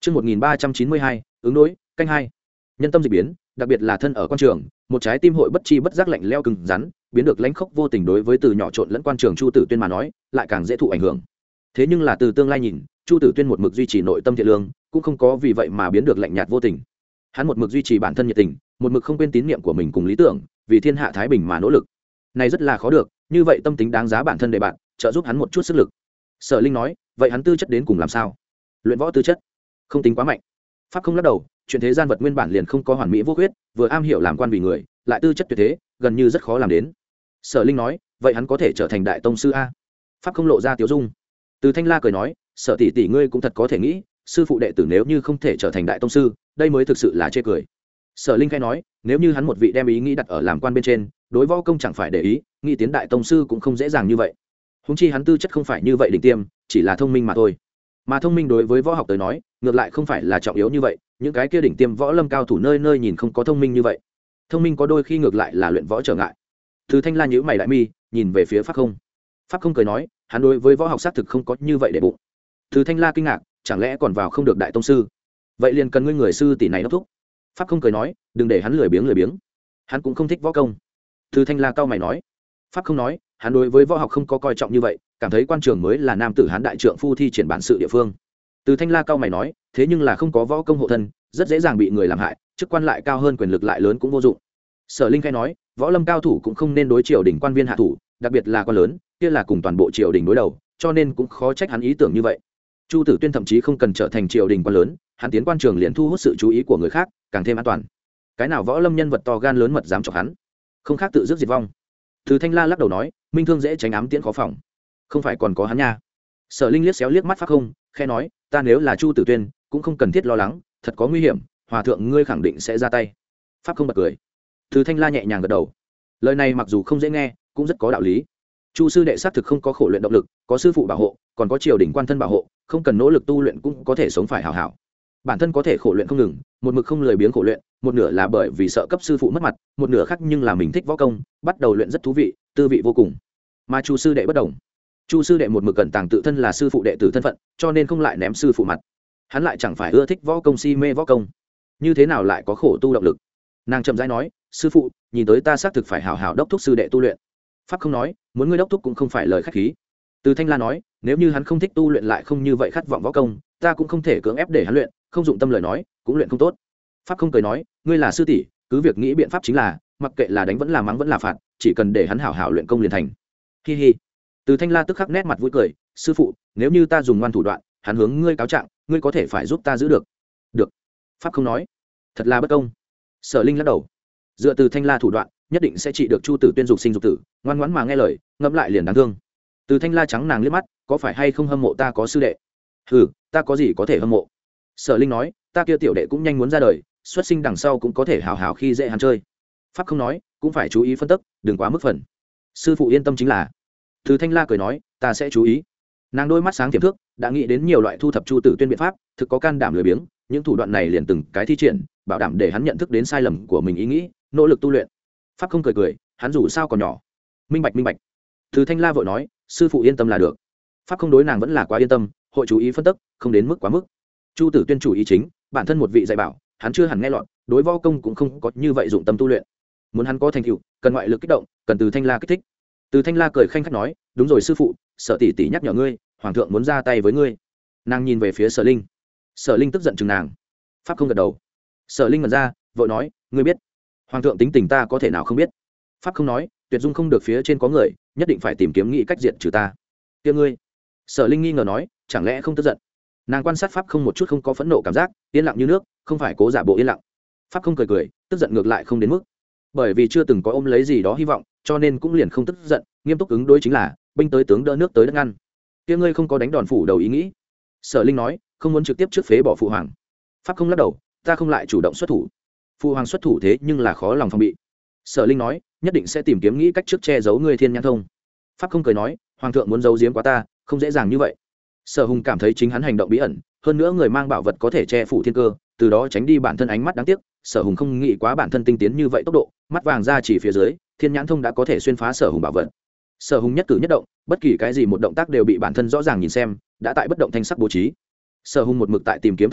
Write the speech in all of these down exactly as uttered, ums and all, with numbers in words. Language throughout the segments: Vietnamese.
Chương một nghìn ba trăm chín mươi hai, ứng đối, canh hai. Nhân tâm dị biến, đặc biệt là thân ở quan trường, một trái tim hội bất chi bất giác lạnh lẽo cứng rắn, biến được lãnh khốc vô tình đối với từ nhỏ trộn lẫn quan trường Chu Tử Tuyên mà nói, lại càng dễ thụ ảnh hưởng. Thế nhưng là từ tương lai nhìn, Chu Tử Tuyên một mực duy trì nội tâm thiện lương, cũng không có vì vậy mà biến được lạnh nhạt vô tình. Hắn một mực duy trì bản thân nhiệt tình, một mực không quên tín niệm của mình cùng lý tưởng, vì thiên hạ thái bình mà nỗ lực. Này rất là khó được, như vậy tâm tính đáng giá bản thân để bạn, trợ giúp hắn một chút sức lực. Sở Linh nói, vậy hắn tư chất đến cùng làm sao? Luyện võ tư chất không tính quá mạnh. Pháp không lắc đầu, chuyện thế gian vật nguyên bản liền không có hoàn mỹ vô khuyết, vừa am hiểu làm quan vì người, lại tư chất tuyệt thế, gần như rất khó làm đến. Sở Linh nói, vậy hắn có thể trở thành đại tông sư a? Pháp không lộ ra tiểu dung. Từ Thanh La cười nói, Sở tỷ tỷ ngươi cũng thật có thể nghĩ, sư phụ đệ tử nếu như không thể trở thành đại tông sư, đây mới thực sự là chê cười. Sở Linh khai nói, nếu như hắn một vị đem ý nghĩ đặt ở làm quan bên trên, đối võ công chẳng phải để ý, nghĩ tiến đại tông sư cũng không dễ dàng như vậy. Huống chi hắn tư chất không phải như vậy đỉnh tiêm, chỉ là thông minh mà thôi. Mà thông minh đối với võ học tới nói, ngược lại không phải là trọng yếu như vậy, những cái kia đỉnh tiêm võ lâm cao thủ nơi nơi nhìn không có thông minh như vậy. Thông minh có đôi khi ngược lại là luyện võ trở ngại. Từ Thanh La nhíu mày đại mi, nhìn về phía Pháp Không. Pháp Không cười nói, hắn đối với võ học xác thực không có như vậy để bụng. Từ Thanh La kinh ngạc, chẳng lẽ còn vào không được đại tông sư? Vậy liền cần ngươi người sư tỷ này đốc thúc. Pháp Không cười nói, đừng để hắn lười biếng lười biếng. Hắn cũng không thích võ công. Từ Thanh La cau mày nói. Pháp Không nói, hắn đối với võ học không có coi trọng như vậy, cảm thấy quan trường mới là nam tử hán đại trượng phu thi triển bản sự địa phương. Từ Thanh La cao mày nói, thế nhưng là không có võ công hộ thân, rất dễ dàng bị người làm hại, chức quan lại cao hơn quyền lực lại lớn cũng vô dụng. Sở Linh khai nói, võ lâm cao thủ cũng không nên đối triều đình quan viên hạ thủ, đặc biệt là quan lớn, kia là cùng toàn bộ triều đình đối đầu, cho nên cũng khó trách hắn ý tưởng như vậy. Chu Tử Tuyên thậm chí không cần trở thành triều đình quan lớn, hắn tiến quan trường liền thu hút sự chú ý của người khác, càng thêm an toàn. Cái nào võ lâm nhân vật to gan lớn mật dám chọc hắn, không khác tự dứt diệt vong. Từ Thanh La lắc đầu nói, minh thương dễ tránh ám tiễn khó phòng, không phải còn có hắn nha. Sở Linh liếc xéo liếc mắt Pháp Không, khẽ nói, ta nếu là Chu Tử Tuyên, cũng không cần thiết lo lắng, thật có nguy hiểm, hòa thượng ngươi khẳng định sẽ ra tay. Pháp Không bật cười. Từ Thanh La nhẹ nhàng gật đầu. Lời này mặc dù không dễ nghe, cũng rất có đạo lý. Chu sư đệ xác thực không có khổ luyện động lực, có sư phụ bảo hộ, còn có triều đình quan thân bảo hộ, không cần nỗ lực tu luyện cũng có thể sống phải hảo hảo. Bản thân có thể khổ luyện không ngừng, một mực không lười biếng khổ luyện, một nửa là bởi vì sợ cấp sư phụ mất mặt, một nửa khác nhưng là mình thích võ công, bắt đầu luyện rất thú vị, tư vị vô cùng. Mà Chu sư đệ bất đồng. Chu sư đệ một mực cẩn tàng tự thân là sư phụ đệ tử thân phận, cho nên không lại ném sư phụ mặt. Hắn lại chẳng phải ưa thích võ công si mê võ công, như thế nào lại có khổ tu động lực. Nàng chậm rãi nói, sư phụ, nhìn tới ta xác thực phải hảo hảo đốc thúc sư đệ tu luyện. Pháp Không nói, muốn ngươi đốc thúc cũng không phải lời khách khí. Từ Thanh La nói, nếu như hắn không thích tu luyện lại không như vậy khát vọng võ công, ta cũng không thể cưỡng ép để hắn luyện, không dụng tâm lời nói, cũng luyện không tốt. Pháp Không cười nói, ngươi là sư tỷ, cứ việc nghĩ biện pháp chính là, mặc kệ là đánh vẫn là mắng vẫn là phạt, chỉ cần để hắn hảo hảo luyện công liền thành. Hi hi. Từ Thanh La tức khắc nét mặt vui cười, sư phụ, nếu như ta dùng ngoan thủ đoạn, hắn hướng ngươi cáo trạng, ngươi có thể phải giúp ta giữ được. Được. Pháp Không nói, thật là bất công. Sở Linh lắc đầu. Dựa Từ Thanh La thủ đoạn, nhất định sẽ trị được Chu Tử Tuyên dục sinh dục tử, ngoan ngoãn mà nghe lời, ngẫm lại liền đáng thương. Từ Thanh La trắng nàng liếc mắt, có phải hay không hâm mộ ta có sư đệ? Ừ, ta có gì có thể hâm mộ? Sở Linh nói, ta kia tiểu đệ cũng nhanh muốn ra đời, xuất sinh đằng sau cũng có thể hào hào khi dễ hắn chơi. Pháp Không nói, cũng phải chú ý phân tích, đừng quá mức phần. Sư phụ yên tâm chính là. Từ Thanh La cười nói, ta sẽ chú ý. Nàng đôi mắt sáng tiềm thức, đã nghĩ đến nhiều loại thu thập Chu Tử Tuyên biện pháp, thực có can đảm lười biếng, những thủ đoạn này liền từng cái thi triển, bảo đảm để hắn nhận thức đến sai lầm của mình ý nghĩ, nỗ lực tu luyện. Pháp Không cười cười, hắn dù sao còn nhỏ. Minh bạch minh bạch. Từ Thanh La vội nói, sư phụ yên tâm là được. Pháp Không đối nàng vẫn là quá yên tâm, hội chú ý phân tích, không đến mức quá mức. Chu Tử Tuyên chủ ý chính, bản thân một vị dạy bảo, hắn chưa hẳn nghe lọt, đối võ công cũng không có như vậy dụng tâm tu luyện. Muốn hắn có thành tựu, cần ngoại lực kích động, cần Từ Thanh La kích thích. Từ Thanh La cười khanh khách nói, đúng rồi sư phụ, Sở tỷ tỷ nhắc nhở ngươi, hoàng thượng muốn ra tay với ngươi. Nàng nhìn về phía Sở Linh. Sở Linh tức giận chừng nàng. Pháp Không gật đầu. Sở Linh ngẩn ra, vội nói, ngươi biết? Hoàng thượng tính tình ta có thể nào không biết? Pháp Không nói, tuyệt dung không được phía trên có người, nhất định phải tìm kiếm nghị cách diệt trừ ta. Kia ngươi? Sở Linh nghi ngờ nói, chẳng lẽ không tức giận? Nàng quan sát Pháp Không một chút không có phẫn nộ cảm giác, yên lặng như nước, không phải cố giả bộ yên lặng. Pháp Không cười cười, tức giận ngược lại không đến mức, bởi vì chưa từng có ôm lấy gì đó hy vọng, cho nên cũng liền không tức giận, nghiêm túc ứng đối chính là binh tới tướng đỡ nước tới đất ngăn. Kia ngươi không có đánh đòn phủ đầu ý nghĩ? Sở Linh nói, không muốn trực tiếp trước phế bỏ phụ hoàng. Pháp Không lắc đầu, ta không lại chủ động xuất thủ. Phụ hoàng xuất thủ thế nhưng là khó lòng phòng bị. Sở Linh nói, nhất định sẽ tìm kiếm nghĩ cách trước che giấu ngươi thiên nhãn thông. Pháp Không cười nói, hoàng thượng muốn giấu giếm quá ta, không dễ dàng như vậy. Sở Hùng cảm thấy chính hắn hành động bí ẩn, hơn nữa người mang bảo vật có thể che phủ thiên cơ, từ đó tránh đi bản thân ánh mắt đáng tiếc. Sở Hùng không nghĩ quá bản thân tinh tiến như vậy tốc độ, mắt vàng ra chỉ phía dưới, thiên nhãn thông đã có thể xuyên phá Sở Hùng bảo vật. Sở Hùng nhất cử nhất động, bất kỳ cái gì một động tác đều bị bản thân rõ ràng nhìn xem, đã tại bất động thanh sắc bố trí. Sở Hùng một mực tại tìm kiếm thời cơ,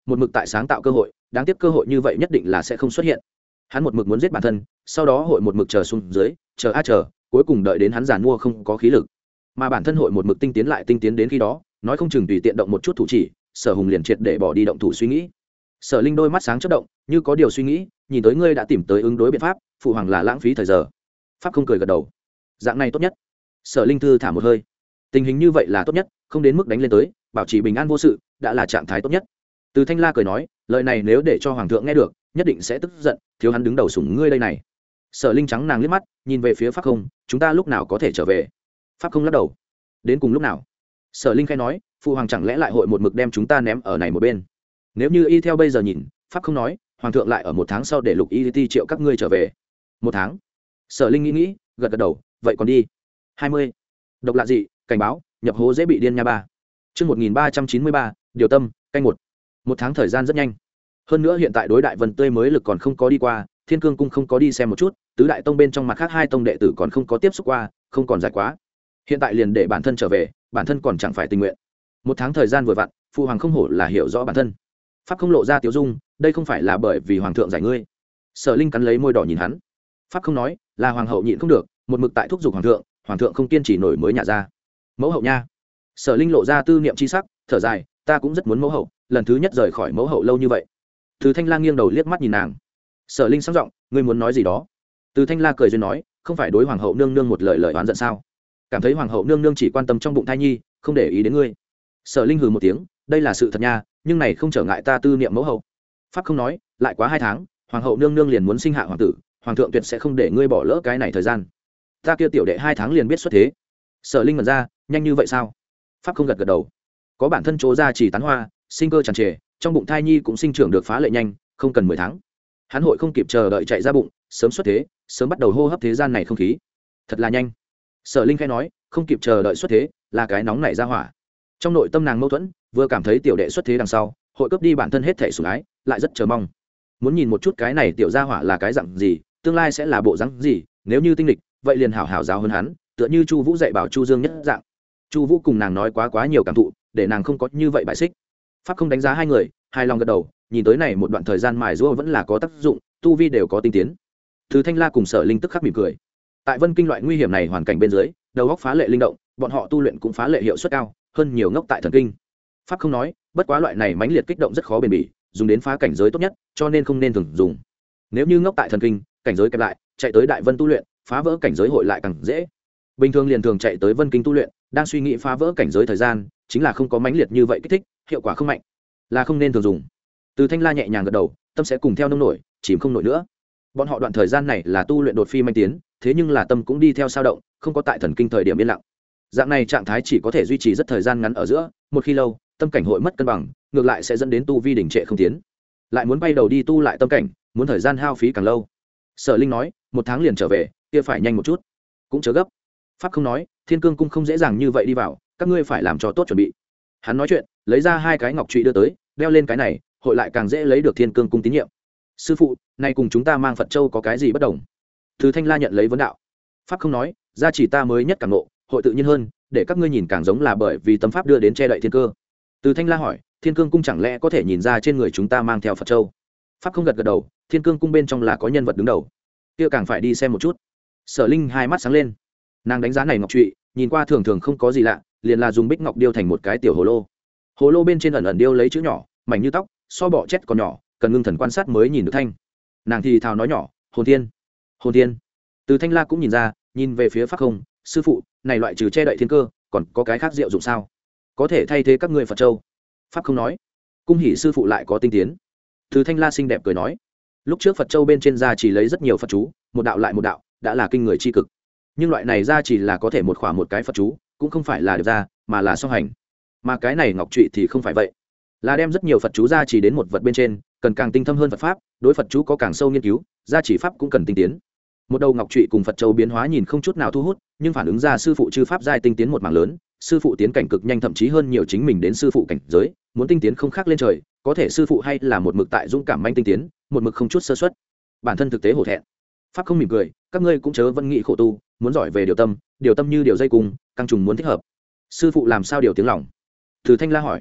một mực tại sáng tạo cơ hội, đáng tiếc cơ hội như vậy nhất định là sẽ không xuất hiện. Hắn một mực muốn giết bản thân, sau đó hội một mực chờ xuống dưới, chờ a chờ, cuối cùng đợi đến hắn giàn mua không có khí lực, mà bản thân hội một mực tinh tiến lại tinh tiến đến khi đó, nói không chừng tùy tiện động một chút thủ chỉ, Sở Hùng liền triệt để bỏ đi động thủ suy nghĩ. Sở Linh đôi mắt sáng chớp động, như có điều suy nghĩ, nhìn tới ngươi đã tìm tới ứng đối biện pháp, phụ hoàng là lãng phí thời giờ. Pháp không cười gật đầu, dạng này tốt nhất. Sở Linh thư thả một hơi, tình hình như vậy là tốt nhất, không đến mức đánh lên tới, bảo trì bình an vô sự, đã là trạng thái tốt nhất. Từ Thanh La cười nói, lời này nếu để cho hoàng thượng nghe được, nhất định sẽ tức giận, thiếu hắn đứng đầu sủng ngươi đây này. Sở Linh trắng nàng liếc mắt, nhìn về phía Pháp không, chúng ta lúc nào có thể trở về? Pháp không lắc đầu, đến cùng lúc nào? Sở Linh khai nói, phụ hoàng chẳng lẽ lại hội một mực đem chúng ta ném ở này một bên? Nếu như y theo bây giờ nhìn, Pháp không nói, hoàng thượng lại ở một tháng sau để lục y ti triệu các ngươi trở về. Một tháng? Sở Linh nghĩ nghĩ, gật gật đầu, vậy còn đi. Hai mươi. Độc lạ dị, cảnh báo, nhập hố dễ bị điên nha ba. Chương một nghìn ba trăm chín mươi ba, điều tâm, canh một. Một tháng thời gian rất nhanh. Hơn nữa hiện tại đối đại Vân Tươi mới lực còn không có đi qua, Thiên Cương cung không có đi xem một chút, tứ đại tông bên trong mặt khác hai tông đệ tử còn không có tiếp xúc qua, không còn dài quá. Hiện tại liền để bản thân trở về, bản thân còn chẳng phải tình nguyện. Một tháng thời gian vừa vặn, phụ hoàng không hổ là hiểu rõ bản thân. Pháp không lộ ra tiểu dung, đây không phải là bởi vì hoàng thượng giải ngươi. Sở Linh cắn lấy môi đỏ nhìn hắn. Pháp không nói, là hoàng hậu nhịn không được, một mực tại thúc giục hoàng thượng, hoàng thượng không kiên trì nổi mới nhả ra. Mẫu hậu nha. Sở Linh lộ ra tư niệm chi sắc, thở dài, ta cũng rất muốn mẫu hậu, lần thứ nhất rời khỏi mẫu hậu lâu như vậy. Từ Thanh La nghiêng đầu liếc mắt nhìn nàng. Sở Linh sáng giọng, ngươi muốn nói gì đó? Từ Thanh La cười duyên nói, không phải đối hoàng hậu nương nương một lời lời oán giận sao? Cảm thấy hoàng hậu nương nương chỉ quan tâm trong bụng thai nhi, không để ý đến ngươi. Sở Linh hừ một tiếng, đây là sự thật nha, nhưng này không trở ngại ta tư niệm mẫu hậu. Pháp không nói, lại quá hai tháng, hoàng hậu nương nương liền muốn sinh hạ hoàng tử, hoàng thượng tuyệt sẽ không để ngươi bỏ lỡ cái này thời gian. Ta kia tiểu đệ hai tháng liền biết xuất thế. Sở Linh ngẩn ra, nhanh như vậy sao? Pháp không gật gật đầu, có bản thân chỗ ra chỉ tán hoa, sinh cơ tràn trề, trong bụng thai nhi cũng sinh trưởng được phá lệ nhanh, không cần mười tháng. Hắn hội không kịp chờ đợi chạy ra bụng, sớm xuất thế, sớm bắt đầu hô hấp thế gian này không khí. Thật là nhanh. Sở Linh khẽ nói, không kịp chờ đợi xuất thế, là cái nóng nảy ra hỏa. Trong nội tâm nàng mâu thuẫn, vừa cảm thấy tiểu đệ xuất thế đằng sau, hội cướp đi bản thân hết thể sủng ái, lại rất chờ mong. Muốn nhìn một chút cái này tiểu gia hỏa là cái dạng gì, tương lai sẽ là bộ dáng gì, nếu như tinh lịch, vậy liền hảo hảo giáo hơn hắn, tựa như Chu Vũ dạy bảo Chu Dương nhất dạng. Chu Vũ cùng nàng nói quá quá nhiều cảm thụ, để nàng không có như vậy bại xích. Pháp không đánh giá hai người, hai lòng gật đầu, nhìn tới này một đoạn thời gian mài giũa vẫn là có tác dụng, tu vi đều có tinh tiến. Từ Thanh La cùng Sở Linh tức khắc mỉm cười. Tại Vân Kinh loại nguy hiểm này hoàn cảnh bên dưới, đầu óc phá lệ linh động, bọn họ tu luyện cũng phá lệ hiệu suất cao, hơn nhiều ngốc tại thần kinh. Pháp không nói, bất quá loại này mãnh liệt kích động rất khó bền bỉ, dùng đến phá cảnh giới tốt nhất, cho nên không nên thường dùng. Nếu như ngốc tại thần kinh, cảnh giới kẹp lại, chạy tới Đại Vân tu luyện, phá vỡ cảnh giới hội lại càng dễ. Bình thường liền thường chạy tới Vân Kinh tu luyện, đang suy nghĩ phá vỡ cảnh giới thời gian, chính là không có mãnh liệt như vậy kích thích, hiệu quả không mạnh, là không nên thường dùng. Từ Thanh La nhẹ nhàng gật đầu, tâm sẽ cùng theo nông nổi, chìm không nổi nữa. Bọn họ đoạn thời gian này là tu luyện đột phi manh tiến, thế nhưng là tâm cũng đi theo sao động, không có tại thần kinh thời điểm yên lặng. Dạng này trạng thái chỉ có thể duy trì rất thời gian ngắn ở giữa, một khi lâu, tâm cảnh hội mất cân bằng, ngược lại sẽ dẫn đến tu vi đỉnh trệ không tiến. Lại muốn bay đầu đi tu lại tâm cảnh, muốn thời gian hao phí càng lâu. Sở Linh nói, một tháng liền trở về, kia phải nhanh một chút, cũng chớ gấp. Pháp không nói, Thiên Cương cung không dễ dàng như vậy đi vào, các ngươi phải làm cho tốt chuẩn bị. Hắn nói chuyện, lấy ra hai cái ngọc trụy đưa tới, đeo lên cái này, hội lại càng dễ lấy được Thiên Cương cung tín nhiệm. Sư phụ, nay cùng chúng ta mang Phật Châu có cái gì bất đồng? Từ Thanh La nhận lấy vấn đạo. Pháp không nói, gia chỉ ta mới nhất càng ngộ, hội tự nhiên hơn, để các ngươi nhìn càng giống là bởi vì tâm pháp đưa đến che đậy thiên cơ. Từ Thanh La hỏi, Thiên Cương cung chẳng lẽ có thể nhìn ra trên người chúng ta mang theo Phật Châu? Pháp không gật gật đầu, Thiên Cương cung bên trong là có nhân vật đứng đầu, kia càng phải đi xem một chút. Sở Linh hai mắt sáng lên, nàng đánh giá này ngọc trụy, nhìn qua thường thường không có gì lạ, liền là dùng bích ngọc điêu thành một cái tiểu hồ lô. Hồ lô bên trên ẩn ẩn điêu lấy chữ nhỏ, mảnh như tóc, so bọ chết còn nhỏ, cần ngưng thần quan sát mới nhìn được thanh. Nàng thì thào nói nhỏ, hồn thiên, hồn thiên. Từ Thanh La cũng nhìn ra, nhìn về phía Pháp không, sư phụ, này loại trừ che đậy thiên cơ, còn có cái khác diệu dụng sao? Có thể thay thế các ngươi Phật Châu. Pháp không nói, cung hỉ sư phụ lại có tinh tiến. Từ Thanh La xinh đẹp cười nói, lúc trước Phật Châu bên trên da chỉ lấy rất nhiều Phật chú, một đạo lại một đạo, đã là kinh người chi cực. Nhưng loại này da chỉ là có thể một khỏa một cái Phật chú, cũng không phải là được ra, mà là song hành. Mà cái này ngọc trụy thì không phải vậy, là đem rất nhiều Phật chú ra chỉ đến một vật bên trên, cần càng tinh thâm hơn Phật pháp, đối Phật chú có càng sâu nghiên cứu, gia chỉ pháp cũng cần tinh tiến. Một đầu ngọc trụy cùng Phật Châu biến hóa nhìn không chút nào thu hút, nhưng phản ứng ra sư phụ chư pháp giai tinh tiến một mảng lớn, sư phụ tiến cảnh cực nhanh, thậm chí hơn nhiều chính mình đến sư phụ cảnh giới, muốn tinh tiến không khác lên trời, có thể sư phụ hay là một mực tại dũng cảm manh tinh tiến, một mực không chút sơ suất. Bản thân thực tế hổ thẹn. Pháp không mỉm cười, các ngươi cũng chớ vân nghị khổ tu, muốn giỏi về điều tâm, điều tâm như điều dây cung, căng trùng muốn thích hợp. Sư phụ làm sao điều tiếng lòng? Từ Thanh La hỏi.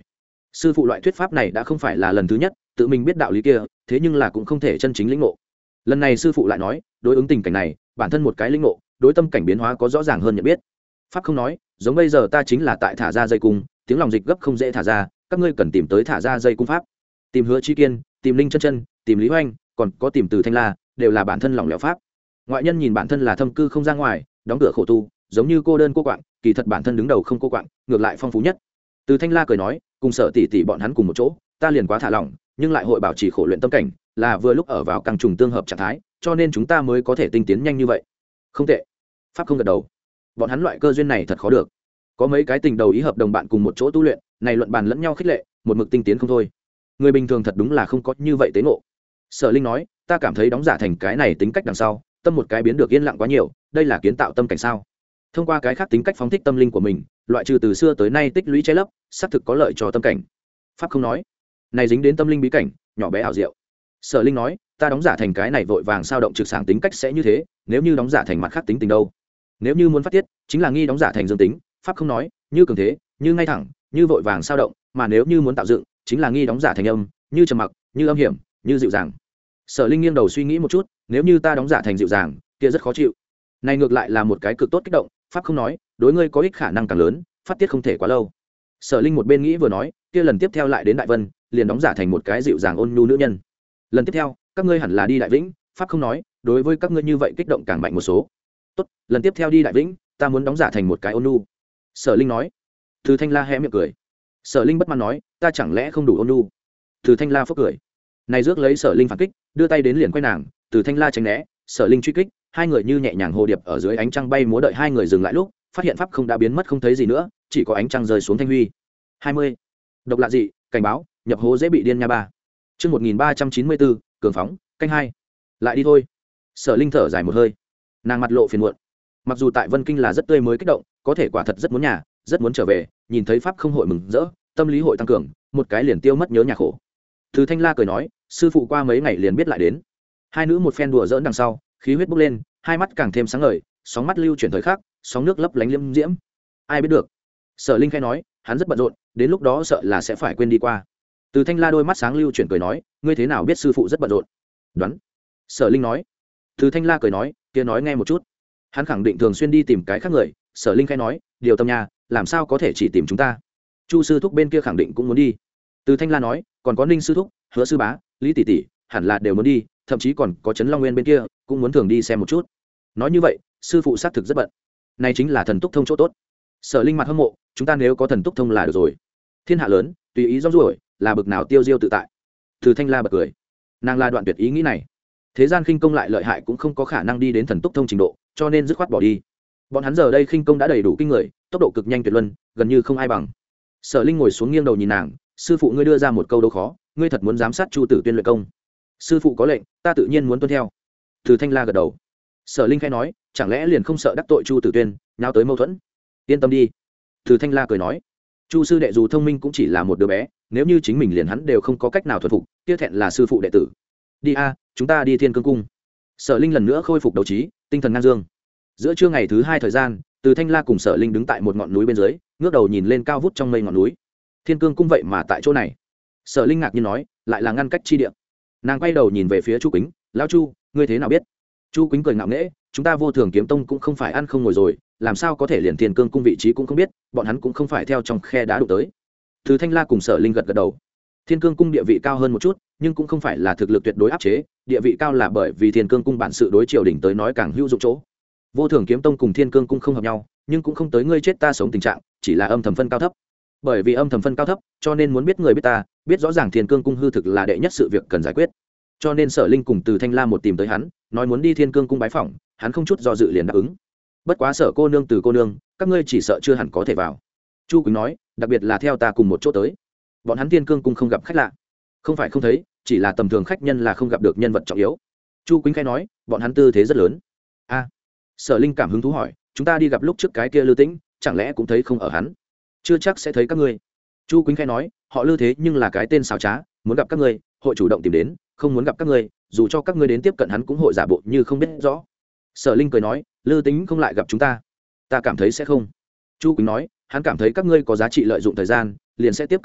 sư phụ loại thuyết pháp này đã không phải là lần thứ nhất, tự mình biết đạo lý kia, thế nhưng là cũng không thể chân chính lĩnh ngộ. Lần này sư phụ lại nói, đối ứng tình cảnh này, bản thân một cái lĩnh ngộ, đối tâm cảnh biến hóa có rõ ràng hơn nhận biết. Pháp không nói, giống bây giờ ta chính là tại thả ra dây cung, tiếng lòng dịch gấp không dễ thả ra, các ngươi cần tìm tới thả ra dây cung pháp. Tìm Hứa Chí Kiên, tìm Linh Chân Chân, tìm Lý Hoành, còn có tìm Từ Thanh La, đều là bản thân lỏng lẻo pháp. Ngoại nhân nhìn bản thân là thâm cư không ra ngoài, đóng cửa khổ tu, giống như cô đơn cô quạng, kỳ thật bản thân đứng đầu không cô quạng, ngược lại phong phú nhất. Từ Thanh La cười nói, cùng Sở tỷ tỷ bọn hắn cùng một chỗ, ta liền quá thả lỏng, nhưng lại hội bảo trì khổ luyện tâm cảnh, là vừa lúc ở vào căng trùng tương hợp trạng thái, cho nên chúng ta mới có thể tinh tiến nhanh như vậy. Không tệ. Pháp không gật đầu. Bọn hắn loại cơ duyên này thật khó được. Có mấy cái tình đầu ý hợp đồng bạn cùng một chỗ tu luyện, này luận bàn lẫn nhau khích lệ, một mực tinh tiến không thôi. Người bình thường thật đúng là không có như vậy tế ngộ. Sở Linh nói, ta cảm thấy đóng giả thành cái này tính cách đằng sau, tâm một cái biến được yên lặng quá nhiều, đây là kiến tạo tâm cảnh sao? Thông qua cái khác tính cách phóng thích tâm linh của mình, loại trừ từ xưa tới nay tích lũy che lấp, xác thực có lợi cho tâm cảnh. Pháp không nói, này dính đến tâm linh bí cảnh, nhỏ bé ảo diệu. Sở Linh nói, ta đóng giả thành cái này vội vàng sao động trực sáng tính cách sẽ như thế, nếu như đóng giả thành mặt khác tính tình đâu? Nếu như muốn phát tiết, chính là nghi đóng giả thành dương tính. Pháp không nói, như cường thế, như ngay thẳng, như vội vàng sao động, mà nếu như muốn tạo dựng, chính là nghi đóng giả thành âm, như trầm mặc, như âm hiểm, như dịu dàng. Sở Linh nghiêng đầu suy nghĩ một chút, nếu như ta đóng giả thành dịu dàng, kia rất khó chịu. Này ngược lại là một cái cực tốt kích động. Pháp không nói, đối ngươi có ích khả năng càng lớn, phát tiết không thể quá lâu. Sở Linh một bên nghĩ vừa nói, kia lần tiếp theo lại đến Đại Vân, liền đóng giả thành một cái dịu dàng ôn nhu nữ nhân. Lần tiếp theo, các ngươi hẳn là đi Đại Vĩnh. Pháp không nói, đối với các ngươi như vậy kích động càng mạnh một số. Tốt, lần tiếp theo đi Đại Vĩnh, ta muốn đóng giả thành một cái ôn nhu. Sở Linh nói. Từ Thanh La hé miệng cười. Sở Linh bất mãn nói, ta chẳng lẽ không đủ ôn nhu? Từ Thanh La phốc cười. Này rước lấy Sở Linh phản kích, đưa tay đến liền quay nàng, Từ Thanh La tránh né, Sở Linh truy kích, hai người như nhẹ nhàng hồ điệp ở dưới ánh trăng bay múa, đợi hai người dừng lại lúc, phát hiện pháp không đã biến mất không thấy gì nữa, chỉ có ánh trăng rơi xuống thanh huy. hai mươi. Độc lạ dị, cảnh báo, nhập hố dễ bị điên nha ba. Chương một nghìn ba trăm chín mươi bốn, cường phóng, canh hai. Lại đi thôi. Sở Linh thở dài một hơi. Nàng mặt lộ phiền muộn. Mặc dù tại Vân Kinh là rất tươi mới kích động, có thể quả thật rất muốn nhà, rất muốn trở về, nhìn thấy pháp không hội mừng rỡ, tâm lý hội tăng cường, một cái liền tiêu mất nhớ nhà khổ. Từ Thanh La cười nói, sư phụ qua mấy ngày liền biết lại đến. Hai nữ một phen đùa giỡn đằng sau, khí huyết bốc lên, hai mắt càng thêm sáng ngời, sóng mắt lưu chuyển thời khắc, sóng nước lấp lánh liêm diễm. Ai biết được? Sở Linh khẽ nói, hắn rất bận rộn, đến lúc đó sợ là sẽ phải quên đi qua. Từ Thanh La đôi mắt sáng lưu chuyển cười nói, ngươi thế nào biết sư phụ rất bận rộn? Đoán. Sở Linh nói. Từ Thanh La cười nói, kia nói nghe một chút. Hắn khẳng định thường xuyên đi tìm cái khác người. Sở Linh khẽ nói, điều tâm nha, làm sao có thể chỉ tìm chúng ta? Chu sư thúc bên kia khẳng định cũng muốn đi. Từ Thanh La nói, còn có Ninh sư thúc, Hứa sư bá, Lý tỷ tỷ, hẳn là đều muốn đi, thậm chí còn có Trấn Long Nguyên bên kia cũng muốn thường đi xem một chút. Nói như vậy, sư phụ xác thực rất bận. Này chính là thần túc thông chỗ tốt. Sở Linh mặt hâm mộ, chúng ta nếu có thần túc thông là được rồi. Thiên hạ lớn, tùy ý rong ruổi, là bực nào tiêu diêu tự tại. Từ Thanh La bật cười. Nàng là đoạn tuyệt ý nghĩ này. Thế gian khinh công lại lợi hại cũng không có khả năng đi đến thần túc thông trình độ, cho nên dứt khoát bỏ đi. Bọn hắn giờ đây khinh công đã đầy đủ kinh người, tốc độ cực nhanh tuyệt luân, gần như không ai bằng. Sở Linh ngồi xuống nghiêng đầu nhìn nàng, sư phụ ngươi đưa ra một câu đố khó, ngươi thật muốn giám sát Chu Tử Tuyên luyện công? Sư phụ có lệnh, ta tự nhiên muốn tuân theo. Từ Thanh La gật đầu. Sở Linh khẽ nói, chẳng lẽ liền không sợ đắc tội Chu Tử Tuyên, nháo tới mâu thuẫn? Yên tâm đi. Từ Thanh La cười nói, Chu sư đệ dù thông minh cũng chỉ là một đứa bé, nếu như chính mình liền hắn đều không có cách nào thuần phục, kia thẹn là sư phụ đệ tử. Đi a, chúng ta đi Thiên Cương cung. Sở Linh lần nữa khôi phục đấu trí, tinh thần ngang dương. Giữa trưa ngày thứ hai thời gian, Từ Thanh La cùng Sở Linh đứng tại một ngọn núi bên dưới, ngước đầu nhìn lên cao vút trong mây ngọn núi. Thiên Cương cung vậy mà tại chỗ này. Sở Linh ngạc nhiên nói, lại là ngăn cách chi địa. Nàng quay đầu nhìn về phía Chu Quýnh, lão Chu, ngươi thế nào biết? Chu Quýnh cười ngạo nghễ, chúng ta Vô Thường Kiếm Tông cũng không phải ăn không ngồi rồi, làm sao có thể liền Thiên Cương cung vị trí cũng không biết, bọn hắn cũng không phải theo trong khe đá đụng tới. Từ Thanh La cùng Sở Linh gật gật đầu. Thiên Cương cung địa vị cao hơn một chút, nhưng cũng không phải là thực lực tuyệt đối áp chế, địa vị cao là bởi vì Thiên Cương cung bản sự đối triều đình tới nói càng hữu dụng chỗ. Vô Thường Kiếm Tông cùng Thiên Cương cung không hợp nhau, nhưng cũng không tới ngươi chết ta sống tình trạng, chỉ là âm thầm phân cao thấp. Bởi vì âm thầm phân cao thấp, cho nên muốn biết người biết ta, biết rõ ràng Thiên Cương cung hư thực là đệ nhất sự việc cần giải quyết. Cho nên Sở Linh cùng Từ Thanh La một tìm tới hắn, nói muốn đi Thiên Cương cung bái phỏng, hắn không chút do dự liền đáp ứng. Bất quá Sở cô nương, Từ cô nương, các ngươi chỉ sợ chưa hẳn có thể vào. Chu Quỳnh nói, đặc biệt là theo ta cùng một chỗ tới. Bọn hắn Thiên Cương cung không gặp khách lạ, không phải không thấy, chỉ là tầm thường khách nhân là không gặp được nhân vật trọng yếu. Chu Quỳnh khai nói, bọn hắn tư thế rất lớn. A. Sở Linh cảm hứng thú hỏi, chúng ta đi gặp lúc trước cái kia Lư Tĩnh, chẳng lẽ cũng thấy không ở hắn? Chưa chắc sẽ thấy các ngươi. Chu Quỳnh khai nói, họ Lư thế nhưng là cái tên xảo trá, muốn gặp các ngươi, hội chủ động tìm đến, không muốn gặp các ngươi, dù cho các ngươi đến tiếp cận hắn cũng hội giả bộ như không biết rõ. Sở Linh cười nói, Lư Tĩnh không lại gặp chúng ta, ta cảm thấy sẽ không. Chu Quỳnh nói, hắn cảm thấy các ngươi có giá trị lợi dụng thời gian, liền sẽ tiếp cận tới,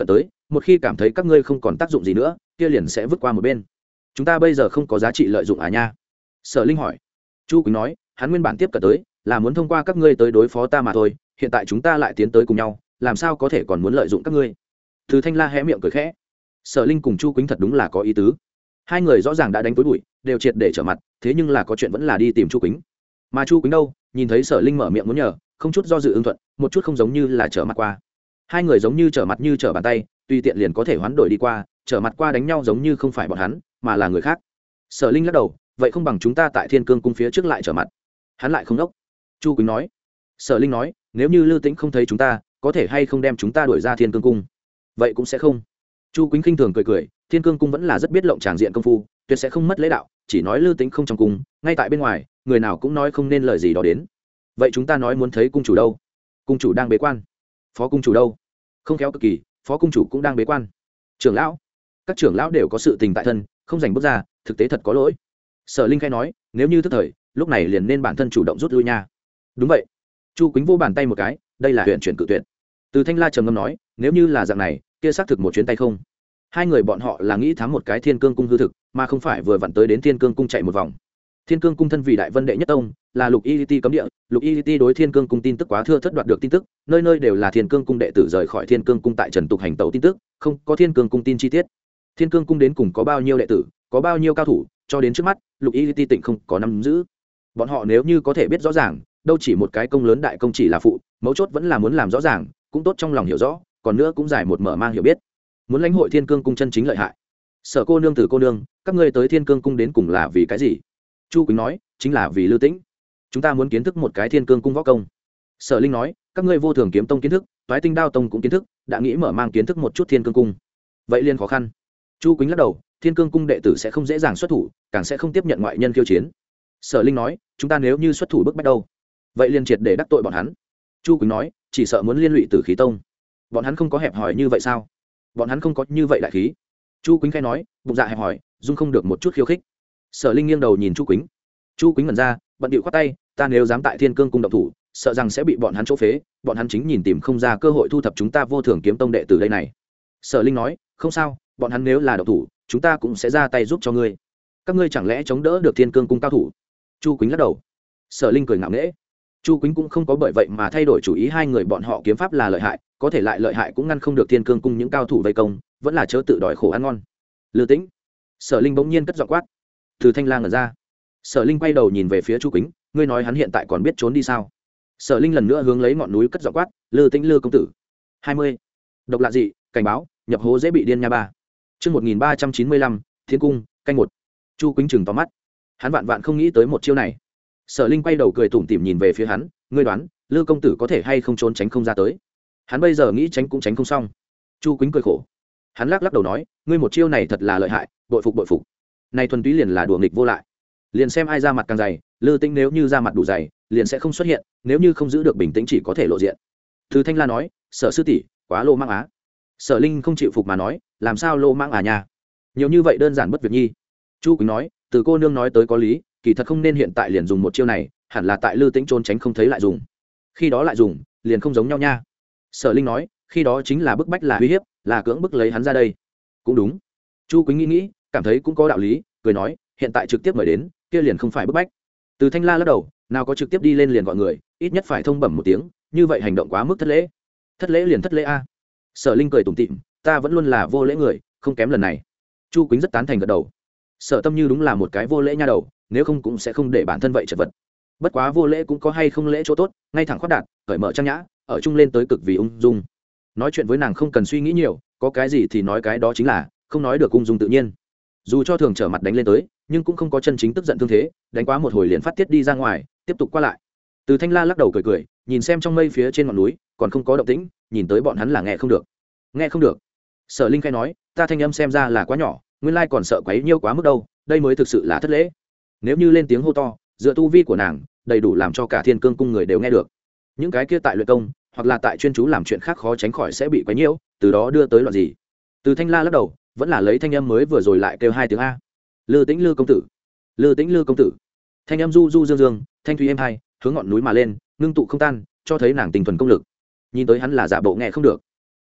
một khi cảm thấy các ngươi không còn tác dụng gì nữa kia liền sẽ vứt qua một bên. Chúng ta bây giờ không có giá trị lợi dụng à nha? Sở Linh hỏi. Chu Quýnh nói, hắn nguyên bản tiếp cận tới là muốn thông qua các ngươi tới đối phó ta mà thôi, hiện tại chúng ta lại tiến tới cùng nhau, làm sao có thể còn muốn lợi dụng các ngươi? Từ Thanh La hé miệng cười khẽ. Sở Linh cùng Chu Quýnh thật đúng là có ý tứ, hai người rõ ràng đã đánh tối bụi, đều triệt để trở mặt, thế nhưng là có chuyện vẫn là đi tìm Chu Quýnh. Mà Chu Quýnh đâu, nhìn thấy Sở Linh mở miệng muốn nhờ, không chút do dự ứng thuận, một chút không giống như là trở mặt qua. Hai người giống như trở mặt như trở bàn tay, tùy tiện liền có thể hoán đổi đi qua, trở mặt qua đánh nhau giống như không phải bọn hắn, mà là người khác. Sở Linh lắc đầu, vậy không bằng chúng ta tại Thiên Cương cung phía trước lại trở mặt. Hắn lại không đốc. Chu Quýnh nói. Sở Linh nói, nếu như Lư Tĩnh không thấy chúng ta, có thể hay không đem chúng ta đuổi ra Thiên Cương cung? Vậy cũng sẽ không. Chu Quýnh khinh thường cười cười, Thiên Cương cung vẫn là rất biết lộng tràng diện công phu, tuyệt sẽ không mất lễ đạo, chỉ nói Lư Tĩnh không trong cung, ngay tại bên ngoài, người nào cũng nói không nên lời gì đó đến. Vậy chúng ta nói muốn thấy cung chủ đâu? Cung chủ đang bế quan. Phó cung chủ đâu? Không khéo cực kỳ, phó cung chủ cũng đang bế quan. Trưởng lão, các trưởng lão đều có sự tình tại thân, không dành bước ra, thực tế thật có lỗi. Sở Linh khai nói, nếu như tức thời, lúc này liền nên bản thân chủ động rút lui nha. Đúng vậy. Chu Quýnh vô bàn tay một cái, đây là huyện chuyển cự tuyệt. Từ Thanh La trầm ngâm nói, nếu như là dạng này, kia xác thực một chuyến tay không. Hai người bọn họ là nghĩ thám một cái Thiên Cương cung hư thực, mà không phải vừa vặn tới đến Thiên Cương cung chạy một vòng. Thiên Cương cung thân vì đại vân đệ nhất tông, là Lục Y Ti cấm địa, Lục Y Ti đối Thiên Cương cung tin tức quá thưa thất đoạt được tin tức, nơi nơi đều là Thiên Cương cung đệ tử rời khỏi Thiên Cương cung tại Trần Tục hành tẩu tin tức, không có Thiên Cương cung tin chi tiết. Thiên Cương cung đến cùng có bao nhiêu đệ tử, có bao nhiêu cao thủ, cho đến trước mắt, Lục Y Ti tỉnh không có nắm giữ. Bọn họ nếu như có thể biết rõ ràng, đâu chỉ một cái công lớn đại công chỉ là phụ, mấu chốt vẫn là muốn làm rõ ràng, cũng tốt trong lòng hiểu rõ, còn nữa cũng giải một mở mang hiểu biết. Muốn lãnh hội Thiên Cương cung chân chính lợi hại. Sở cô nương Từ cô nương, các ngươi tới Thiên Cương cung đến cùng là vì cái gì? Chu Quýnh nói, chính là vì Lư Tĩnh. Chúng ta muốn kiến thức một cái Thiên Cương cung võ công. Sở Linh nói, các ngươi vô thường kiếm tông kiến thức, toái tinh đao tông cũng kiến thức, đã nghĩ mở mang kiến thức một chút Thiên Cương cung. Vậy liên khó khăn. Chu Quýnh lắc đầu, Thiên Cương cung đệ tử sẽ không dễ dàng xuất thủ, càng sẽ không tiếp nhận ngoại nhân khiêu chiến. Sở Linh nói, chúng ta nếu như xuất thủ bức bách đâu, vậy liên triệt để đắc tội bọn hắn. Chu Quýnh nói, chỉ sợ muốn liên lụy Tử Khí tông. Bọn hắn không có hẹp hòi như vậy sao? Bọn hắn không có như vậy đại khí. Chu Quýnh khai nói, bụng dạ hẹp hòi, dung không được một chút khiêu khích. Sở Linh nghiêng đầu nhìn Chu Quýnh. Chu Quýnh ngẩn ra, bận điệu khoát tay, ta nếu dám tại Thiên Cương cung động thủ, sợ rằng sẽ bị bọn hắn chỗ phế, bọn hắn chính nhìn tìm không ra cơ hội thu thập chúng ta vô thường kiếm tông đệ tử đây này. Sở Linh nói, không sao, bọn hắn nếu là động thủ, chúng ta cũng sẽ ra tay giúp cho ngươi. Các ngươi chẳng lẽ chống đỡ được Thiên Cương cung cao thủ? Chu Quýnh lắc đầu. Sở Linh cười ngạo nghễ. Chu Quýnh cũng không có bởi vậy mà thay đổi chủ ý, hai người bọn họ kiếm pháp là lợi hại, có thể lại lợi hại cũng ngăn không được Thiên Cương cung những cao thủ vây công, vẫn là chớ tự đòi khổ ăn ngon. Lư Tĩnh. Sở Linh bỗng nhiên cất giọng quát. Từ Thanh Lang ngẩn ra. Sở Linh quay đầu nhìn về phía Chu Quýnh, ngươi nói hắn hiện tại còn biết trốn đi sao? Sở Linh lần nữa hướng lấy ngọn núi cất giọng quát, Lư Tĩnh Lư công tử. hai mươi. Độc lạ dị, cảnh báo, nhập hố dễ bị điên nha ba. Chương một nghìn ba trăm chín mươi lăm, Thiên cung, canh một. Chu Quýnh chừng to mắt. Hắn vạn vạn không nghĩ tới một chiêu này. Sở Linh quay đầu cười tủm tỉm nhìn về phía hắn, ngươi đoán, Lư công tử có thể hay không trốn tránh không ra tới? Hắn bây giờ nghĩ tránh cũng tránh không xong. Chu Quýnh cười khổ. Hắn lắc lắc đầu nói, ngươi một chiêu này thật là lợi hại, bội phục bội phục. Này thuần túy liền là đùa nghịch vô lại. Liền xem ai ra mặt càng dày, Lư Tĩnh nếu như ra mặt đủ dày, liền sẽ không xuất hiện, nếu như không giữ được bình tĩnh chỉ có thể lộ diện. Từ Thanh La nói, Sở sư tỷ, quá lô mang á. Sở Linh không chịu phục mà nói, làm sao lô mang à nha? Nhiều như vậy đơn giản bất việc nhi. Chu Quýnh nói, từ cô nương nói tới có lý, kỳ thật không nên hiện tại liền dùng một chiêu này, hẳn là tại Lư Tĩnh trốn tránh không thấy lại dùng. Khi đó lại dùng, liền không giống nhau nha. Sở Linh nói, khi đó chính là bức bách là uy hiếp, là cưỡng bức lấy hắn ra đây. Cũng đúng. Chu Quýnh nghĩ nghĩ, cảm thấy cũng có đạo lý, cười nói, hiện tại trực tiếp mời đến, kia liền không phải bức bách. Từ Thanh La lắc đầu, nào có trực tiếp đi lên liền gọi người, ít nhất phải thông bẩm một tiếng, như vậy hành động quá mức thất lễ. Thất lễ liền thất lễ a. Sở Linh cười tủm tỉm, ta vẫn luôn là vô lễ người, không kém lần này. Chu Quýnh rất tán thành gật đầu. Sở Tâm Như đúng là một cái vô lễ nha đầu, nếu không cũng sẽ không để bản thân vậy chật vật. Bất quá vô lễ cũng có hay không lễ chỗ tốt, ngay thẳng khoát đạt, cởi mở trang nhã, ở chung lên tới cực vì ung dung. Nói chuyện với nàng không cần suy nghĩ nhiều, có cái gì thì nói cái đó chính là, không nói được ung dung tự nhiên. Dù cho thường trở mặt đánh lên tới, nhưng cũng không có chân chính tức giận thương thế, đánh quá một hồi liền phát tiết đi ra ngoài, tiếp tục qua lại. Từ Thanh La lắc đầu cười cười, nhìn xem trong mây phía trên ngọn núi, còn không có động tĩnh, nhìn tới bọn hắn là nghe không được. Nghe không được. Sở Linh khai nói, ta thanh âm xem ra là quá nhỏ, nguyên lai còn sợ quấy nhiêu quá mức đâu, đây mới thực sự là thất lễ. Nếu như lên tiếng hô to, dựa tu vi của nàng, đầy đủ làm cho cả Thiên Cương cung người đều nghe được. Những cái kia tại luyện công, hoặc là tại chuyên chú làm chuyện khác khó tránh khỏi sẽ bị quấy nhiễu, từ đó đưa tới loạn gì. Từ Thanh La lắc đầu, vẫn là lấy thanh âm mới vừa rồi lại kêu hai tiếng a. Lư Tĩnh Lư công tử, Lư Tĩnh Lư công tử. Thanh âm du du dương dương, thanh thúy êm hai, hướng ngọn núi mà lên, ngưng tụ không tan, cho thấy nàng tình thuần công lực. Nhìn tới hắn là giả bộ nghe không được.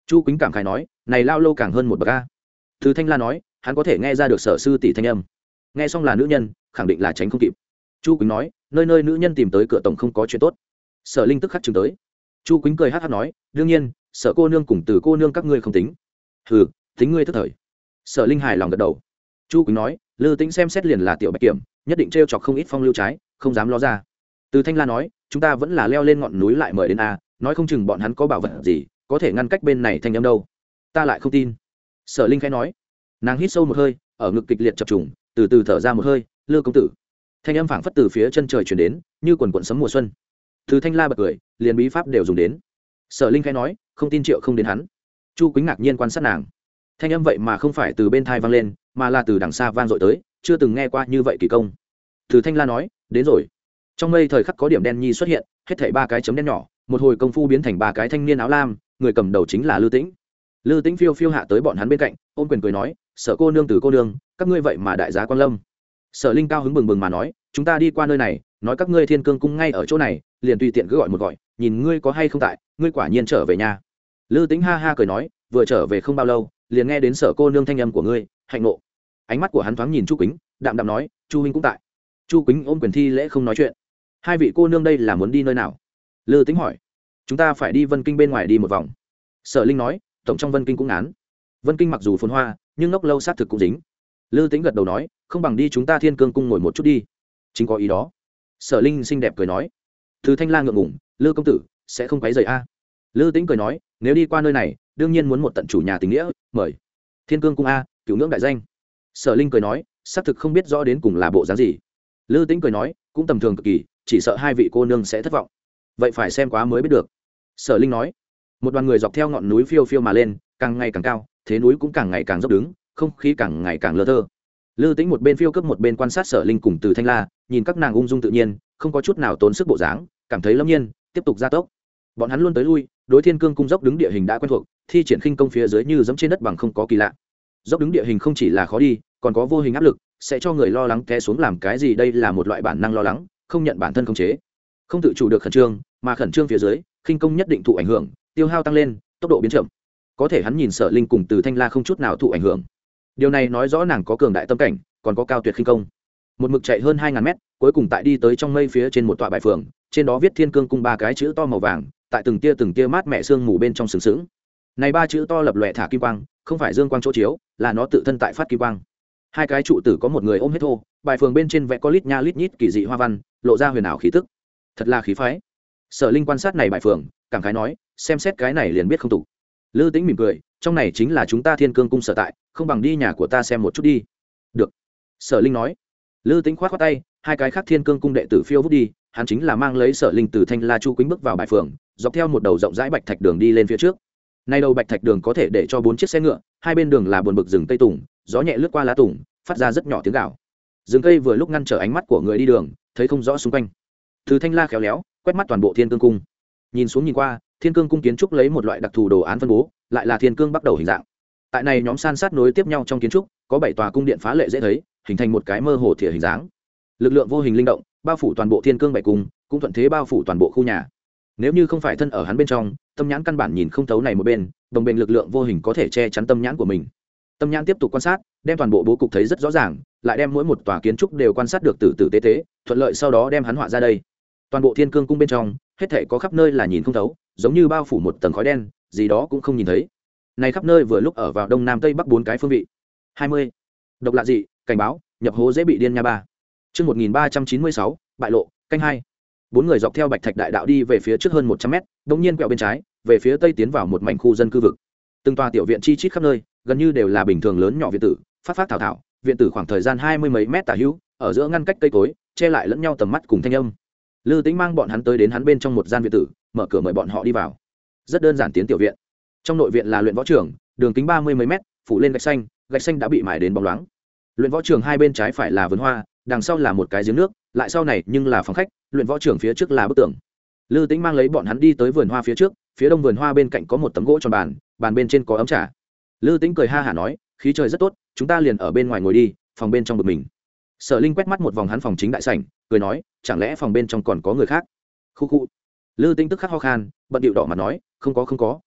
Chu Quýnh cảm khái nói, này lao lâu càng hơn một bậc a. Từ Thanh La nói, hắn có thể nghe ra được Sở sư tỷ thanh âm, nghe xong là nữ nhân, khẳng định là tránh không kịp. Chu Quýnh nói, nơi nơi nữ nhân tìm tới cửa tổng không có chuyện tốt. Sở Linh tức khắc chừng tới. Chu Quýnh cười hát hát nói, đương nhiên, Sở cô nương cùng Từ cô nương các ngươi không tính. Hừ, tính ngươi tức thời. Sở Linh hài lòng gật đầu. Chu Quýnh nói, Lư Tĩnh xem xét liền là tiểu bạch kiểm, nhất định trêu chọc không ít phong lưu trái, không dám lo ra. Từ Thanh La nói, chúng ta vẫn là leo lên ngọn núi lại mời đến a, nói không chừng bọn hắn có bảo vật gì, có thể ngăn cách bên này thanh âm đâu. Ta lại không tin. Sở Linh khẽ nói. Nàng hít sâu một hơi, ở ngực kịch liệt chập trùng, từ từ thở ra một hơi, Lư công tử. Thanh âm phảng phất từ phía chân trời truyền đến, như quần quần sấm mùa xuân. Từ Thanh La bật cười, liền bí pháp đều dùng đến. Sở Linh khẽ nói, không tin triệu không đến hắn. Chu Quýnh ngạc nhiên quan sát nàng. Thanh âm vậy mà không phải từ bên thai vang lên, mà là từ đằng xa vang dội tới, chưa từng nghe qua như vậy kỳ công. Từ Thanh La nói, đến rồi. Trong mây thời khắc có điểm đen nhi xuất hiện, hết thảy ba cái chấm đen nhỏ, một hồi công phu biến thành ba cái thanh niên áo lam, người cầm đầu chính là Lư Tĩnh. Lư Tĩnh phiêu phiêu hạ tới bọn hắn bên cạnh, ôm quyền cười nói, Sở cô nương Từ cô nương, các ngươi vậy mà đại giá quan lâm. Sở Linh cao hứng bừng bừng mà nói, chúng ta đi qua nơi này, nói các ngươi Thiên Cương cung ngay ở chỗ này, liền tùy tiện cứ gọi một gọi, nhìn ngươi có hay không tại, ngươi quả nhiên trở về nhà. Lư Tĩnh ha ha cười nói, vừa trở về không bao lâu, liền nghe đến Sở cô nương thanh âm của ngươi, hạnh nộ. Ánh mắt của hắn thoáng nhìn Chu Quýnh, đạm đạm nói, Chu huynh cũng tại. Chu Quýnh ôm quyền thi lễ không nói chuyện. Hai vị cô nương đây là muốn đi nơi nào? Lư Tĩnh hỏi. Chúng ta phải đi Vân Kinh bên ngoài đi một vòng. Sở Linh nói, tổng trong Vân Kinh cũng ngán. Vân Kinh mặc dù phồn hoa, nhưng ngốc lâu sát thực cũng dính. Lư Tĩnh gật đầu nói, không bằng đi chúng ta Thiên Cương cung ngồi một chút đi. Chính có ý đó. Sở Linh xinh đẹp cười nói. Từ Thanh La ngượng ngùng, Lư công tử sẽ không quấy rầy a. Lư Tĩnh cười nói, nếu đi qua nơi này, đương nhiên muốn một tận chủ nhà tình nghĩa, mời. Thiên Cương cung a, cửu ngưỡng đại danh. Sở Linh cười nói, xác thực không biết rõ đến cùng là bộ dáng gì. Lư Tĩnh cười nói, cũng tầm thường cực kỳ, chỉ sợ hai vị cô nương sẽ thất vọng. Vậy phải xem quá mới biết được. Sở Linh nói. Một đoàn người dọc theo ngọn núi phiêu phiêu mà lên, càng ngày càng cao, thế núi cũng càng ngày càng dốc đứng, không khí càng ngày càng lơ thơ. Lư Tĩnh một bên phiêu cấp một bên quan sát Sở Linh cùng Từ Thanh La, nhìn các nàng ung dung tự nhiên, không có chút nào tốn sức bộ dáng, cảm thấy lâm nhiên, tiếp tục gia tốc. Bọn hắn luôn tới lui, đối Thiên Cương cung dốc đứng địa hình đã quen thuộc, thi triển khinh công phía dưới như giẫm trên đất bằng không có kỳ lạ. Dốc đứng địa hình không chỉ là khó đi, còn có vô hình áp lực, sẽ cho người lo lắng té xuống làm cái gì, đây là một loại bản năng lo lắng, không nhận bản thân khống chế, không tự chủ được khẩn trương, mà khẩn trương phía dưới, khinh công nhất định thụ ảnh hưởng, tiêu hao tăng lên, tốc độ biến chậm. Có thể hắn nhìn Sở Linh cùng Từ Thanh La không chút nào thụ ảnh hưởng. Điều này nói rõ nàng có cường đại tâm cảnh, còn có cao tuyệt khinh công. Một mực chạy hơn hai ngàn mét, cuối cùng tại đi tới trong mây phía trên một tọa bài phường, trên đó viết Thiên Cương cung ba cái chữ to màu vàng, tại từng tia từng tia mát mẻ sương mù bên trong sừng sững. Này ba chữ to lập lòe thả kim quang, không phải dương quang chỗ chiếu, là nó tự thân tại phát kim quang. Hai cái trụ tử có một người ôm hết thô, bài phường bên trên vẽ có lít nha lít nhít kỳ dị hoa văn, lộ ra huyền ảo khí tức. Thật là khí phái. Sở Linh quan sát này bài phường, cảm khái nói, xem xét cái này liền biết không tục. Lư Tĩnh mỉm cười, trong này chính là chúng ta Thiên Cương cung sở tại, không bằng đi nhà của ta xem một chút đi. Được. Sở Linh nói. Lư Tĩnh khoát khoát tay, hai cái khác Thiên Cương cung đệ tử phiêu vút đi, hắn chính là mang lấy Sở Linh từ Thanh La Chu Quýnh bước vào bài phường, dọc theo một đầu rộng rãi bạch thạch đường đi lên phía trước. Nay đầu bạch thạch đường có thể để cho bốn chiếc xe ngựa, hai bên đường là buồn bực rừng tây tùng, gió nhẹ lướt qua lá tùng, phát ra rất nhỏ tiếng gào. Rừng cây vừa lúc ngăn trở ánh mắt của người đi đường, thấy không rõ xung quanh. Từ Thanh La khéo léo, quét mắt toàn bộ Thiên Cương cung. Nhìn xuống nhìn qua, Thiên Cương cung kiến trúc lấy một loại đặc thù đồ án phân bố, lại là thiên cương bắt đầu hình dạng. Tại này nhóm san sát nối tiếp nhau trong kiến trúc, có bảy tòa cung điện phá lệ dễ thấy, hình thành một cái mơ hồ thìa hình dáng. Lực lượng vô hình linh động, bao phủ toàn bộ Thiên Cương bảy cung, cũng thuận thế bao phủ toàn bộ khu nhà. Nếu như không phải thân ở hắn bên trong, tâm nhãn căn bản nhìn không thấu này một bên, đồng bên lực lượng vô hình có thể che chắn tâm nhãn của mình. Tâm nhãn tiếp tục quan sát, đem toàn bộ bố cục thấy rất rõ ràng, lại đem mỗi một tòa kiến trúc đều quan sát được từ từ tế tế, thuận lợi sau đó đem hắn họa ra đây. Toàn bộ Thiên Cương cung bên trong, hết thảy có khắp nơi là nhìn không thấu, giống như bao phủ một tầng khói đen, gì đó cũng không nhìn thấy. Này khắp nơi vừa lúc ở vào đông nam tây bắc bốn cái phương vị. hai mươi. Độc lạ dị, cảnh báo, nhập hố dễ bị điên nha ba. Chương một nghìn ba trăm chín mươi sáu, bại lộ, canh hai. Bốn người dọc theo bạch thạch đại đạo đi về phía trước hơn một trăm mét, đột nhiên quẹo bên trái, về phía tây tiến vào một mảnh khu dân cư vực. Từng tòa tiểu viện chi chít khắp nơi, gần như đều là bình thường lớn nhỏ viện tử, phát phát thảo thảo, viện tử khoảng thời gian hai mươi mấy mét tả hữu, ở giữa ngăn cách cây cối, che lại lẫn nhau tầm mắt cùng thanh âm. Lư Tĩnh mang bọn hắn tới đến hắn bên trong một gian viện tử, mở cửa mời bọn họ đi vào. Rất đơn giản tiến tiểu viện. Trong nội viện là luyện võ trường, đường kính ba mươi mấy mét, phủ lên gạch xanh, gạch xanh đã bị mài đến bóng loáng. Luyện võ trường hai bên trái phải là vườn hoa, đằng sau là một cái giếng nước, lại sau này nhưng là phòng khách, luyện võ trường phía trước là bức tường. Lư Tĩnh mang lấy bọn hắn đi tới vườn hoa phía trước, phía đông vườn hoa bên cạnh có một tấm gỗ tròn bàn, bàn bên trên có ấm trà. Lư Tĩnh cười ha hả nói, khí trời rất tốt, chúng ta liền ở bên ngoài ngồi đi, phòng bên trong bực mình. Sở Linh quét mắt một vòng hắn phòng chính đại sảnh, cười nói, chẳng lẽ phòng bên trong còn có người khác? Khu khu. Lư Tĩnh tức khắc ho khan, bận điệu đỏ mặt nói, không có không có.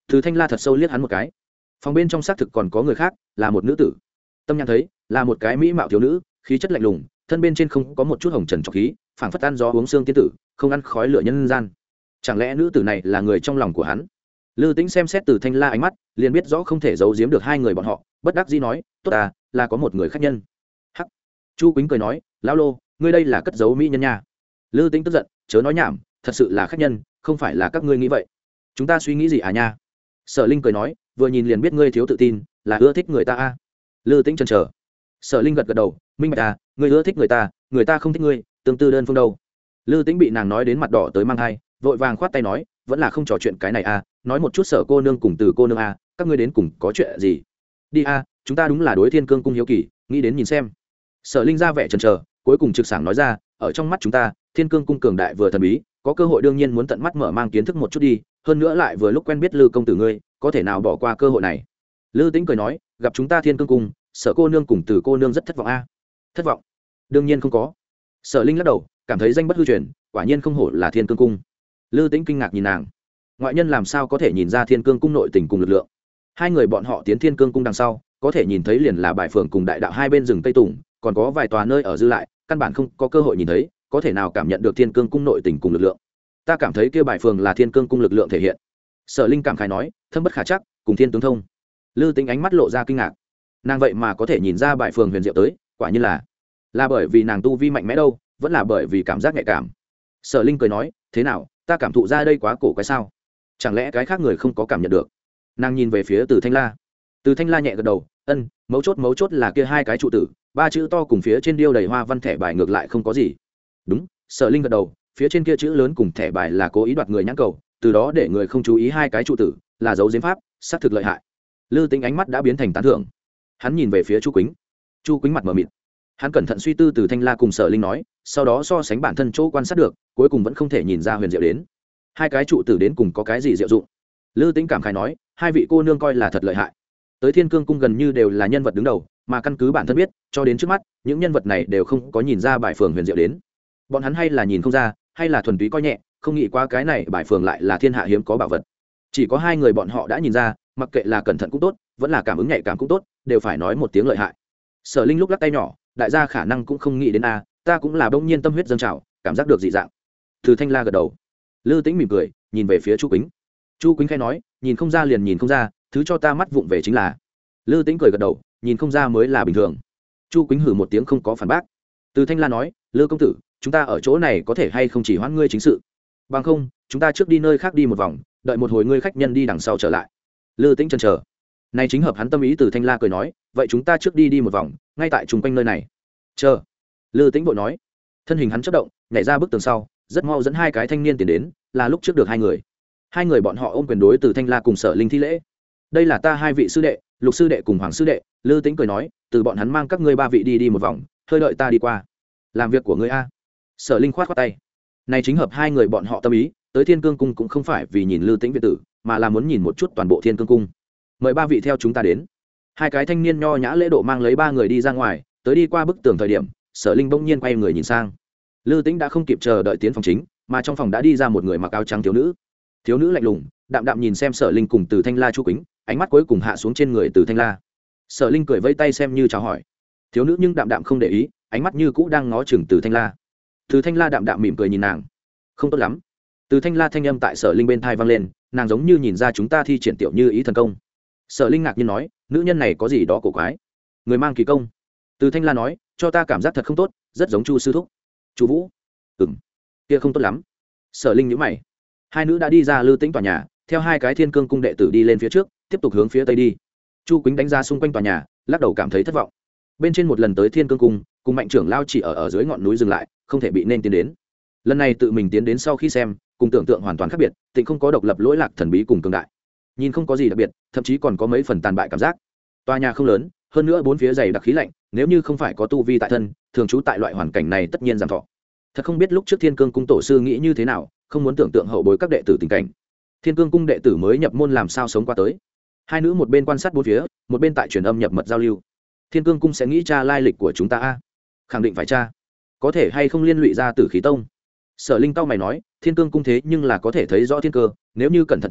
Từ Thanh La thật sâu liếc hắn một cái. Phòng bên trong xác thực còn có người khác, là một nữ tử. Tâm nhãn thấy, là một cái mỹ mạo thiếu nữ, khí chất lạnh lùng, thân bên trên không có một chút hồng trần trọc khí, phảng phất ăn gió uống xương tiên tử, không ăn khói lửa nhân gian. Chẳng lẽ nữ tử này là người trong lòng của hắn? Lư Tĩnh xem xét Từ Thanh La ánh mắt, liền biết rõ không thể giấu giếm được hai người bọn họ, bất đắc dĩ nói, tốt à, là có một người khách nhân. Hắc. Chu Quýnh cười nói, lão lô, ngươi đây là cất giấu mỹ nhân nha. Lư Tĩnh tức giận, chớ nói nhảm, thật sự là khách nhân, không phải là các ngươi nghĩ vậy. Chúng ta suy nghĩ gì à nha? Sở Linh cười nói, vừa nhìn liền biết ngươi thiếu tự tin, là ưa thích người ta a. À. Lư Tĩnh chần chờ. Sở Linh gật gật đầu, minh bạch à, ngươi ưa thích người ta, người ta không thích ngươi, tương tư đơn phương đâu. Lư Tĩnh bị nàng nói đến mặt đỏ tới mang hai, vội vàng khoát tay nói, vẫn là không trò chuyện cái này à, nói một chút Sở cô nương cùng Từ cô nương à, các ngươi đến cùng có chuyện gì? Đi à, chúng ta đúng là đối Thiên Cương cung hiếu kỳ, nghĩ đến nhìn xem. Sở Linh ra vẻ chần chờ, cuối cùng trực sảng nói ra, ở trong mắt chúng ta, Thiên Cương cung cường đại vừa thần bí, có cơ hội đương nhiên muốn tận mắt mở mang kiến thức một chút đi, hơn nữa lại vừa lúc quen biết Lư công tử ngươi, có thể nào bỏ qua cơ hội này? Lư Tĩnh cười nói, gặp chúng ta Thiên Cương cung, Sở cô nương cùng Từ cô nương rất thất vọng a. À? Thất vọng? Đương nhiên không có. Sở Linh lắc đầu, cảm thấy danh bất hư truyền, quả nhiên không hổ là Thiên Cương cung. Lư Tĩnh kinh ngạc nhìn nàng, ngoại nhân làm sao có thể nhìn ra Thiên Cương cung nội tình cùng lực lượng? Hai người bọn họ tiến Thiên Cương cung đằng sau, có thể nhìn thấy liền là bài phường cùng đại đạo hai bên rừng tây tùng, còn có vài tòa nơi ở dư lại, căn bản không có cơ hội nhìn thấy, có thể nào cảm nhận được Thiên Cương cung nội tình cùng lực lượng? Ta cảm thấy kia bài phường là Thiên Cương cung lực lượng thể hiện. Sở Linh cảm khái nói, thâm bất khả chắc, cùng thiên tướng thông. Lư Tĩnh ánh mắt lộ ra kinh ngạc, nàng vậy mà có thể nhìn ra bài phường huyền diệu tới, quả nhiên là là bởi vì nàng tu vi mạnh mẽ đâu, vẫn là bởi vì cảm giác nhạy cảm. Sở Linh cười nói, thế nào, ta cảm thụ ra đây quá cổ quái sao? Chẳng lẽ cái khác người không có cảm nhận được? Nàng nhìn về phía Từ Thanh La. Từ Thanh La nhẹ gật đầu, ân, mấu chốt mấu chốt là kia hai cái trụ tử, ba chữ to cùng phía trên điêu đầy hoa văn thẻ bài ngược lại không có gì. Đúng. Sở Linh gật đầu, phía trên kia chữ lớn cùng thẻ bài là cố ý đoạt người nhãn cầu, từ đó để người không chú ý hai cái trụ tử, là dấu diếm pháp, xác thực lợi hại. Lư Tĩnh ánh mắt đã biến thành tán thưởng. Hắn nhìn về phía Chu Quýnh. Chu Quýnh mặt mờ mịt. Hắn cẩn thận suy tư Từ Thanh La cùng Sở Linh nói, sau đó so sánh bản thân chỗ quan sát được, cuối cùng vẫn không thể nhìn ra huyền diệu đến. Hai cái trụ tử đến cùng có cái gì diệu dụng? Lư Tĩnh cảm khái nói, hai vị cô nương coi là thật lợi hại. Tới Thiên Cương cung gần như đều là nhân vật đứng đầu, mà căn cứ bản thân biết, cho đến trước mắt, những nhân vật này đều không có nhìn ra bài phường huyền diệu đến. Bọn hắn hay là nhìn không ra, hay là thuần túy coi nhẹ, không nghĩ qua cái này bài phường lại là thiên hạ hiếm có bảo vật. Chỉ có hai người bọn họ đã nhìn ra, mặc kệ là cẩn thận cũng tốt, vẫn là cảm ứng nhạy cảm cũng tốt, đều phải nói một tiếng lợi hại. Sở Linh lúc lắc tay nhỏ, đại gia khả năng cũng không nghĩ đến a, ta cũng là bỗng nhiên tâm huyết dâng trào, cảm giác được dị dạng. Từ Thanh La gật đầu. Lư Tĩnh mỉm cười, nhìn về phía Chu Quýnh. Chu Quýnh khẽ nói, nhìn không ra liền nhìn không ra, thứ cho ta mắt vụng về chính là. Lư Tĩnh cười gật đầu, nhìn không ra mới là bình thường. Chu Quýnh hử một tiếng không có phản bác. Từ Thanh La nói, Lư công tử, chúng ta ở chỗ này có thể hay không chỉ hoãn ngươi chính sự? Bằng không, chúng ta trước đi nơi khác đi một vòng, đợi một hồi ngươi khách nhân đi đằng sau trở lại. Lư Tĩnh chần chờ. Này chính hợp hắn tâm ý. Từ Thanh La cười nói, vậy chúng ta trước đi đi một vòng, ngay tại chung quanh nơi này. Chờ. Lư Tĩnh vội nói. Thân hình hắn chớp động, nhảy ra bức tường sau, rất mau dẫn hai cái thanh niên tiến đến, là lúc trước được hai người. Hai người bọn họ ôm quyền đối Từ Thanh La cùng Sở Linh thi lễ. Đây là ta hai vị sư đệ, Lục sư đệ cùng Hoàng sư đệ. Lư Tĩnh cười nói, từ bọn hắn mang các ngươi ba vị đi đi một vòng, hơi đợi ta đi qua. Làm việc của ngươi a. Sở Linh khoát khoát tay. Này chính hợp hai người bọn họ tâm ý, tới Thiên Cương cung cũng không phải vì nhìn Lư Tĩnh viện tử, mà là muốn nhìn một chút toàn bộ Thiên Cương cung. Mời ba vị theo chúng ta đến. Hai cái thanh niên nho nhã lễ độ mang lấy ba người đi ra ngoài, tới đi qua bức tường thời điểm, Sở Linh bỗng nhiên quay người nhìn sang. Lư Tĩnh đã không kịp chờ đợi tiến phòng chính, mà trong phòng đã đi ra một người mặc áo trắng thiếu nữ. Thiếu nữ lạnh lùng, đạm đạm nhìn xem Sở Linh cùng Từ Thanh La Chu Quýnh, ánh mắt cuối cùng hạ xuống trên người Từ Thanh La. Sở Linh cười vẫy tay xem như chào hỏi. Thiếu nữ nhưng đạm đạm không để ý, ánh mắt như cũ đang ngó chừng Từ Thanh La. Từ Thanh La đạm đạm mỉm cười nhìn nàng. Không tốt lắm. Từ Thanh La thanh âm tại Sở Linh bên tai vang lên, nàng giống như nhìn ra chúng ta thi triển tiểu như ý thần công. Sở Linh ngạc nhiên nói, nữ nhân này có gì đó cổ quái. Người mang kỳ công. Từ Thanh La nói, cho ta cảm giác thật không tốt, rất giống Chu sư thúc. Chu Vũ. Ừm. Kia không tốt lắm. Sở Linh nhíu mày. Hai nữ đã đi ra Lư Tĩnh tòa nhà, theo hai cái Thiên Cương cung đệ tử đi lên phía trước, tiếp tục hướng phía tây đi. Chu Quýnh đánh ra xung quanh tòa nhà, lắc đầu cảm thấy thất vọng. Bên trên một lần tới Thiên Cương cung, cùng Mạnh trưởng lao chỉ ở ở dưới ngọn núi dừng lại, không thể bị nên tiến đến. Lần này tự mình tiến đến sau khi xem, cùng tưởng tượng hoàn toàn khác biệt, Tịnh không có độc lập lỗi lạc thần bí cùng cường đại. Nhìn không có gì đặc biệt, thậm chí còn có mấy phần tàn bại cảm giác. Tòa nhà không lớn, hơn nữa bốn phía dày đặc khí lạnh, nếu như không phải có tu vi tại thân, thường trú tại loại hoàn cảnh này tất nhiên giảm thọ. Thật không biết lúc trước Thiên Cương cung tổ sư nghĩ như thế nào, không muốn tưởng tượng hậu bối các đệ tử tình cảnh. Thiên Cương cung đệ tử mới nhập môn làm sao sống qua tới. Hai nữ một bên quan sát bốn phía, một bên tại truyền âm nhập mật giao lưu. Thiên Cương cung sẽ nghĩ tra lai lịch của chúng ta a? Khẳng định phải tra. Có thể hay không liên lụy ra Tử Khí tông? Sở Linh cao mày nói, Thiên Cương cung thế nhưng là có thể thấy rõ thiên cơ, nếu như cẩn thận tra,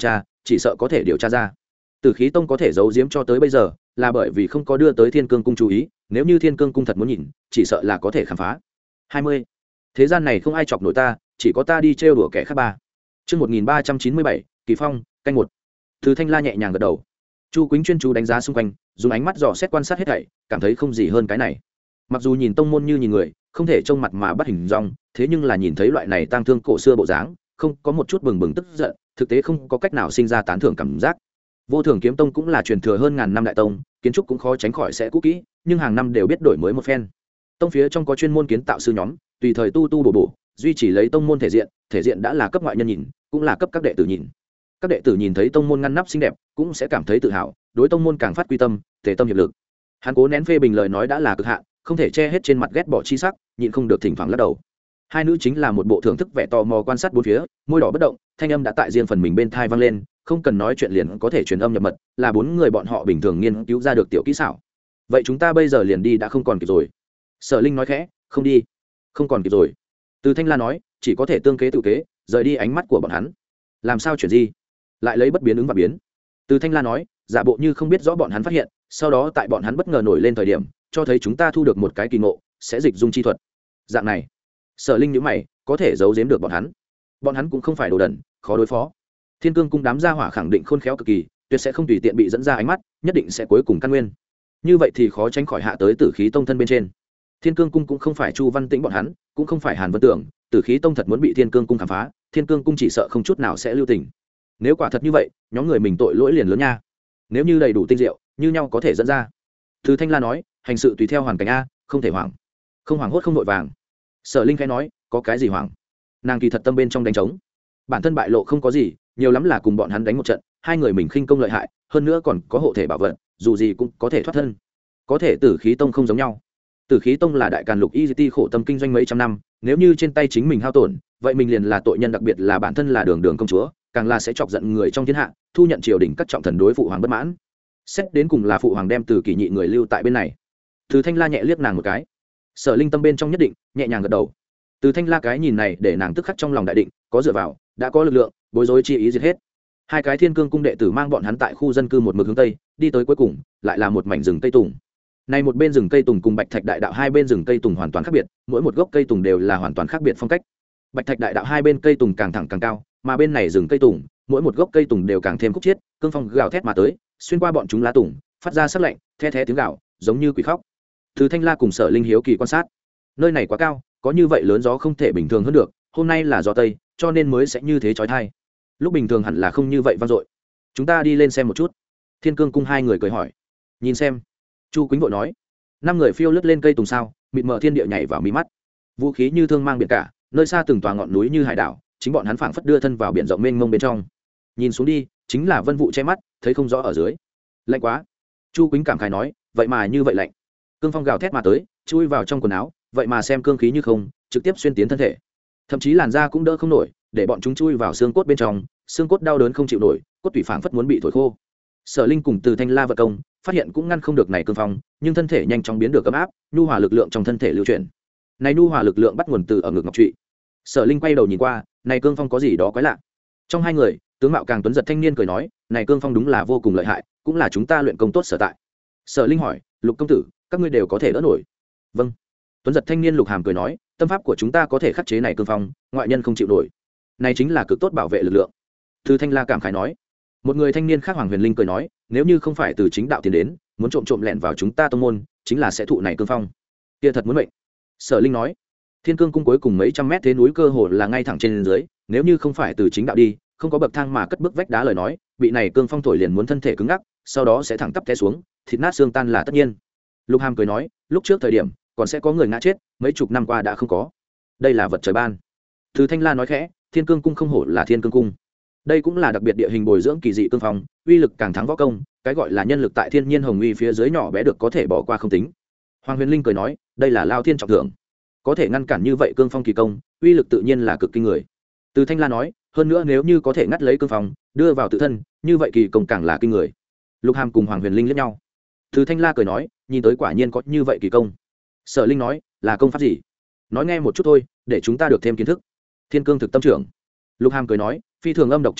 chỉ sợ có thể điều tra ra. Tử khí tông có thể giấu giếm cho tới bây giờ là bởi vì không có đưa tới Thiên Cương cung chú ý, nếu như Thiên Cương cung thật muốn nhìn chỉ sợ là có thể khám phá. hai mươi. Thế gian này không ai chọc nổi ta, chỉ có ta đi trêu đùa kẻ khác ba. Chương một nghìn ba trăm chín mươi bảy, Kỳ Phong, canh một. Từ Thanh La nhẹ nhàng gật đầu. Chu Quýnh chuyên chú đánh giá xung quanh, dùng ánh mắt dò xét quan sát hết thảy, cảm thấy không gì hơn cái này. Mặc dù nhìn tông môn như nhìn người, không thể trông mặt mà bắt hình dong, thế nhưng là nhìn thấy loại này tang thương cổ xưa bộ dáng, không có một chút bừng bừng tức giận, thực tế không có cách nào sinh ra tán thưởng cảm giác. Vô Thường Kiếm Tông cũng là truyền thừa hơn ngàn năm đại tông, kiến trúc cũng khó tránh khỏi sẽ cũ kỹ, nhưng hàng năm đều biết đổi mới một phen. Tông phía trong có chuyên môn kiến tạo sư nhóm, tùy thời tu tu bổ bổ, duy trì lấy tông môn thể diện, thể diện đã là cấp ngoại nhân nhìn, cũng là cấp các đệ tử nhìn. Các đệ tử nhìn thấy tông môn ngăn nắp xinh đẹp, cũng sẽ cảm thấy tự hào, đối tông môn càng phát quy tâm, tề tâm hiệp lực. Hắn cố nén phê bình lời nói đã là cực hạn, không thể che hết trên mặt ghét bỏ chi sắc, nhịn không được thỉnh thoảng lắc đầu. Hai nữ chính là một bộ thưởng thức vẻ tò mò quan sát bốn phía, môi đỏ bất động, thanh âm đã tại riêng phần mình bên thai vang lên, không cần nói chuyện liền có thể truyền âm nhập mật, là bốn người bọn họ bình thường nghiên cứu ra được tiểu kỹ xảo. Vậy chúng ta bây giờ liền đi đã không còn kịp rồi. Sở Linh nói khẽ, không đi, không còn kịp rồi. Từ Thanh La nói, chỉ có thể tương kế tự kế, rời đi ánh mắt của bọn hắn. Làm sao chuyển gì? Lại lấy bất biến ứng và biến. Từ Thanh La nói, giả bộ như không biết rõ bọn hắn phát hiện, sau đó tại bọn hắn bất ngờ nổi lên thời điểm, cho thấy chúng ta thu được một cái kỳ ngộ, sẽ dịch dung chi thuật. Dạng này, Sở Linh nhíu mày, có thể giấu giếm được bọn hắn. Bọn hắn cũng không phải đồ đần, khó đối phó. Thiên Cương cung đám gia hỏa khẳng định khôn khéo cực kỳ, tuyệt sẽ không tùy tiện bị dẫn ra ánh mắt, nhất định sẽ cuối cùng căn nguyên. Như vậy thì khó tránh khỏi hạ tới Tử Khí tông thân bên trên. Thiên Cương cung cũng không phải Chu Văn Tĩnh bọn hắn, cũng không phải Hàn Vân Tưởng, Tử Khí tông thật muốn bị Thiên Cương cung khám phá, Thiên Cương cung chỉ sợ không chút nào sẽ lưu tình. Nếu quả thật như vậy, nhóm người mình tội lỗi liền lớn nha. Nếu như đầy đủ tinh diệu, như nhau có thể dẫn ra. Từ Thanh La nói, hành sự tùy theo hoàn cảnh a, không thể hoảng. Không hoảng hốt không nội vàng. Sở Linh khẽ nói, có cái gì hoảng? Nàng kỳ thật tâm bên trong đánh trống. Bản thân bại lộ không có gì, nhiều lắm là cùng bọn hắn đánh một trận, hai người mình khinh công lợi hại, hơn nữa còn có hộ thể bảo vật, dù gì cũng có thể thoát thân. Có thể Tử Khí tông không giống nhau. Tử Khí tông là đại càn lục y ti khổ tâm kinh doanh mấy trăm năm, nếu như trên tay chính mình hao tổn, vậy mình liền là tội nhân, đặc biệt là bản thân là đường đường công chúa, càng là sẽ chọc giận người trong thiên hạ, thu nhận triều đình các trọng thần đối phụ hoàng bất mãn. Xét đến cùng là phụ hoàng đem Từ Kỷ nhị người lưu tại bên này. Từ Thanh La nhẹ liếc nàng một cái. Sở Linh tâm bên trong nhất định, nhẹ nhàng gật đầu. Từ Thanh La cái nhìn này để nàng tức khắc trong lòng đại định, có dựa vào, đã có lực lượng, bối rối chi ý diệt hết. Hai cái Thiên Cương cung đệ tử mang bọn hắn tại khu dân cư một mực hướng tây, đi tới cuối cùng, lại là một mảnh rừng cây tùng. Này một bên rừng cây tùng cùng Bạch Thạch đại đạo hai bên rừng cây tùng hoàn toàn khác biệt, mỗi một gốc cây tùng đều là hoàn toàn khác biệt phong cách. Bạch Thạch đại đạo hai bên cây tùng càng thẳng càng cao, mà bên này rừng cây tùng, mỗi một gốc cây tùng đều càng thêm khúc chiết, cương phong gào thét mà tới, xuyên qua bọn chúng lá tùng, phát ra sắc lạnh, the thé tiếng gào, giống như quỷ khóc. Từ Thanh La cùng Sở Linh hiếu kỳ quan sát. Nơi này quá cao, có như vậy lớn gió không thể bình thường hơn được, hôm nay là gió tây, cho nên mới sẽ như thế chói tai. Lúc bình thường hẳn là không như vậy vang dội. Chúng ta đi lên xem một chút. Thiên Cương cung hai người cười hỏi. Nhìn xem. Chu Quýnh vội nói. Năm người phiêu lướt lên cây tùng sao, mịt mờ thiên địa nhảy vào mí mắt. Vũ khí như thương mang biển cả, nơi xa từng tòa ngọn núi như hải đảo, chính bọn hắn phảng phất đưa thân vào biển rộng mênh mông bên trong. Nhìn xuống đi, chính là vân vụ che mắt, thấy không rõ ở dưới. Lạnh quá. Chu Quýnh cảm khái nói, vậy mà như vậy lạnh. Cương phong gào thét mà tới, chui vào trong quần áo, vậy mà xem cương khí như không, trực tiếp xuyên tiến thân thể. Thậm chí làn da cũng đỡ không nổi, để bọn chúng chui vào xương cốt bên trong, xương cốt đau đớn không chịu nổi, cốt tủy phảng phất muốn bị thổi khô. Sở Linh cùng Từ Thanh La vật công, phát hiện cũng ngăn không được này cương phong, nhưng thân thể nhanh chóng biến được ấm áp, nhu hòa lực lượng trong thân thể lưu chuyển. Này nhu hòa lực lượng bắt nguồn từ ở ngực ngọc trụy. Sở Linh quay đầu nhìn qua, này cương phong có gì đó quái lạ. Trong hai người, tướng mạo càng tuấn giật thanh niên cười nói, này cương phong đúng là vô cùng lợi hại, cũng là chúng ta luyện công tốt sở tại. Sở Linh hỏi, Lục công tử, các ngươi đều có thể đỡ nổi? Vâng. Tuấn giật thanh niên Lục Hàm cười nói, tâm pháp của chúng ta có thể khắc chế này cương phong, ngoại nhân không chịu nổi. Này chính là cực tốt bảo vệ lực lượng. Từ Thanh La cảm khái nói. Một người thanh niên khác Hoàng Huyền Linh cười nói, nếu như không phải từ chính đạo tiến đến, muốn trộm trộm lẻn vào chúng ta tông môn, chính là sẽ thụ này cương phong. Kia thật muốn mệnh. Sở Linh nói, Thiên Cương cung cuối cùng mấy trăm mét thế núi cơ hồ là ngay thẳng trên dưới, nếu như không phải từ chính đạo đi, không có bậc thang mà cất bước vách đá lời nói, bị này cương phong thổi liền muốn thân thể cứng ngắc, sau đó sẽ thẳng tắp té xuống, thịt nát xương tan là tất nhiên. Lục Hàm cười nói, lúc trước thời điểm, còn sẽ có người ngã chết, mấy chục năm qua đã không có. Đây là vật trời ban. Từ Thanh La nói khẽ, Thiên Cương cung không hổ là Thiên Cương cung. Đây cũng là đặc biệt địa hình bồi dưỡng kỳ dị cương phong, uy lực càng thắng võ công, cái gọi là nhân lực tại thiên nhiên hồng uy phía dưới nhỏ bé được có thể bỏ qua không tính. Hoàng Huyền Linh cười nói, đây là lao thiên trọng thượng, có thể ngăn cản như vậy cương phong kỳ công, uy lực tự nhiên là cực kinh người. Từ Thanh La nói, hơn nữa nếu như có thể ngắt lấy cương phong, đưa vào tự thân, như vậy kỳ công càng là kinh người. Lục Hàm cùng Hoàng Huyền Linh liếc nhau. Từ Thanh La cười nói, nhìn tới quả nhiên có như vậy kỳ công. Sở Linh nói, là công pháp gì? Nói nghe một chút thôi, để chúng ta được thêm kiến thức. Thiên Cương thực tâm trưởng. Lục Hàm cười nói, phi thường âm độc trường pháp,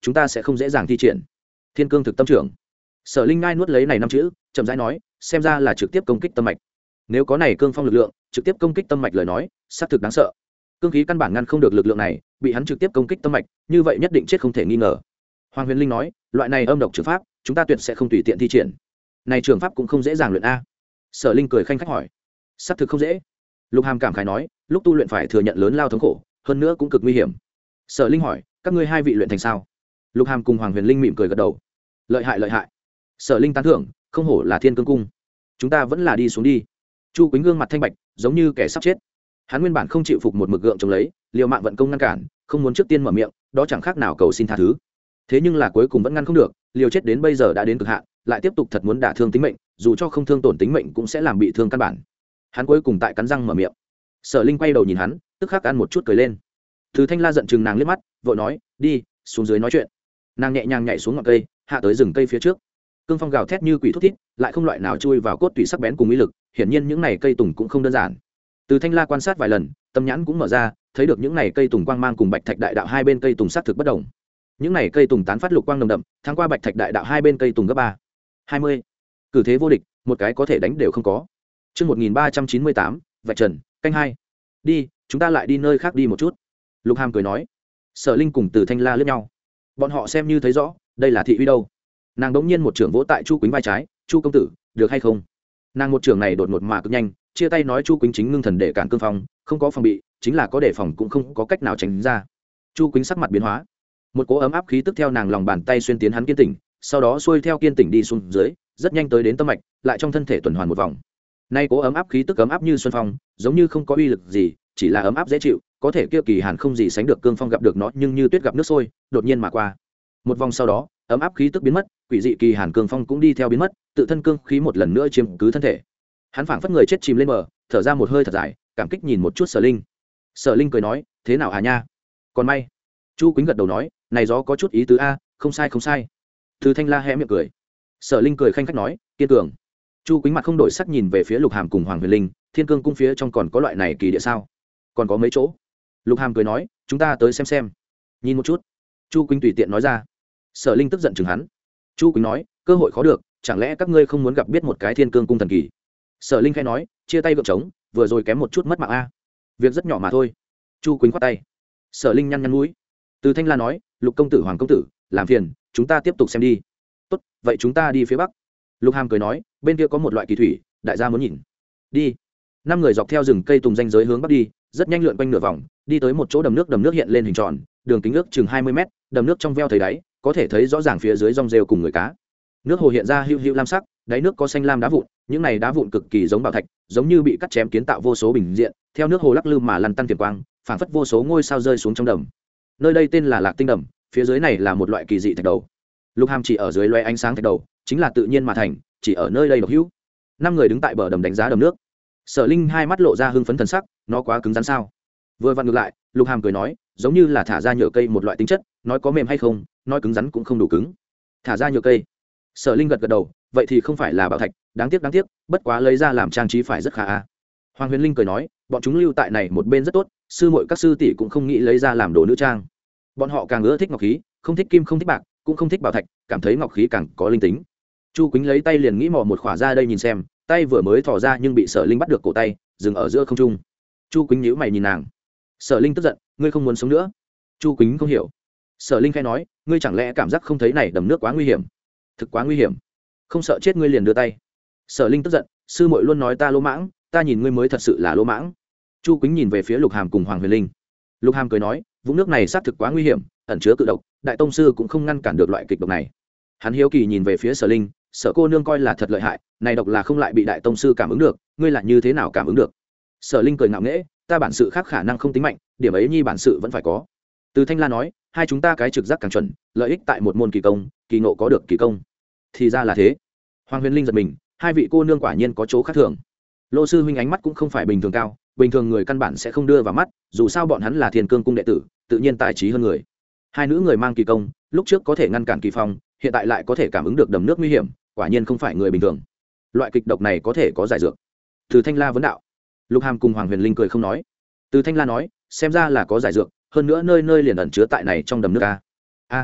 chúng ta sẽ không dễ dàng thi triển. Thiên cương thực tâm trưởng. Sở Linh ngai nuốt lấy này năm chữ, chậm rãi nói, xem ra là trực tiếp công kích tâm mạch. Nếu có này cương phong lực lượng, trực tiếp công kích tâm mạch lời nói, xác thực đáng sợ. Cương khí căn bản ngăn không được lực lượng này, bị hắn trực tiếp công kích tâm mạch, như vậy nhất định chết không thể nghi ngờ. Hoàng Huyền Linh nói, loại này âm độc trường pháp, chúng ta tuyệt sẽ không tùy tiện thi triển. Này trường pháp cũng không dễ dàng luyện a. Sở Linh cười khanh khách hỏi, xác thực không dễ. Lục Hàm cảm khái nói, lúc tu luyện phải thừa nhận lớn lao thống khổ, hơn nữa cũng cực nguy hiểm. Sở Linh hỏi, các ngươi hai vị luyện thành sao? Lục Hàm cùng Hoàng Huyền Linh mỉm cười gật đầu, lợi hại lợi hại. Sở Linh tán thưởng, không hổ là Thiên Cương cung. Chúng ta vẫn là đi xuống đi. Chu Quýnh gương mặt thanh bạch, giống như kẻ sắp chết. Hắn nguyên bản không chịu phục một mực gượng chống lấy, liều mạng vận công ngăn cản, không muốn trước tiên mở miệng, đó chẳng khác nào cầu xin tha thứ. Thế nhưng là cuối cùng vẫn ngăn không được, liều chết đến bây giờ đã đến cực hạn, lại tiếp tục thật muốn đả thương tính mệnh, dù cho không thương tổn tính mệnh cũng sẽ làm bị thương căn bản. Hắn cuối cùng tại cắn răng mở miệng. Sở Linh quay đầu nhìn hắn, tức khắc ăn một chút cười lên. Từ Thanh La giận chừng nàng liếc mắt, vội nói, đi xuống dưới nói chuyện. Nàng nhẹ nhàng nhảy xuống ngọn cây, hạ tới rừng cây phía trước. Cương phong gào thét như quỷ thút thít, lại không loại nào chui vào cốt tủy sắc bén cùng ý lực, hiển nhiên những này cây tùng cũng không đơn giản. Từ Thanh La quan sát vài lần, tâm nhãn cũng mở ra, thấy được những này cây tùng quang mang cùng bạch thạch đại đạo hai bên cây tùng sát thực bất động. Những này cây tùng tán phát lục quang nồng đậm, tháng qua bạch thạch đại đạo hai bên cây tùng gấp ba hai mươi, cử thế vô địch, một cái có thể đánh đều không có. Chương một nghìn ba trăm chín mươi tám, vạch trần, canh hai. Đi, chúng ta lại đi nơi khác đi một chút. Lục Hàm cười nói. Sở Linh cùng Từ Thanh La liếc nhau. Bọn họ xem như thấy rõ, đây là thị uy đâu. Nàng đống nhiên một trưởng vỗ tại Chu Quýnh vai trái, "Chu công tử, được hay không?" Nàng một trưởng này đột ngột mà cực nhanh, chia tay nói Chu Quýnh chính ngưng thần để cản cương phong, không có phòng bị, chính là có đề phòng cũng không có cách nào tránh ra. Chu Quýnh sắc mặt biến hóa, một cỗ ấm áp khí tức theo nàng lòng bàn tay xuyên tiến hắn kiên tỉnh, sau đó xuôi theo kiên tỉnh đi xuống dưới, rất nhanh tới đến tâm mạch, lại trong thân thể tuần hoàn một vòng. Nay cỗ ấm áp khí tức ấm áp như xuân phong, giống như không có uy lực gì, chỉ là ấm áp dễ chịu, có thể kia kỳ hàn không gì sánh được cương phong gặp được nó, nhưng như tuyết gặp nước sôi, đột nhiên mà qua. Một vòng sau đó, ấm áp khí tức biến mất, quỷ dị kỳ hàn cương phong cũng đi theo biến mất, tự thân cương khí một lần nữa chiếm cứ thân thể. Hắn phảng phất người chết chìm lên bờ, thở ra một hơi thật dài, cảm kích nhìn một chút Sở Linh. Sở Linh cười nói, thế nào Hà nha? Còn may. Chu Quýnh gật đầu nói, này gió có chút ý tứ a, không sai không sai. Từ Thanh La hé miệng cười. Sở Linh cười khanh khách nói, kiên cường. Chu Quýnh mặt không đổi sắc nhìn về phía Lục Hàm cùng Hoàng Huyền Linh, Thiên Cương cung phía trong còn có loại này kỳ địa sao? Còn có mấy chỗ. Lục Hàm cười nói, chúng ta tới xem xem. Nhìn một chút. Chu Quýnh tùy tiện nói ra. Sở Linh tức giận chừng hắn. Chu Quýnh nói, cơ hội khó được, chẳng lẽ các ngươi không muốn gặp biết một cái Thiên Cương cung thần kỳ? Sở Linh khẽ nói, chia tay gượng trống, vừa rồi kém một chút mất mạng a. Việc rất nhỏ mà thôi. Chu Quýnh khoát tay. Sở Linh nhăn nhăn mũi. Từ Thanh La nói, Lục công tử, Hoàng công tử, làm phiền, chúng ta tiếp tục xem đi. Tốt, vậy chúng ta đi phía bắc. Lục Hàm cười nói, bên kia có một loại kỳ thủy, đại gia muốn nhìn. Đi. Năm người dọc theo rừng cây tùng danh giới hướng bắc đi, rất nhanh lượn quanh nửa vòng, đi tới một chỗ đầm nước, đầm nước hiện lên hình tròn, đường kính ước chừng hai mươi mét, đầm nước trong veo thấy đáy, có thể thấy rõ ràng phía dưới rong rêu cùng người cá. Nước hồ hiện ra hữu hữu lam sắc, đáy nước có xanh lam đá vụn, những này đá vụn cực kỳ giống bảo thạch, giống như bị cắt chém kiến tạo vô số bình diện, theo nước hồ lắc lư mà lăn tăn tiềm quang, phảng phất vô số ngôi sao rơi xuống trong đầm. Nơi đây tên là Lạc Tinh đầm, phía dưới này là một loại kỳ dị thạch đầu. Lục Hàm chỉ ở dưới loe ánh sáng thạch đầu, chính là tự nhiên mà thành, chỉ ở nơi đây độc hữu. Năm người đứng tại bờ đầm đánh giá đầm nước. Sở Linh hai mắt lộ ra hưng phấn thần sắc, nó quá cứng rắn sao? Vừa vặn ngược lại, Lục Hàm cười nói, giống như là thả ra nhựa cây một loại tính chất, nói có mềm hay không, nói cứng rắn cũng không đủ cứng. Thả ra nhựa cây. Sở Linh gật gật đầu, vậy thì không phải là bảo thạch, đáng tiếc đáng tiếc, bất quá lấy ra làm trang trí phải rất khá a. Hoàng Huyền Linh cười nói, bọn chúng lưu tại này một bên rất tốt, sư muội các sư tỷ cũng không nghĩ lấy ra làm đồ nữ trang. Bọn họ càng ưa thích ngọc khí, không thích kim không thích bạc, cũng không thích bảo thạch, cảm thấy ngọc khí càng có linh tính. Chu Quýnh lấy tay liền nghĩ mò một khỏa ra đây nhìn xem, tay vừa mới thò ra nhưng bị Sở Linh bắt được cổ tay, dừng ở giữa không trung. Chu Quýnh nhíu mày nhìn nàng. Sở Linh tức giận, ngươi không muốn sống nữa. Chu Quýnh không hiểu. Sở Linh khẽ nói, ngươi chẳng lẽ cảm giác không thấy này đầm nước quá nguy hiểm? Thực quá nguy hiểm. Không sợ chết ngươi liền đưa tay. Sở Linh tức giận, sư muội luôn nói ta lỗ mãng, ta nhìn ngươi mới thật sự là lỗ mãng. Chu Quýnh nhìn về phía Lục Hàm cùng Hoàng Huyền Linh. Lục Hàm cười nói, vũng nước này xác thực quá nguy hiểm, ẩn chứa cự độc, đại tông sư cũng không ngăn cản được loại kịch độc này. Hắn hiếu kỳ nhìn về phía Sở Linh, Sở cô nương coi là thật lợi hại, này độc là không lại bị đại tông sư cảm ứng được, ngươi lại như thế nào cảm ứng được? Sở Linh cười ngạo nghễ, ta bản sự khác khả năng không tính mạnh, điểm ấy nhi bản sự vẫn phải có. Từ Thanh La nói, hai chúng ta cái trực giác càng chuẩn, lợi ích tại một môn kỳ công, kỳ ngộ có được kỳ công. Thì ra là thế. Hoàng Huyền Linh giật mình, hai vị cô nương quả nhiên có chỗ khác thường. Lô sư huynh ánh mắt cũng không phải bình thường cao, bình thường người căn bản sẽ không đưa vào mắt, dù sao bọn hắn là Thiên Cương cung đệ tử, tự nhiên tài trí hơn người. Hai nữ người mang kỳ công, lúc trước có thể ngăn cản kỳ phong, hiện tại lại có thể cảm ứng được đầm nước nguy hiểm, quả nhiên không phải người bình thường. Loại kịch độc này có thể có giải dược. Từ Thanh La vấn đạo. Lục Hàm cùng Hoàng Huyền Linh cười không nói. Từ Thanh La nói, xem ra là có giải dược, hơn nữa nơi nơi liền ẩn chứa tại này trong đầm nước a. A.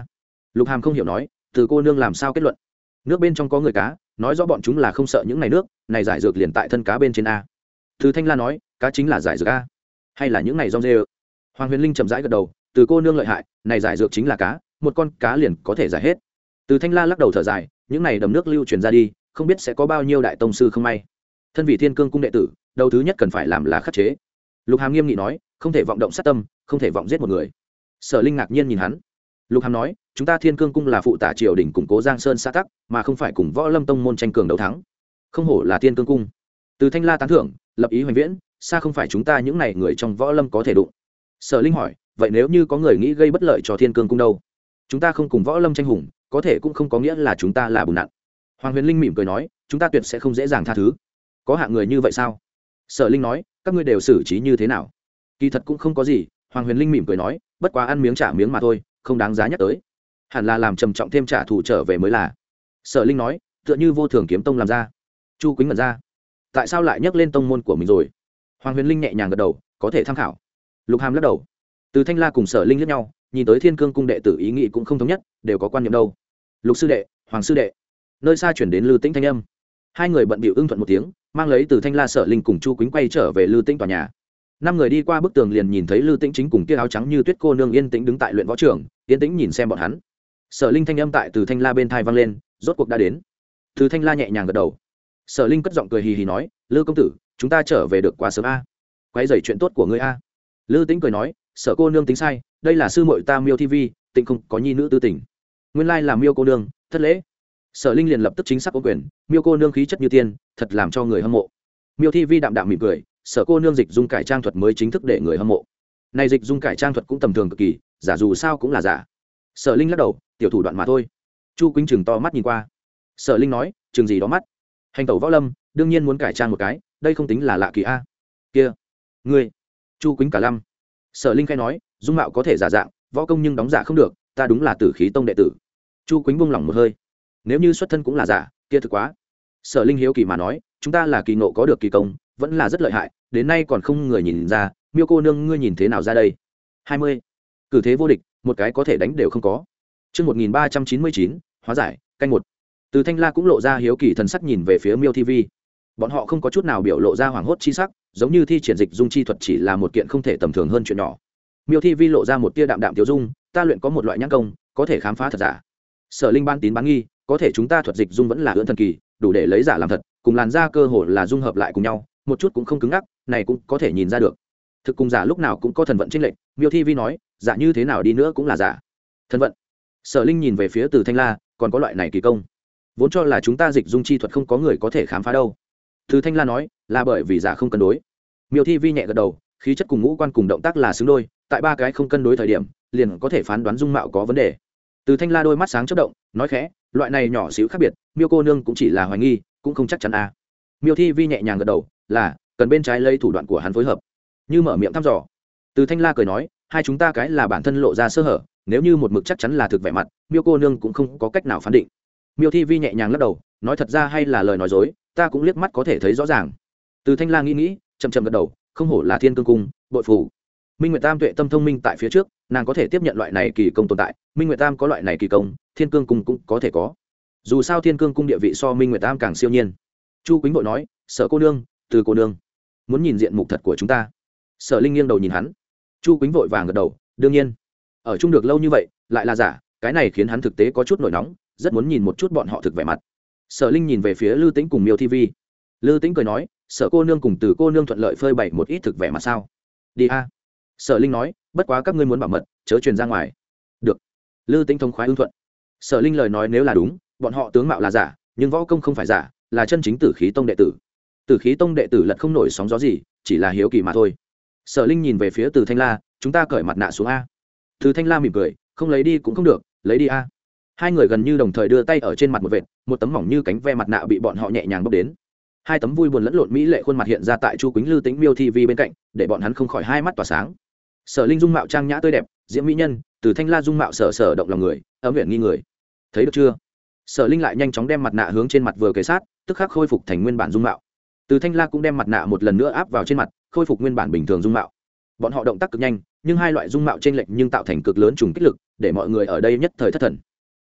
Lục Hàm không hiểu nói, từ cô nương làm sao kết luận? Nước bên trong có người cá, nói rõ bọn chúng là không sợ những này nước, này giải dược liền tại thân cá bên trên a. Từ Thanh La nói, cá chính là giải dược a, hay là những này rong dê? Hoàng Huyền Linh chậm rãi gật đầu, từ cô nương lợi hại, này giải dược chính là cá, một con cá liền có thể giải hết. Từ Thanh La lắc đầu thở dài, những này đầm nước lưu truyền ra đi, không biết sẽ có bao nhiêu đại tông sư không may. Thân vị Thiên Cương cung đệ tử, đầu thứ nhất cần phải làm là khắc chế. Lục Hàm nghiêm nghị nói, không thể vọng động sát tâm, không thể vọng giết một người. Sở Linh ngạc nhiên nhìn hắn. Lục Hàm nói, chúng ta Thiên Cương cung là phụ tả triều đình củng cố Giang Sơn xã tắc, mà không phải cùng Võ Lâm tông môn tranh cường đấu thắng. Không hổ là Thiên Cương cung. Từ Thanh La tán thưởng, lập ý hoành viễn, xa không phải chúng ta những này người trong Võ Lâm có thể đụng. Sở Linh hỏi, vậy nếu như có người nghĩ gây bất lợi cho Thiên Cương cung đâu? Chúng ta không cùng Võ Lâm tranh hùng, có thể cũng không có nghĩa là chúng ta là bùn nặn. Hoàng Huyền Linh mỉm cười nói, chúng ta tuyệt sẽ không dễ dàng tha thứ. Có hạng người như vậy sao? Sở Linh nói, các ngươi đều xử trí như thế nào? Kỳ thật cũng không có gì. Hoàng Huyền Linh mỉm cười nói, bất quá ăn miếng trả miếng mà thôi, không đáng giá nhắc tới. Hẳn là làm trầm trọng thêm trả thù trở về mới là. Sở Linh nói, tựa như Vô Thường kiếm tông làm ra. Chu Quýnh ngẩn ra, tại sao lại nhắc lên tông môn của mình rồi? Hoàng Huyền Linh nhẹ nhàng gật đầu, có thể tham khảo. Lục Hàm lắc đầu. Từ Thanh La cùng Sở Linh liếc nhau, nhìn tới Thiên Cương cung đệ tử ý nghĩ cũng không thống nhất, đều có quan niệm đâu. Lục sư đệ, Hoàng sư đệ. Nơi xa chuyển đến Lư Tĩnh thanh âm. Hai người bận bịu ưng thuận một tiếng, mang lấy Từ Thanh La, Sở Linh cùng Chu Quýnh quay trở về Lư Tĩnh tòa nhà. Năm người đi qua bức tường liền nhìn thấy Lư Tĩnh chính cùng kia áo trắng như tuyết cô nương yên tĩnh đứng tại luyện võ trường, yên tĩnh nhìn xem bọn hắn. Sở Linh thanh âm tại Từ Thanh La bên tai vang lên, rốt cuộc đã đến. Từ Thanh La nhẹ nhàng gật đầu. Sở Linh cất giọng cười hì hì nói, Lư công tử, chúng ta trở về được quá sớm a. Quấy rầy chuyện tốt của ngươi a. Lư Tĩnh cười nói, Sở cô nương tính sai, đây là sư muội ta Miêu Thi Vi, Tĩnh không có nhi nữ tư tình. Nguyên lai là Miêu cô nương, thất lễ. Sở Linh liền lập tức chính xác ô quyền, Miêu cô nương khí chất như tiên, thật làm cho người hâm mộ. Miêu Thi Vi đạm đạm mỉm cười, Sở cô nương dịch dung cải trang thuật mới chính thức để người hâm mộ. Này dịch dung cải trang thuật cũng tầm thường cực kỳ, giả dù sao cũng là giả. Sở Linh lắc đầu, tiểu thủ đoạn mà thôi. Chu Quýnh chừng to mắt nhìn qua. Sở Linh nói, chừng gì đó mắt? Hành tẩu võ lâm, đương nhiên muốn cải trang một cái, đây không tính là lạ kỳ a. Kia, ngươi. Chu Quýnh cả lăm. Sở Linh khai nói, dung mạo có thể giả dạng, võ công nhưng đóng giả không được, ta đúng là Tử Khí tông đệ tử. Chu Quýnh buông lỏng một hơi. Nếu như xuất thân cũng là giả, kia thực quá. Sở Linh hiếu kỳ mà nói, chúng ta là kỳ ngộ có được kỳ công, vẫn là rất lợi hại, đến nay còn không người nhìn ra, Miêu cô nương ngươi nhìn thế nào ra đây? Hai mươi. Cử thế vô địch, một cái có thể đánh đều không có. Chương một nghìn ba trăm chín mươi chín, hóa giải, canh một. Từ Thanh La cũng lộ ra hiếu kỳ thần sắc nhìn về phía Miêu Thi Vi. Bọn họ không có chút nào biểu lộ ra hoảng hốt chi sắc, giống như thi triển dịch dung chi thuật chỉ là một kiện không thể tầm thường hơn chuyện nhỏ. Miêu Thi Vi lộ ra một tia đạm đạm tiêu dung, ta luyện có một loại nhãn công, có thể khám phá thật giả. Sở Linh ban tín bán nghi, có thể chúng ta thuật dịch dung vẫn là ưỡn thần kỳ, đủ để lấy giả làm thật, cùng làn da cơ hồ là dung hợp lại cùng nhau, một chút cũng không cứng ngắc, này cũng có thể nhìn ra được. Thực cùng giả lúc nào cũng có thần vận chênh lệch, Miêu Thi Vi nói, giả như thế nào đi nữa cũng là giả. Thần vận. Sở Linh nhìn về phía Từ Thanh La, còn có loại này kỳ công. Vốn cho là chúng ta dịch dung chi thuật không có người có thể khám phá đâu. Từ Thanh La nói, là bởi vì giả không cân đối. Miêu Thi Vi nhẹ gật đầu, khí chất cùng ngũ quan cùng động tác là xứng đôi, tại ba cái không cân đối thời điểm, liền có thể phán đoán dung mạo có vấn đề. Từ Thanh La đôi mắt sáng chớp động, nói khẽ, loại này nhỏ xíu khác biệt, Miêu cô nương cũng chỉ là hoài nghi, cũng không chắc chắn a. À. Miêu Thi Vi nhẹ nhàng gật đầu, là cần bên trái lấy thủ đoạn của hắn phối hợp. Như mở miệng thăm dò. Từ Thanh La cười nói, hai chúng ta cái là bản thân lộ ra sơ hở, nếu như một mực chắc chắn là thực vẻ mặt, Miêu cô nương cũng không có cách nào phán định. Miêu Thi Vi nhẹ nhàng lắc đầu, nói thật ra hay là lời nói dối, ta cũng liếc mắt có thể thấy rõ ràng. Từ Thanh La nghĩ nghĩ, chậm chậm gật đầu, không hổ là Thiên Cương cung, bội phù. Minh Nguyệt Tam tuệ tâm thông minh tại phía trước, nàng có thể tiếp nhận loại này kỳ công tồn tại, Minh Nguyệt Tam có loại này kỳ công, Thiên Cương cung cũng có thể có. Dù sao Thiên Cương cung địa vị so Minh Nguyệt Tam càng siêu nhiên. Chu Quýnh vội nói, Sở cô nương, Từ cô nương, muốn nhìn diện mục thật của chúng ta. Sở Linh nghiêng đầu nhìn hắn. Chu Quýnh vội vàng gật đầu, đương nhiên. Ở chung được lâu như vậy, lại là giả, cái này khiến hắn thực tế có chút nổi nóng, rất muốn nhìn một chút bọn họ thực vẻ mặt. Sở Linh nhìn về phía Lư Tĩnh cùng Miêu Thi Vi. Lư Tĩnh cười nói, Sở cô nương cùng Từ cô nương thuận lợi phơi bày một ít thực vẻ mặt sao? Đi a. Sở Linh nói, bất quá các ngươi muốn bảo mật, chớ truyền ra ngoài. Được. Lư Tĩnh thông khoái ưng thuận. Sở Linh lời nói nếu là đúng, bọn họ tướng mạo là giả, nhưng võ công không phải giả, là chân chính Tử Khí tông đệ tử. Tử Khí tông đệ tử lật không nổi sóng gió gì, chỉ là hiếu kỳ mà thôi. Sở Linh nhìn về phía Từ Thanh La, chúng ta cởi mặt nạ xuống a. Từ Thanh La mỉm cười, không lấy đi cũng không được, lấy đi a. Hai người gần như đồng thời đưa tay ở trên mặt một vệt, một tấm mỏng như cánh ve mặt nạ bị bọn họ nhẹ nhàng bốc đến. Hai tấm vui buồn lẫn lộn mỹ lệ khuôn mặt hiện ra tại Chu Quýnh, Lư Tĩnh, Miêu Thi Vi bên cạnh, để bọn hắn không khỏi hai mắt tỏa sáng. Sở Linh dung mạo trang nhã tươi đẹp, diễm mỹ nhân, Từ Thanh La dung mạo sở sở động lòng người, ấm uyển nghi người. Thấy được chưa? Sở Linh lại nhanh chóng đem mặt nạ hướng trên mặt vừa kề sát, tức khắc khôi phục thành nguyên bản dung mạo. Từ Thanh La cũng đem mặt nạ một lần nữa áp vào trên mặt, khôi phục nguyên bản bình thường dung mạo. Bọn họ động tác cực nhanh, nhưng hai loại dung mạo chênh lệch nhưng tạo thành cực lớn trùng kích lực, để mọi người ở đây nhất thời thất thần.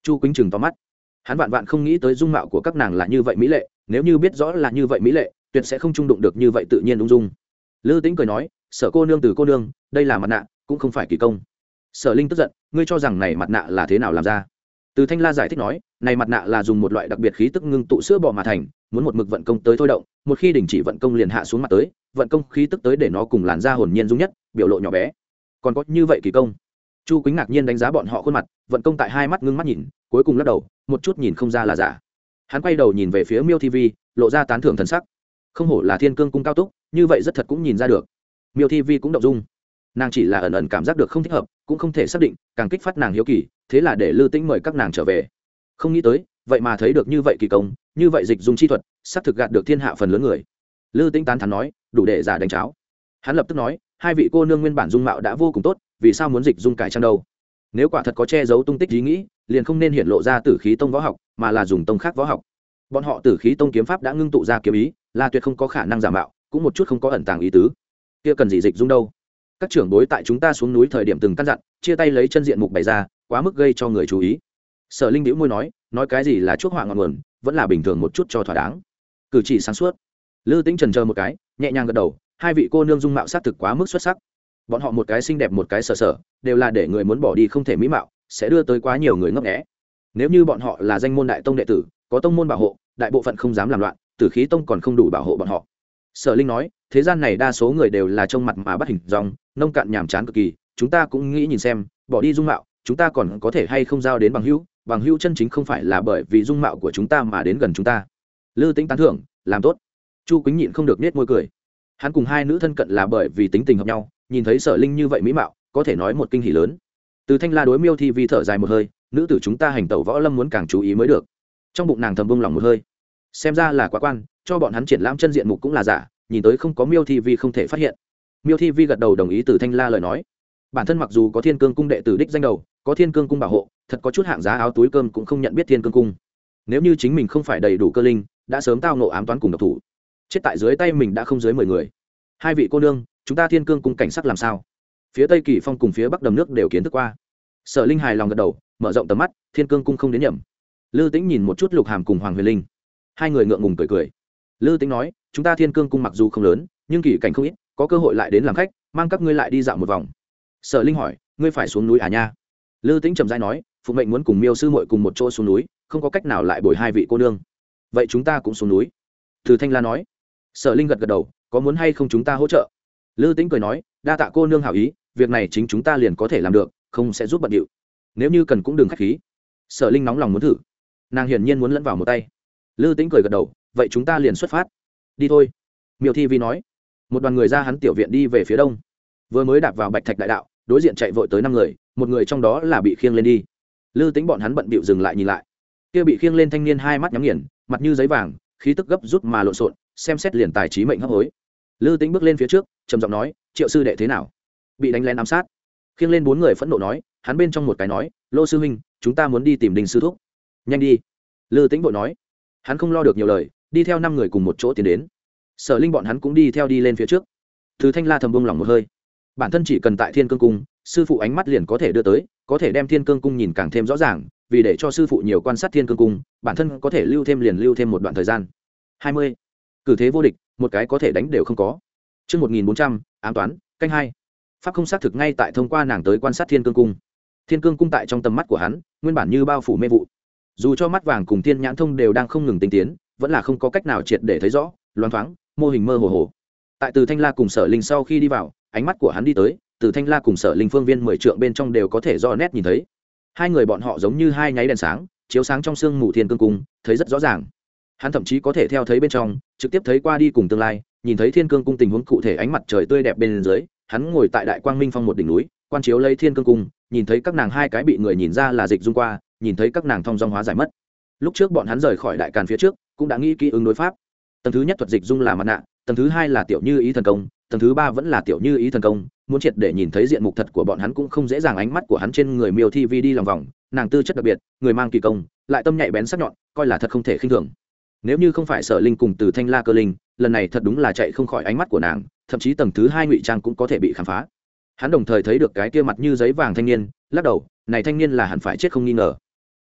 Chu Quýnh chừng to mắt, hắn vạn vạn không nghĩ tới dung mạo của các nàng là như vậy mỹ lệ, nếu như biết rõ là như vậy mỹ lệ tuyệt sẽ không trung đụng được như vậy tự nhiên ung dung. Lư Tĩnh cười nói, Sở cô nương từ cô nương, đây là mặt nạ cũng không phải kỳ công. Sở Linh tức giận, ngươi cho rằng này mặt nạ là thế nào làm ra? Từ Thanh La giải thích nói, này mặt nạ là dùng một loại đặc biệt khí tức ngưng tụ sữa bò mà thành, muốn một mực vận công tới thôi động, một khi đình chỉ vận công liền hạ xuống mặt tới, vận công khí tức tới để nó cùng làn da hồn nhiên dung nhất, biểu lộ nhỏ bé. Còn có như vậy kỳ công? Chu Quýnh ngạc nhiên đánh giá bọn họ khuôn mặt, vận công tại hai mắt ngưng mắt nhìn, cuối cùng lắc đầu, một chút nhìn không ra là giả. Hắn quay đầu nhìn về phía Miêu Thi Vi, lộ ra tán thưởng thần sắc. Không hổ là Thiên Cương cung cao túc, như vậy rất thật cũng nhìn ra được. Miêu Thi Vi cũng động dung, nàng chỉ là ẩn ẩn cảm giác được không thích hợp, cũng không thể xác định, càng kích phát nàng hiếu kỳ, thế là để Lư Tĩnh mời các nàng trở về. Không nghĩ tới, vậy mà thấy được như vậy kỳ công, như vậy dịch dung chi thuật, sắp thực gạt được thiên hạ phần lớn người. Lư Tĩnh tán thán nói, đủ để giả đánh cháo. Hắn lập tức nói, hai vị cô nương nguyên bản dung mạo đã vô cùng tốt, vì sao muốn dịch dung cải trang đâu? Nếu quả thật có che giấu tung tích ý nghĩ, liền không nên hiện lộ ra Tử Khí Tông võ học, mà là dùng tông khác võ học. Bọn họ Tử Khí Tông kiếm pháp đã ngưng tụ ra kiếm ý, là tuyệt không có khả năng giả mạo, cũng một chút không có ẩn tàng ý tứ. Kia cần gì dịch dung đâu? Các trưởng bối tại chúng ta xuống núi thời điểm từng căn dặn, chia tay lấy chân diện mục bày ra, quá mức gây cho người chú ý. Sở Linh bĩu môi nói, nói cái gì là chuốc họa ngọn nguồn, vẫn là bình thường một chút cho thỏa đáng. Cử chỉ sáng suốt. Lư Tĩnh chần chờ một cái, nhẹ nhàng gật đầu, hai vị cô nương dung mạo sát thực quá mức xuất sắc. Bọn họ một cái xinh đẹp một cái sở sở, đều là để người muốn bỏ đi không thể mỹ mạo, sẽ đưa tới quá nhiều người ngấp nghé. Nếu như bọn họ là danh môn đại tông đệ tử, có tông môn bảo hộ, đại bộ phận không dám làm loạn, Tử Khí Tông còn không đủ bảo hộ bọn họ. Sở Linh nói, thế gian này đa số người đều là trông mặt mà bắt hình dong, nông cạn nhàm chán cực kỳ, chúng ta cũng nghĩ nhìn xem, bỏ đi dung mạo, chúng ta còn có thể hay không giao đến bằng hữu, bằng hữu chân chính không phải là bởi vì dung mạo của chúng ta mà đến gần chúng ta. Lư Tĩnh tán thưởng, làm tốt. Chu Quýnh nhịn không được nết môi cười. Hắn cùng hai nữ thân cận là bởi vì tính tình hợp nhau, nhìn thấy Sở Linh như vậy mỹ mạo, có thể nói một kinh hỉ lớn. Từ Thanh La đối Miêu Thi Vi thở dài một hơi, nữ tử chúng ta hành tẩu võ lâm muốn càng chú ý mới được. Trong bụng nàng thầm buông lòng một hơi, xem ra là quá quan, cho bọn hắn triển lãm chân diện mục cũng là giả, nhìn tới không có Miêu Thi Vi không thể phát hiện. Miêu Thi Vi gật đầu đồng ý Từ Thanh La lời nói. Bản thân mặc dù có Thiên Cương cung đệ tử đích danh đầu, có Thiên Cương cung bảo hộ, thật có chút hạng giá áo túi cơm cũng không nhận biết Thiên Cương cung. Nếu như chính mình không phải đầy đủ cơ linh, đã sớm tao nộ ám toán cùng độc thủ, chết tại dưới tay mình đã không dưới mười người. Hai vị cô nương, chúng ta Thiên Cương cung cảnh sắc làm sao? Phía Tây Kỳ Phong cùng phía Bắc Đầm nước đều kiến thức qua. Sở Linh hài lòng gật đầu, mở rộng tầm mắt, Thiên Cương cung không đến nhầm. Lư Tĩnh nhìn một chút Lục Hàm cùng Hoàng Huyền Linh, hai người ngượng ngùng cười cười. Lư Tĩnh nói, chúng ta Thiên Cương cung mặc dù không lớn, nhưng kỳ cảnh không ít, có cơ hội lại đến làm khách, mang các ngươi lại đi dạo một vòng. Sở Linh hỏi, ngươi phải xuống núi à nha? Lư Tĩnh trầm rãi nói, phụ mệnh muốn cùng Miêu sư muội cùng một chỗ xuống núi, không có cách nào lại bồi hai vị cô nương. Vậy chúng ta cũng xuống núi. Từ Thanh La nói. Sở Linh gật gật đầu, có muốn hay không chúng ta hỗ trợ? Lư Tĩnh cười nói, đa tạ cô nương hảo ý, việc này chính chúng ta liền có thể làm được, không sẽ giúp bận điệu. Nếu như cần cũng đừng khách khí. Sở Linh nóng lòng muốn thử, nàng hiển nhiên muốn lẫn vào một tay. Lư Tĩnh cười gật đầu, vậy chúng ta liền xuất phát. Đi thôi. Miêu Thi Vi nói. Một đoàn người ra hắn tiểu viện đi về phía đông. Vừa mới đạp vào Bạch Thạch đại đạo, đối diện chạy vội tới năm người, một người trong đó là bị khiêng lên đi. Lư Tĩnh bọn hắn bận bịu dừng lại nhìn lại. Kia bị khiêng lên thanh niên hai mắt nhắm nghiền, mặt như giấy vàng, khí tức gấp rút mà lộn xộn, xem xét liền tài trí mệnh hấp hối. Lư Tĩnh bước lên phía trước, trầm giọng nói, Triệu sư đệ thế nào? Bị đánh lén ám sát. Khiêng lên bốn người phẫn nộ nói, hắn bên trong một cái nói, Lô sư huynh, chúng ta muốn đi tìm Đình sư thúc. Nhanh đi. Lư Tĩnh vội nói. Hắn không lo được nhiều lời, đi theo năm người cùng một chỗ tiến đến. Sở Linh bọn hắn cũng đi theo đi lên phía trước. Từ Thanh La thầm buông lòng một hơi. Bản thân chỉ cần tại Thiên Cương cung, sư phụ ánh mắt liền có thể đưa tới, có thể đem Thiên Cương cung nhìn càng thêm rõ ràng, vì để cho sư phụ nhiều quan sát Thiên Cương cung, bản thân có thể lưu thêm liền lưu thêm một đoạn thời gian. hai mươi. Cử thế vô địch, một cái có thể đánh đều không có. Chương một nghìn bốn trăm, ám toán, canh hai. Pháp không xác thực ngay tại thông qua nàng tới quan sát Thiên Cương cung. Thiên Cương cung tại trong tầm mắt của hắn, nguyên bản như bao phủ mê vụ. Dù cho mắt vàng cùng Thiên Nhãn thông đều đang không ngừng tinh tiến, vẫn là không có cách nào triệt để thấy rõ, loáng thoáng, mô hình mơ hồ hồ. Tại Từ Thanh La cùng Sở Linh sau khi đi vào, ánh mắt của hắn đi tới, Từ Thanh La cùng Sở Linh phương viên mười trượng bên trong đều có thể rõ nét nhìn thấy. Hai người bọn họ giống như hai nháy đèn sáng, chiếu sáng trong sương mù Thiên Cương cung, thấy rất rõ ràng. Hắn thậm chí có thể theo thấy bên trong, trực tiếp thấy qua đi cùng tương lai, nhìn thấy Thiên Cương cung tình huống cụ thể, ánh mặt trời tươi đẹp bên dưới, hắn ngồi tại Đại Quang Minh Phong một đỉnh núi, quan chiếu lấy Thiên Cương cung, nhìn thấy các nàng hai cái bị người nhìn ra là dịch dung qua, nhìn thấy các nàng thông dong hóa giải mất. Lúc trước bọn hắn rời khỏi Đại Càn phía trước, cũng đã nghĩ kỹ ứng đối pháp. Tầng thứ nhất thuật dịch dung là mặt nạ, tầng thứ hai là tiểu như ý thần công, tầng thứ ba vẫn là tiểu như ý thần công. Muốn triệt để nhìn thấy diện mục thật của bọn hắn cũng không dễ dàng. Ánh mắt của hắn trên người Miêu Thi Vi đi lòng vòng, nàng tư chất đặc biệt, người mang kỳ công, lại tâm nhạy bén sắc nhọn, coi là thật không thể khinh thường. Nếu như không phải Sở Linh cùng Từ Thanh La cơ linh, lần này thật đúng là chạy không khỏi ánh mắt của nàng, thậm chí tầng thứ hai ngụy trang cũng có thể bị khám phá. Hắn đồng thời thấy được cái kia mặt như giấy vàng thanh niên, lắc đầu, này thanh niên là hẳn phải chết không nghi ngờ.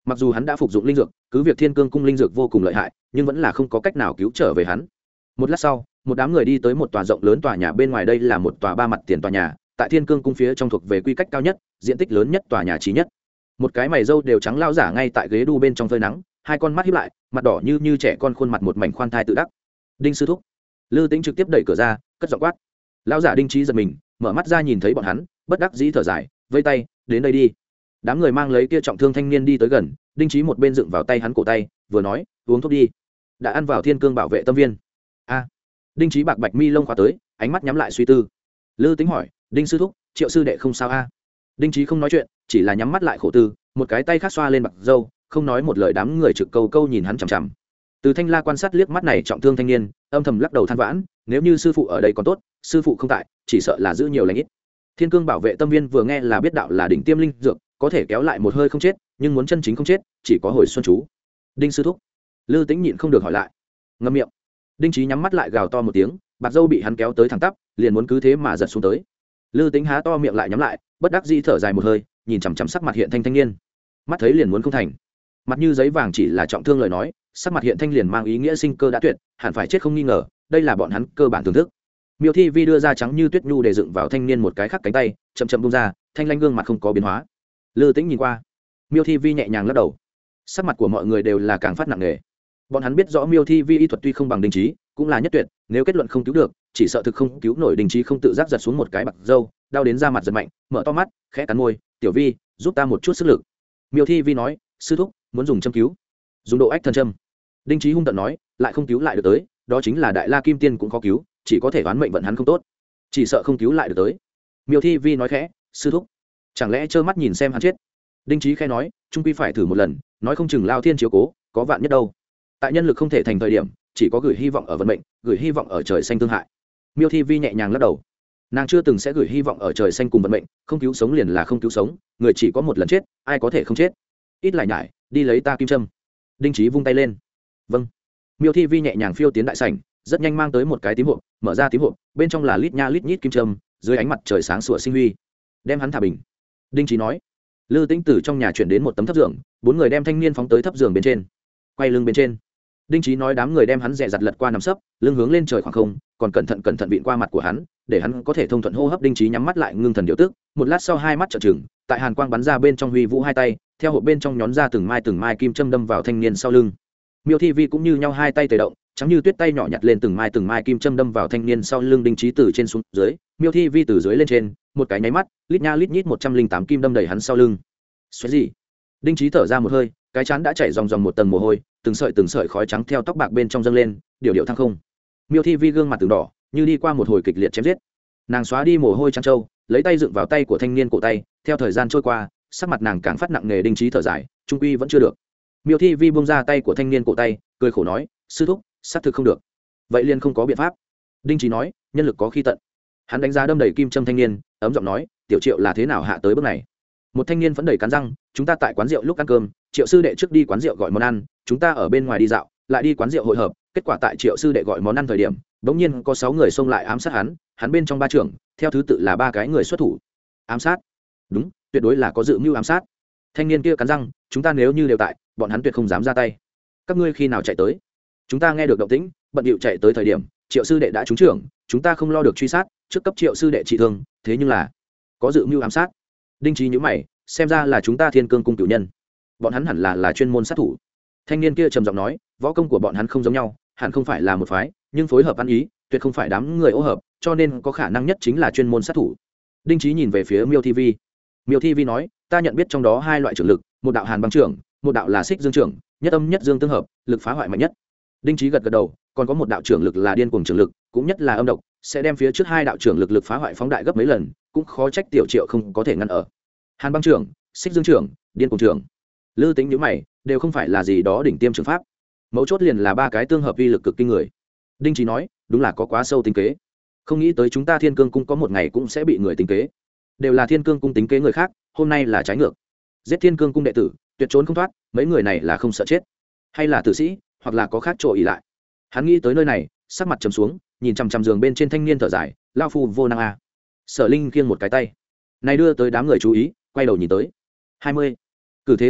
mặc dù hắn đã phục dụng linh dược, cứ việc thiên cương cung linh dược vô cùng lợi hại, nhưng vẫn là không có cách nào cứu trở về hắn. Một lát sau, một đám người đi tới một tòa rộng lớn tòa nhà bên ngoài. Đây là một tòa ba mặt tiền tòa nhà, tại thiên cương cung phía trong thuộc về quy cách cao nhất, diện tích lớn nhất tòa nhà trí nhất. Một cái mày râu đều trắng lao giả ngay tại ghế đu bên trong phơi nắng, hai con mắt híp lại, mặt đỏ như như trẻ con, khuôn mặt một mảnh khoan thai tự đắc. Đinh sư thúc. Lư Tĩnh trực tiếp đẩy cửa ra, cất giọng quát. Lão giả Đinh Trí giật mình, mở mắt ra nhìn thấy bọn hắn, bất đắc dĩ thở dài, vây tay, đến đây đi. Đám người mang lấy kia trọng thương thanh niên đi tới gần, Đinh Trí một bên dựng vào tay hắn cổ tay, vừa nói, uống thuốc đi. Đã ăn vào thiên cương bảo vệ tâm viên. A. Đinh Trí bạc bạch mi lông khóa tới, ánh mắt nhắm lại suy tư. Lư Tĩnh hỏi, Đinh sư thúc, Triệu sư đệ không sao a? Đinh Trí không nói chuyện, chỉ là nhắm mắt lại khổ tư, một cái tay khác xoa lên bạc râu, không nói một lời. Đám người trực câu câu nhìn hắn chằm chằm. Từ Thanh La quan sát liếc mắt này trọng thương thanh niên, âm thầm lắc đầu than vãn, nếu như sư phụ ở đây còn tốt, sư phụ không tại, chỉ sợ là giữ nhiều lành ít. Thiên cương bảo vệ tâm viên vừa nghe là biết đạo là đỉnh tiêm linh dược, có thể kéo lại một hơi không chết, nhưng muốn chân chính không chết, chỉ có hồi xuân chú. Đinh sư thúc. Lư Tĩnh nhịn không được hỏi lại. Ngậm miệng. Đinh Trí nhắm mắt lại gào to một tiếng, bạc dâu bị hắn kéo tới thẳng tắp, liền muốn cứ thế mà giật xuống tới. Lư Tĩnh há to miệng lại nhắm lại, bất đắc dĩ thở dài một hơi, nhìn chằm chằm sắc mặt hiện thanh thanh niên. Mắt thấy liền muốn không thành. Mặt như giấy vàng chỉ là trọng thương lời nói, sắc mặt hiện thanh liền mang ý nghĩa sinh cơ đã tuyệt, hẳn phải chết không nghi ngờ, đây là bọn hắn cơ bản thưởng thức. Miêu Thi Vi đưa ra trắng như tuyết nhu để dựng vào thanh niên một cái khác cánh tay, chậm chậm buông ra, thanh lanh gương mặt không có biến hóa. Lư Tĩnh nhìn qua, Miêu Thi Vi nhẹ nhàng lắc đầu. Sắc mặt của mọi người đều là càng phát nặng nề. Bọn hắn biết rõ Miêu Thi Vi y thuật tuy không bằng Đinh Trí, cũng là nhất tuyệt, nếu kết luận không cứu được, chỉ sợ thực không cứu nổi. Đinh Trí không tự giác giật xuống một cái bạc râu, đau đến da mặt giật mạnh, mở to mắt, khẽ cắn môi, "Tiểu Vi, giúp ta một chút sức lực." Miêu Thi Vi nói, "Sư thúc, muốn dùng châm cứu." "Dùng độ ách thần châm." Đinh Trí hung tợn nói, "Lại không cứu lại được tới, đó chính là Đại La Kim Tiên cũng khó cứu, chỉ có thể đoán mệnh vận hắn không tốt, chỉ sợ không cứu lại được tới." Miêu Thi Vi nói khẽ, "Sư thúc, chẳng lẽ trơ mắt nhìn xem hắn chết?" Đinh Trí khẽ nói, "Trung quy phải thử một lần, nói không chừng lao thiên chiếu cố, có vạn nhất đâu. Tại nhân lực không thể thành thời điểm, chỉ có gửi hy vọng ở vận mệnh, gửi hy vọng ở trời xanh tương hại." Miêu Thi Vi nhẹ nhàng lắc đầu. Nàng chưa từng sẽ gửi hy vọng ở trời xanh cùng vận mệnh, không cứu sống liền là không cứu sống, người chỉ có một lần chết, ai có thể không chết. Ít lại nhải, đi lấy ta kim châm. Đinh Trí vung tay lên. Vâng. Miêu Thi Vi nhẹ nhàng phiêu tiến đại sảnh, rất nhanh mang tới một cái tím hộp, mở ra tím hộp, bên trong là lít nha lít nhít kim châm, dưới ánh mặt trời sáng sủa sinh huy. Đem hắn thả bình. Đinh Trí nói. Lư Tĩnh từ trong nhà chuyển đến một tấm thấp giường, bốn người đem thanh niên phóng tới thấp giường bên trên, quay lưng bên trên. Đinh Trí nói đám người đem hắn dè dặt lật qua nằm sấp, lưng hướng lên trời khoảng không, còn cẩn thận cẩn thận vịn qua mặt của hắn, để hắn có thể thông thuận hô hấp. Đinh Trí nhắm mắt lại ngưng thần điều tức, một lát sau hai mắt trợn trừng, tại hàn quang bắn ra bên trong huy vũ hai tay, theo hộp bên trong nhón ra từng mai từng mai kim châm đâm vào thanh niên sau lưng. Miêu Thi Vi cũng như nhau hai tay tề động, trắng như tuyết tay nhỏ nhặt lên từng mai từng mai kim châm đâm vào thanh niên sau lưng. Đinh Trí từ trên xuống dưới, Miêu Thi Vi từ dưới lên trên, một cái nháy mắt, lít nha lít nhít một trăm linh tám kim đâm đầy hắn sau lưng. Xoáy gì? Đinh Trí thở ra một hơi, cái chán đã chảy dòng dòng một tầng mồ hôi, từng sợi từng sợi khói trắng theo tóc bạc bên trong dâng lên, điều điệu thăng không. Miêu Thi Vi gương mặt từng đỏ, như đi qua một hồi kịch liệt chém giết. Nàng xóa đi mồ hôi trắng trâu, lấy tay dựng vào tay của thanh niên cổ tay, theo thời gian trôi qua, sắc mặt nàng càng phát nặng nề. Đinh Trí thở dài, trung quy vẫn chưa được. Miêu Thi Vi buông ra tay của thanh niên cổ tay, cười khổ nói, "Sư thúc, xác thực không được." "Vậy liền không có biện pháp." Đinh Trí nói, "Nhân lực có khi tận." Hắn đánh giá đâm đầy kim châm thanh niên, ấm giọng nói, "Tiểu Triệu là thế nào hạ tới bước này?" Một thanh niên phấn đầy cắn răng, "Chúng ta tại quán rượu lúc ăn cơm, Triệu sư đệ trước đi quán rượu gọi món ăn, chúng ta ở bên ngoài đi dạo, lại đi quán rượu hội hợp, kết quả tại Triệu sư đệ gọi món ăn thời điểm, bỗng nhiên có sáu người xông lại ám sát hắn, hắn bên trong ba trưởng, theo thứ tự là ba cái người xuất thủ." "Ám sát?" "Đúng, tuyệt đối là có dự mưu ám sát." Thanh niên kia cắn răng, "Chúng ta nếu như đều tại, bọn hắn tuyệt không dám ra tay." "Các ngươi khi nào chạy tới?" "Chúng ta nghe được động tĩnh, bận điệu chạy tới thời điểm, Triệu sư đệ đã trúng trưởng, chúng ta không lo được truy sát, trước cấp Triệu sư đệ trị thương, thế nhưng là có dự mưu ám sát." Đinh Trí nhíu mày, xem ra là chúng ta Thiên Cương cung cửu nhân, bọn hắn hẳn là là chuyên môn sát thủ. Thanh niên kia trầm giọng nói, võ công của bọn hắn không giống nhau, hẳn không phải là một phái, nhưng phối hợp ăn ý, tuyệt không phải đám người ô hợp, cho nên có khả năng nhất chính là chuyên môn sát thủ. Đinh Trí nhìn về phía Miêu Thi Vi. Miêu Thi Vi nói, ta nhận biết trong đó hai loại trưởng lực, một đạo Hàn băng trưởng, một đạo là Xích Dương trưởng, nhất âm nhất dương tương hợp, lực phá hoại mạnh nhất. Đinh Trí gật gật đầu, còn có một đạo trưởng lực là điên cuồng trưởng lực, cũng nhất là âm độc, sẽ đem phía trước hai đạo trưởng lực lực phá hoại phóng đại gấp mấy lần, cũng khó trách Tiểu Triệu không có thể ngăn ở. Hàn băng trưởng, Xích Dương trưởng, điên cuồng trưởng. Lư Tính nhíu mày, đều không phải là gì đó đỉnh tiêm trường pháp, mấu chốt liền là ba cái tương hợp uy lực cực kinh người. Đinh Trí nói, đúng là có quá sâu tính kế, không nghĩ tới chúng ta Thiên Cương cung có một ngày cũng sẽ bị người tính kế. Đều là Thiên Cương cung tính kế người khác, hôm nay là trái ngược. Giết Thiên Cương cung đệ tử, tuyệt trốn không thoát, mấy người này là không sợ chết, hay là tử sĩ, hoặc là có khác chỗ ỉ lại. Hắn nghĩ tới nơi này, sắc mặt trầm xuống, nhìn chằm chằm giường bên trên thanh niên thở dài, lao phu vô năng a. Sở Linh khiêng một cái tay, này đưa tới đám người chú ý, quay đầu nhìn tới. hai mươi. Cử thế vô địch,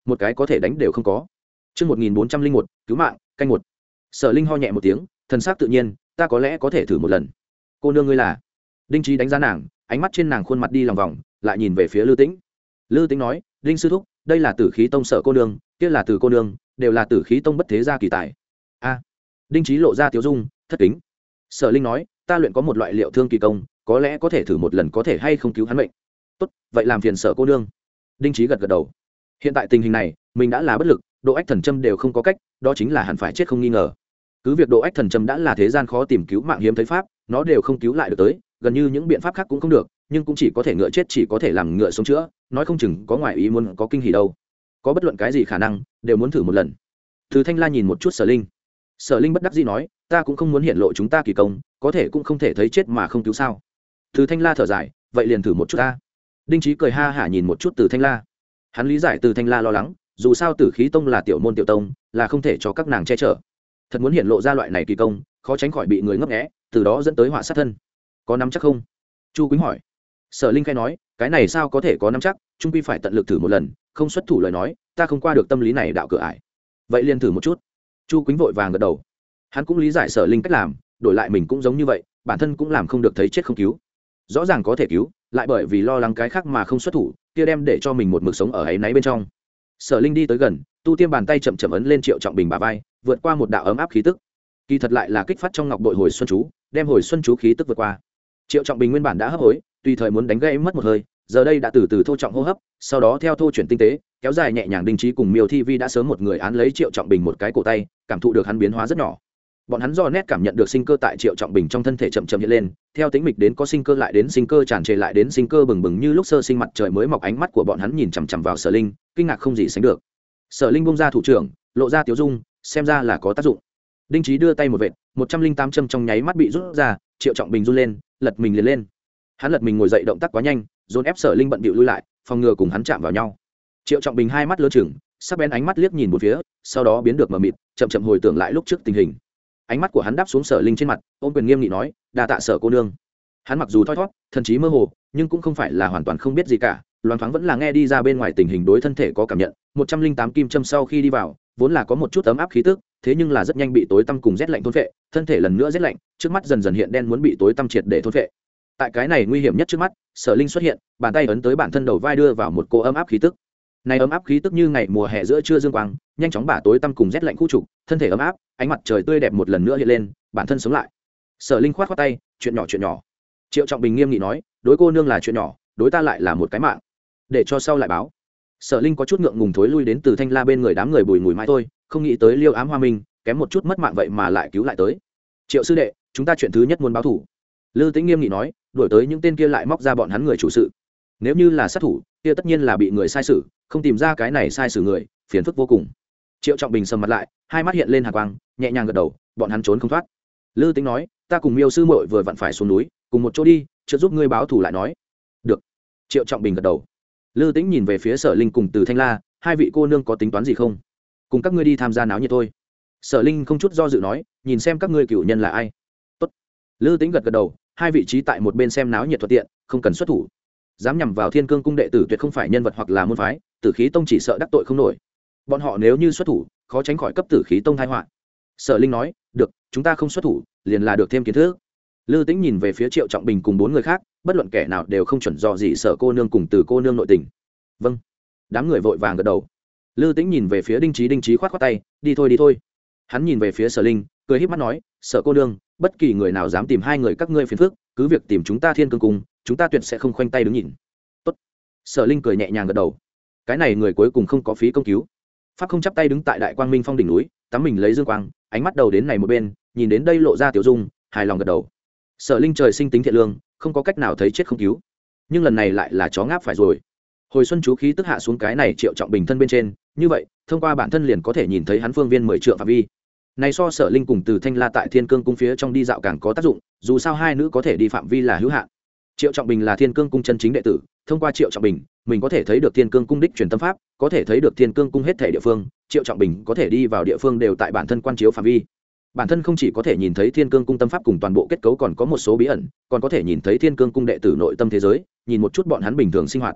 một cái có thể đánh đều không có. Chương một nghìn bốn trăm linh một, cứu mạng, canh một. Sở Linh ho nhẹ một tiếng, thần sắc tự nhiên, ta có lẽ có thể thử một lần. Cô nương ngươi là? Đinh Trí đánh giá nàng, ánh mắt trên nàng khuôn mặt đi lòng vòng, lại nhìn về phía Lư Tĩnh. Lư Tĩnh nói, Đinh sư thúc, đây là Tử Khí Tông Sở cô nương, kia là Từ cô nương, đều là Tử Khí Tông bất thế gia kỳ tài. A. Đinh Trí lộ ra tiếu dung, thất kính. Sở Linh nói, ta luyện có một loại liệu thương kỳ công, có lẽ có thể thử một lần có thể hay không cứu hắn mệnh. Tốt, vậy làm phiền Sở cô nương. Đinh Trí gật gật đầu. Hiện tại tình hình này, mình đã là bất lực, độ ách thần châm đều không có cách, đó chính là hẳn phải chết không nghi ngờ. Cứ việc độ ách thần châm đã là thế gian khó tìm cứu mạng hiếm thấy pháp, nó đều không cứu lại được tới, gần như những biện pháp khác cũng không được, nhưng cũng chỉ có thể ngựa chết chỉ có thể làm ngựa sống chữa, nói không chừng có ngoài ý muốn có kinh hỉ đâu. Có bất luận cái gì khả năng, đều muốn thử một lần. Từ Thanh La nhìn một chút Sở Linh. Sở Linh bất đắc dĩ nói, ta cũng không muốn hiện lộ chúng ta kỳ công, có thể cũng không thể thấy chết mà không cứu sao. Từ Thanh La thở dài, vậy liền thử một chút ta. Đinh Trí cười ha hả nhìn một chút Từ Thanh La. Hắn lý giải Từ Thanh La lo lắng, dù sao Tử Khí Tông là tiểu môn tiểu tông, là không thể cho các nàng che chở. Thật muốn hiện lộ ra loại này kỳ công, khó tránh khỏi bị người ngấp nghé, từ đó dẫn tới họa sát thân. Có nắm chắc không? Chu Quýnh hỏi. Sở Linh khai nói, cái này sao có thể có nắm chắc, chung quy phải tận lực thử một lần, không xuất thủ lời nói, ta không qua được tâm lý này đạo cửa ải. Vậy liền thử một chút. Chu Quýnh vội vàng gật đầu. Hắn cũng lý giải Sở Linh cách làm, đổi lại mình cũng giống như vậy, bản thân cũng làm không được thấy chết không cứu. Rõ ràng có thể cứu, lại bởi vì lo lắng cái khác mà không xuất thủ, kia đem để cho mình một mực sống ở ấy náy bên trong. Sở Linh đi tới gần, tu tiêm bàn tay chậm chậm ấn lên Triệu Trọng Bình bả vai, vượt qua một đạo ấm áp khí tức. Kỳ thật lại là kích phát trong ngọc bội hồi xuân chú, đem hồi xuân chú khí tức vượt qua. Triệu Trọng Bình nguyên bản đã hấp hối, tùy thời muốn đánh gãy mất một hơi, giờ đây đã từ từ thô trọng hô hấp, sau đó theo thô chuyển tinh tế, kéo dài nhẹ nhàng. Đinh Trí cùng Miêu Thi Vi đã sớm một người án lấy Triệu Trọng Bình một cái cổ tay, cảm thụ được hắn biến hóa rất nhỏ. Bọn hắn do nét cảm nhận được sinh cơ tại Triệu Trọng Bình trong thân thể chậm chậm hiện lên, theo tính mịch đến có sinh cơ, lại đến sinh cơ tràn trề, lại đến sinh cơ bừng bừng như lúc sơ sinh mặt trời mới mọc. Ánh mắt của bọn hắn nhìn chằm chằm vào Sở Linh, kinh ngạc không gì sánh được. Sở Linh bung ra thủ trưởng, lộ ra tiếu dung, xem ra là có tác dụng. Đinh Trí đưa tay một vệt, một trăm linh tám châm trong nháy mắt bị rút ra, Triệu Trọng Bình run lên, lật mình liền lên. Hắn lật mình ngồi dậy, động tác quá nhanh, dồn ép Sở Linh bận bịu lui lại, phòng ngừa cùng hắn chạm vào nhau. Triệu Trọng Bình hai mắt lơ chừng, sắc bén ánh mắt liếc nhìn một phía, sau đó biến được mờ mịt, chậm chậm hồi tưởng lại lúc trước tình hình. Ánh mắt của hắn đáp xuống Sở Linh trên mặt, ôm quyền nghiêm nghị nói, đa tạ Sở cô nương. Hắn mặc dù thoi thót, thần trí mơ hồ, nhưng cũng không phải là hoàn toàn không biết gì cả, loáng thoáng vẫn là nghe đi ra bên ngoài tình hình đối thân thể có cảm nhận. Một trăm linh tám kim châm sau khi đi vào, vốn là có một chút ấm áp khí tức, thế nhưng là rất nhanh bị tối tăm cùng rét lạnh thôn phệ, thân thể lần nữa rét lạnh, trước mắt dần dần hiện đen, muốn bị tối tăm triệt để thôn phệ. Tại cái này nguy hiểm nhất trước mắt, Sở Linh xuất hiện, bàn tay ấn tới bản thân đầu vai, đưa vào một cô ấm áp khí tức. Này ấm áp khí tức như ngày mùa hè giữa trưa dương quang, nhanh chóng bả tối tăm cùng rét lạnh khu trục, thân thể ấm áp, ánh mặt trời tươi đẹp một lần nữa hiện lên, bản thân sống lại. Sở Linh khoát khoát tay, chuyện nhỏ chuyện nhỏ. Triệu Trọng Bình nghiêm nghị nói, đối cô nương là chuyện nhỏ, đối ta lại là một cái mạng, để cho sau lại báo. Sở Linh có chút ngượng ngùng thối lui đến Từ Thanh La bên người, đám người bùi ngùi mãi thôi, không nghĩ tới Liêu Ám Hoa Minh kém một chút mất mạng vậy mà lại cứu lại tới. Triệu sư đệ, chúng ta chuyện thứ nhất muốn báo thủ. Lư Tĩnh nghiêm nghị nói, đuổi tới những tên kia lại móc ra bọn hắn người chủ sự. Nếu như là sát thủ, kia tất nhiên là bị người sai xử, không tìm ra cái này sai xử người, phiền phức vô cùng. Triệu Trọng Bình sầm mặt lại, hai mắt hiện lên hàn quang, nhẹ nhàng gật đầu, bọn hắn trốn không thoát. Lư Tĩnh nói, ta cùng Miêu sư muội vừa vặn phải xuống núi, cùng một chỗ đi, chưa giúp ngươi báo thủ lại nói. Được. Triệu Trọng Bình gật đầu. Lư Tĩnh nhìn về phía Sở Linh cùng Từ Thanh La, hai vị cô nương có tính toán gì không? Cùng các ngươi đi tham gia náo nhiệt thôi. Sở Linh không chút do dự nói, nhìn xem các ngươi cửu nhân là ai. Tốt. Lư Tĩnh gật gật đầu, hai vị trí tại một bên xem náo nhiệt thuận tiện, không cần xuất thủ. Dám nhằm vào Thiên Cương cung đệ tử tuyệt không phải nhân vật hoặc là môn phái, Tử Khí Tông chỉ sợ đắc tội không nổi. Bọn họ nếu như xuất thủ, khó tránh khỏi cấp Tử Khí Tông tai họa. Sở Linh nói, được, chúng ta không xuất thủ, liền là được thêm kiến thức. Lư Tĩnh nhìn về phía Triệu Trọng Bình cùng bốn người khác, bất luận kẻ nào đều không chuẩn dò gì Sở cô nương cùng Từ cô nương nội tình. Vâng. Đám người vội vàng gật đầu. Lư Tĩnh nhìn về phía Đinh Trí, Đinh Trí khoát khoát tay, đi thôi đi thôi. Hắn nhìn về phía Sở Linh, cười híp mắt nói, Sở cô nương, bất kỳ người nào dám tìm hai người các ngươi phiền phức, cứ việc tìm chúng ta Thiên Cương cung, chúng ta tuyệt sẽ không khoanh tay đứng nhìn. Tốt. Sở Linh cười nhẹ nhàng gật đầu. Cái này người cuối cùng không có phí công cứu. Pháp không chắp tay đứng tại Đại Quang Minh Phong đỉnh núi, tắm mình lấy dương quang, ánh mắt đầu đến này một bên, nhìn đến đây lộ ra tiểu dung, hài lòng gật đầu. Sở Linh trời sinh tính thiện lương, không có cách nào thấy chết không cứu, nhưng lần này lại là chó ngáp phải rồi. Hồi xuân chú khí tức hạ xuống cái này Triệu Trọng Bình thân bên trên, như vậy thông qua bản thân liền có thể nhìn thấy hắn phương viên mười trượng phạm vi. Này so Sở Linh cùng Từ Thanh La tại Thiên Cương cung phía trong đi dạo càng có tác dụng, dù sao hai nữ có thể đi phạm vi là hữu hạn. Triệu Trọng Bình là Thiên Cương cung chân chính đệ tử, thông qua Triệu Trọng Bình, mình có thể thấy được Thiên Cương cung đích truyền tâm pháp, có thể thấy được Thiên Cương cung hết thể địa phương, Triệu Trọng Bình có thể đi vào địa phương đều tại bản thân quan chiếu phạm vi. Bản thân không chỉ có thể nhìn thấy Thiên Cương cung tâm pháp cùng toàn bộ kết cấu, còn có một số bí ẩn, còn có thể nhìn thấy Thiên Cương cung đệ tử nội tâm thế giới, nhìn một chút bọn hắn bình thường sinh hoạt.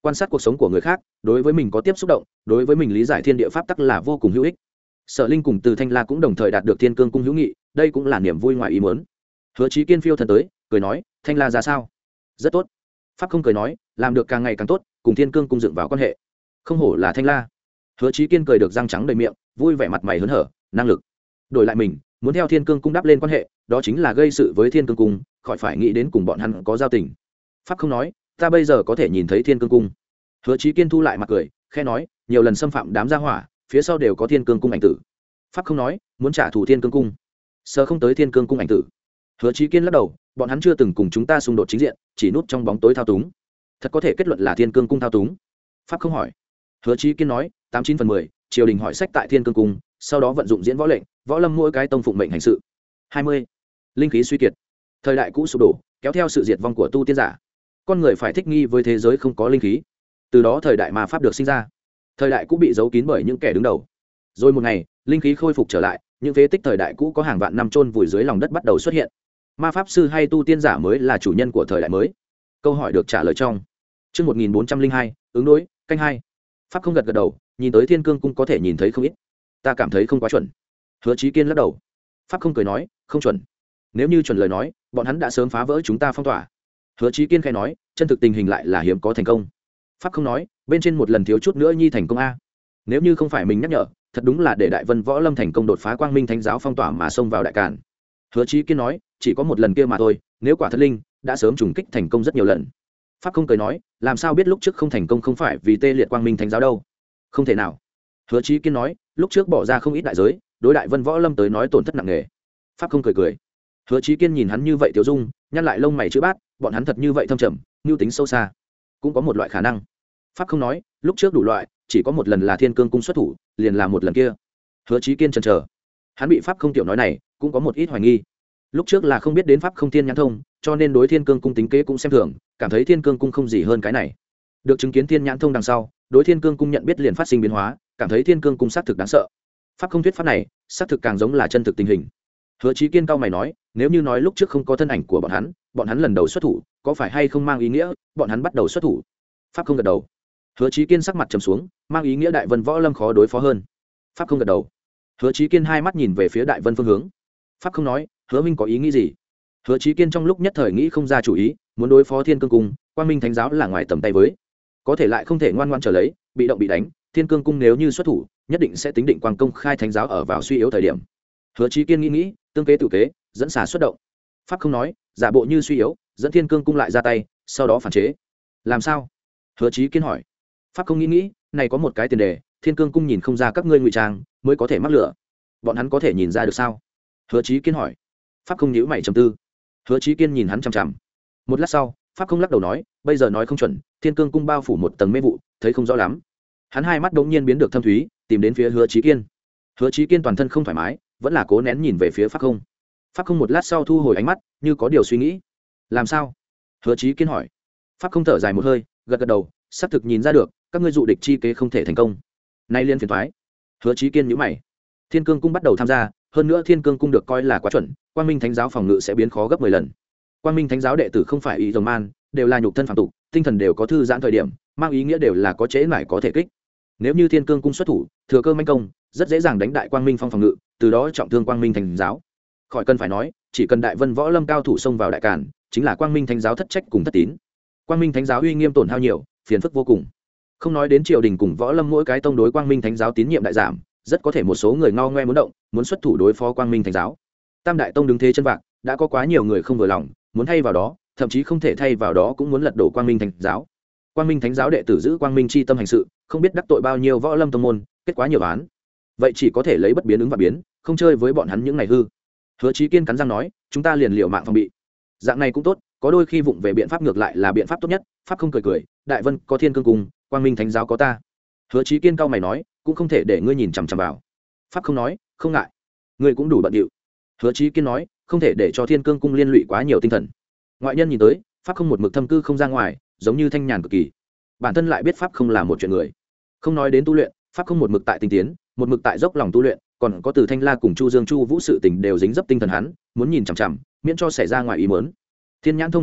quan sát cuộc sống của người khác đối với mình có tiếp xúc động, đối với mình lý giải thiên địa pháp tắc là vô cùng hữu ích. Sở Linh cùng Từ Thanh La cũng đồng thời đạt được Thiên Cương cung hữu nghị, đây cũng là niềm vui ngoài ý muốn. Hứa Chí Kiên phiêu thần tới, cười nói, Thanh La ra sao? Rất tốt. Pháp không cười nói, làm được càng ngày càng tốt, cùng Thiên Cương cung dựng vào quan hệ. Không hổ là Thanh La. Hứa Chí Kiên cười được răng trắng đầy miệng, vui vẻ mặt mày hớn hở, năng lực. Đổi lại mình, muốn theo Thiên Cương cung đáp lên quan hệ, đó chính là gây sự với Thiên Cương cung, khỏi phải nghĩ đến cùng bọn hắn có giao tình. Pháp không nói, ta bây giờ có thể nhìn thấy Thiên Cương cung. Hứa Chí Kiên thu lại mặt cười, khẽ nói, nhiều lần xâm phạm đám gia hỏa, phía sau đều có Thiên Cương cung ảnh tử. Pháp không nói, muốn trả thù Thiên Cương cung, sờ không tới Thiên Cương cung ảnh tử. Hứa Chí Kiên lắc đầu, bọn hắn chưa từng cùng chúng ta xung đột chính diện, chỉ núp trong bóng tối thao túng. Thật có thể kết luận là Thiên Cương cung thao túng? Pháp không hỏi. Hứa Chí Kiên nói, tám chín phần mười, triều đình hỏi sách tại Thiên Cương cung, sau đó vận dụng diễn võ lệnh, võ lâm mỗi cái tông phụng mệnh hành sự. hai mươi. Linh khí suy kiệt, thời đại cũ sụp đổ, kéo theo sự diệt vong của tu tiên giả. Con người phải thích nghi với thế giới không có linh khí. Từ đó thời đại ma pháp được sinh ra. Thời đại cũ bị giấu kín bởi những kẻ đứng đầu. Rồi một ngày, linh khí khôi phục trở lại, những phế tích thời đại cũ có hàng vạn năm chôn vùi dưới lòng đất bắt đầu xuất hiện. Ma pháp sư hay tu tiên giả mới là chủ nhân của thời đại mới? Câu hỏi được trả lời trong chương một nghìn bốn trăm linh hai, ứng đối, canh hai. Pháp không gật gật đầu, nhìn tới Thiên Cương cung có thể nhìn thấy không ít. Ta cảm thấy không quá chuẩn. Hứa Chí Kiên lắc đầu. Pháp không cười nói, không chuẩn. Nếu như chuẩn lời nói, bọn hắn đã sớm phá vỡ chúng ta phong tỏa. Hứa Chí Kiên khẽ nói, chân thực tình hình lại là hiếm có thành công. Pháp không nói, bên trên một lần thiếu chút nữa nhi thành công a. Nếu như không phải mình nhắc nhở, thật đúng là để Đại Vân Võ Lâm thành công đột phá Quang Minh Thánh giáo phong tỏa mà xông vào đại càn. Hứa Chí Kiên nói, chỉ có một lần kia mà thôi, nếu quả thật linh, đã sớm trùng kích thành công rất nhiều lần. Pháp không cười nói, làm sao biết lúc trước không thành công không phải vì tê liệt Quang Minh Thánh giáo đâu? Không thể nào. Hứa Chí Kiên nói, lúc trước bỏ ra không ít đại giới, đối Đại Vân Võ Lâm tới nói tổn thất nặng nề. Pháp không cười cười. Hứa Chí Kiên nhìn hắn như vậy tiểu dung, nhăn lại lông mày chữ bát, bọn hắn thật như vậy thâm trầm, nhu tính sâu xa. Cũng có một loại khả năng. Pháp không nói, lúc trước đủ loại, chỉ có một lần là Thiên Cương cung xuất thủ, liền là một lần kia. Hứa Chí Kiên chần chờ. Hắn bị Pháp không tiểu nói này, cũng có một ít hoài nghi. Lúc trước là không biết đến Pháp không thiên nhãn thông, cho nên đối Thiên Cương cung tính kế cũng xem thường, cảm thấy Thiên Cương cung không gì hơn cái này. Được chứng kiến thiên nhãn thông đằng sau, đối Thiên Cương cung nhận biết liền phát sinh biến hóa, cảm thấy Thiên Cương cung xác thực đáng sợ. Pháp không thuyết pháp này, xác thực càng giống là chân thực tình hình. Hứa Chí Kiên cao mày nói, nếu như nói lúc trước không có thân ảnh của bọn hắn, bọn hắn lần đầu xuất thủ, có phải hay không mang ý nghĩa bọn hắn bắt đầu xuất thủ? Pháp không gật đầu. Hứa Chí Kiên sắc mặt trầm xuống, mang ý nghĩa Đại Vân Võ Lâm khó đối phó hơn. Pháp không gật đầu. Hứa Chí Kiên hai mắt nhìn về phía Đại Vân phương hướng. Pháp không nói, Hứa Minh có ý nghĩ gì? Hứa Chí Kiên trong lúc nhất thời nghĩ không ra chủ ý, muốn đối phó Thiên Cương cung, Quang Minh Thánh giáo là ngoài tầm tay với, có thể lại không thể ngoan ngoãn trở lấy, bị động bị đánh. Thiên Cương cung nếu như xuất thủ, nhất định sẽ tính định quang công khai thánh giáo ở vào suy yếu thời điểm. Hứa Chí Kiên nghĩ nghĩ, tương kế tự kế, dẫn xà xuất động. Pháp không nói, giả bộ như suy yếu, dẫn Thiên Cương cung lại ra tay, sau đó phản chế. Làm sao? Hứa Chí Kiên hỏi. Pháp không nghĩ nghĩ, này có một cái tiền đề, Thiên Cương cung nhìn không ra các ngươi ngụy trang, mới có thể mắc lửa. Bọn hắn có thể nhìn ra được sao? Hứa Chí Kiên hỏi. Pháp không nhíu mày trầm tư. Hứa Chí Kiên nhìn hắn chằm chằm. Một lát sau, Pháp không lắc đầu nói, bây giờ nói không chuẩn, Thiên Cương cung bao phủ một tầng mê vụ, thấy không rõ lắm. Hắn hai mắt đột nhiên biến được thâm thúy, tìm đến phía Hứa Chí Kiên. Hứa Chí Kiên toàn thân không thoải mái, vẫn là cố nén nhìn về phía Pháp không. Pháp không một lát sau thu hồi ánh mắt, như có điều suy nghĩ. Làm sao? Hứa Chí Kiên hỏi. Pháp không thở dài một hơi, gật gật đầu, xác thực nhìn ra được, các ngươi dụ địch chi kế không thể thành công. Nay liên phiền toái. Hứa Chí Kiên nhíu mày. Thiên Cương cung bắt đầu tham gia, hơn nữa Thiên Cương cung được coi là quá chuẩn, Quang Minh Thánh giáo phòng ngự sẽ biến khó gấp mười lần. Quang Minh Thánh giáo đệ tử không phải ý rồng man, đều là nhục thân phàm tục, tinh thần đều có thư giãn thời điểm, mang ý nghĩa đều là có chế nải có thể kích. Nếu như Thiên Cương cung xuất thủ, thừa cơ manh công, rất dễ dàng đánh đại Quang Minh phong phòng ngự, từ đó trọng thương Quang Minh Thánh giáo. Khỏi cần phải nói, chỉ cần Đại Vân Võ Lâm cao thủ xông vào đại càn, chính là Quang Minh Thánh giáo thất trách cùng thất tín. Quang Minh Thánh giáo uy nghiêm tổn hao nhiều, phiền phức vô cùng. Không nói đến triều đình cùng võ lâm mỗi cái tông đối Quang Minh Thánh giáo tín nhiệm đại giảm, rất có thể một số người ngao ngoe muốn động, muốn xuất thủ đối phó Quang Minh Thánh giáo. Tam đại tông đứng thế chân vạc, đã có quá nhiều người không vừa lòng, muốn thay vào đó, thậm chí không thể thay vào đó cũng muốn lật đổ Quang Minh Thánh giáo. Quang Minh Thánh giáo đệ tử giữ Quang Minh chi tâm hành sự, không biết đắc tội bao nhiêu võ lâm tông môn, kết quá nhiều án. Vậy chỉ có thể lấy bất biến ứng và biến, không chơi với bọn hắn những ngày hư. Hứa Chí Kiên cắn răng nói, chúng ta liền liều mạng phòng bị. Dạng này cũng tốt, có đôi khi vụng về biện pháp ngược lại là biện pháp tốt nhất. Pháp không cười cười, Đại Vân có Thiên Cương cung, Quang Minh Thánh giáo có ta. Hứa Chí Kiên cao mày nói, cũng không thể để ngươi nhìn chằm chằm vào. Pháp không nói, không ngại, ngươi cũng đủ bận điệu. Hứa Chí Kiên nói, không thể để cho Thiên Cương cung liên lụy quá nhiều tinh thần. Ngoại nhân nhìn tới, Pháp không một mực thâm cư không ra ngoài, giống như thanh nhàn cực kỳ. Bản thân lại biết Pháp không là một chuyện người. Không nói đến tu luyện, Pháp không một mực tại tinh tiến, một mực tại dốc lòng tu luyện, còn có Từ Thanh La cùng Chu Dương Chu Vũ sự tình đều dính dấp tinh thần hắn, muốn nhìn chằm chằm, miễn cho xảy ra ngoài ý muốn. Thiên nhãn thông thần diệu,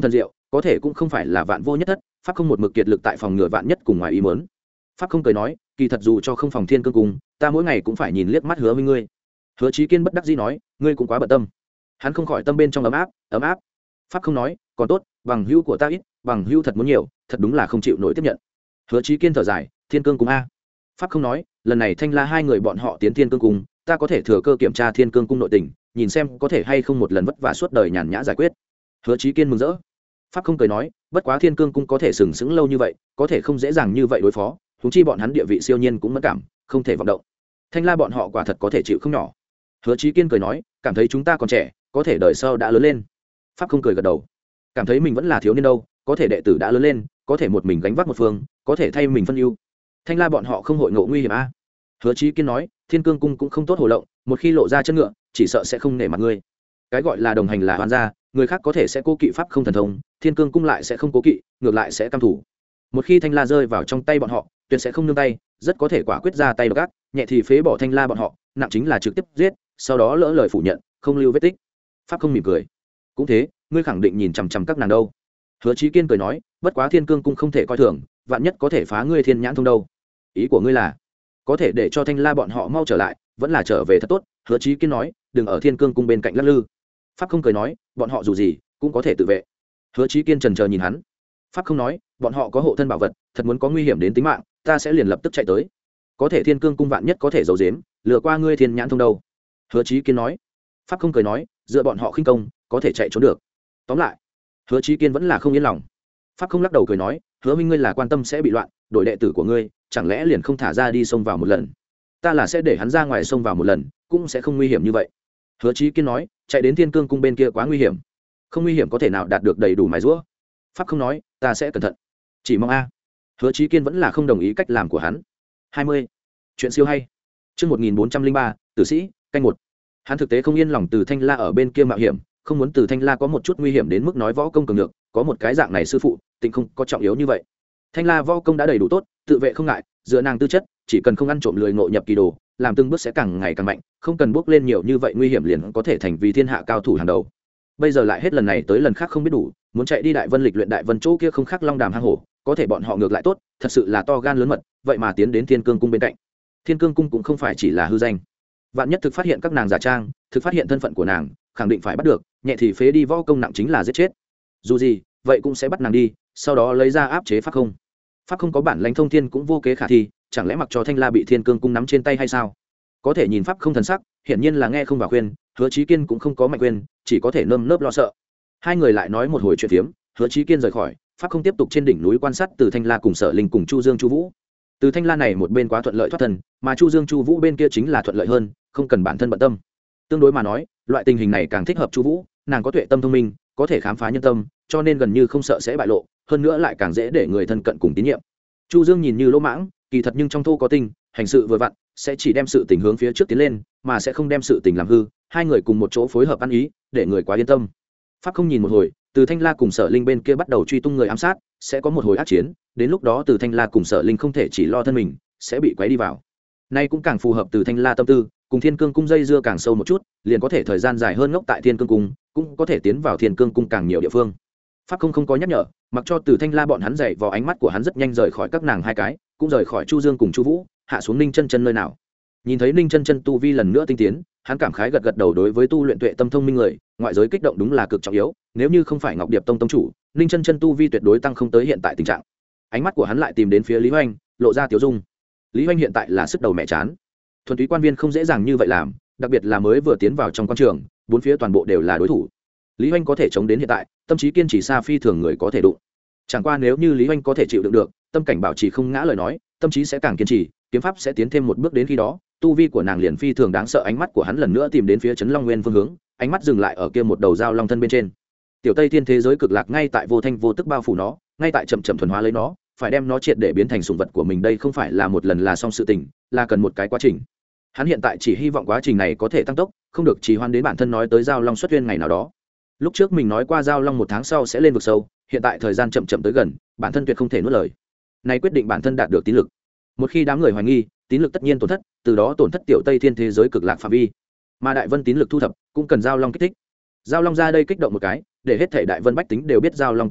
có thể cũng không phải là vạn vô nhất thất, pháp không một mực kiệt lực tại phòng ngừa vạn nhất cùng ngoài ý muốn. Pháp không cười nói, kỳ thật dù cho không phòng thiên cương cung, ta mỗi ngày cũng phải nhìn liếc mắt Hứa Minh ngươi. Hứa Chí Kiên bất đắc dĩ nói, ngươi cũng quá bận tâm. Hắn không khỏi tâm bên trong ấm áp, ấm áp. Pháp không nói, còn tốt, bằng hữu của ta ít, bằng hữu thật muốn nhiều, thật đúng là không chịu nổi tiếp nhận. Hứa Chí Kiên thở dài, thiên cương cung a. Pháp không nói, lần này Thanh La hai người bọn họ tiến thiên cương cung, ta có thể thừa cơ kiểm tra thiên cương cung nội tình, nhìn xem có thể hay không một lần vất vả suốt đời nhàn nhã giải quyết. Hứa Chí Kiên mừng rỡ. Pháp không cười nói, bất quá thiên cương cung có thể sừng sững lâu như vậy, có thể không dễ dàng như vậy đối phó, huống chi bọn hắn địa vị siêu nhiên cũng mất cảm, không thể vọng động. Thanh La bọn họ quả thật có thể chịu không nhỏ. Hứa Chí Kiên cười nói, cảm thấy chúng ta còn trẻ, có thể đời sau đã lớn lên. Pháp không cười gật đầu, cảm thấy mình vẫn là thiếu niên đâu, có thể đệ tử đã lớn lên, có thể một mình gánh vác một phương, có thể thay mình phân ưu. Thanh La bọn họ không hội ngộ nguy hiểm a. Hứa Chí Kiên nói, thiên cương cung cũng không tốt hồ lộng, một khi lộ ra chân ngựa, chỉ sợ sẽ không nể mặt ngươi. Cái gọi là đồng hành là hoàn gia, người khác có thể sẽ cố kỵ pháp không thần thông, thiên cương cung lại sẽ không cố kỵ, ngược lại sẽ cam thủ. Một khi Thanh La rơi vào trong tay bọn họ, tuyệt sẽ không nương tay, rất có thể quả quyết ra tay độc ác, nhẹ thì phế bỏ Thanh La bọn họ, nặng chính là trực tiếp giết, sau đó lỡ lời phủ nhận, không lưu vết tích. Pháp không mỉm cười, cũng thế, ngươi khẳng định nhìn chằm chằm các nàng đâu. Hứa Chí Kiên cười nói, bất quá thiên cương cung không thể coi thường, vạn nhất có thể phá ngươi thiên nhãn thông đâu. Ý của ngươi là có thể để cho Thanh La bọn họ mau trở lại, vẫn là trở về thật tốt. Hứa Chí Kiên nói, đừng ở thiên cương cung bên cạnh lắc lư. Pháp không cười nói, bọn họ dù gì cũng có thể tự vệ. Hứa Chí Kiên chần chờ nhìn hắn. Pháp không nói, bọn họ có hộ thân bảo vật, thật muốn có nguy hiểm đến tính mạng, ta sẽ liền lập tức chạy tới. Có thể thiên cương cung vạn nhất có thể giấu giếm, lừa qua ngươi thiên nhãn thông đâu. Hứa Chí Kiên nói. Pháp không cười nói, dựa bọn họ khinh công, có thể chạy trốn được. Tóm lại, Hứa Chí Kiên vẫn là không yên lòng. Pháp không lắc đầu cười nói, Hứa Minh ngươi là quan tâm sẽ bị loạn, đổi đệ tử của ngươi, chẳng lẽ liền không thả ra đi xông vào một lần? Ta là sẽ để hắn ra ngoài xông vào một lần, cũng sẽ không nguy hiểm như vậy. Hứa Chí Kiên nói, chạy đến thiên cương cung bên kia quá nguy hiểm. Không nguy hiểm có thể nào đạt được đầy đủ mài giũa. Pháp không nói, ta sẽ cẩn thận. Chỉ mong a. Hứa Chí Kiên vẫn là không đồng ý cách làm của hắn. hai mươi. Chuyện siêu hay. Chương một nghìn bốn trăm linh ba, tử sĩ, canh một. Hắn thực tế không yên lòng Từ Thanh La ở bên kia mạo hiểm, không muốn Từ Thanh La có một chút nguy hiểm đến mức nói võ công cường được, có một cái dạng này sư phụ, tình không có trọng yếu như vậy. Thanh La võ công đã đầy đủ tốt, tự vệ không ngại, dựa nàng tư chất, chỉ cần không ăn trộm lười ngộ nhập kỳ đồ, làm từng bước sẽ càng ngày càng mạnh, không cần bước lên nhiều như vậy nguy hiểm liền có thể thành vì thiên hạ cao thủ hàng đầu. Bây giờ lại hết lần này tới lần khác không biết đủ, muốn chạy đi Đại Vân lịch luyện Đại Vân chỗ kia không khác long đàm hang hổ, có thể bọn họ ngược lại tốt, thật sự là to gan lớn mật, vậy mà tiến đến Thiên Cương cung bên cạnh. Thiên Cương cung cũng không phải chỉ là hư danh. Vạn nhất thực phát hiện các nàng giả trang, thực phát hiện thân phận của nàng, khẳng định phải bắt được, nhẹ thì phế đi võ công, nặng chính là giết chết. Dù gì, vậy cũng sẽ bắt nàng đi, sau đó lấy ra áp chế pháp không. Pháp không có bản lãnh thông thiên cũng vô kế khả thi, chẳng lẽ mặc cho Thanh La bị Thiên Cương cung nắm trên tay hay sao? Có thể nhìn pháp không thần sắc, hiển nhiên là nghe không vào khuyên, Hứa Chí Kiên cũng không có mạnh khuyên, chỉ có thể nơm nớp lo sợ. Hai người lại nói một hồi chuyện phiếm, Hứa Chí Kiên rời khỏi, pháp không tiếp tục trên đỉnh núi quan sát Từ Thanh La cùng Sở Linh cùng Chu Dương Chu Vũ. Từ Thanh La này một bên quá thuận lợi thoát thân, mà Chu Dương Chu Vũ bên kia chính là thuận lợi hơn, không cần bản thân bận tâm. Tương đối mà nói, loại tình hình này càng thích hợp Chu Vũ, nàng có tuệ tâm thông minh, có thể khám phá nhân tâm, cho nên gần như không sợ sẽ bại lộ, hơn nữa lại càng dễ để người thân cận cùng tín nhiệm. Chu Dương nhìn như lỗ mãng, kỳ thật nhưng trong thô có tinh, hành sự vừa vặn, sẽ chỉ đem sự tình hướng phía trước tiến lên, mà sẽ không đem sự tình làm hư, hai người cùng một chỗ phối hợp ăn ý, để người quá yên tâm. Pháp không nhìn một hồi, Từ Thanh La cùng Sở Linh bên kia bắt đầu truy tung người ám sát, sẽ có một hồi ác chiến, đến lúc đó Từ Thanh La cùng Sở Linh không thể chỉ lo thân mình, sẽ bị quấy đi vào. Nay cũng càng phù hợp Từ Thanh La tâm tư, cùng Thiên Cương cung dây dưa càng sâu một chút, liền có thể thời gian dài hơn ngốc tại Thiên Cương cung, cũng có thể tiến vào Thiên Cương cung càng nhiều địa phương. Pháp không không có nhắc nhở, mặc cho Từ Thanh La bọn hắn dậy vào ánh mắt của hắn rất nhanh rời khỏi các nàng hai cái, cũng rời khỏi Chu Dương cùng Chu Vũ, hạ xuống Ninh Chân Chân nơi nào. Nhìn thấy Ninh Chân Chân tu vi lần nữa tinh tiến, hắn cảm khái gật gật đầu, đối với tu luyện tuệ tâm thông minh người, ngoại giới kích động đúng là cực trọng yếu, nếu như không phải Ngọc Điệp tông tông chủ, Ninh Chân Chân tu vi tuyệt đối tăng không tới hiện tại tình trạng. Ánh mắt của hắn lại tìm đến phía Lý Hoành, lộ ra tiểu dung. Lý Hoành hiện tại là sức đầu mẹ chán. Thuần túy quan viên không dễ dàng như vậy làm, đặc biệt là mới vừa tiến vào trong quan trường, bốn phía toàn bộ đều là đối thủ. Lý Hoành có thể chống đến hiện tại, tâm trí kiên trì xa phi thường người có thể đụng. Chẳng qua nếu như Lý Hoành có thể chịu đựng được, tâm cảnh bảo trì không ngã lời nói, tâm trí sẽ càng kiên trì, kiếm pháp sẽ tiến thêm một bước, đến khi đó, tu vi của nàng liền phi thường đáng sợ. Ánh mắt của hắn lần nữa tìm đến phía Trấn Long Nguyên phương hướng, ánh mắt dừng lại ở kia một đầu dao long thân bên trên. Tiểu Tây Thiên thế giới cực lạc ngay tại vô thanh vô tức bao phủ nó, ngay tại chậm chậm thuần hóa lấy nó, phải đem nó triệt để biến thành sủng vật của mình, đây không phải là một lần là xong sự tình, là cần một cái quá trình. Hắn hiện tại chỉ hy vọng quá trình này có thể tăng tốc, không được trì hoãn đến bản thân nói tới giao long xuất duyên ngày nào đó. Lúc trước mình nói qua giao long một tháng sau sẽ lên vực sâu, hiện tại thời gian chậm chậm tới gần, bản thân tuyệt không thể nuốt lời. Này quyết định bản thân đạt được tín lực. Một khi đám người hoài nghi, tín lực tất nhiên tổn thất, từ đó tổn thất Tiểu Tây Thiên thế giới cực lạc phạm vi. Mà Đại Vân tín lực thu thập, cũng cần giao long kích thích. Giao long ra đây kích động một cái, để hết thảy Đại Vân bách tính đều biết giao long tồn tại,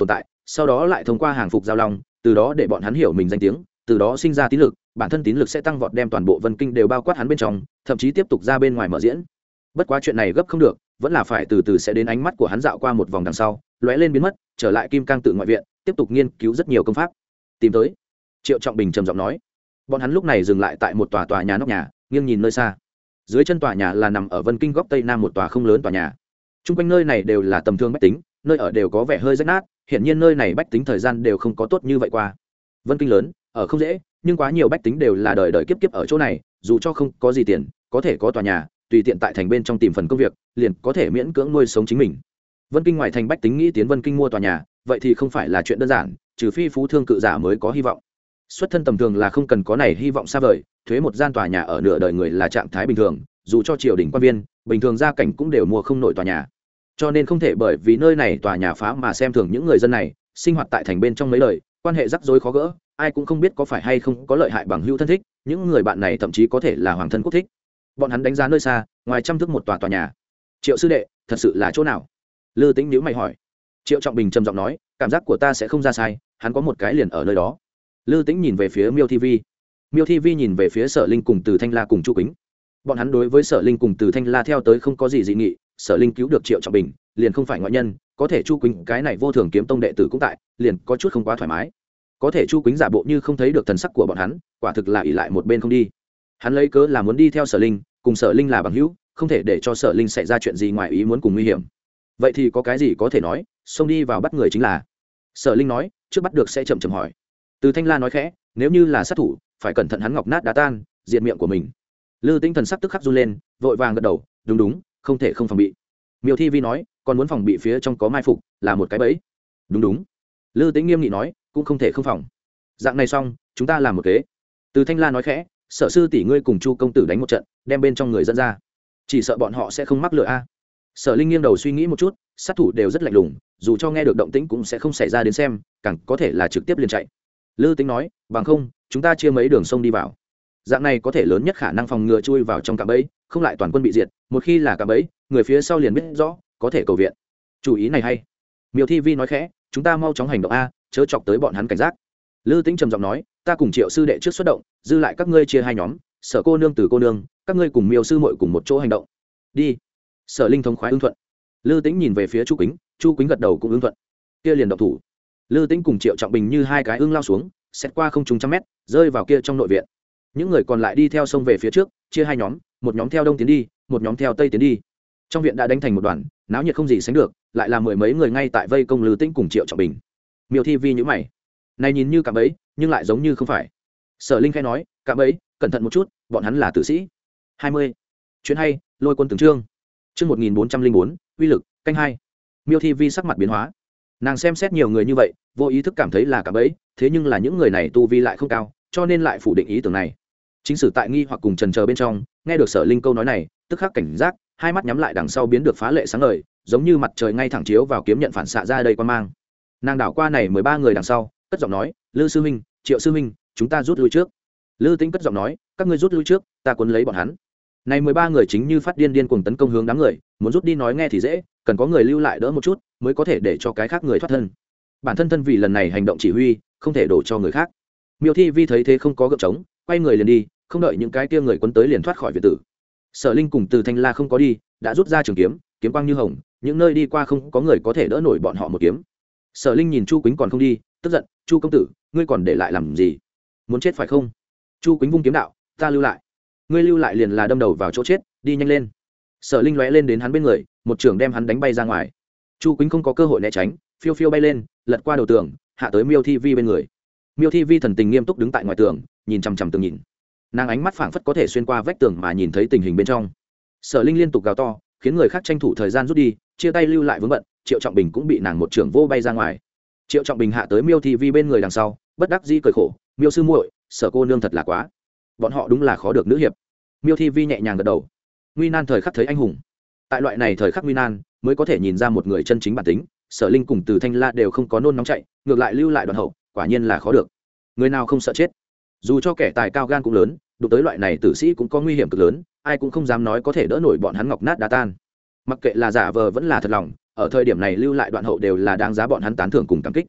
sau đó lại thông qua hàng phục giao long từ đó để bọn hắn hiểu mình danh tiếng, từ đó sinh ra tín lực, bản thân tín lực sẽ tăng vọt đem toàn bộ Vân Kinh đều bao quát hắn bên trong, thậm chí tiếp tục ra bên ngoài mở diễn. Bất quá chuyện này gấp không được, vẫn là phải từ từ sẽ đến. Ánh mắt của hắn dạo qua một vòng đằng sau, lóe lên biến mất, trở lại Kim Cang tự ngoại viện, tiếp tục nghiên cứu rất nhiều công pháp. Tìm tới. Triệu Trọng Bình trầm giọng nói. Bọn hắn lúc này dừng lại tại một tòa tòa nhà nóc nhà, nghiêng nhìn nơi xa. Dưới chân tòa nhà là nằm ở Vân Kinh góc tây nam một tòa không lớn tòa nhà. Trung quanh nơi này đều là tầm thường bách tính, nơi ở đều có vẻ hơi rách nát, hiện nhiên nơi này bách tính thời gian đều không có tốt như vậy qua. Vân Kinh lớn, ở không dễ, nhưng quá nhiều bách tính đều là đời đời kiếp kiếp ở chỗ này, dù cho không có gì tiền, có thể có tòa nhà, tùy tiện tại thành bên trong tìm phần công việc, liền có thể miễn cưỡng nuôi sống chính mình. Vân Kinh ngoài thành bách tính nghĩ tiến Vân Kinh mua tòa nhà, vậy thì không phải là chuyện đơn giản, trừ phi phú thương cự giả mới có hy vọng. Xuất thân tầm thường là không cần có này hy vọng xa vời, thuế một gian tòa nhà ở nửa đời người là trạng thái bình thường, dù cho triều đình quan viên, bình thường gia cảnh cũng đều mua không nổi tòa nhà. Cho nên không thể bởi vì nơi này tòa nhà phá mà xem thường những người dân này, sinh hoạt tại thành bên trong mấy đời, quan hệ rắc rối khó gỡ, ai cũng không biết có phải hay không có lợi hại bằng hữu thân thích, những người bạn này thậm chí có thể là hoàng thân quốc thích. Bọn hắn đánh giá nơi xa, ngoài trăm thước một tòa tòa nhà. Triệu sư đệ, thật sự là chỗ nào? Lư Tĩnh nhíu mày hỏi. Triệu Trọng Bình trầm giọng nói, cảm giác của ta sẽ không ra sai, hắn có một cái liền ở nơi đó. Lư Tĩnh nhìn về phía Miêu Thi Vi. Miêu Thi Vi nhìn về phía Sở Linh cùng Từ Thanh La cùng Chu Quýnh. Bọn hắn đối với Sở Linh cùng Từ Thanh La theo tới không có gì dị nghị, Sở Linh cứu được Triệu Trọng Bình, liền không phải ngoại nhân, có thể Chu Quýnh cái này vô thường kiếm tông đệ tử cũng tại, liền có chút không quá thoải mái. Có thể Chu Quýnh giả bộ như không thấy được thần sắc của bọn hắn, quả thực là ỷ lại một bên không đi. Hắn lấy cớ là muốn đi theo Sở Linh, cùng Sở Linh là bằng hữu, không thể để cho Sở Linh xảy ra chuyện gì ngoài ý muốn cùng nguy hiểm. Vậy thì có cái gì có thể nói, xông đi vào bắt người chính là. Sở Linh nói, trước bắt được sẽ chậm chậm hỏi. Từ Thanh La nói khẽ, nếu như là sát thủ, phải cẩn thận hắn ngọc nát đá tan, diệt miệng của mình. Lư Tĩnh thần sắc tức khắc run lên, vội vàng gật đầu, đúng đúng, không thể không phòng bị. Miêu Thi Vi nói, còn muốn phòng bị phía trong có mai phục, là một cái bẫy. Đúng đúng. Lư Tĩnh nghiêm nghị nói, cũng không thể không phòng. Dạng này xong, chúng ta làm một kế. Từ Thanh La nói khẽ, Sở sư tỷ ngươi cùng Chu công tử đánh một trận, đem bên trong người dẫn ra, chỉ sợ bọn họ sẽ không mắc lừa a. Sở Linh nghiêng đầu suy nghĩ một chút, sát thủ đều rất lạnh lùng, dù cho nghe được động tĩnh cũng sẽ không xảy ra đến xem, càng có thể là trực tiếp liền chạy. Lư Tĩnh nói, bằng không, chúng ta chia mấy đường sông đi vào. Dạng này có thể lớn nhất khả năng phòng ngừa chui vào trong cạm bẫy, không lại toàn quân bị diệt, một khi là cạm bẫy, người phía sau liền biết rõ, có thể cầu viện. Chủ ý này hay. Miêu Thi Vi nói khẽ, chúng ta mau chóng hành động a, chớ chọc tới bọn hắn cảnh giác. Lư Tĩnh trầm giọng nói, ta cùng Triệu sư đệ trước xuất động, dư lại các ngươi chia hai nhóm, Sở cô nương Từ cô nương, các ngươi cùng Miêu sư muội cùng một chỗ hành động. Đi. Sở Linh thống khoái ứng thuận. Lư Tĩnh nhìn về phía Chu Quýnh, Chu Quýnh gật đầu cũng ứng thuận. Kia liền động thủ. Lư Tĩnh cùng Triệu Trọng Bình như hai cái ưng lao xuống, xét qua không trung trăm mét, rơi vào kia trong nội viện. Những người còn lại đi theo sông về phía trước, chia hai nhóm, một nhóm theo đông tiến đi, một nhóm theo tây tiến đi. Trong viện đã đánh thành một đoàn, náo nhiệt không gì sánh được, lại là mười mấy người ngay tại vây công Lư Tĩnh cùng Triệu Trọng Bình. Miêu Thi Vi nhíu mày, này nhìn như cạm bẫy, nhưng lại giống như không phải. Sở Linh khẽ nói, cạm bẫy, cẩn thận một chút, bọn hắn là tử sĩ. hai mươi. Chuyến hay, lôi quân từng trương. Chương một nghìn bốn trăm linh bốn, uy lực, canh hai. Miêu Thi Vi sắc mặt biến hóa. Nàng xem xét nhiều người như vậy, vô ý thức cảm thấy là cạm bẫy, thế nhưng là những người này tu vi lại không cao, cho nên lại phủ định ý tưởng này. Chính sử tại nghi hoặc cùng trần chờ bên trong, nghe được Sở Linh câu nói này, tức khắc cảnh giác, hai mắt nhắm lại đằng sau biến được phá lệ sáng ngời, giống như mặt trời ngay thẳng chiếu vào kiếm nhận phản xạ ra đây quan mang. Nàng đảo qua này mười ba người đằng sau, cất giọng nói, Lư sư huynh, Triệu sư huynh, chúng ta rút lui trước. Lư Tĩnh cất giọng nói, các ngươi rút lui trước, ta cuốn lấy bọn hắn. Này mười ba người chính như phát điên điên cuồng tấn công hướng đám người, muốn rút đi nói nghe thì dễ, cần có người lưu lại đỡ một chút, mới có thể để cho cái khác người thoát thân. Bản thân thân vì lần này hành động chỉ huy, không thể đổ cho người khác. Miêu Thi Vi thấy thế không có gượng trống, quay người liền đi, không đợi những cái kia người quấn tới liền thoát khỏi viện tử. Sở Linh cùng Từ Thanh La không có đi, đã rút ra trường kiếm, kiếm quang như hồng, những nơi đi qua không có người có thể đỡ nổi bọn họ một kiếm. Sở Linh nhìn Chu Quýnh còn không đi, tức giận, Chu công tử, ngươi còn để lại làm gì? Muốn chết phải không? Chu Quýnh vung kiếm đạo, ta lưu lại. Ngươi lưu lại liền là đâm đầu vào chỗ chết, đi nhanh lên. Sở Linh lóe lên đến hắn bên người, một trường đem hắn đánh bay ra ngoài. Chu Quýnh không có cơ hội né tránh, phiêu phiêu bay lên, lật qua đầu tường, hạ tới Miêu Thi Vi bên người. Miêu Thi Vi thần tình nghiêm túc đứng tại ngoài tường, nhìn chằm chằm tường nhìn. Nàng ánh mắt phảng phất có thể xuyên qua vách tường mà nhìn thấy tình hình bên trong. Sở Linh liên tục gào to, khiến người khác tranh thủ thời gian rút đi, chia tay lưu lại vướng bận. Triệu Trọng Bình cũng bị nàng một trường vô bay ra ngoài. Triệu Trọng Bình hạ tới Miêu Thi Vi bên người đằng sau, bất đắc dĩ cười khổ, Miêu sư muội, Sở cô nương thật là quá, bọn họ đúng là khó được nữ hiệp. Miêu Thi Vi nhẹ nhàng gật đầu. Nguy nan thời khắc thấy anh hùng, tại loại này thời khắc nguy nan mới có thể nhìn ra một người chân chính bản tính. Sở Linh cùng Từ Thanh La đều không có nôn nóng chạy, ngược lại lưu lại đoạn hậu, quả nhiên là khó được. Người nào không sợ chết, dù cho kẻ tài cao gan cũng lớn, đụng tới loại này tử sĩ cũng có nguy hiểm cực lớn, ai cũng không dám nói có thể đỡ nổi bọn hắn ngọc nát đá tan. Mặc kệ là giả vờ vẫn là thật lòng, ở thời điểm này lưu lại đoạn hậu đều là đáng giá bọn hắn tán thưởng cùng cảm kích.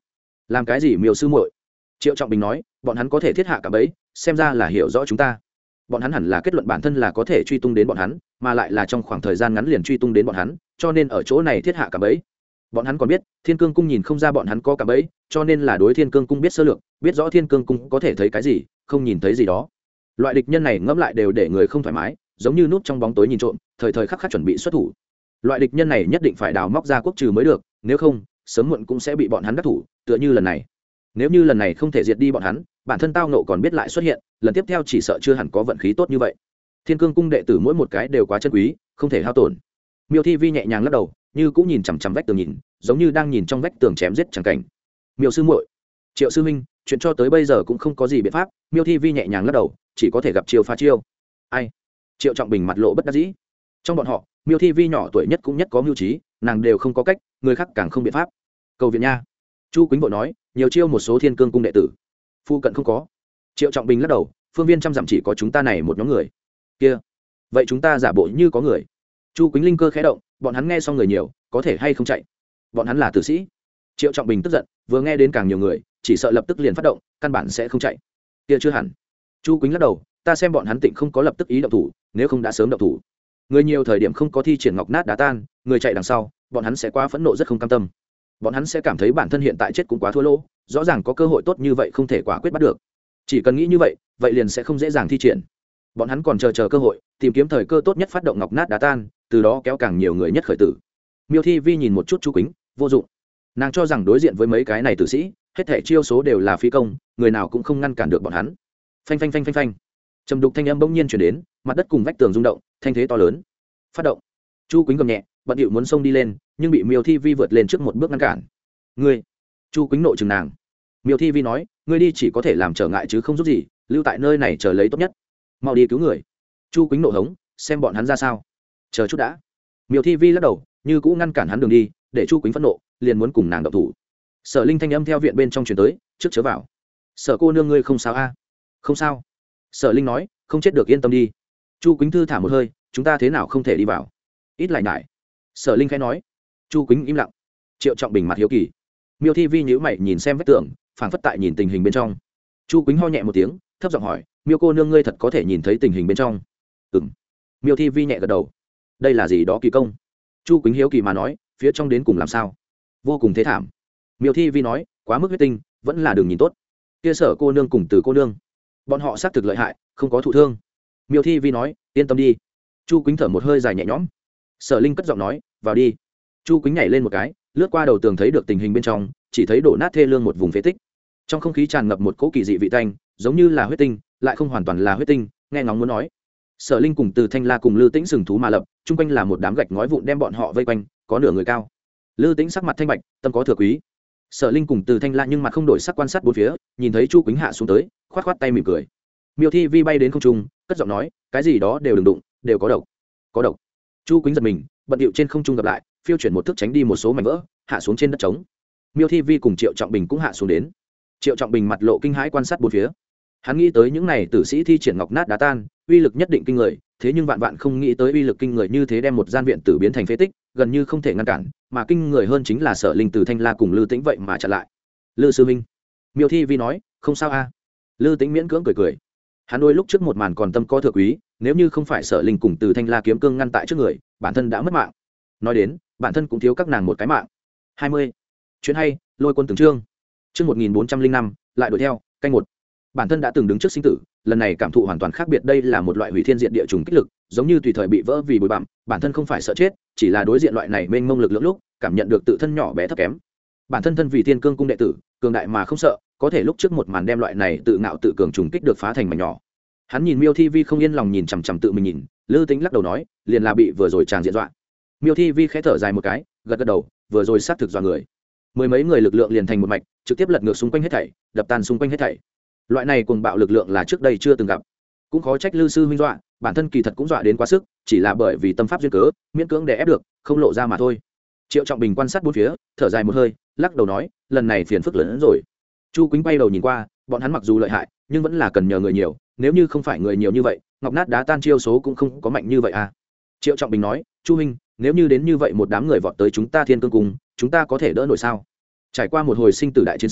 làm cái gì miêu sư muội? Triệu Trọng Bình nói, bọn hắn có thể thiết hạ cả bẫy, xem ra là hiểu rõ chúng ta. Bọn hắn hẳn là kết luận bản thân là có thể truy tung đến bọn hắn, mà lại là trong khoảng thời gian ngắn liền truy tung đến bọn hắn, cho nên ở chỗ này thiết hạ cả bẫy. Bọn hắn còn biết, Thiên Cương cung nhìn không ra bọn hắn có cả bẫy, cho nên là đối Thiên Cương cung biết sơ lược, biết rõ Thiên Cương cung có thể thấy cái gì, không nhìn thấy gì đó. Loại địch nhân này ngẫm lại đều để người không thoải mái, giống như núp trong bóng tối nhìn trộm, thời thời khắc khắc chuẩn bị xuất thủ. Loại địch nhân này nhất định phải đào móc ra quốc trừ mới được, nếu không, sớm muộn cũng sẽ bị bọn hắn đắc thủ, tựa như lần này. Nếu như lần này không thể diệt đi bọn hắn, bản thân tao nộ còn biết lại xuất hiện, lần tiếp theo chỉ sợ chưa hẳn có vận khí tốt như vậy. Thiên Cương cung đệ tử mỗi một cái đều quá chân quý, không thể hao tổn. Miêu Thi Vi nhẹ nhàng lắc đầu, như cũng nhìn chằm chằm vách tường nhìn, giống như đang nhìn trong vách tường chém giết chẳng cảnh. Miêu sư muội, Triệu sư minh, chuyện cho tới bây giờ cũng không có gì biện pháp. Miêu Thi Vi nhẹ nhàng lắc đầu, chỉ có thể gặp chiêu phá chiêu. Ai? Triệu Trọng Bình mặt lộ bất đắc dĩ. Trong bọn họ, Miêu Thi Vi nhỏ tuổi nhất cũng nhất có mưu trí, nàng đều không có cách, người khác càng không biện pháp. Cầu viện nha. Chu Quýnh vội nói, nhiều chiêu một số Thiên Cương cung đệ tử. Phu cận không có. Triệu Trọng Bình lắc đầu, phương viên trăm dặm chỉ có chúng ta này một nhóm người. Kia, vậy chúng ta giả bộ như có người. Chu Quýnh linh cơ khẽ động, bọn hắn nghe xong người nhiều, có thể hay không chạy. Bọn hắn là tử sĩ. Triệu Trọng Bình tức giận, vừa nghe đến càng nhiều người, chỉ sợ lập tức liền phát động, căn bản sẽ không chạy. Kia chưa hẳn. Chu Quýnh lắc đầu, ta xem bọn hắn tịnh không có lập tức ý động thủ, nếu không đã sớm động thủ. Người nhiều thời điểm không có thi triển ngọc nát đá tan, người chạy đằng sau, bọn hắn sẽ quá phẫn nộ rất không cam tâm. Bọn hắn sẽ cảm thấy bản thân hiện tại chết cũng quá thua lỗ, rõ ràng có cơ hội tốt như vậy không thể quả quyết bắt được. Chỉ cần nghĩ như vậy, vậy liền sẽ không dễ dàng thi triển. Bọn hắn còn chờ chờ cơ hội, tìm kiếm thời cơ tốt nhất phát động ngọc nát đá tan, từ đó kéo càng nhiều người nhất khởi tử. Miêu Thi Vi nhìn một chút Chu Quýnh, vô dụng. Nàng cho rằng đối diện với mấy cái này tử sĩ, hết thảy chiêu số đều là phi công, người nào cũng không ngăn cản được bọn hắn. Phanh phanh phanh phanh phanh. Trầm đục thanh âm bỗng nhiên truyền đến, mặt đất cùng vách tường rung động, thanh thế to lớn. Phát động. Chu Quýnh gầm nhẹ, bận điệu muốn xông đi lên, nhưng bị Miêu Thi Vi vượt lên trước một bước ngăn cản. Ngươi. Chu Quýnh nộ chừng nàng. Miêu Thi Vi nói, ngươi đi chỉ có thể làm trở ngại chứ không giúp gì, lưu tại nơi này chờ lấy tốt nhất. Mau đi cứu người. Chu Quýnh nộ hống, xem bọn hắn ra sao. Chờ chút đã. Miêu Thi Vi lắc đầu, như cũ ngăn cản hắn đường đi, để Chu Quýnh phẫn nộ, liền muốn cùng nàng động thủ. Sở Linh thanh âm theo viện bên trong truyền tới, trước chớ vào. Sở cô nương ngươi không sao a? Không sao. Sở Linh nói, không chết được yên tâm đi. Chu Quýnh thư thả một hơi, chúng ta thế nào không thể đi vào? Ít lại nhải. Sở Linh khẽ nói. Chu Quýnh im lặng. Triệu Trọng Bình mặt hiếu kỳ. Miêu Thi Vi nhíu mày nhìn xem vách tường, phảng phất tại nhìn tình hình bên trong. Chu Quýnh ho nhẹ một tiếng, thấp giọng hỏi, Miêu cô nương ngươi thật có thể nhìn thấy tình hình bên trong? Ừm. Miêu Thi Vi nhẹ gật đầu. Đây là gì đó kỳ công? Chu Quýnh hiếu kỳ mà nói, phía trong đến cùng làm sao? Vô cùng thế thảm. Miêu Thi Vi nói, quá mức huyết tinh, vẫn là đường nhìn tốt. Kia Sở cô nương cùng Từ cô nương, bọn họ xác thực lợi hại, không có thụ thương. Miêu Thi Vi nói, yên tâm đi. Chu Quýnh thở một hơi dài nhẹ nhõm. Sở Linh cất giọng nói, vào đi. Chu Quýnh nhảy lên một cái, lướt qua đầu tường thấy được tình hình bên trong, chỉ thấy đổ nát thê lương một vùng phế tích. Trong không khí tràn ngập một cỗ kỳ dị vị tanh, giống như là huyết tinh, lại không hoàn toàn là huyết tinh, nghe ngóng muốn nói. Sở Linh cùng Từ Thanh La cùng Lư Tĩnh sừng thú mà lập, chung quanh là một đám gạch ngói vụn đem bọn họ vây quanh, có nửa người cao. Lư Tĩnh sắc mặt thanh bạch, tâm có thừa quý. Sở Linh cùng Từ Thanh La nhưng mặt không đổi sắc quan sát bốn phía, nhìn thấy Chu Quýnh hạ xuống tới, khoát khoát tay mỉm cười. Miêu Thi Vi bay đến không trung, cất giọng nói, cái gì đó đều đừng đụng, đều có độc. Có độc. Chu Quýnh giật mình, bận điệu trên không trung gặp lại, phiêu chuyển một thước tránh đi một số mảnh vỡ, hạ xuống trên đất trống. Miêu Thi Vi cùng Triệu Trọng Bình cũng hạ xuống đến. Triệu Trọng Bình mặt lộ kinh hãi quan sát bốn phía. Hắn nghĩ tới những này tử sĩ thi triển ngọc nát đá tan, uy lực nhất định kinh người, thế nhưng vạn vạn không nghĩ tới uy lực kinh người như thế đem một gian viện tử biến thành phế tích, gần như không thể ngăn cản, mà kinh người hơn chính là Sở Linh Từ Thanh La cùng Lư Tĩnh vậy mà chặn lại. Lư sư minh. Miêu Thi Vi nói, không sao a. À. Lư Tĩnh miễn cưỡng cười cười. Hắn đôi lúc trước một màn còn tâm có thừa quý, nếu như không phải Sở Linh cùng Từ Thanh La kiếm cương ngăn tại trước người, bản thân đã mất mạng. Nói đến, bản thân cũng thiếu các nàng một cái mạng. hai mươi. Chuyện hay, Lôi Quân từng chương. Chương một nghìn bốn trăm linh năm, lại đuổi theo, canh một. Bản thân đã từng đứng trước sinh tử, lần này cảm thụ hoàn toàn khác biệt, đây là một loại hủy thiên diện địa trùng kích lực, giống như tùy thời bị vỡ vì bụi bặm, bản thân không phải sợ chết, chỉ là đối diện loại này mênh mông lực lượng lúc, cảm nhận được tự thân nhỏ bé thấp kém. Bản thân thân vì Thiên Cương cung đệ tử, cường đại mà không sợ, có thể lúc trước một màn đem loại này tự ngạo tự cường trùng kích được phá thành mảnh nhỏ. Hắn nhìn Miêu Thi Vi không yên lòng nhìn chằm chằm tự mình nhìn, Lư Tĩnh lắc đầu nói, liền là bị vừa rồi chàng diện dọa. Miêu Thi Vi khẽ thở dài một cái, gật gật đầu, vừa rồi xác thực dọa người. Mười mấy người lực lượng liền thành một mạch, trực tiếp lật ngược xung quanh hết thảy, đập tan xung quanh hết thảy. Loại này cuồng bạo lực lượng là trước đây chưa từng gặp, cũng khó trách Lư sư huynh dọa, bản thân kỳ thật cũng dọa đến quá sức, chỉ là bởi vì tâm pháp duyên cớ, miễn cưỡng để ép được, không lộ ra mà thôi. Triệu Trọng Bình quan sát bốn phía, thở dài một hơi, lắc đầu nói, lần này phiền phức lớn hơn rồi. Chu Quýnh bay đầu nhìn qua, bọn hắn mặc dù lợi hại, nhưng vẫn là cần nhờ người nhiều, nếu như không phải người nhiều như vậy, ngọc nát đá tan chiêu số cũng không có mạnh như vậy à. Triệu Trọng Bình nói, Chu huynh, nếu như đến như vậy một đám người vọt tới chúng ta Thiên Cương cung, chúng ta có thể đỡ nổi sao? Trải qua một hồi sinh tử đại chiến sau,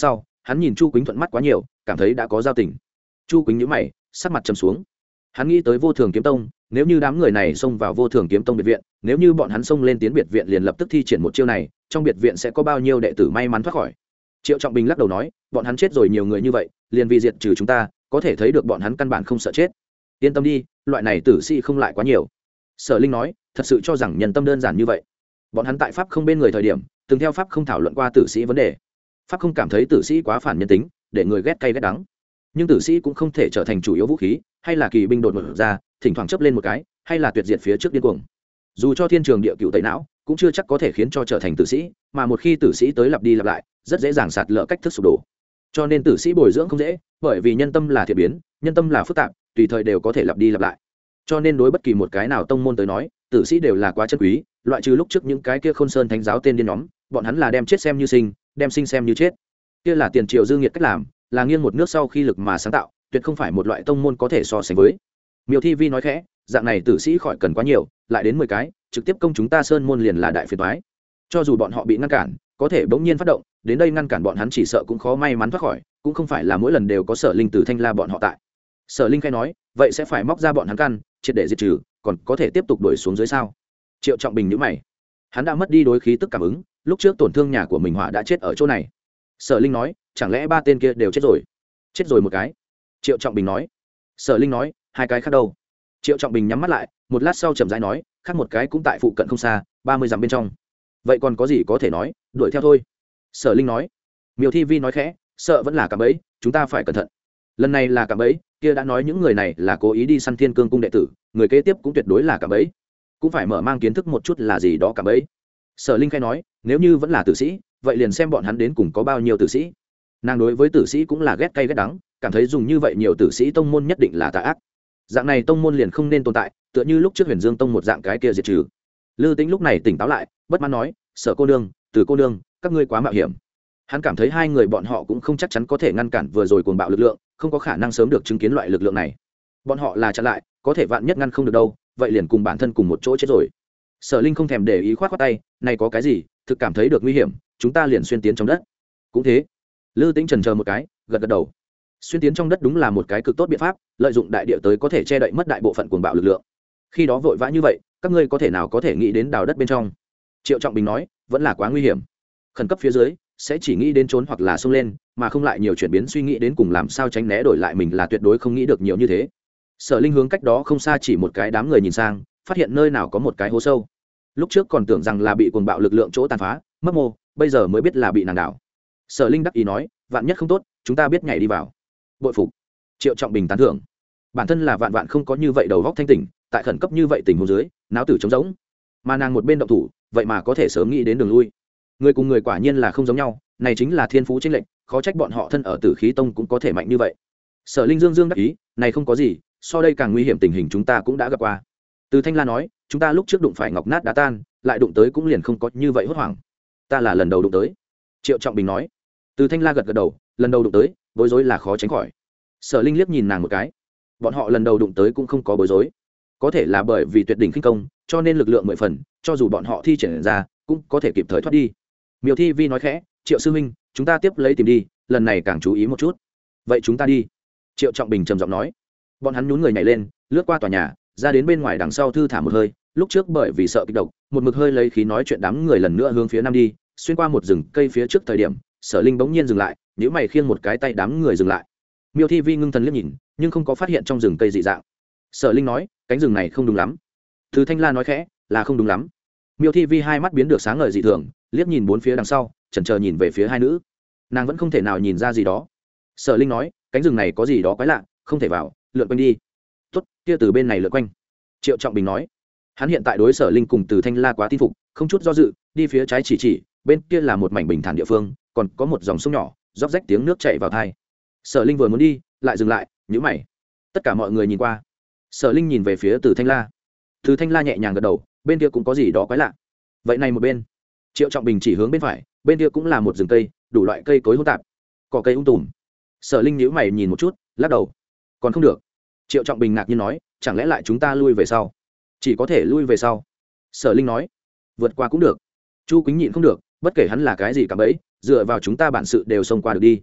hắn nhìn chu quýnh thuận mắt quá nhiều, cảm thấy đã có giao tình. Chu quýnh nhíu mày, sắc mặt trầm xuống. Hắn nghĩ tới Vô Thường Kiếm Tông, nếu như đám người này xông vào Vô Thường Kiếm Tông biệt viện, nếu như bọn hắn xông lên tiến biệt viện liền lập tức thi triển một chiêu này, trong biệt viện sẽ có bao nhiêu đệ tử may mắn thoát khỏi. Triệu Trọng Bình lắc đầu nói, bọn hắn chết rồi nhiều người như vậy, liền vì diệt trừ chúng ta, có thể thấy được bọn hắn căn bản không sợ chết. Yên tâm đi, loại này tử sĩ không lại quá nhiều. Sở Linh nói, thật sự cho rằng nhân tâm đơn giản như vậy. Bọn hắn tại pháp không bên người thời điểm, từng theo pháp không thảo luận qua tử sĩ vấn đề. Pháp không cảm thấy tử sĩ quá phản nhân tính, để người ghét cay ghét đắng. Nhưng tử sĩ cũng không thể trở thành chủ yếu vũ khí, hay là kỳ binh đột ngột ra, thỉnh thoảng chấp lên một cái, hay là tuyệt diệt phía trước điên cuồng. Dù cho thiên trường địa cựu tẩy não, cũng chưa chắc có thể khiến cho trở thành tử sĩ, mà một khi tử sĩ tới lặp đi lặp lại, rất dễ dàng sạt lỡ cách thức sụp đổ. Cho nên tử sĩ bồi dưỡng không dễ, bởi vì nhân tâm là thiện biến, nhân tâm là phức tạp, tùy thời đều có thể lặp đi lặp lại. Cho nên đối bất kỳ một cái nào tông môn tới nói, tử sĩ đều là quá chân quý, loại trừ lúc trước những cái kia Khôn Sơn thánh giáo tên điên nhóm, bọn hắn là đem chết xem như sinh, đem sinh xem như chết. Kia là tiền triệu dư nghiệt cách làm, là nghiêng một nước sau khi lực mà sáng tạo, tuyệt không phải một loại tông môn có thể so sánh với. Miêu Thi Vi nói khẽ, dạng này tử sĩ khỏi cần quá nhiều, lại đến mười cái, trực tiếp công chúng ta sơn môn liền là đại phiền toái. Cho dù bọn họ bị ngăn cản, có thể bỗng nhiên phát động, đến đây ngăn cản bọn hắn chỉ sợ cũng khó may mắn thoát khỏi, cũng không phải là mỗi lần đều có Sở Linh Tử Thanh La bọn họ tại. Sở Linh khai nói, vậy sẽ phải móc ra bọn hắn căn, triệt để diệt trừ, còn có thể tiếp tục đuổi xuống dưới sao? Triệu Trọng Bình nhíu mày, hắn đã mất đi đối khí tức cảm ứng, lúc trước tổn thương nhà của mình hỏa đã chết ở chỗ này. Sở Linh nói, chẳng lẽ ba tên kia đều chết rồi? Chết rồi một cái. Triệu Trọng Bình nói. Sở Linh nói, hai cái khác đâu? Triệu Trọng Bình nhắm mắt lại, một lát sau chậm rãi nói, khác một cái cũng tại phụ cận không xa, ba mươi dặm bên trong. Vậy còn có gì có thể nói, đuổi theo thôi. Sở Linh nói. Miêu Thi Vi nói khẽ, sợ vẫn là cạm bẫy, chúng ta phải cẩn thận. Lần này là cạm bẫy, kia đã nói những người này là cố ý đi săn Thiên Cương cung đệ tử, người kế tiếp cũng tuyệt đối là cạm bẫy. Cũng phải mở mang kiến thức một chút là gì đó cạm bẫy. Sở Linh khai nói, nếu như vẫn là tử sĩ, vậy liền xem bọn hắn đến cùng có bao nhiêu tử sĩ. Nàng đối với tử sĩ cũng là ghét cay ghét đắng, cảm thấy dùng như vậy nhiều tử sĩ tông môn nhất định là tà ác. Dạng này tông môn liền không nên tồn tại, tựa như lúc trước Huyền Dương tông một dạng cái kia diệt trừ. Lư Tĩnh lúc này tỉnh táo lại, bất mãn nói, Sở cô nương, Từ cô nương, các ngươi quá mạo hiểm. Hắn cảm thấy hai người bọn họ cũng không chắc chắn có thể ngăn cản vừa rồi cuồng bạo lực lượng, không có khả năng sớm được chứng kiến loại lực lượng này. Bọn họ là chặn lại, có thể vạn nhất ngăn không được đâu, vậy liền cùng bản thân cùng một chỗ chết rồi. Sở Linh không thèm để ý, khoát khoát tay, này có cái gì, thực cảm thấy được nguy hiểm, chúng ta liền xuyên tiến trong đất. Cũng thế. Lư Tĩnh chần chờ một cái, gật gật đầu. Xuyên tiến trong đất đúng là một cái cực tốt biện pháp, lợi dụng đại địa tới có thể che đậy mất đại bộ phận cuồng bạo lực lượng. Khi đó vội vã như vậy, các ngươi có thể nào có thể nghĩ đến đào đất bên trong? Triệu Trọng Bình nói, vẫn là quá nguy hiểm. Khẩn cấp phía dưới, sẽ chỉ nghĩ đến trốn hoặc là xông lên, mà không lại nhiều chuyển biến suy nghĩ đến cùng làm sao tránh né đổi lại mình là tuyệt đối không nghĩ được nhiều như thế. Sở Linh hướng cách đó không xa chỉ một cái đám người nhìn sang, phát hiện nơi nào có một cái hố sâu. Lúc trước còn tưởng rằng là bị cuồng bạo lực lượng chỗ tàn phá, mất mô, bây giờ mới biết là bị nàng đảo. Sở Linh đắc ý nói, vạn nhất không tốt, chúng ta biết nhảy đi vào. Bội phục. Triệu Trọng Bình tán thưởng. Bản thân là vạn vạn không có như vậy đầu óc thanh tỉnh, tại khẩn cấp như vậy tình huống dưới, náo tử trống rỗng. Mà nàng một bên động thủ, vậy mà có thể sớm nghĩ đến đường lui. Người cùng người quả nhiên là không giống nhau, này chính là thiên phú chênh lệch, khó trách bọn họ thân ở Tử Khí Tông cũng có thể mạnh như vậy. Sở Linh dương dương đắc ý, này không có gì, so đây càng nguy hiểm tình hình chúng ta cũng đã gặp qua. Từ Thanh La nói, chúng ta lúc trước đụng phải ngọc nát đá tan, lại đụng tới cũng liền không có như vậy hốt hoảng. Ta là lần đầu đụng tới. Triệu Trọng Bình nói. Từ Thanh La gật gật đầu, lần đầu đụng tới, bối rối là khó tránh khỏi. Sở Linh liếc nhìn nàng một cái. Bọn họ lần đầu đụng tới cũng không có bối rối, có thể là bởi vì tuyệt đỉnh khinh công, cho nên lực lượng mười phần, cho dù bọn họ thi triển ra, cũng có thể kịp thời thoát đi. Miêu Thi Vi nói khẽ, Triệu sư huynh, chúng ta tiếp lấy tìm đi, lần này càng chú ý một chút. Vậy chúng ta đi. Triệu Trọng Bình trầm giọng nói. Bọn hắn nhún người nhảy lên, lướt qua tòa nhà, ra đến bên ngoài đằng sau thư thả một hơi. Lúc trước bởi vì sợ kích động, một mực hơi lấy khí nói chuyện đám người lần nữa hướng phía nam đi, xuyên qua một rừng cây phía trước thời điểm, Sở Linh bỗng nhiên dừng lại, nhíu mày khiêng một cái tay đám người dừng lại. Miêu Thi Vi ngưng thần liếc nhìn, nhưng không có phát hiện trong rừng cây dị dạng. Sở Linh nói, cánh rừng này không đúng lắm. Từ Thanh La nói khẽ, là không đúng lắm. Miêu Thi Vi hai mắt biến được sáng ngời dị thường, liếc nhìn bốn phía đằng sau, chần chờ nhìn về phía hai nữ. Nàng vẫn không thể nào nhìn ra gì đó. Sở Linh nói, cánh rừng này có gì đó quái lạ, không thể vào, lượn quanh đi. Tốt, kia từ bên này lượn quanh. Triệu Trọng Bình nói. Hắn hiện tại đối Sở Linh cùng Từ Thanh La quá tin phục, không chút do dự, đi phía trái chỉ chỉ, bên kia là một mảnh bình thản địa phương, còn có một dòng sông nhỏ, róc rách tiếng nước chảy vào tai. Sở Linh vừa muốn đi, lại dừng lại, nhíu mày. Tất cả mọi người nhìn qua. Sở Linh nhìn về phía Từ Thanh La. Từ Thanh La nhẹ nhàng gật đầu, bên kia cũng có gì đó quái lạ. Vậy này một bên. Triệu Trọng Bình chỉ hướng bên phải, bên kia cũng là một rừng cây, đủ loại cây cối hỗn tạp, cỏ cây um tùm. Sở Linh nhíu mày nhìn một chút, lắc đầu. Còn không được. Triệu Trọng Bình ngạc nhiên nói, chẳng lẽ lại chúng ta lui về sau? Chỉ có thể lui về sau. Sở Linh nói, vượt qua cũng được. Chu Quýnh nhịn không được, bất kể hắn là cái gì cả bấy, dựa vào chúng ta bản sự đều xông qua được đi.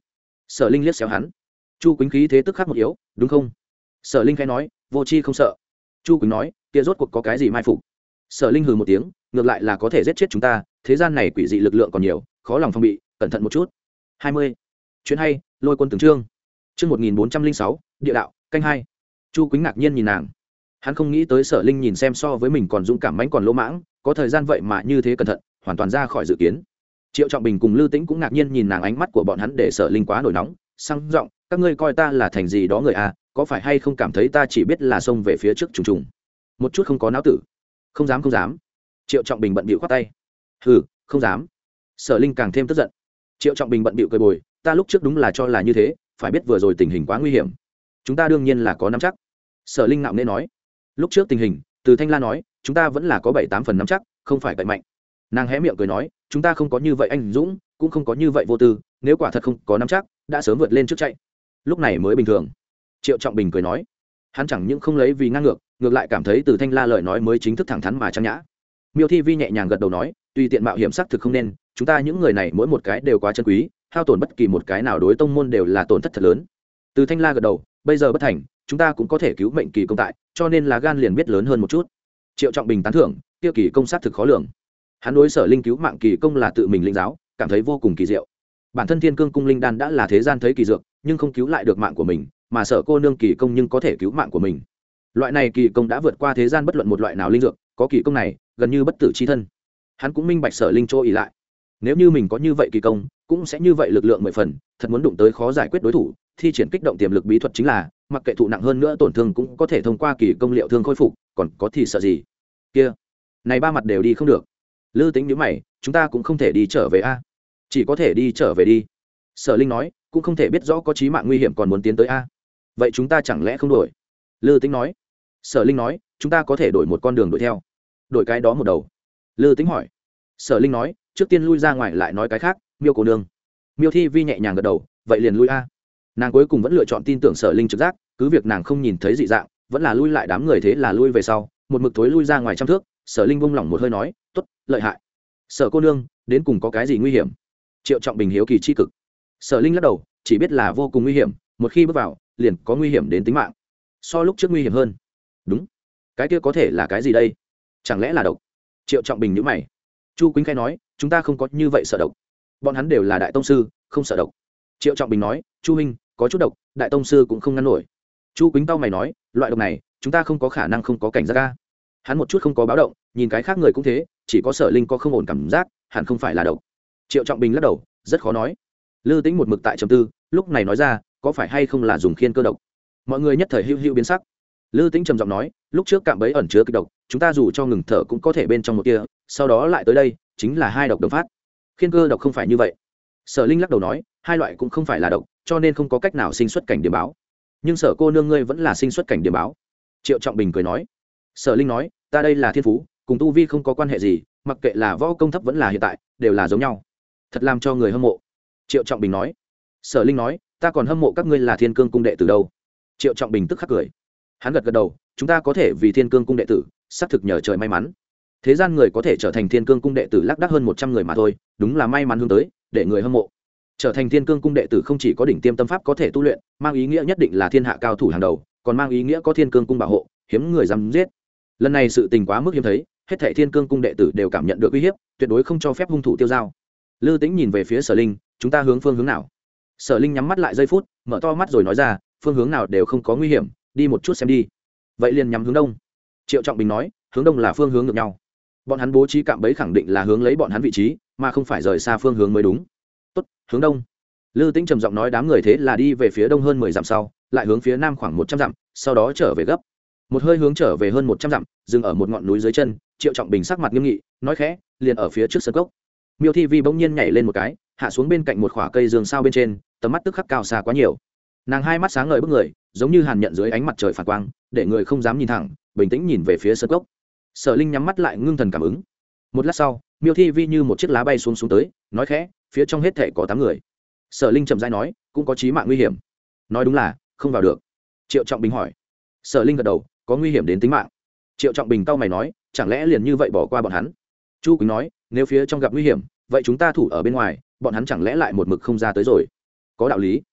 Sở Linh liếc xéo hắn. Chu Quýnh khí thế tức khắc một yếu, đúng không? Sở Linh khẽ nói, vô chi không sợ. Chu Quýnh nói, kia rốt cuộc có cái gì mai phục? Sở Linh hừ một tiếng, ngược lại là có thể giết chết chúng ta, thế gian này quỷ dị lực lượng còn nhiều, khó lòng phòng bị, cẩn thận một chút. hai mươi. Chuyện hay, Lôi Quân từng chương. Chương một nghìn bốn trăm linh sáu, địa đạo, canh hai. Chu Quýnh ngạc nhiên nhìn nàng. Hắn không nghĩ tới Sở Linh nhìn xem so với mình còn dũng cảm mãnh còn lỗ mãng, có thời gian vậy mà như thế cẩn thận, hoàn toàn ra khỏi dự kiến. Triệu Trọng Bình cùng Lư Tĩnh cũng ngạc nhiên nhìn nàng, ánh mắt của bọn hắn để Sở Linh quá nổi nóng, sang giọng, các ngươi coi ta là thành gì đó người à, có phải hay không cảm thấy ta chỉ biết là xông về phía trước trùng trùng, một chút không có não tử. Không dám không dám. Triệu Trọng Bình bận bịu khoát tay. Hừ, không dám. Sở Linh càng thêm tức giận. Triệu Trọng Bình bận bịu cười bồi, ta lúc trước đúng là cho là như thế, phải biết vừa rồi tình hình quá nguy hiểm, chúng ta đương nhiên là có nắm chắc. Sở Linh ngạo nghễ nói, lúc trước tình hình, Từ Thanh La nói, chúng ta vẫn là có bảy tám phần nắm chắc, không phải cậy mạnh. Nàng hé miệng cười nói, chúng ta không có như vậy anh dũng, cũng không có như vậy vô tư, nếu quả thật không có nắm chắc, đã sớm vượt lên trước chạy, lúc này mới bình thường. Triệu Trọng Bình cười nói, hắn chẳng những không lấy vì ngang ngược, ngược lại cảm thấy Từ Thanh La lời nói mới chính thức thẳng thắn mà trang nhã. Miêu Thi Vi nhẹ nhàng gật đầu nói, tùy tiện mạo hiểm xác thực không nên, chúng ta những người này mỗi một cái đều quá chân quý, hao tổn bất kỳ một cái nào đối tông môn đều là tổn thất thật lớn. Từ Thanh La gật đầu, bây giờ bất thành, chúng ta cũng có thể cứu mệnh kỳ công tại, cho nên là gan liền biết lớn hơn một chút. Triệu Trọng Bình tán thưởng, tiêu kỳ công sát thực khó lường. Hắn đối Sở Linh cứu mạng kỳ công là tự mình lĩnh giáo, cảm thấy vô cùng kỳ diệu. Bản thân Thiên Cương cung linh đan đã là thế gian thấy kỳ dược, nhưng không cứu lại được mạng của mình, mà Sở cô nương kỳ công nhưng có thể cứu mạng của mình. Loại này kỳ công đã vượt qua thế gian bất luận một loại nào linh dược, có kỳ công này, gần như bất tử chi thân. Hắn cũng minh bạch Sở Linh chỗ ỷ lại. Nếu như mình có như vậy kỳ công, cũng sẽ như vậy lực lượng mười phần, thật muốn đụng tới khó giải quyết đối thủ, thi triển kích động tiềm lực bí thuật chính là, mặc kệ thụ nặng hơn nữa tổn thương cũng có thể thông qua kỳ công liệu thương khôi phục, còn có thì sợ gì? Kia, này ba mặt đều đi không được. Lư Tĩnh nhíu mày, chúng ta cũng không thể đi trở về a. Chỉ có thể đi trở về đi. Sở Linh nói, cũng không thể biết rõ có chí mạng nguy hiểm còn muốn tiến tới a. Vậy chúng ta chẳng lẽ không đổi? Lư Tĩnh nói. Sở Linh nói, chúng ta có thể đổi một con đường đuổi theo. Đổi cái đó một đầu. Lư Tĩnh hỏi. Sở Linh nói, trước tiên lui ra ngoài lại nói cái khác. Miêu cô nương. Miêu Thi Vi nhẹ nhàng gật đầu, vậy liền lui a. Nàng cuối cùng vẫn lựa chọn tin tưởng Sở Linh trực giác, cứ việc nàng không nhìn thấy dị dạng, vẫn là lui lại đám người, thế là lui về sau, một mực thối lui ra ngoài trăm thước. Sở Linh buông lỏng một hơi nói, tốt, lợi hại. Sở cô nương, đến cùng có cái gì nguy hiểm? Triệu Trọng Bình hiếu kỳ chi cực. Sở Linh lắc đầu, chỉ biết là vô cùng nguy hiểm, một khi bước vào, liền có nguy hiểm đến tính mạng. So lúc trước nguy hiểm hơn. Đúng. Cái kia có thể là cái gì đây? Chẳng lẽ là độc? Triệu Trọng Bình nhíu mày. Chu Quýnh khai nói, chúng ta không có như vậy sợ độc. Bọn hắn đều là đại tông sư, không sợ độc. Triệu Trọng Bình nói, Chu huynh, có chút độc, đại tông sư cũng không ngăn nổi. Chu Quýnh tao mày nói, loại độc này, chúng ta không có khả năng không có cảnh giác ca. Hắn một chút không có báo động, nhìn cái khác người cũng thế, chỉ có Sở Linh có không ổn cảm giác, hẳn không phải là độc. Triệu Trọng Bình lắc đầu, rất khó nói. Lư Tĩnh một mực tại trầm tư, lúc này nói ra, có phải hay không là dùng khiên cơ độc? Mọi người nhất thời hưu hưu biến sắc. Lư Tĩnh trầm giọng nói, lúc trước cạm bẫy ẩn chứa kịch độc, chúng ta dù cho ngừng thở cũng có thể bên trong một kia, sau đó lại tới đây, chính là hai độc đồng phát. Khiên cơ độc không phải như vậy. Sở Linh lắc đầu nói, hai loại cũng không phải là độc, cho nên không có cách nào sinh xuất cảnh điểm báo. Nhưng Sở cô nương ngươi vẫn là sinh xuất cảnh điểm báo. Triệu Trọng Bình cười nói. Sở Linh nói, ta đây là thiên phú, cùng tu vi không có quan hệ gì, mặc kệ là võ công thấp vẫn là hiện tại, đều là giống nhau. Thật làm cho người hâm mộ. Triệu Trọng Bình nói. Sở Linh nói, ta còn hâm mộ các ngươi là Thiên Cương cung đệ tử đâu. Triệu Trọng Bình tức khắc cười. Hắn gật gật đầu, chúng ta có thể vì Thiên Cương cung đệ tử, xác thực nhờ trời may mắn. Thế gian người có thể trở thành Thiên Cương cung đệ tử lác đác hơn một trăm người mà thôi, đúng là may mắn hướng tới, để người hâm mộ. Trở thành Thiên Cương cung đệ tử không chỉ có đỉnh tiêm tâm pháp có thể tu luyện, mang ý nghĩa nhất định là thiên hạ cao thủ hàng đầu, còn mang ý nghĩa có Thiên Cương cung bảo hộ, hiếm người dám giết. Lần này sự tình quá mức hiếm thấy, hết thảy Thiên Cương cung đệ tử đều cảm nhận được uy hiếp, tuyệt đối không cho phép hung thủ tiêu dao. Lư Tĩnh nhìn về phía Sở Linh, chúng ta hướng phương hướng nào? Sở Linh nhắm mắt lại giây phút, mở to mắt rồi nói ra, phương hướng nào đều không có nguy hiểm, đi một chút xem đi. Vậy liền nhắm hướng đông. Triệu Trọng Bình nói, hướng đông là phương hướng ngược nhau. Bọn hắn bố trí cạm bẫy khẳng định là hướng lấy bọn hắn vị trí, mà không phải rời xa phương hướng mới đúng. Tốt, hướng đông. Lư Tĩnh trầm giọng nói, đám người thế là đi về phía đông hơn mười dặm sau, lại hướng phía nam khoảng một trăm dặm, sau đó trở về gấp. Một hơi hướng trở về hơn một trăm dặm, dừng ở một ngọn núi dưới chân. Triệu Trọng Bình sắc mặt nghiêm nghị, nói khẽ, liền ở phía trước sân cốc. Miêu Thi Vi bỗng nhiên nhảy lên một cái, hạ xuống bên cạnh một khỏa cây dương sao bên trên, tầm mắt tức khắc cao xa quá nhiều. Nàng hai mắt sáng ngời bức người, giống như hàn nhận dưới ánh mặt trời phản quang, để người không dám nhìn thẳng, bình tĩnh nhìn về phía sân cốc. Sở Linh nhắm mắt lại ngưng thần cảm ứng. Một lát sau, Miêu Thi Vi như một chiếc lá bay xuống xuống tới, nói khẽ, phía trong hết thảy có tám người. Sở Linh chậm rãi nói, cũng có chí mạng nguy hiểm. Nói đúng là không vào được. Triệu Trọng Bình hỏi. Sở Linh gật đầu, có nguy hiểm đến tính mạng. Triệu Trọng Bình cau mày nói, chẳng lẽ liền như vậy bỏ qua bọn hắn? Chu Quýnh nói, nếu phía trong gặp nguy hiểm, vậy chúng ta thủ ở bên ngoài, bọn hắn chẳng lẽ lại một mực không ra tới rồi? Có đạo lý.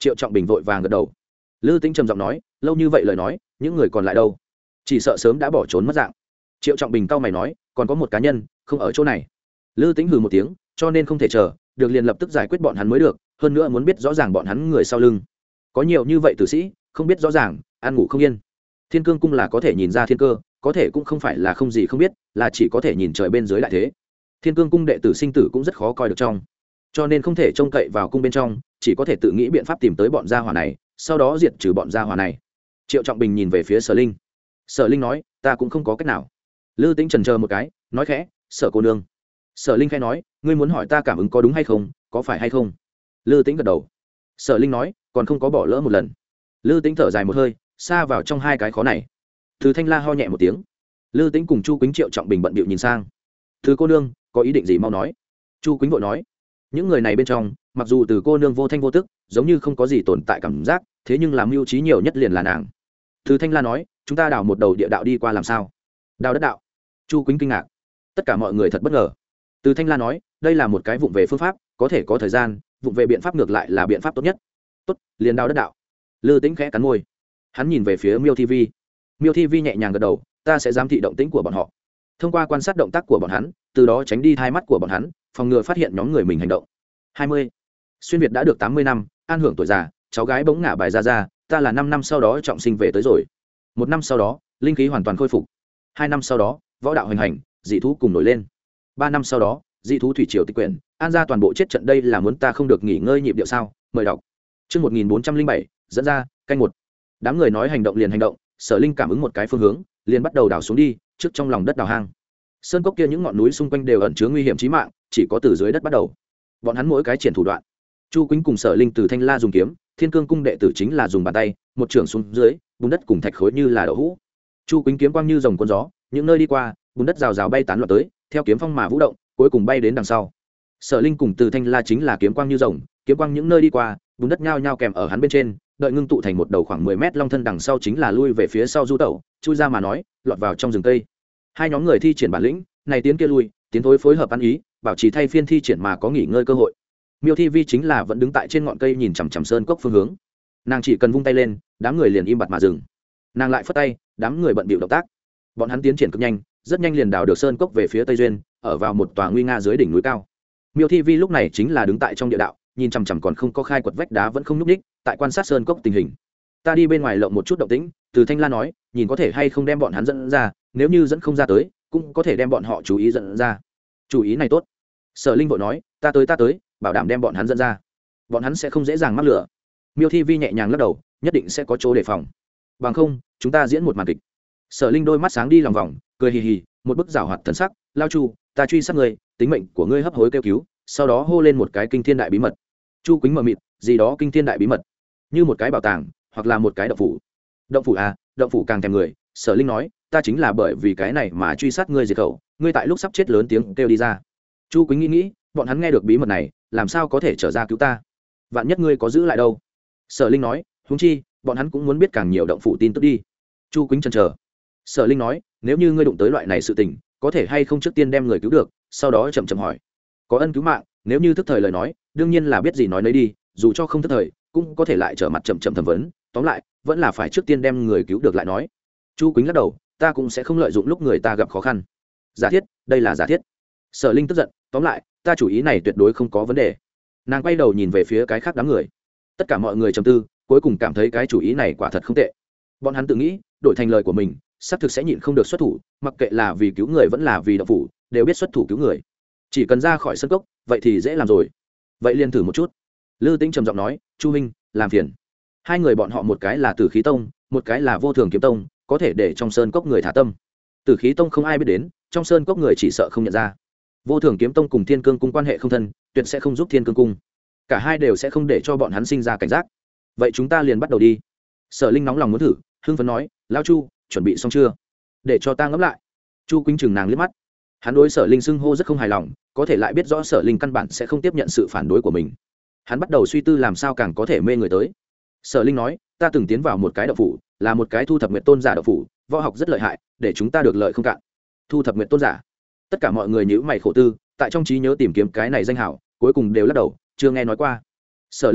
Triệu Trọng Bình vội vàng gật đầu. Lư Tĩnh trầm giọng nói, lâu như vậy lời nói, những người còn lại đâu? Chỉ sợ sớm đã bỏ trốn mất dạng. Triệu Trọng Bình cau mày nói, còn có một cá nhân không ở chỗ này. Lư Tĩnh hừ một tiếng, cho nên không thể chờ được, liền lập tức giải quyết bọn hắn mới được, hơn nữa muốn biết rõ ràng bọn hắn người sau lưng. Có nhiều như vậy tử sĩ, không biết rõ ràng, ăn ngủ không yên. Thiên Cương cung là có thể nhìn ra thiên cơ, có thể cũng không phải là không gì không biết, là chỉ có thể nhìn trời bên dưới đại thế. Thiên Cương cung đệ tử sinh tử cũng rất khó coi được trong, cho nên không thể trông cậy vào cung bên trong, chỉ có thể tự nghĩ biện pháp tìm tới bọn gia hỏa này, sau đó diệt trừ bọn gia hỏa này. Triệu Trọng Bình nhìn về phía Sở Linh. Sở Linh nói, ta cũng không có cách nào. Lư Tĩnh chần chờ một cái, nói khẽ, Sở cô nương. Sở Linh khẽ nói, ngươi muốn hỏi ta cảm ứng có đúng hay không, có phải hay không? Lư Tĩnh gật đầu. Sở Linh nói, còn không có bỏ lỡ một lần. Lư Tĩnh thở dài một hơi, xa vào trong hai cái khó này. Từ Thanh La ho nhẹ một tiếng. Lư Tĩnh cùng Chu Quýnh Triệu Trọng Bình bận bịu nhìn sang. Từ cô nương, có ý định gì mau nói. Chu Quýnh vội nói, những người này bên trong, mặc dù từ cô nương vô thanh vô tức, giống như không có gì tồn tại cảm giác, thế nhưng làm mưu trí nhiều nhất liền là nàng. Từ Thanh La nói, chúng ta đào một đầu địa đạo đi qua làm sao? Đào đất đạo? Chu Quýnh kinh ngạc. Tất cả mọi người thật bất ngờ. Từ Thanh La nói, đây là một cái vụng về phương pháp, có thể có thời gian, vụng về biện pháp ngược lại là biện pháp tốt nhất. Tốt, liền đào đất đạo. Lư Tĩnh khẽ cắn môi. Hắn nhìn về phía Miêu Thi Vi. Miêu Thi Vi nhẹ nhàng gật đầu, ta sẽ giám thị động tĩnh của bọn họ. Thông qua quan sát động tác của bọn hắn, từ đó tránh đi thai mắt của bọn hắn, phòng ngừa phát hiện nhóm người mình hành động. hai mươi. Xuyên Việt đã được tám mươi năm, an hưởng tuổi già, cháu gái bỗng ngả bài ra ra, ta là năm năm sau đó trọng sinh về tới rồi. Một năm sau đó, linh khí hoàn toàn khôi phục. Hai năm sau đó, võ đạo hành hành, dị thú cùng nổi lên. Ba năm sau đó, dị thú thủy triều tịch quyển, an ra toàn bộ chết trận, đây là muốn ta không được nghỉ ngơi nhịp điệu sao? Mời đọc. Chương một nghìn bốn trăm linh bảy, dẫn ra, canh một. Đám người nói hành động liền hành động, Sở Linh cảm ứng một cái phương hướng, liền bắt đầu đào xuống đi, trước trong lòng đất đào hang. Sơn cốc kia những ngọn núi xung quanh đều ẩn chứa nguy hiểm chí mạng, chỉ có từ dưới đất bắt đầu. Bọn hắn mỗi cái triển thủ đoạn. Chu Quýnh cùng Sở Linh từ Thanh La dùng kiếm, Thiên Cương cung đệ tử chính là dùng bàn tay, một trường xuống dưới, bùn đất cùng thạch khối như là đậu hũ. Chu Quýnh kiếm quang như rồng cuốn gió, những nơi đi qua, bùn đất rào rào bay tán loạn tới, theo kiếm phong mà vũ động, cuối cùng bay đến đằng sau. Sở Linh cùng từ Thanh La chính là kiếm quang như rồng, kiếm quang những nơi đi qua, bùn đất nhao nhao kèm ở hắn bên trên, đợi ngưng tụ thành một đầu khoảng mười mét long thân, đằng sau chính là lui về phía sau du tẩu, chui ra mà nói, lọt vào trong rừng cây. Hai nhóm người thi triển bản lĩnh, này tiến kia lui, tiến thối phối hợp ăn ý, bảo trì thay phiên thi triển mà có nghỉ ngơi cơ hội. Miêu Thi Vi chính là vẫn đứng tại trên ngọn cây nhìn chằm chằm sơn cốc phương hướng. Nàng chỉ cần vung tay lên, đám người liền im bặt mà dừng. Nàng lại phất tay, đám người bận bịu động tác. Bọn hắn tiến triển cực nhanh, rất nhanh liền đào được sơn cốc về phía tây duyên, ở vào một tòa nguy nga dưới đỉnh núi cao. Miêu Thi Vi lúc này chính là đứng tại trong địa đạo, nhìn chằm chằm còn không có khai quật vách đá vẫn không nhúc nhích, tại quan sát sơn cốc tình hình. Ta đi bên ngoài lộng một chút động tĩnh, từ Thanh La nói, nhìn có thể hay không đem bọn hắn dẫn ra, nếu như dẫn không ra tới, cũng có thể đem bọn họ chú ý dẫn ra. Chủ ý này tốt. Sở Linh vội nói, ta tới ta tới, bảo đảm đem bọn hắn dẫn ra. Bọn hắn sẽ không dễ dàng mắc lửa. Miêu Thi Vi nhẹ nhàng lắc đầu, nhất định sẽ có chỗ đề phòng. Bằng không, chúng ta diễn một màn kịch. Sở Linh đôi mắt sáng đi lòng vòng, cười hì hì, một bức giảo hoạt thần sắc, lao Chu, ta truy sát ngươi, tính mệnh của ngươi hấp hối kêu cứu, sau đó hô lên một cái kinh thiên đại bí mật. Chu Quýnh mờ mịt, gì đó kinh thiên đại bí mật, như một cái bảo tàng, hoặc là một cái động phủ. Động phủ à, động phủ càng thèm người. Sở Linh nói, ta chính là bởi vì cái này mà truy sát ngươi diệt khẩu, ngươi tại lúc sắp chết lớn tiếng kêu đi ra. Chu Quýnh nghĩ nghĩ, bọn hắn nghe được bí mật này, làm sao có thể trở ra cứu ta? Vạn nhất ngươi có giữ lại đâu? Sở Linh nói, huống chi, bọn hắn cũng muốn biết càng nhiều động phủ tin tức đi. Chu Quýnh chần chờ. Sở Linh nói, nếu như ngươi đụng tới loại này sự tình, có thể hay không trước tiên đem người cứu được, sau đó chậm chậm hỏi. Có ân cứu mạng, nếu như thức thời lời nói, đương nhiên là biết gì nói nấy đi, dù cho không thức thời, cũng có thể lại trở mặt chậm chậm thẩm vấn, tóm lại, vẫn là phải trước tiên đem người cứu được lại nói. Chu Quýnh lắc đầu, ta cũng sẽ không lợi dụng lúc người ta gặp khó khăn. Giả thiết, đây là giả thiết. Sở Linh tức giận, tóm lại, ta chủ ý này tuyệt đối không có vấn đề. Nàng quay đầu nhìn về phía cái khác đám người. Tất cả mọi người trầm tư, cuối cùng cảm thấy cái chủ ý này quả thật không tệ. Bọn hắn tự nghĩ, đổi thành lời của mình, xác thực sẽ nhịn không được xuất thủ, mặc kệ là vì cứu người vẫn là vì động phủ, đều biết xuất thủ cứu người. Chỉ cần ra khỏi sân cốc, vậy thì dễ làm rồi. Vậy liền thử một chút. Lư Tĩnh trầm giọng nói, Chu huynh, làm phiền. Hai người bọn họ một cái là Tử Khí Tông, một cái là Vô Thường Kiếm Tông, có thể để trong sơn cốc người thả tâm. Tử Khí Tông không ai biết đến, trong sơn cốc người chỉ sợ không nhận ra. Vô Thường Kiếm Tông cùng Thiên Cương cung quan hệ không thân, tuyệt sẽ không giúp Thiên Cương cung. Cả hai đều sẽ không để cho bọn hắn sinh ra cảnh giác. Vậy chúng ta liền bắt đầu đi. Sở Linh nóng lòng muốn thử, hưng phấn nói, lão Chu, chuẩn bị xong chưa? Để cho ta ngẫm lại. Chu Quýnh chừng nàng liếc mắt. Hắn đối Sở Linh xưng hô rất không hài lòng, có thể lại biết rõ Sở Linh căn bản sẽ không tiếp nhận sự phản đối của mình. Hắn bắt đầu suy tư làm sao càng có thể mê người tới. Sở Linh nói, ta từng tiến vào một cái động phủ, là một cái thu thập nguyện tôn giả động phủ, võ học rất lợi hại, để chúng ta được lợi không cạn. Thu thập nguyện tôn giả. Tất cả mọi người nhíu mày khổ tư, tại trong trí nhớ tìm kiếm cái này danh hảo, cuối cùng đều lắc đầu, chưa nghe nói qua. Sở Linh nói,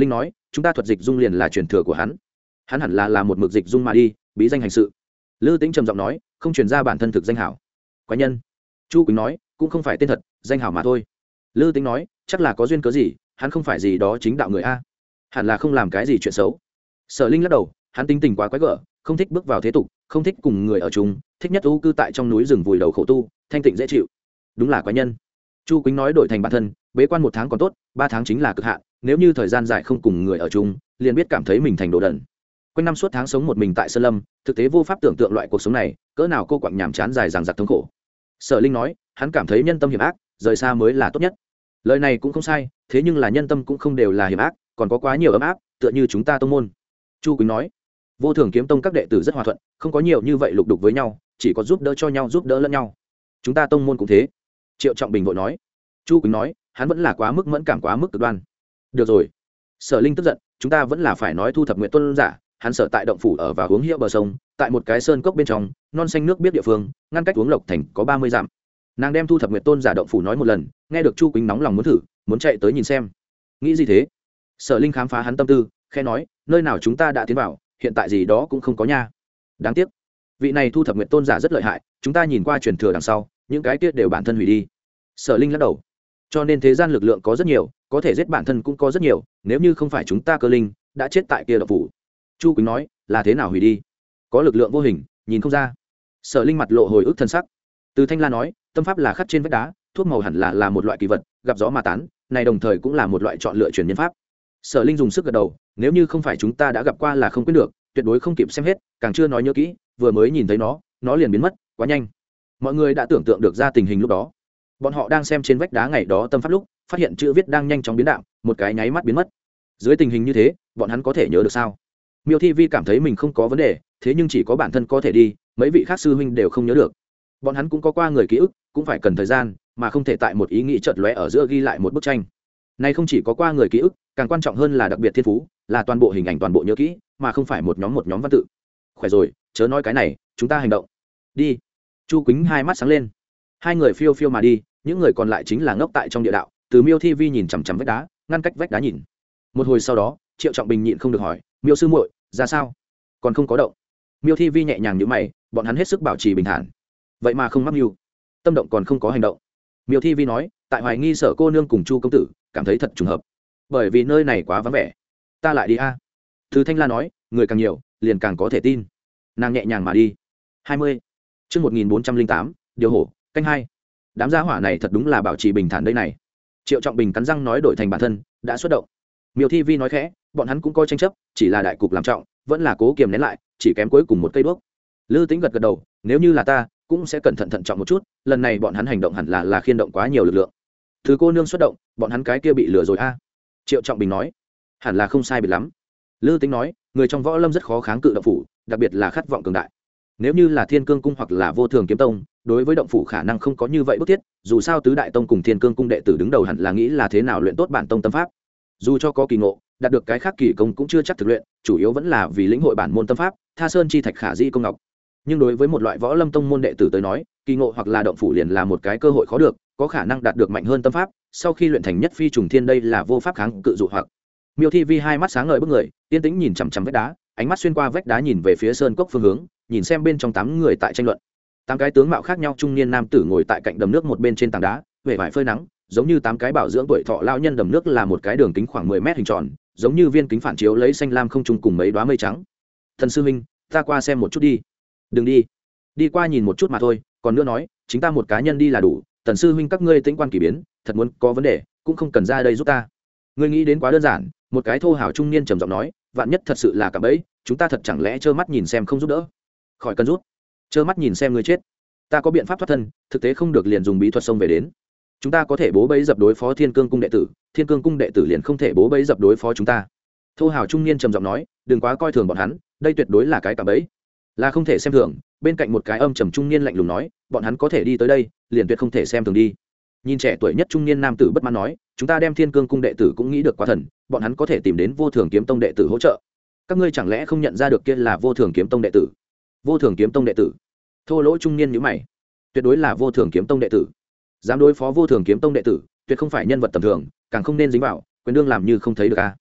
chúng ta thuật dịch dung liền là truyền thừa của hắn hắn hẳn là là một mực dịch dung mà đi bí danh hành sự. Lư Tĩnh trầm giọng nói, không truyền ra bản thân thực danh hảo. Quái nhân. Chu Quỳnh nói, cũng không phải tên thật, danh hảo mà thôi. Lư Tĩnh nói, chắc là có duyên cớ gì, hắn không phải gì đó chính đạo người a, hẳn là không làm cái gì chuyện xấu. Sở Linh lắc đầu, hắn tính tình quá quái gở, không thích bước vào thế tục, không thích cùng người ở chung, thích nhất u cư tại trong núi rừng vùi đầu khổ tu, thanh tịnh dễ chịu. Đúng là quái nhân. Chu Quỳnh nói, đổi thành bản thân, bế quan một tháng còn tốt, ba tháng chính là cực hạn, nếu như thời gian dài không cùng người ở chung, liền biết cảm thấy mình thành đồ đần. Quanh năm suốt tháng sống một mình tại sơn lâm, thực tế vô pháp tưởng tượng loại cuộc sống này cỡ nào cô quạnh nhàm chán dài dằng dặc thống khổ. Sở Linh nói, hắn cảm thấy nhân tâm hiểm ác, rời xa mới là tốt nhất. Lời này cũng không sai, thế nhưng là nhân tâm cũng không đều là hiểm ác, còn có quá nhiều ấm áp, tựa như chúng ta tông môn. Chu Quỳnh nói, Vô Thường Kiếm Tông các đệ tử rất hòa thuận, không có nhiều như vậy lục đục với nhau, chỉ có giúp đỡ cho nhau, giúp đỡ lẫn nhau. Chúng ta tông môn cũng thế. Triệu Trọng Bình vội nói. Chu Quỳnh nói, hắn vẫn là quá mức mẫn cảm, quá mức cực đoan. Được rồi. Sở Linh tức giận, chúng ta vẫn là phải nói thu thập nguyện tôn giả. Hắn sở tại động phủ ở và hướng hiệu bờ sông, tại một cái sơn cốc bên trong, non xanh nước biết địa phương, ngăn cách uống lộc thành có ba mươi dặm. Nàng đem thu thập nguyệt tôn giả động phủ nói một lần, nghe được Chu Quỳnh nóng lòng muốn thử, muốn chạy tới nhìn xem. Nghĩ gì thế? Sở Linh khám phá hắn tâm tư, khẽ nói, nơi nào chúng ta đã tiến vào, hiện tại gì đó cũng không có nha. Đáng tiếc, vị này thu thập nguyệt tôn giả rất lợi hại, chúng ta nhìn qua truyền thừa đằng sau, những cái tiết đều bản thân hủy đi. Sở Linh lắc đầu. Cho nên thế gian lực lượng có rất nhiều, có thể giết bản thân cũng có rất nhiều, nếu như không phải chúng ta cơ linh, đã chết tại kia động phủ. Chu Quỳnh nói, là thế nào hủy đi? Có lực lượng vô hình, nhìn không ra. Sở Linh mặt lộ hồi ức thân sắc. Từ Thanh La nói, tâm pháp là khắc trên vách đá, thuốc màu hẳn là là một loại kỳ vật, gặp gió mà tán, này đồng thời cũng là một loại chọn lựa truyền nhân pháp. Sở Linh dùng sức gật đầu, nếu như không phải chúng ta đã gặp qua là không quyết được, tuyệt đối không kịp xem hết, càng chưa nói nhớ kỹ, vừa mới nhìn thấy nó, nó liền biến mất, quá nhanh. Mọi người đã tưởng tượng được ra tình hình lúc đó. Bọn họ đang xem trên vách đá ngày đó tâm pháp lúc, phát hiện chữ viết đang nhanh chóng biến đạo, một cái nháy mắt biến mất. Dưới tình hình như thế, bọn hắn có thể nhớ được sao? Miêu Thi Vi cảm thấy mình không có vấn đề, thế nhưng chỉ có bản thân có thể đi, mấy vị khác sư huynh đều không nhớ được. Bọn hắn cũng có qua người ký ức, cũng phải cần thời gian, mà không thể tại một ý nghĩ chợt lóe ở giữa ghi lại một bức tranh. Này không chỉ có qua người ký ức, càng quan trọng hơn là đặc biệt thiên phú, là toàn bộ hình ảnh toàn bộ nhớ kỹ, mà không phải một nhóm một nhóm văn tự. Khỏe rồi, chớ nói cái này, chúng ta hành động. Đi. Chu Quýnh hai mắt sáng lên. Hai người phiêu phiêu mà đi, những người còn lại chính là ngốc tại trong địa đạo, từ Miêu Thi Vi nhìn chằm chằm vách đá, ngăn cách vách đá nhìn. Một hồi sau đó, Triệu Trọng Bình nhịn không được hỏi, Miêu sư muội, ra sao? Còn không có động. Miêu Thi Vi nhẹ nhàng nhíu mày, bọn hắn hết sức bảo trì bình thản. Vậy mà không mắc mưu, tâm động còn không có hành động. Miêu Thi Vi nói, tại hoài nghi Sở cô nương cùng Chu công tử, cảm thấy thật trùng hợp, bởi vì nơi này quá vắng vẻ. Ta lại đi a. À. Thứ Thanh La nói, người càng nhiều, liền càng có thể tin. Nàng nhẹ nhàng mà đi. hai mươi. Chương một nghìn bốn trăm linh tám, điều hổ, canh hai. Đám gia hỏa này thật đúng là bảo trì bình thản đây này. Triệu Trọng Bình cắn răng nói, đổi thành bản thân, đã xuất động. Miêu Thi Vi nói khẽ, bọn hắn cũng coi tranh chấp, chỉ là đại cục làm trọng, vẫn là cố kiềm nén lại, chỉ kém cuối cùng một cây đuốc. Lư Tĩnh gật gật đầu, nếu như là ta, cũng sẽ cẩn thận thận trọng một chút, lần này bọn hắn hành động hẳn là là khiên động quá nhiều lực lượng. Thứ cô nương xuất động, bọn hắn cái kia bị lừa rồi a. À. Triệu Trọng Bình nói, hẳn là không sai biệt lắm. Lư Tĩnh nói, người trong võ lâm rất khó kháng cự động phủ, đặc biệt là khát vọng cường đại. Nếu như là Thiên Cương cung hoặc là Vô Thường kiếm tông, đối với động phủ khả năng không có như vậy bức thiết, dù sao tứ đại tông cùng Thiên Cương cung đệ tử đứng đầu hẳn là nghĩ là thế nào luyện tốt bản tông tâm pháp. Dù cho có kỳ ngộ, đạt được cái khác kỳ công cũng chưa chắc thực luyện, chủ yếu vẫn là vì lĩnh hội bản môn tâm pháp, Tha Sơn chi thạch khả di công ngọc. Nhưng đối với một loại võ lâm tông môn đệ tử tới nói, kỳ ngộ hoặc là động phủ liền là một cái cơ hội khó được, có khả năng đạt được mạnh hơn tâm pháp, sau khi luyện thành nhất phi trùng thiên, đây là vô pháp kháng cự dụ hoặc. Miêu Thi Vi hai mắt sáng ngời bức người, yên tĩnh nhìn chằm chằm vách đá, ánh mắt xuyên qua vách đá nhìn về phía sơn cốc phương hướng, nhìn xem bên trong tám người tại tranh luận. Tám cái tướng mạo khác nhau trung niên nam tử ngồi tại cạnh đầm nước một bên trên tảng đá, vẻ vải phơi nắng, giống như tám cái bảo dưỡng tuổi thọ lao nhân. Đầm nước là một cái đường kính khoảng mười mét hình tròn, giống như viên kính phản chiếu lấy xanh lam không trung cùng mấy đóa mây trắng. Thần sư huynh, ta qua xem một chút đi. Đừng đi. Đi qua nhìn một chút mà thôi, còn nữa nói, chính ta một cá nhân đi là đủ. Tần sư huynh các ngươi tĩnh quan kỳ biến, thật muốn có vấn đề, cũng không cần ra đây giúp ta. Ngươi nghĩ đến quá đơn giản. Một cái thô hào trung niên trầm giọng nói, vạn nhất thật sự là cả bẫy, chúng ta thật chẳng lẽ trơ mắt nhìn xem không giúp đỡ? Khỏi cần rút, trơ mắt nhìn xem ngươi chết. Ta có biện pháp thoát thân, thực tế không được liền dùng bí thuật xông về đến. Chúng ta có thể bố bẫy dập đối phó Thiên Cương cung đệ tử, Thiên Cương cung đệ tử liền không thể bố bẫy dập đối phó chúng ta. Thô hào trung niên trầm giọng nói, đừng quá coi thường bọn hắn, đây tuyệt đối là cái cả bẫy, là không thể xem thường. Bên cạnh một cái âm trầm trung niên lạnh lùng nói, bọn hắn có thể đi tới đây, liền tuyệt không thể xem thường đi. Nhìn trẻ tuổi nhất trung niên nam tử bất mãn nói, chúng ta đem Thiên Cương cung đệ tử cũng nghĩ được quá thần, bọn hắn có thể tìm đến Vô Thường kiếm tông đệ tử hỗ trợ. Các ngươi chẳng lẽ không nhận ra được kia là Vô Thường kiếm tông đệ tử? Vô Thường kiếm tông đệ tử? Thô lỗ trung niên nhíu mày, tuyệt đối là Vô Thường kiếm tông đệ tử. Dám đối phó Vô Thường kiếm tông đệ tử, tuyệt không phải nhân vật tầm thường, càng không nên dính vào, quyền đương làm như không thấy được a.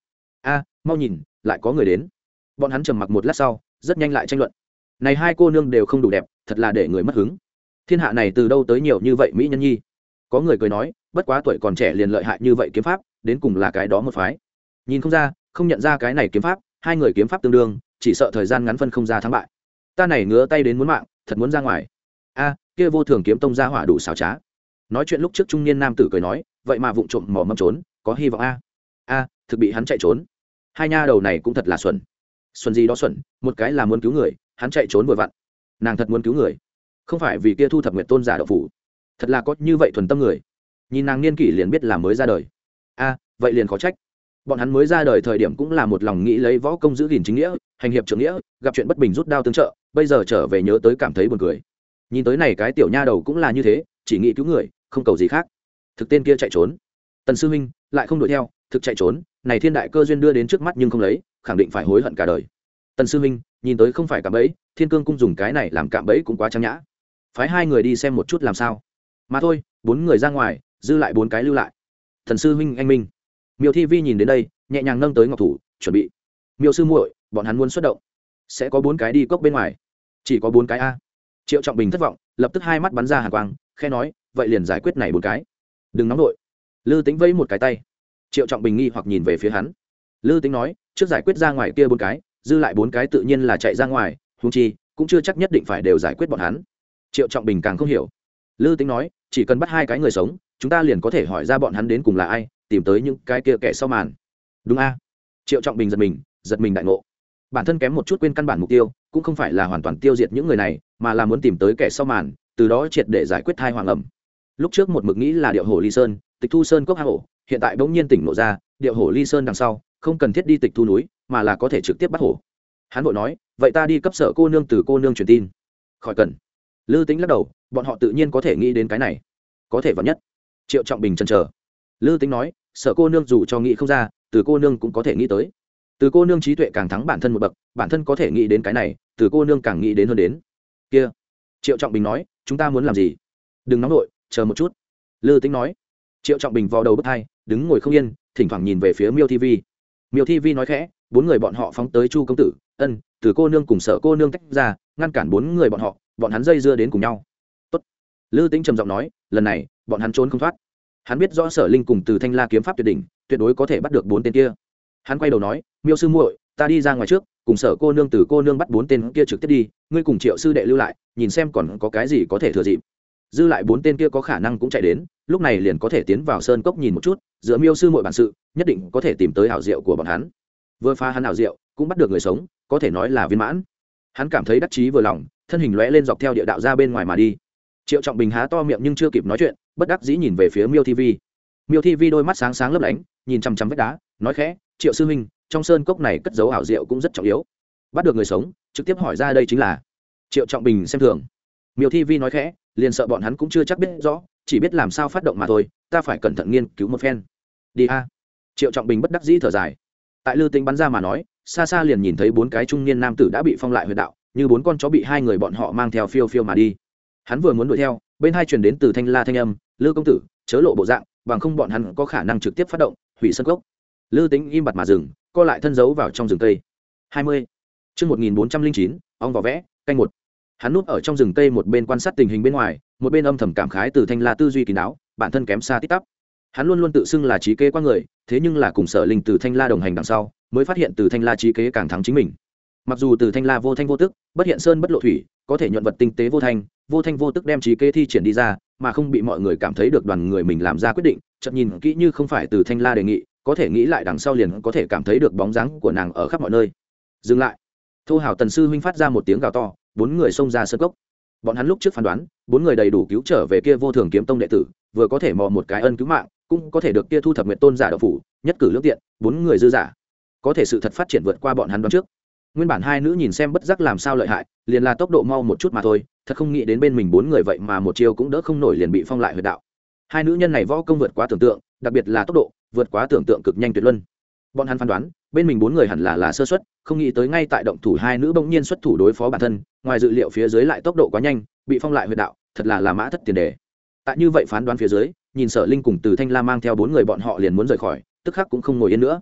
a mau nhìn lại có người đến. Bọn hắn trầm mặc một lát sau rất nhanh lại tranh luận, này hai cô nương đều không đủ đẹp, thật là để người mất hứng. Thiên hạ này từ đâu tới nhiều như vậy mỹ nhân nhi? Có người cười nói, bất quá tuổi còn trẻ liền lợi hại như vậy kiếm pháp, đến cùng là cái đó một phái. Nhìn không ra, không nhận ra cái này kiếm pháp, hai người kiếm pháp tương đương, chỉ sợ thời gian ngắn phân không ra thắng bại. Ta này ngứa tay đến muốn mạng, thật muốn ra ngoài. A, kia vô thường kiếm tông ra hỏa đủ xảo trá. Nói chuyện lúc trước trung niên nam tử cười nói, vậy mà vụng trộm mò mẫm trốn, có hy vọng a. A, thực bị hắn chạy trốn. Hai nha đầu này cũng thật là xuẩn. Xuẩn gì đó xuẩn, một cái là muốn cứu người, hắn chạy trốn vừa vặn. Nàng thật muốn cứu người, không phải vì kia thu thập nguyệt tôn giả đậu phủ. Thật là có như vậy thuần tâm người. Nhìn nàng niên kỷ liền biết là mới ra đời. A, vậy liền khó trách. Bọn hắn mới ra đời thời điểm cũng là một lòng nghĩ lấy võ công giữ gìn chính nghĩa, hành hiệp trưởng nghĩa, gặp chuyện bất bình rút đao tương trợ, bây giờ trở về nhớ tới cảm thấy buồn cười. Nhìn tới này cái tiểu nha đầu cũng là như thế, chỉ nghĩ cứu người, không cầu gì khác. Thực tên kia chạy trốn, Tần sư huynh lại không đuổi theo, thực chạy trốn, này thiên đại cơ duyên đưa đến trước mắt nhưng không lấy, khẳng định phải hối hận cả đời. Tần sư huynh, nhìn tới không phải cạm bẫy, Thiên Cương cung dùng cái này làm cạm bẫy cũng quá trang nhã. Phái hai người đi xem một chút làm sao. Mà thôi, bốn người ra ngoài, dư lại bốn cái lưu lại. Thần sư huynh anh minh. Miêu Thi Vi nhìn đến đây, nhẹ nhàng nâng tới ngọc thủ, chuẩn bị. Miêu sư muội, bọn hắn muốn xuất động, sẽ có bốn cái đi cốc bên ngoài. Chỉ có bốn cái a. Triệu Trọng Bình thất vọng, lập tức hai mắt bắn ra hàn quang, khẽ nói, vậy liền giải quyết này bốn cái. Đừng nóng nội. Lư Tĩnh vẫy một cái tay. Triệu Trọng Bình nghi hoặc nhìn về phía hắn. Lư Tĩnh nói, trước giải quyết ra ngoài kia bốn cái, dư lại bốn cái tự nhiên là chạy ra ngoài, huống chi cũng chưa chắc nhất định phải đều giải quyết bọn hắn. Triệu Trọng Bình càng không hiểu. Lư Tĩnh nói, chỉ cần bắt hai cái người sống, chúng ta liền có thể hỏi ra bọn hắn đến cùng là ai, tìm tới những cái kia kẻ sau màn. Đúng a? Triệu Trọng Bình giật mình, giật mình đại ngộ. Bản thân kém một chút quên căn bản mục tiêu, cũng không phải là hoàn toàn tiêu diệt những người này, mà là muốn tìm tới kẻ sau màn, từ đó triệt để giải quyết thai hoàng ẩm. Lúc trước một mực nghĩ là Điệu Hổ Ly Sơn, Tịch Thu Sơn cốc hang ổ, hiện tại bỗng nhiên tỉnh ngộ ra, Điệu Hổ Ly Sơn đằng sau, không cần thiết đi Tịch Thu núi, mà là có thể trực tiếp bắt hổ. Hắn vội nói, vậy ta đi cấp sở cô nương từ cô nương truyền tin. Khỏi cần. Lư Tĩnh lắc đầu, bọn họ tự nhiên có thể nghĩ đến cái này, có thể vào nhất. Triệu Trọng Bình chần chờ. Lư Tĩnh nói, sở cô nương dù cho nghĩ không ra, từ cô nương cũng có thể nghĩ tới. Từ cô nương trí tuệ càng thắng bản thân một bậc, bản thân có thể nghĩ đến cái này, từ cô nương càng nghĩ đến hơn đến. Kia. Triệu Trọng Bình nói, chúng ta muốn làm gì? Đừng nóng nổi, chờ một chút. Lư Tĩnh nói. Triệu Trọng Bình vò đầu bứt tai, đứng ngồi không yên, thỉnh thoảng nhìn về phía Miêu Thi Vi. Miêu Thi Vi nói khẽ, bốn người bọn họ phóng tới Chu công tử, ân, từ cô nương cùng sở cô nương tách ra, ngăn cản bốn người bọn họ, bọn hắn dây dưa đến cùng nhau. Tốt. Lư Tĩnh trầm giọng nói, lần này bọn hắn trốn không thoát. Hắn biết rõ Sở Linh cùng Từ Thanh La kiếm pháp tuyệt đỉnh, tuyệt đối có thể bắt được bốn tên kia. Hắn quay đầu nói, Miêu sư muội, ta đi ra ngoài trước, cùng sở cô nương từ cô nương bắt bốn tên kia trực tiếp đi, ngươi cùng Triệu sư đệ lưu lại, nhìn xem còn có cái gì có thể thừa dịp. Dư lại bốn tên kia có khả năng cũng chạy đến, lúc này liền có thể tiến vào sơn cốc nhìn một chút, dựa Miêu sư muội bản sự, nhất định có thể tìm tới ảo diệu của bọn hắn. Vừa phá hắn ảo diệu, cũng bắt được người sống, có thể nói là viên mãn. Hắn cảm thấy đắc chí vừa lòng, thân hình lóe lên dọc theo địa đạo ra bên ngoài mà đi. Triệu Trọng Bình há to miệng nhưng chưa kịp nói chuyện, bất đắc dĩ nhìn về phía Miêu Thi Vi. Miêu Thi Vi đôi mắt sáng sáng lấp lánh, nhìn chằm chằm vách đá, nói khẽ, Triệu sư huynh, trong sơn cốc này cất giấu ảo diệu cũng rất trọng yếu, bắt được người sống, trực tiếp hỏi ra đây chính là. Triệu Trọng Bình xem thường. Miêu Thi Vi nói khẽ, liền sợ bọn hắn cũng chưa chắc biết rõ, chỉ biết làm sao phát động mà thôi, ta phải cẩn thận nghiên cứu một phen. Đi a. Triệu Trọng Bình bất đắc dĩ thở dài. Tại Lư Tĩnh bắn ra mà nói, xa xa liền nhìn thấy bốn cái trung niên nam tử đã bị phong lại huyệt đạo, như bốn con chó bị hai người bọn họ mang theo phiêu phiêu mà đi. Hắn vừa muốn đuổi theo, bên hai truyền đến từ Thanh La thanh âm, Lư công tử, chớ lộ bộ dạng, bằng không bọn hắn có khả năng trực tiếp phát động, hủy sân cốc. Lư Tĩnh im bặt mà dừng, co lại thân giấu vào trong rừng cây. hai mươi. Chương một nghìn bốn trăm linh chín, ong vỏ vẽ, canh một. Hắn núp ở trong rừng cây một bên quan sát tình hình bên ngoài, một bên âm thầm cảm khái từ Thanh La tư duy kín đáo, bản thân kém xa tít tắp. Hắn luôn luôn tự xưng là trí kế qua người, thế nhưng là cùng Sở Linh từ Thanh La đồng hành đằng sau, mới phát hiện từ Thanh La trí kế càng thắng chính mình. Mặc dù từ Thanh La vô thanh vô tức, bất hiện sơn bất lộ thủy, có thể nhuận vật tinh tế vô thanh, vô thanh vô tức đem trí kế thi triển đi ra, mà không bị mọi người cảm thấy được đoàn người mình làm ra quyết định, chợt nhìn kỹ như không phải từ Thanh La đề nghị, có thể nghĩ lại đằng sau liền có thể cảm thấy được bóng dáng của nàng ở khắp mọi nơi. Dừng lại. Thô Hào Tần sư huynh phát ra một tiếng gào to, bốn người xông ra sơn cốc. Bọn hắn lúc trước phán đoán, bốn người đầy đủ cứu trở về kia vô thường kiếm tông đệ tử, vừa có thể mò một cái ân cứu mạng, cũng có thể được kia thu thập nguyện tôn giả đạo phủ, nhất cử lưỡng tiện, bốn người dư giả. Có thể sự thật phát triển vượt qua bọn hắn đoán trước. Nguyên bản hai nữ nhìn xem bất giác làm sao lợi hại, liền là tốc độ mau một chút mà thôi, thật không nghĩ đến bên mình bốn người vậy mà một chiêu cũng đỡ không nổi liền bị phong lại huyệt đạo. Hai nữ nhân này võ công vượt quá tưởng tượng, đặc biệt là tốc độ, vượt quá tưởng tượng cực nhanh tuyệt luân. Bọn hắn phán đoán, bên mình bốn người hẳn là là sơ suất, không nghĩ tới ngay tại động thủ hai nữ bỗng nhiên xuất thủ đối phó bản thân, ngoài dự liệu phía dưới lại tốc độ quá nhanh, bị phong lại huyệt đạo, thật là là mã thất tiền đề. Tại như vậy phán đoán phía dưới, nhìn Sở Linh cùng Từ Thanh La mang theo bốn người bọn họ liền muốn rời khỏi, tức khắc cũng không ngồi yên nữa.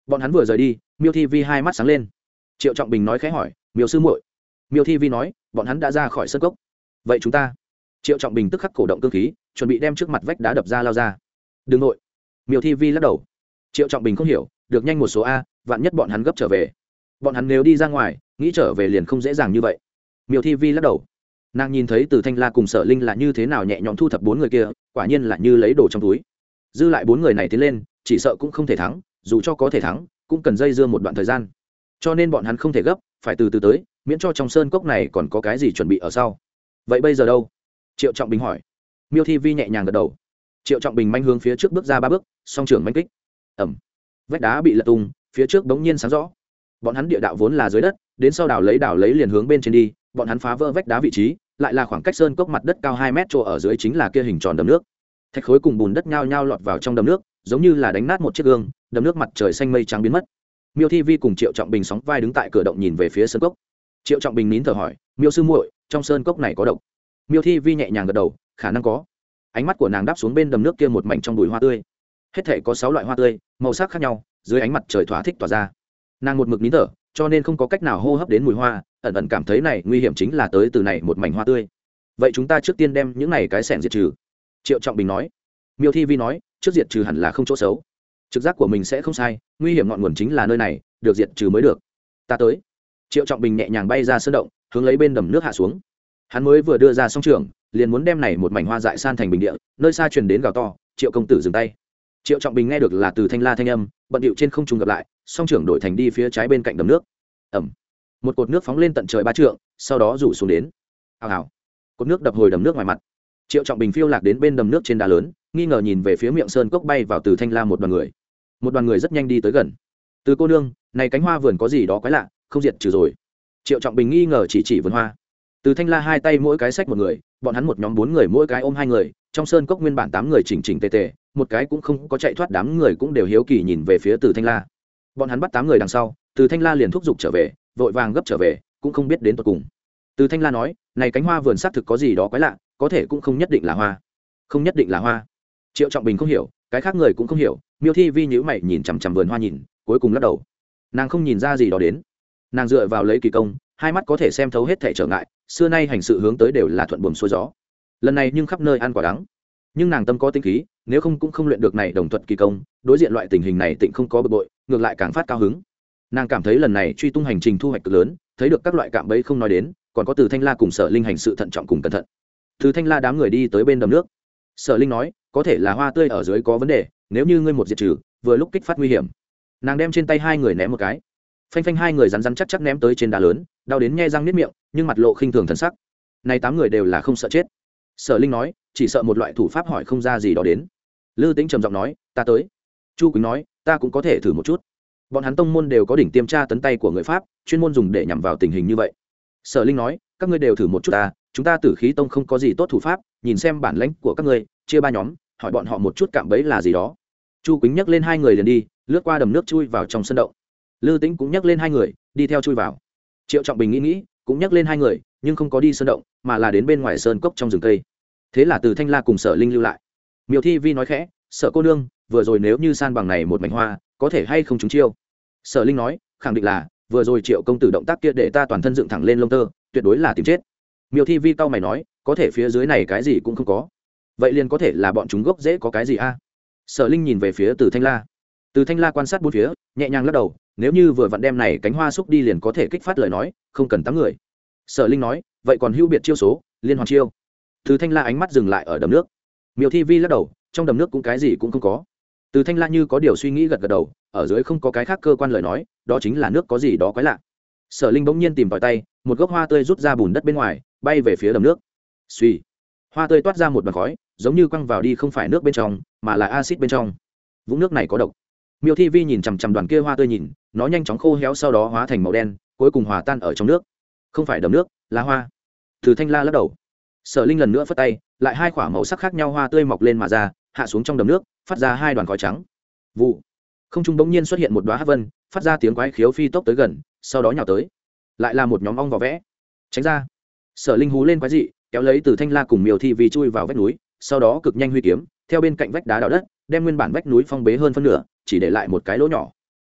bọn hắn vừa rời đi, miêu thi vi hai mắt sáng lên. Triệu Trọng Bình nói khẽ hỏi, miêu sư muội. Miêu thi vi nói, bọn hắn đã ra khỏi sơn cốc. Vậy chúng ta? Triệu Trọng Bình tức khắc cổ động cương khí, chuẩn bị đem trước mặt vách đá đập ra lao ra. Đừng nội. Miêu thi vi lắc đầu. Triệu Trọng Bình không hiểu, được nhanh một số a, vạn nhất bọn hắn gấp trở về. Bọn hắn nếu đi ra ngoài, nghĩ trở về liền không dễ dàng như vậy. Miêu thi vi lắc đầu. Nàng nhìn thấy Từ Thanh La cùng Sở Linh là như thế nào nhẹ nhõm thu thập bốn người kia, quả nhiên là như lấy đồ trong túi. Dư lại bốn người này tiến lên, chỉ sợ cũng không thể thắng, dù cho có thể thắng, cũng cần dây dưa một đoạn thời gian. Cho nên bọn hắn không thể gấp, phải từ từ tới, miễn cho trong sơn cốc này còn có cái gì chuẩn bị ở sau. Vậy bây giờ đâu? Triệu Trọng Bình hỏi. Miêu thi vi nhẹ nhàng gật đầu. Triệu Trọng Bình manh hướng phía trước bước ra ba bước, song trưởng manh kích. Ẩm. Vách đá bị lật tung, phía trước bỗng nhiên sáng rõ. Bọn hắn địa đạo vốn là dưới đất, đến sau đảo lấy đảo lấy liền hướng bên trên đi, bọn hắn phá vỡ vách đá vị trí, lại là khoảng cách sơn cốc mặt đất cao hai mét, chỗ ở dưới chính là kia hình tròn đầm nước. Thạch khối cùng bùn đất nhao nhao lọt vào trong đầm nước, giống như là đánh nát một chiếc gương, đầm nước mặt trời xanh mây trắng biến mất. Miêu thi vi cùng Triệu Trọng Bình sóng vai đứng tại cửa động nhìn về phía sơn cốc. Triệu Trọng Bình nín thở hỏi, miêu sư muội, trong sơn cốc này có độc? Miêu thi vi nhẹ nhàng gật đầu, khả năng có. Ánh mắt của nàng đáp xuống bên đầm nước kia một mảnh trong bụi hoa tươi. Hết thể có sáu loại hoa tươi, màu sắc khác nhau, dưới ánh mặt trời thỏa thích tỏa ra. Nàng một mực nín thở, cho nên không có cách nào hô hấp đến mùi hoa, ẩn ẩn cảm thấy này nguy hiểm chính là tới từ này một mảnh hoa tươi. Vậy chúng ta trước tiên đem những này cái xẻng diệt trừ. Triệu Trọng Bình nói. Miêu thi vi nói, trước diệt trừ hẳn là không chỗ xấu. Trực giác của mình sẽ không sai, nguy hiểm ngọn nguồn chính là nơi này, được diệt trừ mới được. Ta tới. Triệu Trọng Bình nhẹ nhàng bay ra sơn động, hướng lấy bên đầm nước hạ xuống. Hắn mới vừa đưa ra song trường, liền muốn đem này một mảnh hoa dại san thành bình địa, nơi xa truyền đến gào to, Triệu công tử dừng tay. Triệu Trọng Bình nghe được là Từ Thanh La thanh âm, bận điệu trên không trung gặp lại, song trưởng đổi thành đi phía trái bên cạnh đầm nước. Ẩm. Một cột nước phóng lên tận trời ba trượng, sau đó rủ xuống đến. Ào ào. Cột nước đập hồi đầm nước ngoài mặt. Triệu Trọng Bình phiêu lạc đến bên đầm nước trên đá lớn, nghi ngờ nhìn về phía miệng sơn cốc bay vào Từ Thanh La một đoàn người. Một đoàn người rất nhanh đi tới gần. Từ cô nương, này cánh hoa vườn có gì đó quái lạ, không diệt trừ rồi. Triệu Trọng Bình nghi ngờ chỉ chỉ vườn hoa. Từ Thanh La hai tay mỗi cái xách một người, bọn hắn một nhóm bốn người mỗi cái ôm hai người, trong sơn cốc nguyên bản tám người chỉnh chỉnh tề tề, một cái cũng không có chạy thoát, đám người cũng đều hiếu kỳ nhìn về phía Từ Thanh La. Bọn hắn bắt tám người đằng sau, Từ Thanh La liền thúc giục trở về, vội vàng gấp trở về, cũng không biết đến tận cùng. Từ Thanh La nói, này cánh hoa vườn xác thực có gì đó quái lạ, có thể cũng không nhất định là hoa. Không nhất định là hoa. Triệu Trọng Bình không hiểu, cái khác người cũng không hiểu, Miêu thi vi nhíu mày nhìn chằm chằm vườn hoa nhìn, cuối cùng lắc đầu. Nàng không nhìn ra gì đó đến. Nàng dựa vào lấy kỳ công, hai mắt có thể xem thấu hết thảy trở ngại, xưa nay hành sự hướng tới đều là thuận buồm xuôi gió. Lần này nhưng khắp nơi ăn quả đắng. Nhưng nàng tâm có tinh khí, nếu không cũng không luyện được này đồng thuật kỳ công, đối diện loại tình hình này tịnh không có bực bội, ngược lại càng phát cao hứng. Nàng cảm thấy lần này truy tung hành trình thu hoạch cực lớn, thấy được các loại cạm bẫy không nói đến, còn có Từ Thanh La cùng Sở Linh hành sự thận trọng cùng cẩn thận. Từ Thanh La đám người đi tới bên đầm nước. Sở Linh nói, có thể là hoa tươi ở dưới có vấn đề, nếu như ngươi một diệt trừ, vừa lúc kích phát nguy hiểm. Nàng đem trên tay hai người ném một cái. Phanh phanh, hai người rắn rắn chắc chắc ném tới trên đá lớn, đau đến nhe răng niết miệng, nhưng mặt lộ khinh thường thần sắc. Này tám người đều là không sợ chết. Sở Linh nói, chỉ sợ một loại thủ pháp hỏi không ra gì đó đến. Lư Tĩnh trầm giọng nói, ta tới. Chu Quỳnh nói, ta cũng có thể thử một chút. Bọn hắn tông môn đều có đỉnh tiêm tra tấn tay của người Pháp, chuyên môn dùng để nhằm vào tình hình như vậy. Sở Linh nói, các ngươi đều thử một chút ta, chúng ta Tử Khí Tông không có gì tốt thủ pháp, nhìn xem bản lãnh của các ngươi, chia ba nhóm, hỏi bọn họ một chút cạm bẫy là gì đó. Chu Quỳnh nhấc lên hai người liền đi, lướt qua đầm nước chui vào trong sân động. Lư Tĩnh cũng nhấc lên hai người, đi theo chui vào. Triệu Trọng Bình nghĩ nghĩ, cũng nhấc lên hai người, nhưng không có đi sơn động, mà là đến bên ngoài sơn cốc trong rừng cây. Thế là Từ Thanh La cùng Sở Linh lưu lại. Miêu Thi Vi nói khẽ, Sở cô nương, vừa rồi nếu như san bằng này một mảnh hoa, có thể hay không trúng chiêu? Sở Linh nói, khẳng định là, vừa rồi Triệu công tử động tác kia để ta toàn thân dựng thẳng lên lông tơ, tuyệt đối là tìm chết. Miêu Thi Vi cau mày nói, có thể phía dưới này cái gì cũng không có, vậy liền có thể là bọn chúng gốc rễ có cái gì a? Sở Linh nhìn về phía Từ Thanh La. Từ Thanh La quan sát bốn phía, nhẹ nhàng lắc đầu, nếu như vừa vặn đem này cánh hoa xúc đi liền có thể kích phát lời nói, không cần tám người. Sở Linh nói, vậy còn hữu biệt chiêu số, liên hoàn chiêu. Từ Thanh La ánh mắt dừng lại ở đầm nước. Miêu Thi Vi lắc đầu, trong đầm nước cũng cái gì cũng không có. Từ Thanh La như có điều suy nghĩ gật gật đầu, ở dưới không có cái khác cơ quan lời nói, đó chính là nước có gì đó quái lạ. Sở Linh bỗng nhiên tìm tòi tay, một gốc hoa tươi rút ra bùn đất bên ngoài, bay về phía đầm nước. Xuy, hoa tươi toát ra một đoàn khói, giống như quăng vào đi không phải nước bên trong, mà là axit bên trong. Vũng nước này có độc. Miêu Thi Vi nhìn chằm chằm đoàn kia hoa tươi nhìn, nó nhanh chóng khô héo sau đó hóa thành màu đen, cuối cùng hòa tan ở trong nước. Không phải đầm nước, là hoa. Từ Thanh La lắc đầu. Sở Linh lần nữa phất tay, lại hai quả màu sắc khác nhau hoa tươi mọc lên mà ra, hạ xuống trong đầm nước, phát ra hai đoàn khói trắng. Vụ. Không trung bỗng nhiên xuất hiện một đóa hắc vân, phát ra tiếng quái khiếu phi tốc tới gần, sau đó nhào tới. Lại là một nhóm ong vỏ vẽ. Tránh ra. Sở Linh hú lên quái dị, kéo lấy Từ Thanh La cùng Miêu Thi Vi chui vào vách núi, sau đó cực nhanh huy kiếm, theo bên cạnh vách đá đào đất, đem nguyên bản vách núi phong bế hơn phân nửa, chỉ để lại một cái lỗ nhỏ.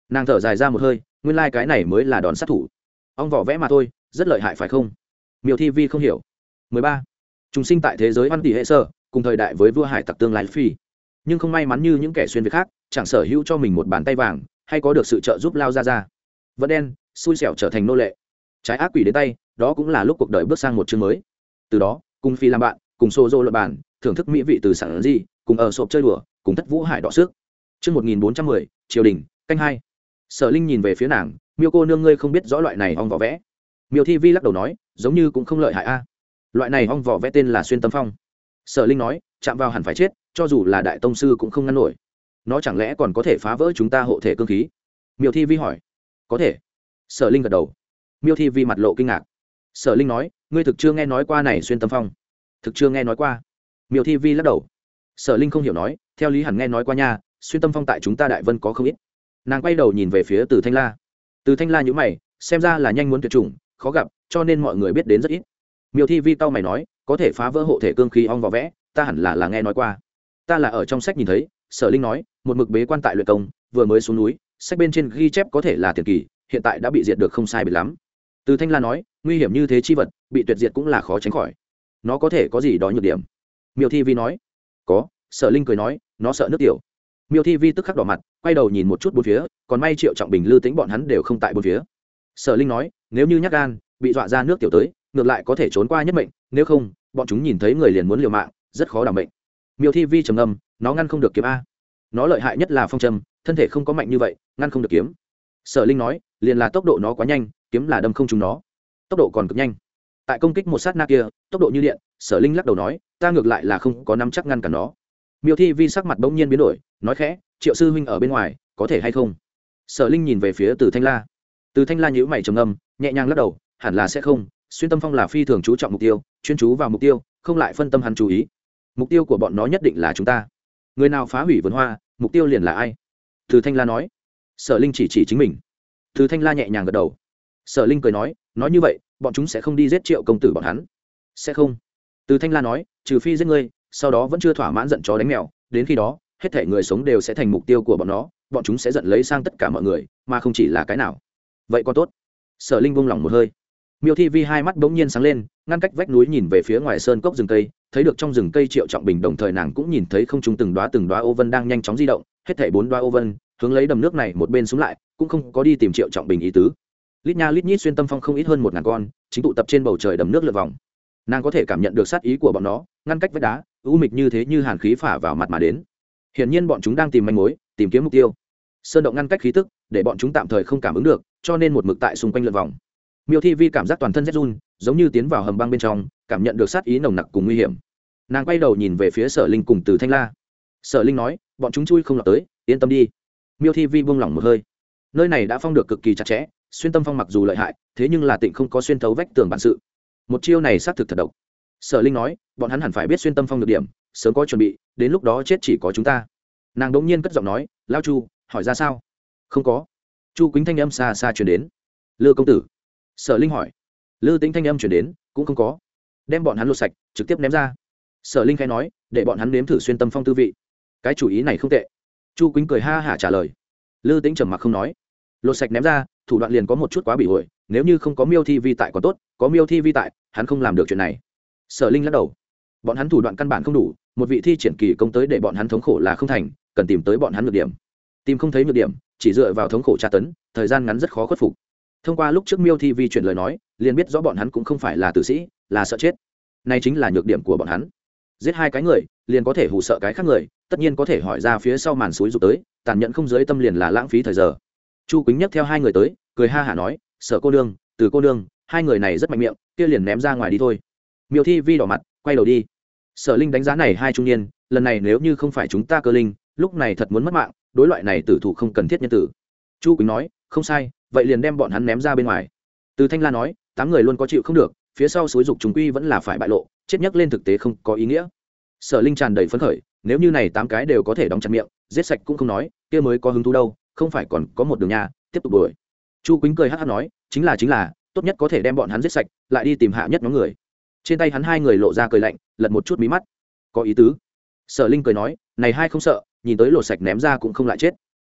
Nàng thở dài ra một hơi, nguyên lai、like、cái này mới là đòn sát thủ. Ong vỏ vẽ mà thôi, rất lợi hại phải không? Miêu Thi Vi không hiểu. mười ba. Trùng sinh tại thế giới văn tỷ hệ sơ, cùng thời đại với vua hải tặc tương lai phi. Nhưng không may mắn như những kẻ xuyên việt khác, chẳng sở hữu cho mình một bàn tay vàng, hay có được sự trợ giúp lao ra ra. Vẫn đen, xui xẻo trở thành nô lệ. Trái ác quỷ đến tay, đó cũng là lúc cuộc đời bước sang một chương mới. Từ đó, cùng phi làm bạn, cùng xô dô luận bàn, thưởng thức mỹ vị từ sản gì, cùng ở sộp chơi đùa, cùng thất vũ hải đỏ sức. Chương một nghìn bốn trăm mười, triều đình, canh hai. Sở Linh nhìn về phía nàng, Miêu cô nương ngươi không biết rõ loại này ong vỏ vẽ. Miêu Thi Vi lắc đầu nói, giống như cũng không lợi hại a. Loại này ong vỏ vẽ tên là xuyên tâm phong. Sở Linh nói, chạm vào hẳn phải chết, cho dù là đại tông sư cũng không ngăn nổi. Nó chẳng lẽ còn có thể phá vỡ chúng ta hộ thể cương khí? Miêu Thi Vi hỏi. Có thể. Sở Linh gật đầu. Miêu Thi Vi mặt lộ kinh ngạc. Sở Linh nói, ngươi thực chưa nghe nói qua này xuyên tâm phong? Thực chưa nghe nói qua. Miêu Thi Vi lắc đầu. Sở Linh không hiểu nói, theo lý hẳn nghe nói qua nha, xuyên tâm phong tại chúng ta đại vân có không ít. Nàng quay đầu nhìn về phía Từ Thanh La. Từ Thanh La nhíu mày, xem ra là nhanh muốn tuyệt chủng, khó gặp, cho nên mọi người biết đến rất ít. Miêu Thi Vi cau mày nói, có thể phá vỡ hộ thể cương khí ong vỏ vẽ, ta hẳn là là nghe nói qua. Ta là ở trong sách nhìn thấy. Sở Linh nói, một mực bế quan tại luyện công, vừa mới xuống núi, sách bên trên ghi chép có thể là tiền kỳ, hiện tại đã bị diệt được không sai biệt lắm. Từ Thanh La nói, nguy hiểm như thế chi vật, bị tuyệt diệt cũng là khó tránh khỏi. Nó có thể có gì đó nhược điểm? Miêu Thi Vi nói, có. Sở Linh cười nói, nó sợ nước tiểu. Miêu Thi Vi tức khắc đỏ mặt, quay đầu nhìn một chút bốn phía, còn may Triệu Trọng Bình, Lư Tĩnh bọn hắn đều không tại bốn phía. Sở Linh nói, nếu như nhát gan, bị dọa ra nước tiểu tới, ngược lại có thể trốn qua nhất mệnh, nếu không, bọn chúng nhìn thấy người liền muốn liều mạng, rất khó đảm mệnh. Miêu Thi Vi trầm ngâm, nó ngăn không được kiếm a. Nó lợi hại nhất là phong châm, thân thể không có mạnh như vậy, ngăn không được kiếm. Sở Linh nói, liền là tốc độ nó quá nhanh, kiếm là đâm không trúng nó. Tốc độ còn cực nhanh. Tại công kích một sát na kia, tốc độ như điện. Sở Linh lắc đầu nói, ta ngược lại là không có nắm chắc ngăn cản nó. Miêu Thi Vi sắc mặt bỗng nhiên biến đổi, nói khẽ, Triệu sư huynh ở bên ngoài, có thể hay không? Sở Linh nhìn về phía Từ Thanh La. Từ Thanh La nhíu mày trầm ngâm, nhẹ nhàng lắc đầu, hẳn là sẽ không. Xuyên tâm phong là phi thường chú trọng mục tiêu, chuyên chú vào mục tiêu, không lại phân tâm hắn chú ý. Mục tiêu của bọn nó nhất định là chúng ta. Người nào phá hủy vườn hoa, mục tiêu liền là ai? Từ Thanh La nói. Sở Linh chỉ chỉ chính mình. Từ Thanh La nhẹ nhàng gật đầu. Sở Linh cười nói, nói như vậy, bọn chúng sẽ không đi giết Triệu công tử bọn hắn. Sẽ không. Từ Thanh La nói, trừ phi giết ngươi, sau đó vẫn chưa thỏa mãn giận chó đánh mèo, đến khi đó, hết thảy người sống đều sẽ thành mục tiêu của bọn nó, bọn chúng sẽ giận lấy sang tất cả mọi người, mà không chỉ là cái nào. Vậy có tốt. Sở Linh buông lỏng một hơi. Miêu Thi Vi hai mắt bỗng nhiên sáng lên, ngăn cách vách núi nhìn về phía ngoài sơn cốc rừng cây, thấy được trong rừng cây Triệu Trọng Bình, đồng thời nàng cũng nhìn thấy không trung từng đóa từng đóa ô vân đang nhanh chóng di động, hết thảy bốn đóa ô vân, hướng lấy đầm nước này một bên xuống lại, cũng không có đi tìm Triệu Trọng Bình ý tứ. Lít nha lít nhít xuyên tâm phong không ít hơn một ngàn con, chính tụ tập trên bầu trời đầm nước lượn vòng. Nàng có thể cảm nhận được sát ý của bọn nó, ngăn cách vách đá, u mịch như thế như hàn khí phả vào mặt mà đến. Hiển nhiên bọn chúng đang tìm manh mối, tìm kiếm mục tiêu. Sơn động ngăn cách khí tức, để bọn chúng tạm thời không cảm ứng được, cho nên một mực tại xung quanh lượn vòng. Miêu Thi Vi cảm giác toàn thân rét run, giống như tiến vào hầm băng bên trong, cảm nhận được sát ý nồng nặc cùng nguy hiểm. Nàng quay đầu nhìn về phía Sở Linh cùng Từ Thanh La. Sở Linh nói, bọn chúng chui không lọt tới, yên tâm đi. Miêu Thi Vi buông lỏng một hơi. Nơi này đã phong được cực kỳ chặt chẽ, xuyên tâm phong mặc dù lợi hại, thế nhưng là tịnh không có xuyên thấu vách tường bản sự. Một chiêu này xác thực thật độc. Sở Linh nói, bọn hắn hẳn phải biết xuyên tâm phong được điểm, sớm có chuẩn bị, đến lúc đó chết chỉ có chúng ta. Nàng đống nhiên cất giọng nói, lao Chu, hỏi ra sao? Không có. Chu Quýnh thanh âm xa xa truyền đến. Lư công tử. Sở Linh hỏi. Lư Tĩnh thanh âm truyền đến, cũng không có. Đem bọn hắn lột sạch, trực tiếp ném ra. Sở Linh khẽ nói, để bọn hắn nếm thử xuyên tâm phong tư vị. Cái chủ ý này không tệ. Chu Quýnh cười ha hả trả lời. Lư Tĩnh trầm mặc không nói. Lột sạch ném ra, thủ đoạn liền có một chút quá bị hội, nếu như không có Miêu Thi Vi tại còn tốt, có Miêu Thi Vi tại, hắn không làm được chuyện này. Sở Linh lắc đầu. Bọn hắn thủ đoạn căn bản không đủ, một vị thi triển kỳ công tới để bọn hắn thống khổ là không thành, cần tìm tới bọn hắn nhược điểm. Tìm không thấy nhược điểm, chỉ dựa vào thống khổ tra tấn, thời gian ngắn rất khó khuất phục. Thông qua lúc trước Miêu Thi Vi chuyển lời nói, liền biết rõ bọn hắn cũng không phải là tử sĩ, là sợ chết. Này chính là nhược điểm của bọn hắn. Giết hai cái người, liền có thể hù sợ cái khác người, tất nhiên có thể hỏi ra phía sau màn suối rụt tới, tàn nhẫn không dưới tâm liền là lãng phí thời giờ. Chu Quýnh nhấc theo hai người tới, cười ha hả nói, Sở cô nương, Từ cô nương, hai người này rất mạnh miệng, kia liền ném ra ngoài đi thôi. Miêu Thi Vi đỏ mặt, quay đầu đi. Sở Linh đánh giá này hai trung niên, lần này nếu như không phải chúng ta cơ linh, lúc này thật muốn mất mạng, đối loại này tử thủ không cần thiết nhân tử. Chu Quýnh nói, không sai, vậy liền đem bọn hắn ném ra bên ngoài. Từ Thanh La nói, tám người luôn có chịu không được, phía sau suối dục chúng quy vẫn là phải bại lộ, chết nhắc lên thực tế không có ý nghĩa. Sở Linh tràn đầy phấn khởi, nếu như này tám cái đều có thể đóng chặt miệng, giết sạch cũng không nói, kia mới có hứng thú đâu, không phải còn có một đường nhà, tiếp tục đuổi. Chu Quýnh cười hắc hắc nói, chính là chính là, tốt nhất có thể đem bọn hắn giết sạch, lại đi tìm hạ nhất nhóm người. Trên tay hắn hai người lộ ra cười lạnh, lật một chút mí mắt. Có ý tứ. Sở Linh cười nói, này hai không sợ, nhìn tới lột sạch ném ra cũng không lại chết.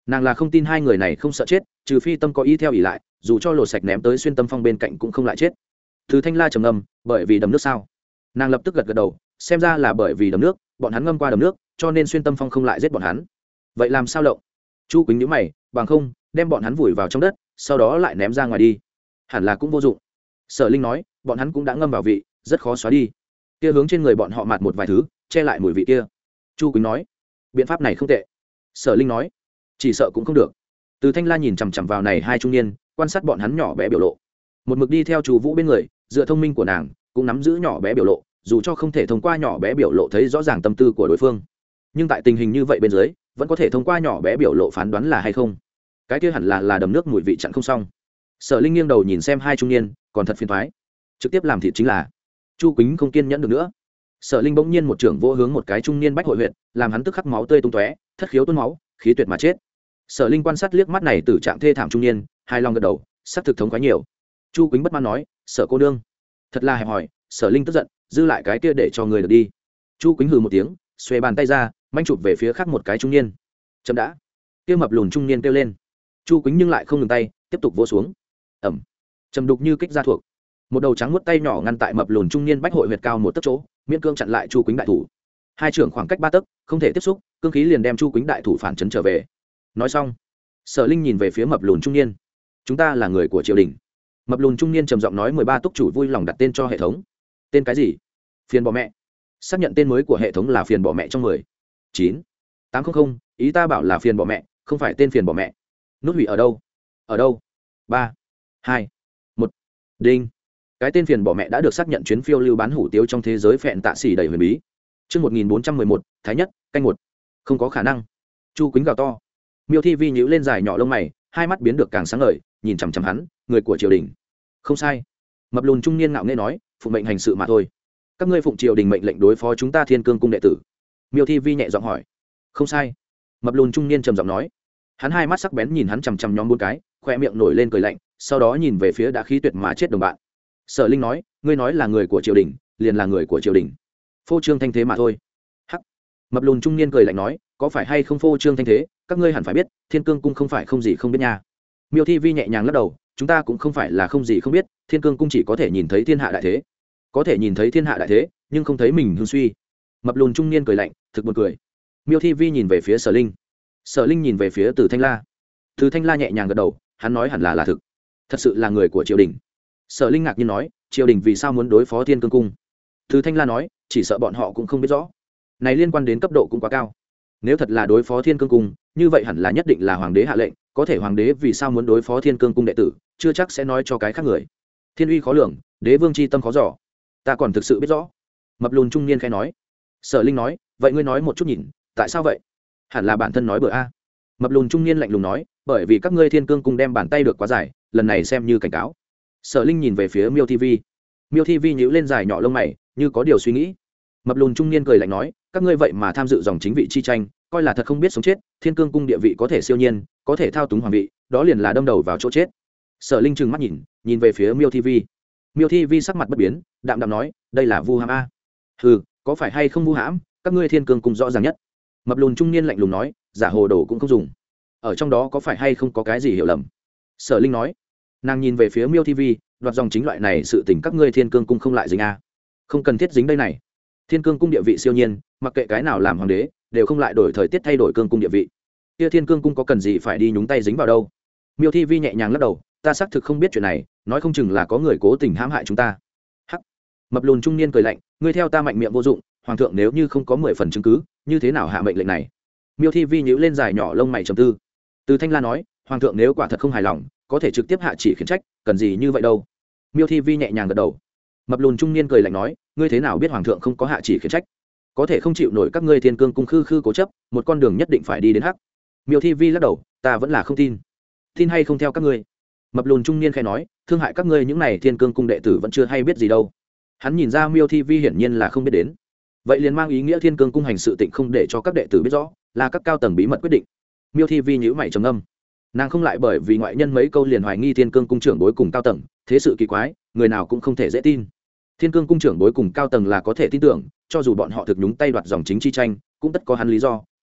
nàng là không tin hai người này không sợ chết, trừ phi tâm có ý theo ỉ lại, dù cho lột sạch ném tới xuyên tâm phong bên cạnh cũng không lại chết. Từ Thanh La trầm ngâm, bởi vì đầm nước sao? Nàng lập tức gật gật đầu, xem ra là bởi vì đầm nước, bọn hắn ngâm qua đầm nước, cho nên xuyên tâm phong không lại giết bọn hắn. Vậy làm sao lộng? Chu Quýnh nhíu mày, bằng không, đem bọn hắn vùi vào trong đất, sau đó lại ném ra ngoài đi. Hẳn là cũng vô dụng. Sở Linh nói, bọn hắn cũng đã ngâm vào vị, rất khó xóa đi. Kia hướng trên người bọn họ mạt một vài thứ, che lại mùi vị kia. Chu Quýnh nói, biện pháp này không tệ. Sở Linh nói, chỉ sợ cũng không được. Từ Thanh La nhìn chằm chằm vào này hai trung niên, quan sát bọn hắn nhỏ bé biểu lộ. Một mực đi theo Chu Vũ bên người, dựa thông minh của nàng, cũng nắm giữ nhỏ bé biểu lộ, dù cho không thể thông qua nhỏ bé biểu lộ thấy rõ ràng tâm tư của đối phương, nhưng tại tình hình như vậy bên dưới, vẫn có thể thông qua nhỏ bé biểu lộ phán đoán là hay không. Cái kia hẳn là là đầm nước mùi vị chặn không xong. Sở Linh nghiêng đầu nhìn xem hai trung niên, còn thật phiền toái. Trực tiếp làm thịt chính là. Chu Quýnh không kiên nhẫn được nữa. Sở Linh bỗng nhiên một trưởng vô hướng một cái trung niên bách hội huyệt, làm hắn tức khắc máu tươi tung tóe, thất khiếu tuôn máu, khí tuyệt mà chết. Sở Linh quan sát liếc mắt này tử trạng thê thảm trung niên, hai lòng gật đầu, sắc thực thống quá nhiều. Chu Quýnh bất mãn nói, "Sở cô nương, thật là hẹp hòi." Sở Linh tức giận, dư lại cái kia để cho người được đi. Chu Quýnh hừ một tiếng, xuề bàn tay ra, manh chụp về phía khác một cái trung niên. Chậm đã. Kia mập lùn trung niên kêu lên. Chu Quýnh nhưng lại không ngừng tay, tiếp tục vỗ xuống. Ầm. Trầm đục như kích ra thuộc. Một đầu trắng muốt tay nhỏ ngăn tại mập lùn trung niên bách hội huyệt cao một tấc chỗ, miễn cương chặn lại Chu Quýnh đại thủ. Hai trưởng khoảng cách ba tấc, không thể tiếp xúc, cương khí liền đem Chu Quýnh đại thủ phản chấn trở về. Nói xong, Sở Linh nhìn về phía mập lùn trung niên. "Chúng ta là người của triều đình." Mập lùn trung niên trầm giọng nói, mười ba túc chủ vui lòng đặt tên cho hệ thống. "Tên cái gì?" "Phiền bỏ mẹ." Xác nhận tên mới của hệ thống là phiền bỏ mẹ trong mười chín tám trăm, ý ta bảo là phiền bỏ mẹ, không phải tên phiền bỏ mẹ. Nút hủy ở đâu? Ở đâu? Ba hai một đinh. Cái tên phiền bỏ mẹ đã được xác nhận. Chuyến phiêu lưu bán hủ tiếu trong thế giới phẹn tạ xỉ đầy huyền bí. Chương một nghìn bốn trăm mười một, Thái Nhất, canh một. Không có khả năng. Chu Quýnh gào to. Miêu Thi Vi nhíu lên dài nhỏ lông mày, hai mắt biến được càng sáng ngời, nhìn chằm chằm hắn, người của triều đình. Không sai. Mập lùn trung niên ngạo nghễ nói, phụng mệnh hành sự mà thôi. Các ngươi phụng triều đình mệnh lệnh đối phó chúng ta Thiên Cương cung đệ tử. Miêu Thi Vi nhẹ giọng hỏi. Không sai. Mập lùn trung niên trầm giọng nói. Hắn hai mắt sắc bén nhìn hắn chằm chằm nhóm bốn cái, khoe miệng nổi lên cười lạnh, sau đó nhìn về phía đã khí tuyệt mà chết đồng bạn. Sở Linh nói, ngươi nói là người của triều đình, liền là người của triều đình. Phô trương thanh thế mà thôi. Hắc. Mập lùn trung niên cười lạnh nói, có phải hay không phô trương thanh thế, các ngươi hẳn phải biết, Thiên Cương cung không phải không gì không biết nha. Miêu Thi Vi nhẹ nhàng lắc đầu, chúng ta cũng không phải là không gì không biết, Thiên Cương cung chỉ có thể nhìn thấy thiên hạ đại thế, có thể nhìn thấy thiên hạ đại thế, nhưng không thấy mình hưng suy. Mập lùn trung niên cười lạnh, thực buồn cười. Miêu Thi Vi nhìn về phía Sở Linh, Sở Linh nhìn về phía Từ Thanh La. Từ Thanh La nhẹ nhàng gật đầu, hắn nói hẳn là là thực, thật sự là người của triều đình. Sở Linh ngạc nhiên nói, triều đình vì sao muốn đối phó Thiên Cương cung? Từ Thanh La nói, chỉ sợ bọn họ cũng không biết rõ, này liên quan đến cấp độ cũng quá cao. Nếu thật là đối phó Thiên Cương cung, như vậy hẳn là nhất định là hoàng đế hạ lệnh, có thể hoàng đế vì sao muốn đối phó Thiên Cương cung đệ tử, chưa chắc sẽ nói cho cái khác người. Thiên uy khó lường, đế vương chi tâm khó dò, ta còn thực sự biết rõ. Mập lùn trung niên khẽ nói. Sở Linh nói, vậy ngươi nói một chút nhìn, tại sao vậy? Hẳn là bản thân nói bừa a. Mập lùn trung niên lạnh lùng nói, bởi vì các ngươi Thiên Cương cung đem bàn tay được quá dài, lần này xem như cảnh cáo. Sở Linh nhìn về phía Miêu Thi Vi. Miêu Thi Vi nhíu lên dài nhỏ lông mày, như có điều suy nghĩ. Mập lùn trung niên cười lạnh nói, các ngươi vậy mà tham dự dòng chính vị chi tranh, coi là thật không biết sống chết. Thiên Cương cung địa vị có thể siêu nhiên, có thể thao túng hoàng vị, đó liền là đâm đầu vào chỗ chết. Sở Linh trừng mắt nhìn, nhìn về phía Miêu Thi Vi. Miêu Thi Vi sắc mặt bất biến, đạm đạm nói, đây là vu hãm a. Hừ, có phải hay không vu hãm, các ngươi Thiên Cương cung rõ ràng nhất. Mập lùn trung niên lạnh lùng nói, giả hồ đồ cũng không dùng, ở trong đó có phải hay không có cái gì hiểu lầm? Sở Linh nói. Nàng nhìn về phía Miêu Thi Vi, đoạt dòng chính loại này sự tình các ngươi Thiên Cương cung không lại dính a. Không cần thiết dính đây này. Thiên Cương cung địa vị siêu nhiên, mặc kệ cái nào làm hoàng đế, đều không lại đổi thời tiết thay đổi cương cung địa vị. Kia Thiên Cương cung có cần gì phải đi nhúng tay dính vào đâu? Miêu Thi Vi nhẹ nhàng lắc đầu, ta xác thực không biết chuyện này, nói không chừng là có người cố tình hãm hại chúng ta. Hắc. Mập lùn trung niên cười lạnh, ngươi theo ta mạnh miệng vô dụng, hoàng thượng nếu như không có mười phần chứng cứ, như thế nào hạ mệnh lệnh này? Miêu Thi Vi nhíu lên dài nhỏ lông mày trầm tư. Từ Thanh La nói, hoàng thượng nếu quả thật không hài lòng, có thể trực tiếp hạ chỉ khiển trách, cần gì như vậy đâu? Miêu Thi Vi nhẹ nhàng gật đầu. Mập lùn trung niên cười lạnh nói, ngươi thế nào biết hoàng thượng không có hạ chỉ khiển trách? Có thể không chịu nổi các ngươi Thiên Cương cung khư khư cố chấp, một con đường nhất định phải đi đến hắc. Miêu Thi Vi lắc đầu, ta vẫn là không tin. Tin hay không theo các ngươi. Mập lùn trung niên khẽ nói, thương hại các ngươi những này Thiên Cương cung đệ tử vẫn chưa hay biết gì đâu. Hắn nhìn ra Miêu Thi Vi hiển nhiên là không biết đến, vậy liền mang ý nghĩa Thiên Cương cung hành sự tịnh không để cho các đệ tử biết rõ, là các cao tầng bí mật quyết định. Miêu Thi Vi nhíu mày trầm ngâm, nàng không lại bởi vì ngoại nhân mấy câu liền hoài nghi Thiên Cương cung trưởng bối cùng cao tầng, thế sự kỳ quái, người nào cũng không thể dễ tin. Thiên Cương cung trưởng bối cùng cao tầng là có thể tin tưởng, cho dù bọn họ thực nhúng tay đoạt dòng chính chi tranh, cũng tất có hắn lý do,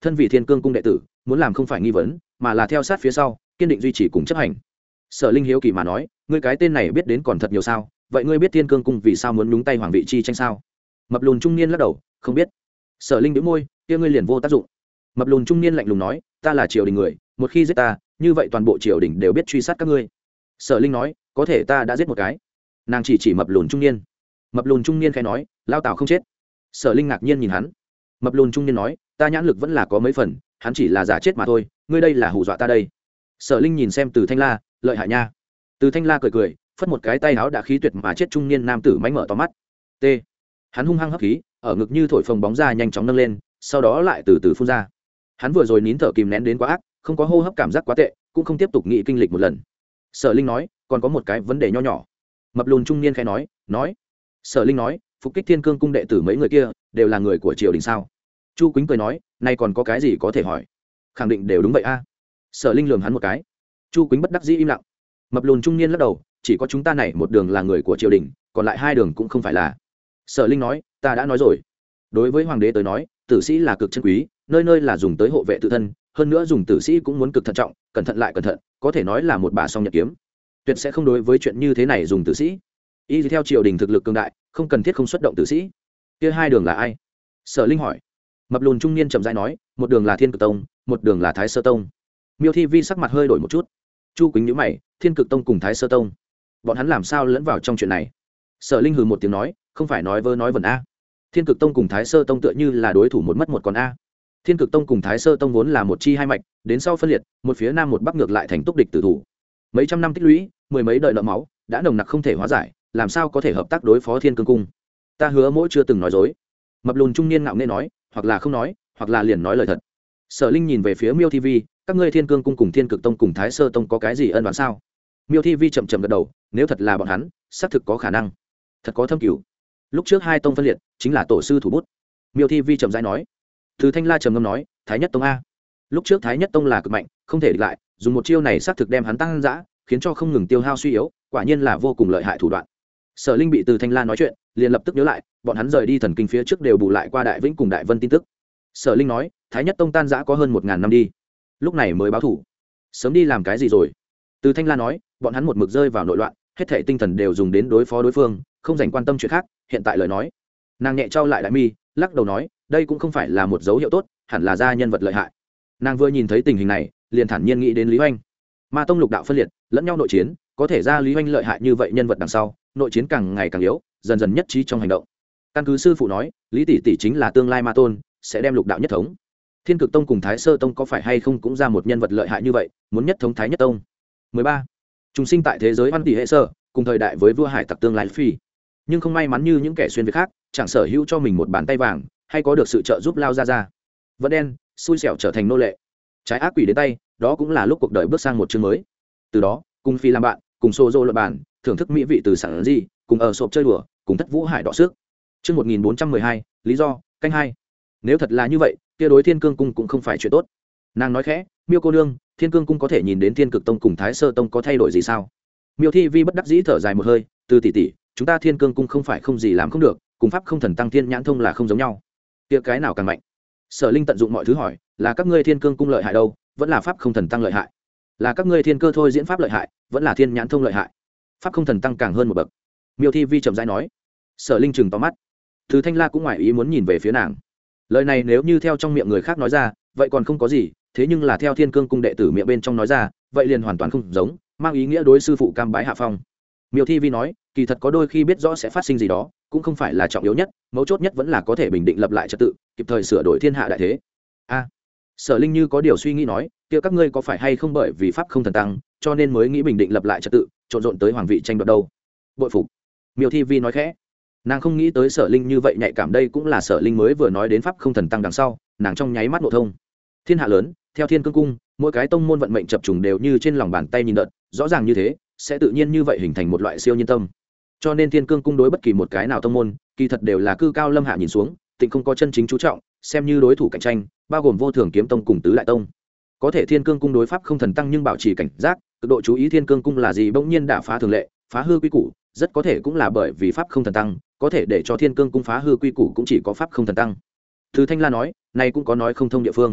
thân vị thiên cương cung đệ tử muốn làm không phải nghi vấn mà là theo sát phía sau kiên định duy trì cùng chấp hành. Sở Linh hiếu kỳ mà nói, ngươi cái tên này biết đến còn thật nhiều sao, vậy ngươi biết thiên cương cung vì sao muốn nhúng tay hoàng vị chi tranh sao? Mập lùn trung niên lắc đầu, không biết. Sở Linh bĩu môi, kia ngươi liền vô tác dụng. Mập lùn trung niên lạnh lùng nói, ta là triều đình người, một khi giết ta, như vậy toàn bộ triều đình đều biết truy sát các ngươi. Sở Linh nói, có thể ta đã giết một cái. Nàng chỉ chỉ mập lùn trung niên. Mập lùn trung niên khẽ nói, lao Tào không chết. Sở Linh ngạc nhiên nhìn hắn. Mập lùn trung niên nói, ta nhãn lực vẫn là có mấy phần, hắn chỉ là giả chết mà thôi, ngươi đây là hù dọa ta đây. Sở Linh nhìn xem Từ Thanh La, lợi hại nha. Từ Thanh La cười cười, phất một cái tay áo đã khí tuyệt mà chết trung niên nam tử mánh mở to mắt. T. Hắn hung hăng hấp khí, ở ngực như thổi phồng bóng ra nhanh chóng nâng lên, sau đó lại từ từ phun ra. Hắn vừa rồi nín thở kìm nén đến quá ác, không có hô hấp cảm giác quá tệ, cũng không tiếp tục nghĩ kinh lịch một lần. Sở Linh nói, còn có một cái vấn đề nho nhỏ. Mập lùn trung niên khẽ nói, nói. Sở Linh nói, phục kích thiên cương cung đệ tử mấy người kia đều là người của triều đình sao? Chu Quýnh cười nói, này còn có cái gì có thể hỏi? Khẳng định đều đúng vậy a. Sở Linh lườm hắn một cái. Chu Quýnh bất đắc dĩ im lặng. Mập lùn trung niên lắc đầu, chỉ có chúng ta này một đường là người của triều đình, còn lại hai đường cũng không phải là. Sở Linh nói, ta đã nói rồi, đối với hoàng đế tới nói, tử sĩ là cực chân quý, nơi nơi là dùng tới hộ vệ tự thân, hơn nữa dùng tử sĩ cũng muốn cực thận trọng, cẩn thận lại cẩn thận, có thể nói là một bà song nhật kiếm, tuyệt sẽ không đối với chuyện như thế này dùng tử sĩ. Y theo triều đình thực lực cường đại, không cần thiết không xuất động tử sĩ. Kia hai đường là ai? Sở Linh hỏi. Mập lùn trung niên chậm rãi nói, một đường là Thiên Cực Tông, một đường là Thái Sơ Tông. Miêu Thi Vi sắc mặt hơi đổi một chút. Chu Quýnh nhíu mày, Thiên Cực Tông cùng Thái Sơ Tông, bọn hắn làm sao lẫn vào trong chuyện này? Sở Linh hừ một tiếng nói, không phải nói vơ nói vẩn a. Thiên Cực Tông cùng Thái Sơ Tông tựa như là đối thủ một mất một còn a. Thiên Cực Tông cùng Thái Sơ Tông vốn là một chi hai mạch, đến sau phân liệt, một phía nam một bắc ngược lại thành túc địch tử thủ. Mấy trăm năm tích lũy, mười mấy đời nợ máu, đã nồng nặc không thể hóa giải, làm sao có thể hợp tác đối phó Thiên Cương cung? Ta hứa mỗi chưa từng nói dối. Mập lùn trung niên ngạo nghễ nói, hoặc là không nói, hoặc là liền nói lời thật. Sở Linh nhìn về phía Miêu Thi Vi, các ngươi Thiên Cương cung cùng Thiên Cực Tông cùng Thái Sơ Tông có cái gì ân oán sao? Miêu Thi Vi chậm chậm gật đầu, nếu thật là bọn hắn, xác thực có khả năng, thật có thâm cửu. Lúc trước hai tông phân liệt, chính là tổ sư thủ bút. Miêu Thi Vi chậm rãi nói. Từ Thanh La trầm ngâm nói, Thái Nhất Tông a. Lúc trước Thái Nhất Tông là cực mạnh, không thể địch lại, dùng một chiêu này xác thực đem hắn tăng dã, khiến cho không ngừng tiêu hao suy yếu, quả nhiên là vô cùng lợi hại thủ đoạn. Sở Linh bị Từ Thanh La nói chuyện, liền lập tức nhớ lại, bọn hắn rời đi thần kinh phía trước đều bù lại qua Đại Vĩnh cùng Đại Vân tin tức. Sở Linh nói, Thái Nhất Tông tan dã có hơn một ngàn năm đi, lúc này mới báo thủ. Sớm đi làm cái gì rồi? Từ Thanh La nói, bọn hắn một mực rơi vào nội loạn, hết thảy tinh thần đều dùng đến đối phó đối phương, không dành quan tâm chuyện khác, hiện tại lời nói. Nàng nhẹ trao lại đại mi, lắc đầu nói, đây cũng không phải là một dấu hiệu tốt, hẳn là gia nhân vật lợi hại. Nàng vừa nhìn thấy tình hình này, liền thản nhiên nghĩ đến Lý Hoành. Ma tông lục đạo phân liệt, lẫn nhau nội chiến, có thể ra Lý Hoành lợi hại như vậy nhân vật đằng sau, nội chiến càng ngày càng yếu, dần dần nhất trí trong hành động. Căn cứ sư phụ nói, Lý tỷ tỷ chính là tương lai ma tôn, sẽ đem lục đạo nhất thống. Thiên Cực Tông cùng Thái Sơ Tông có phải hay không cũng ra một nhân vật lợi hại như vậy, muốn nhất thống Thái Nhất Tông. mười ba. Trùng sinh tại thế giới văn tỷ hệ sơ, cùng thời đại với vua hải tặc tương lai phi. Nhưng không may mắn như những kẻ xuyên việt khác, chẳng sở hữu cho mình một bàn tay vàng, hay có được sự trợ giúp lao ra ra. Vẫn đen, xui xẻo trở thành nô lệ. Trái ác quỷ đến tay, đó cũng là lúc cuộc đời bước sang một chương mới. Từ đó, cùng phi làm bạn, cùng xô dô luận bàn, thưởng thức mỹ vị từ sản gì, cùng ở sộp chơi đùa, cùng thất vũ hải đọ sức. Chương một nghìn bốn trăm mười hai, lý do, canh hai. Nếu thật là như vậy, kia đối Thiên Cương cung cũng không phải chuyện tốt. Nàng nói khẽ, Miêu cô nương, Thiên Cương cung có thể nhìn đến Thiên Cực Tông cùng Thái Sơ Tông có thay đổi gì sao? Miêu Thi Vi bất đắc dĩ thở dài một hơi, từ tỷ tỷ, chúng ta Thiên Cương cung không phải không gì làm không được, cùng pháp không thần tăng thiên nhãn thông là không giống nhau. Kia cái nào càng mạnh? Sở Linh tận dụng mọi thứ hỏi, là các ngươi Thiên Cương cung lợi hại đâu, vẫn là pháp không thần tăng lợi hại? Là các ngươi thiên cơ thôi diễn pháp lợi hại, vẫn là thiên nhãn thông lợi hại? Pháp không thần tăng càng hơn một bậc. Miêu Thi Vi chậm rãi nói. Sở Linh chừng to mắt. Từ Thanh La cũng ngoài ý muốn nhìn về phía nàng. Lời này nếu như theo trong miệng người khác nói ra, vậy còn không có gì, thế nhưng là theo Thiên Cương cung đệ tử miệng bên trong nói ra, vậy liền hoàn toàn không giống, mang ý nghĩa đối sư phụ cam bái hạ phong. Miêu Thi Vi nói, kỳ thật có đôi khi biết rõ sẽ phát sinh gì đó, cũng không phải là trọng yếu nhất, mấu chốt nhất vẫn là có thể bình định lập lại trật tự, kịp thời sửa đổi thiên hạ đại thế. A. Sở Linh như có điều suy nghĩ nói, kia các ngươi có phải hay không bởi vì pháp không thần tăng, cho nên mới nghĩ bình định lập lại trật tự, trộn rộn tới hoàng vị tranh đoạt đâu? Bội phục. Miêu Thi Vi nói khẽ. Nàng không nghĩ tới Sở Linh như vậy nhạy cảm, đây cũng là Sở Linh mới vừa nói đến pháp không thần tăng đằng sau, nàng trong nháy mắt ngộ thông. Thiên hạ lớn, theo Thiên Cương cung, mỗi cái tông môn vận mệnh chập trùng đều như trên lòng bàn tay nhìn đợt, rõ ràng như thế, sẽ tự nhiên như vậy hình thành một loại siêu nhiên tâm. Cho nên Thiên Cương cung đối bất kỳ một cái nào tông môn, kỳ thật đều là cư cao lâm hạ nhìn xuống, tịnh không có chân chính chú trọng, xem như đối thủ cạnh tranh, bao gồm vô thường kiếm tông cùng tứ đại tông. Có thể Thiên Cương cung đối pháp không thần tăng nhưng bảo trì cảnh giác, cực độ chú ý Thiên Cương cung là gì bỗng nhiên đả phá thường lệ, phá hư quy củ, rất có thể cũng là bởi vì pháp không thần tăng, có thể để cho Thiên Cương cung phá hư quy củ cũng chỉ có pháp không thần tăng. Từ Thanh La nói, này cũng có nói không thông địa phương.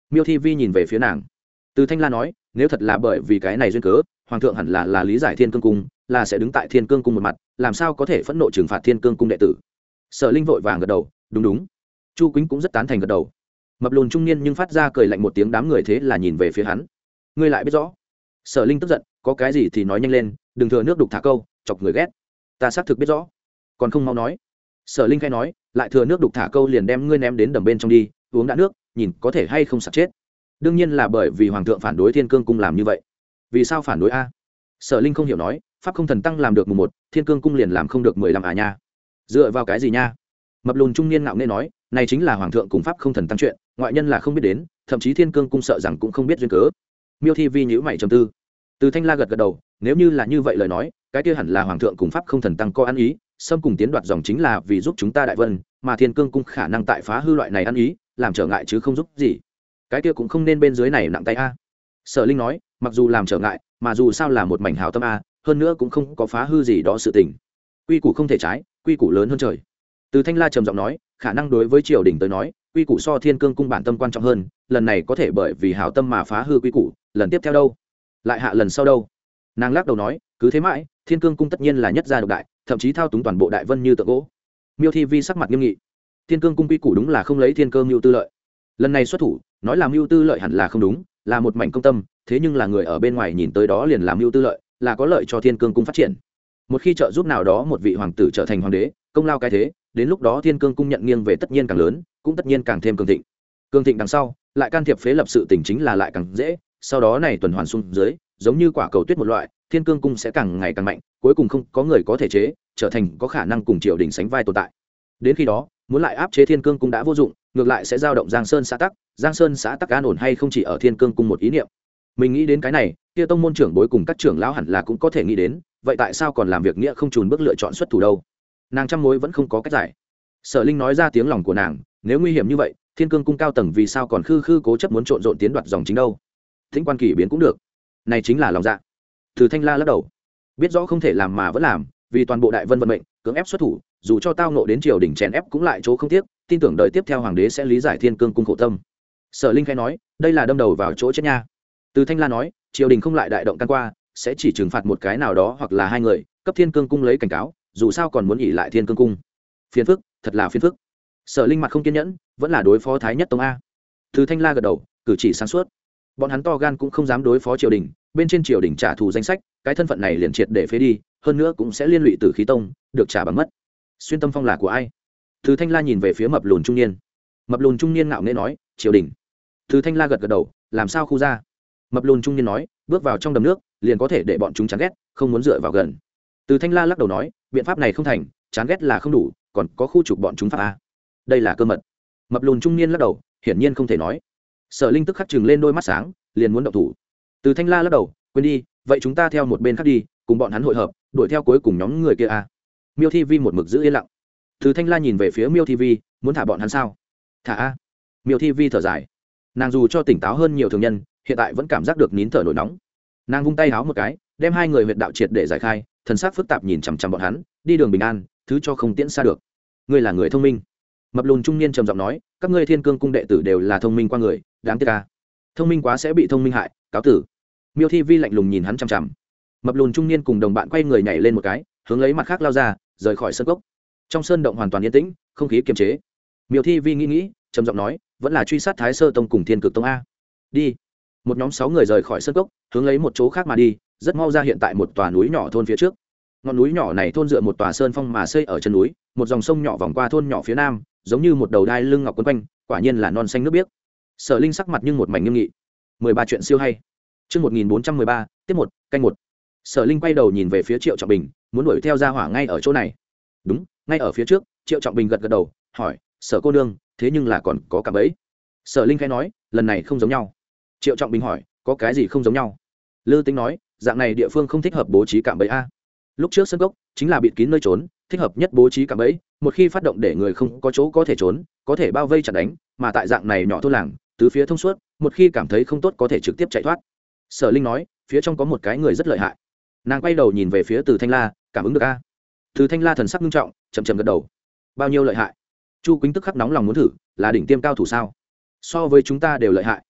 Miêu Thi Vi nhìn về phía nàng. Từ Thanh La nói, nếu thật là bởi vì cái này duyên cớ, hoàng thượng hẳn là là lý giải Thiên Cương cung, là sẽ đứng tại Thiên Cương cung một mặt, làm sao có thể phẫn nộ trừng phạt Thiên Cương cung đệ tử. Sở Linh vội vàng gật đầu, đúng đúng. Chu Quýnh cũng rất tán thành gật đầu. Mập lùn trung niên nhưng phát ra cười lạnh một tiếng, đám người thế là nhìn về phía hắn. Ngươi lại biết rõ? Sở Linh tức giận, có cái gì thì nói nhanh lên, đừng thừa nước đục thả câu, chọc người ghét. Ta xác thực biết rõ, còn không mau nói. Sở Linh khai nói, lại thừa nước đục thả câu liền đem ngươi ném đến đầm bên trong đi, uống đã nước, nhìn có thể hay không sặc chết. Đương nhiên là bởi vì hoàng thượng phản đối Thiên Cương cung làm như vậy. Vì sao phản đối a? Sở Linh không hiểu nói, pháp không thần tăng làm được mùng một, Thiên Cương cung liền làm không được mười lăm à nha. Dựa vào cái gì nha? Mập lùn trung niên ngạo nghễ nói, này chính là hoàng thượng cùng pháp không thần tăng chuyện, ngoại nhân là không biết đến, thậm chí Thiên Cương cung sợ rằng cũng không biết duyên cớ. Miêu Thi Vi nhíu mày trầm tư. Từ Thanh La gật gật đầu, nếu như là như vậy lời nói, cái kia hẳn là hoàng thượng cùng pháp không thần tăng có ăn ý, xâm cùng tiến đoạt dòng chính là vì giúp chúng ta đại vân, mà Thiên Cương cung khả năng tại phá hư loại này ăn ý, làm trở ngại chứ không giúp gì. Cái kia cũng không nên bên dưới này nặng tay a. Sở Linh nói, mặc dù làm trở ngại, mà dù sao là một mảnh hảo tâm a, hơn nữa cũng không có phá hư gì đó sự tình. Quy củ không thể trái, quy củ lớn hơn trời. Từ Thanh La trầm giọng nói, khả năng đối với triều đình tới nói, quy củ so Thiên Cương cung bản tâm quan trọng hơn, lần này có thể bởi vì hảo tâm mà phá hư quy củ, lần tiếp theo đâu? Lại hạ lần sau đâu? Nàng lắc đầu nói, cứ thế mãi, Thiên Cương cung tất nhiên là nhất gia độc đại, thậm chí thao túng toàn bộ đại vân như tượng gỗ. Miêu Thi Vi sắc mặt nghiêm nghị. Thiên Cương cung quy củ đúng là không lấy thiên cơ mưu tư lợi. Lần này xuất thủ, nói là mưu tư lợi hẳn là không đúng, là một mảnh công tâm, thế nhưng là người ở bên ngoài nhìn tới đó liền làm mưu tư lợi, là có lợi cho Thiên Cương cung phát triển. Một khi trợ giúp nào đó một vị hoàng tử trở thành hoàng đế, công lao cái thế, đến lúc đó Thiên Cương cung nhận nghiêng về tất nhiên càng lớn, cũng tất nhiên càng thêm cường thịnh. Cường thịnh đằng sau, lại can thiệp phế lập sự tình chính là lại càng dễ, sau đó này tuần hoàn xuống dưới, giống như quả cầu tuyết một loại, Thiên Cương cung sẽ càng ngày càng mạnh, cuối cùng không có người có thể chế, trở thành có khả năng cùng triều đình sánh vai tồn tại. Đến khi đó, muốn lại áp chế Thiên Cương cung đã vô dụng, ngược lại sẽ dao động Giang Sơn xã tắc, Giang Sơn xã tắc an ổn hay không chỉ ở Thiên Cương cung một ý niệm. Mình nghĩ đến cái này, kia tông môn trưởng bối cùng các trưởng lão hẳn là cũng có thể nghĩ đến, vậy tại sao còn làm việc nghĩa không chùn bước lựa chọn xuất thủ đâu? Nàng trăm mối vẫn không có cách giải. Sở Linh nói ra tiếng lòng của nàng, nếu nguy hiểm như vậy, Thiên Cương cung cao tầng vì sao còn khư khư cố chấp muốn trộn rộn tiến đoạt dòng chính đâu? Thính quan kỳ biến cũng được, này chính là lòng dạ. Từ Thanh La lắc đầu, biết rõ không thể làm mà vẫn làm, vì toàn bộ đại vân vận mệnh, cưỡng ép xuất thủ, dù cho tao nộ đến triều đình chèn ép cũng lại chỗ không tiếc, tin tưởng đợi tiếp theo hoàng đế sẽ lý giải Thiên Cương cung khổ tâm. Sở Linh khẽ nói, đây là đâm đầu vào chỗ chết nha. Từ Thanh La nói, triều đình không lại đại động can qua, sẽ chỉ trừng phạt một cái nào đó hoặc là hai người, cấp Thiên Cương cung lấy cảnh cáo, dù sao còn muốn nghỉ lại Thiên Cương cung. Phiền phức, thật là phiền phức. Sở Linh mặt không kiên nhẫn, vẫn là đối phó Thái Nhất Tông a. Từ Thanh La gật đầu, cử chỉ sáng suốt. Bọn hắn to gan cũng không dám đối phó triều đình, bên trên triều đình trả thù danh sách, cái thân phận này liền triệt để phế đi, hơn nữa cũng sẽ liên lụy Tử Khí Tông, được trả bằng mất. Xuyên Tâm Phong là của ai? Từ Thanh La nhìn về phía mập lùn trung niên. Mập lùn trung niên ngạo nghễ nói, triều đình. Từ Thanh La gật gật đầu, làm sao khu ra? Mập lùn trung niên nói, bước vào trong đầm nước, liền có thể để bọn chúng chán ghét, không muốn dựa vào gần. Từ Thanh La lắc đầu nói, biện pháp này không thành, chán ghét là không đủ, còn có khu trục bọn chúng pháp a. Đây là cơ mật. Mập lùn trung niên lắc đầu, hiển nhiên không thể nói. Sở Linh tức khắc trừng lên đôi mắt sáng, liền muốn động thủ. Từ Thanh La lắc đầu, quên đi, vậy chúng ta theo một bên khác đi, cùng bọn hắn hội hợp, đuổi theo cuối cùng nhóm người kia a. Miêu Thi Vi một mực giữ yên lặng. Từ Thanh La nhìn về phía Miêu Thi Vi, muốn thả bọn hắn sao? Thả a. Miêu Thi Vi thở dài. Nàng dù cho tỉnh táo hơn nhiều thường nhân, hiện tại vẫn cảm giác được nín thở nổi nóng. Nàng vung tay háo một cái, đem hai người huyệt đạo triệt để giải khai, thần sắc phức tạp nhìn chằm chằm bọn hắn, đi đường bình an, thứ cho không tiễn xa được. Ngươi là người thông minh. Mập lùn trung niên trầm giọng nói, các ngươi Thiên Cương cung đệ tử đều là thông minh qua người, đáng tiếc a. Thông minh quá sẽ bị thông minh hại, cáo tử. Miêu Thi Vi lạnh lùng nhìn hắn chằm chằm. Mập lùn trung niên cùng đồng bạn quay người nhảy lên một cái, hướng lấy mặt khác lao ra, rời khỏi sân cốc. Trong sơn động hoàn toàn yên tĩnh, không khí kiềm chế. Miêu Thi Vi nghĩ nghĩ, trầm giọng nói, vẫn là truy sát Thái Sơ Tông cùng Thiên Cực Tông a. Đi. Một nhóm sáu người rời khỏi sân cốc, hướng lấy một chỗ khác mà đi, rất mau ra hiện tại một tòa núi nhỏ thôn phía trước. Ngọn núi nhỏ này thôn dựa một tòa sơn phong mà xây ở chân núi, một dòng sông nhỏ vòng qua thôn nhỏ phía nam, giống như một đầu đai lưng ngọc quấn quanh, quả nhiên là non xanh nước biếc. Sở Linh sắc mặt nhưng một mảnh nghiêm nghị. mười ba chuyện siêu hay. Chương một nghìn bốn trăm mười ba, tiếp một, canh một. Sở Linh quay đầu nhìn về phía Triệu Trọng Bình, muốn đuổi theo ra hỏa ngay ở chỗ này. Đúng, ngay ở phía trước. Triệu Trọng Bình gật gật đầu, hỏi, Sở cô nương, thế nhưng là còn có cả bẫy. Sở Linh khẽ nói, lần này không giống nhau. Triệu Trọng Bình hỏi, có cái gì không giống nhau? Lư Tính nói, dạng này địa phương không thích hợp bố trí cạm bẫy a. Lúc trước sân cốc chính là bịt kín nơi trốn, thích hợp nhất bố trí cạm bẫy, một khi phát động để người không có chỗ có thể trốn, có thể bao vây chặn đánh, mà tại dạng này nhỏ thôn làng, tứ phía thông suốt, một khi cảm thấy không tốt có thể trực tiếp chạy thoát. Sở Linh nói, phía trong có một cái người rất lợi hại. Nàng quay đầu nhìn về phía Từ Thanh La, cảm ứng được a. Từ Thanh La thần sắc nghiêm trọng, chậm chậm gật đầu. Bao nhiêu lợi hại? Chu Quýnh tức khắc nóng lòng muốn thử, là đỉnh tiêm cao thủ sao? So với chúng ta đều lợi hại.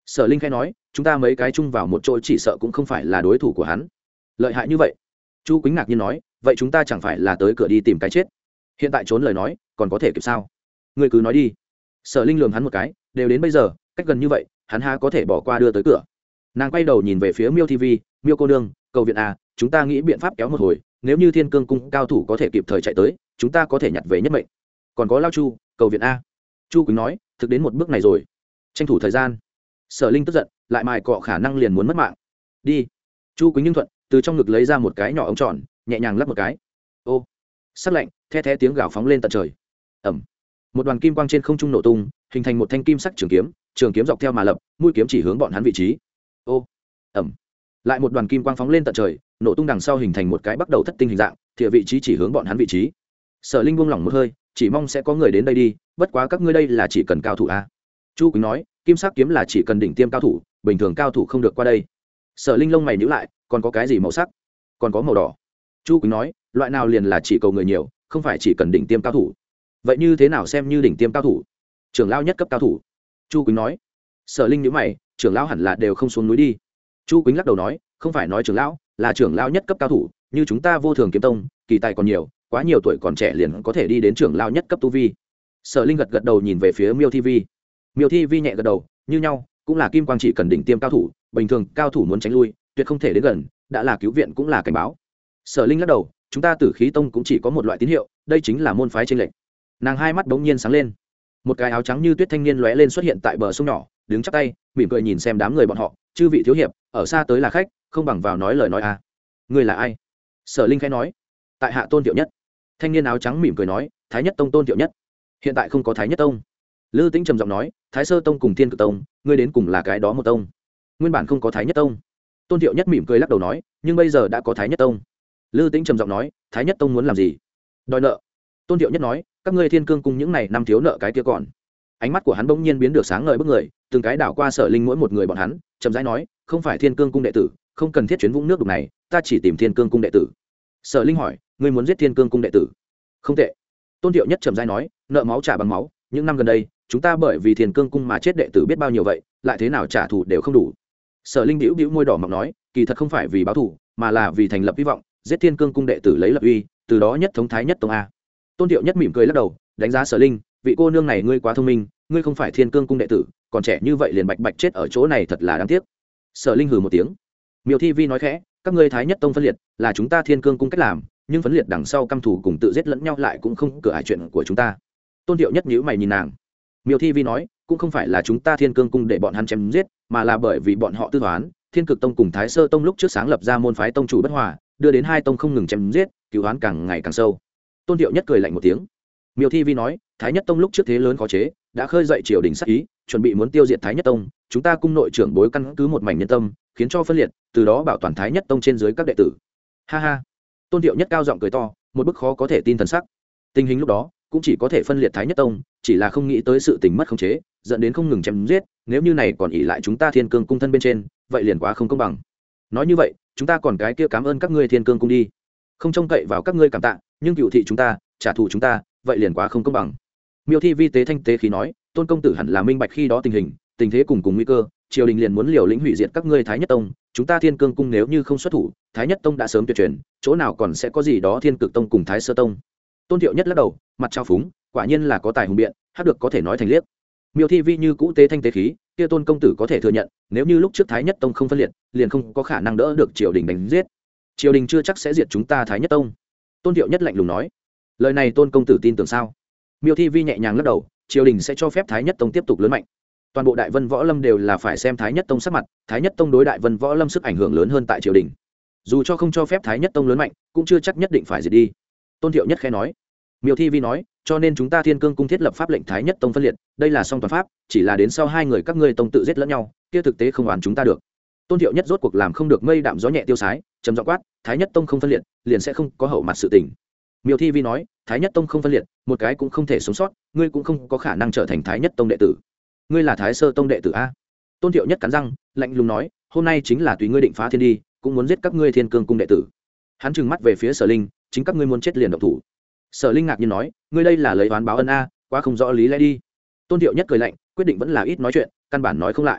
Sở Linh khẽ nói, chúng ta mấy cái chung vào một chỗ chỉ sợ cũng không phải là đối thủ của hắn. Lợi hại như vậy? Chu Quýnh ngạc nhiên nói, vậy chúng ta chẳng phải là tới cửa đi tìm cái chết? Hiện tại trốn lời nói, còn có thể kịp sao? Ngươi cứ nói đi. Sở Linh lườm hắn một cái, đều đến bây giờ, cách gần như vậy, hắn há có thể bỏ qua đưa tới cửa. Nàng quay đầu nhìn về phía Miêu ti vi, Miêu cô nương, cầu viện à, chúng ta nghĩ biện pháp kéo một hồi, nếu như Thiên Cương cung cao thủ có thể kịp thời chạy tới, chúng ta có thể nhặt về nhất mệnh. Còn có Lao Chu, cầu viện a. Chu Quýnh nói, thực đến một bước này rồi, tranh thủ thời gian. Sở Linh tức giận, lại mài cọ khả năng liền muốn mất mạng. Đi. Chu Quýnh nhưng thuận, từ trong ngực lấy ra một cái nhỏ ống tròn, nhẹ nhàng lắp một cái. Ô. Sắc lạnh, the thé tiếng gào phóng lên tận trời. Ầm. Một đoàn kim quang trên không trung nổ tung, hình thành một thanh kim sắc trường kiếm, trường kiếm dọc theo mà lập, mũi kiếm chỉ hướng bọn hắn vị trí. Ô. Ầm. Lại một đoàn kim quang phóng lên tận trời, nổ tung đằng sau hình thành một cái bắt đầu thất tinh hình dạng, thì vị trí chỉ hướng bọn hắn vị trí. Sở Linh buông lỏng một hơi, chỉ mong sẽ có người đến đây đi, bất quá các ngươi đây là chỉ cần cao thủ a. Chu Quýnh nói, kim sắc kiếm là chỉ cần đỉnh tiêm cao thủ, bình thường cao thủ không được qua đây. Sở Linh lông mày nhíu lại, còn có cái gì màu sắc? Còn có màu đỏ. Chu Quýnh nói, loại nào liền là chỉ cầu người nhiều, không phải chỉ cần đỉnh tiêm cao thủ. Vậy như thế nào xem như đỉnh tiêm cao thủ? Trưởng lão nhất cấp cao thủ. Chu Quýnh nói. Sở Linh nhíu mày, trưởng lão hẳn là đều không xuống núi đi. Chu Quýnh lắc đầu nói, không phải nói trưởng lão, là trưởng lão nhất cấp cao thủ, như chúng ta Vô Thường kiếm tông, kỳ tài còn nhiều, quá nhiều tuổi còn trẻ liền có thể đi đến trưởng lão nhất cấp tu vi. Sở Linh gật gật đầu nhìn về phía Miêu Thi Vi. Miêu Thi Vi nhẹ gật đầu, như nhau, cũng là kim quang chỉ cần đỉnh tiêm cao thủ, bình thường cao thủ muốn tránh lui, tuyệt không thể đến gần, đã là cứu viện cũng là cảnh báo. Sở Linh lắc đầu, chúng ta Tử Khí tông cũng chỉ có một loại tín hiệu, đây chính là môn phái chênh lệch. Nàng hai mắt bỗng nhiên sáng lên. Một cái áo trắng như tuyết thanh niên lóe lên xuất hiện tại bờ sông nhỏ, đứng chắp tay, mỉm cười nhìn xem đám người bọn họ, chư vị thiếu hiệp, ở xa tới là khách, không bằng vào nói lời nói a. À. Ngươi là ai? Sở Linh khẽ nói, tại hạ Tôn Thiệu Nhất. Thanh niên áo trắng mỉm cười nói, Thái Nhất tông Tôn Thiệu Nhất. Hiện tại không có Thái Nhất tông. Lư Tĩnh trầm giọng nói, Thái Sơ tông cùng Thiên Cực tông, ngươi đến cùng là cái đó một tông. Nguyên bản không có Thái Nhất tông. Tôn Thiệu Nhất mỉm cười lắc đầu nói, nhưng bây giờ đã có Thái Nhất tông. Lư Tĩnh trầm giọng nói, Thái Nhất tông muốn làm gì? Đòi nợ. Tôn Thiệu Nhất nói, các ngươi Thiên Cương cùng những này năm thiếu nợ cái kia còn. Ánh mắt của hắn bỗng nhiên biến được sáng ngời bức người, từng cái đảo qua Sở Linh mỗi một người bọn hắn, chậm rãi nói, không phải Thiên Cương cung đệ tử, không cần thiết chuyến vũng nước đục này, ta chỉ tìm Thiên Cương cung đệ tử. Sở Linh hỏi, ngươi muốn giết Thiên Cương cung đệ tử? Không tệ. Tôn Thiệu Nhất chậm rãi nói, nợ máu trả bằng máu, những năm gần đây, chúng ta bởi vì Thiên Cương cung mà chết đệ tử biết bao nhiêu vậy, lại thế nào trả thù đều không đủ. Sở Linh bĩu bĩu môi đỏ mọng nói, kỳ thật không phải vì báo thù, mà là vì thành lập hy vọng, giết Thiên Cương cung đệ tử lấy lập uy, từ đó nhất thống Thái Nhất tông a. Tôn Thiệu Nhất mỉm cười lắc đầu, đánh giá Sở Linh, vị cô nương này ngươi quá thông minh, ngươi không phải Thiên Cương cung đệ tử, còn trẻ như vậy liền bạch bạch chết ở chỗ này thật là đáng tiếc. Sở Linh hừ một tiếng. Miêu Thi Vi nói khẽ, các ngươi Thái Nhất tông phân liệt, là chúng ta Thiên Cương cung cách làm, nhưng phân liệt đằng sau căm thù cùng tự giết lẫn nhau lại cũng không cửa ải chuyện của chúng ta. Tôn Thiệu Nhất nhíu mày nhìn nàng. Miêu Thi Vi nói, cũng không phải là chúng ta Thiên Cương cung để bọn hắn chém giết, mà là bởi vì bọn họ tư toán, Thiên Cực tông cùng Thái Sơ tông lúc trước sáng lập ra môn phái tông chủ bất hòa, đưa đến hai tông không ngừng chém giết, cứu oán càng ngày càng sâu. Tôn Thiệu Nhất cười lạnh một tiếng. Miêu Thi Vi nói, Thái Nhất tông lúc trước thế lớn khó chế, đã khơi dậy triều đình sát ý, chuẩn bị muốn tiêu diệt Thái Nhất tông, chúng ta cung nội trưởng bối căn cứ một mảnh nhân tâm, khiến cho phân liệt, từ đó bảo toàn Thái Nhất tông trên dưới các đệ tử. Ha ha. Tôn Thiệu Nhất cao giọng cười to, một bức khó có thể tin thần sắc. Tình hình lúc đó cũng chỉ có thể phân liệt Thái Nhất tông, chỉ là không nghĩ tới sự tình mất khống chế, dẫn đến không ngừng chém giết, nếu như này còn ỷ lại chúng ta Thiên Cương cung thân bên trên, vậy liền quá không công bằng. Nói như vậy, chúng ta còn cái kia cảm ơn các ngươi Thiên Cương cung đi, không trông cậy vào các ngươi cảm tạ, nhưng cựu thị chúng ta, trả thù chúng ta, vậy liền quá không công bằng. Miêu Thi Vi tế thanh tế khí nói, Tôn công tử hẳn là minh bạch khi đó tình hình, tình thế cùng cùng nguy cơ, triều đình liền muốn liều lĩnh hủy diệt các ngươi Thái Nhất tông, chúng ta Thiên Cương cung nếu như không xuất thủ, Thái Nhất tông đã sớm tuyệt truyền, chỗ nào còn sẽ có gì đó Thiên Cực tông cùng Thái Sơ tông. Tôn Thiệu Nhất lắc đầu, mặt trao phúng, quả nhiên là có tài hùng biện, hát được có thể nói thành liếc. Miêu Thi Vi như cũ tế thanh tế khí, kia Tôn công tử có thể thừa nhận, nếu như lúc trước Thái Nhất tông không phân liệt, liền không có khả năng đỡ được triều đình đánh giết. Triều đình chưa chắc sẽ diệt chúng ta Thái Nhất tông. Tôn Thiệu Nhất lạnh lùng nói. Lời này Tôn công tử tin tưởng sao? Miêu Thi Vi nhẹ nhàng lắc đầu, triều đình sẽ cho phép Thái Nhất tông tiếp tục lớn mạnh. Toàn bộ Đại Vân Võ Lâm đều là phải xem Thái Nhất tông sắc mặt, Thái Nhất tông đối Đại Vân Võ Lâm sức ảnh hưởng lớn hơn tại triều đình. Dù cho không cho phép Thái Nhất tông lớn mạnh, cũng chưa chắc nhất định phải diệt đi. Tôn Thiệu Nhất khẽ nói. Miêu Thi Vi nói, cho nên chúng ta Thiên Cương cung thiết lập pháp lệnh Thái Nhất tông phân liệt, đây là song toàn pháp, chỉ là đến sau hai người các ngươi tông tự giết lẫn nhau, kia thực tế không oán chúng ta được. Tôn Thiệu Nhất rốt cuộc làm không được mây đạm gió nhẹ tiêu sái, trầm giọng quát, Thái Nhất tông không phân liệt, liền sẽ không có hậu mặt sự tình. Miêu Thi Vi nói, Thái Nhất tông không phân liệt, một cái cũng không thể sống sót, ngươi cũng không có khả năng trở thành Thái Nhất tông đệ tử. Ngươi là Thái Sơ tông đệ tử a? Tôn Thiệu Nhất cắn răng, lạnh lùng nói, hôm nay chính là tùy ngươi định phá thiên đi, cũng muốn giết các ngươi Thiên Cương cung đệ tử. Hắn trừng mắt về phía Sở Linh, chính các ngươi muốn chết liền động thủ. Sở Linh ngạc nhiên nói, ngươi đây là lấy oán báo ân a, quá không rõ lý lẽ đi. Tôn Thiệu Nhất cười lạnh, quyết định vẫn là ít nói chuyện, căn bản nói không lại.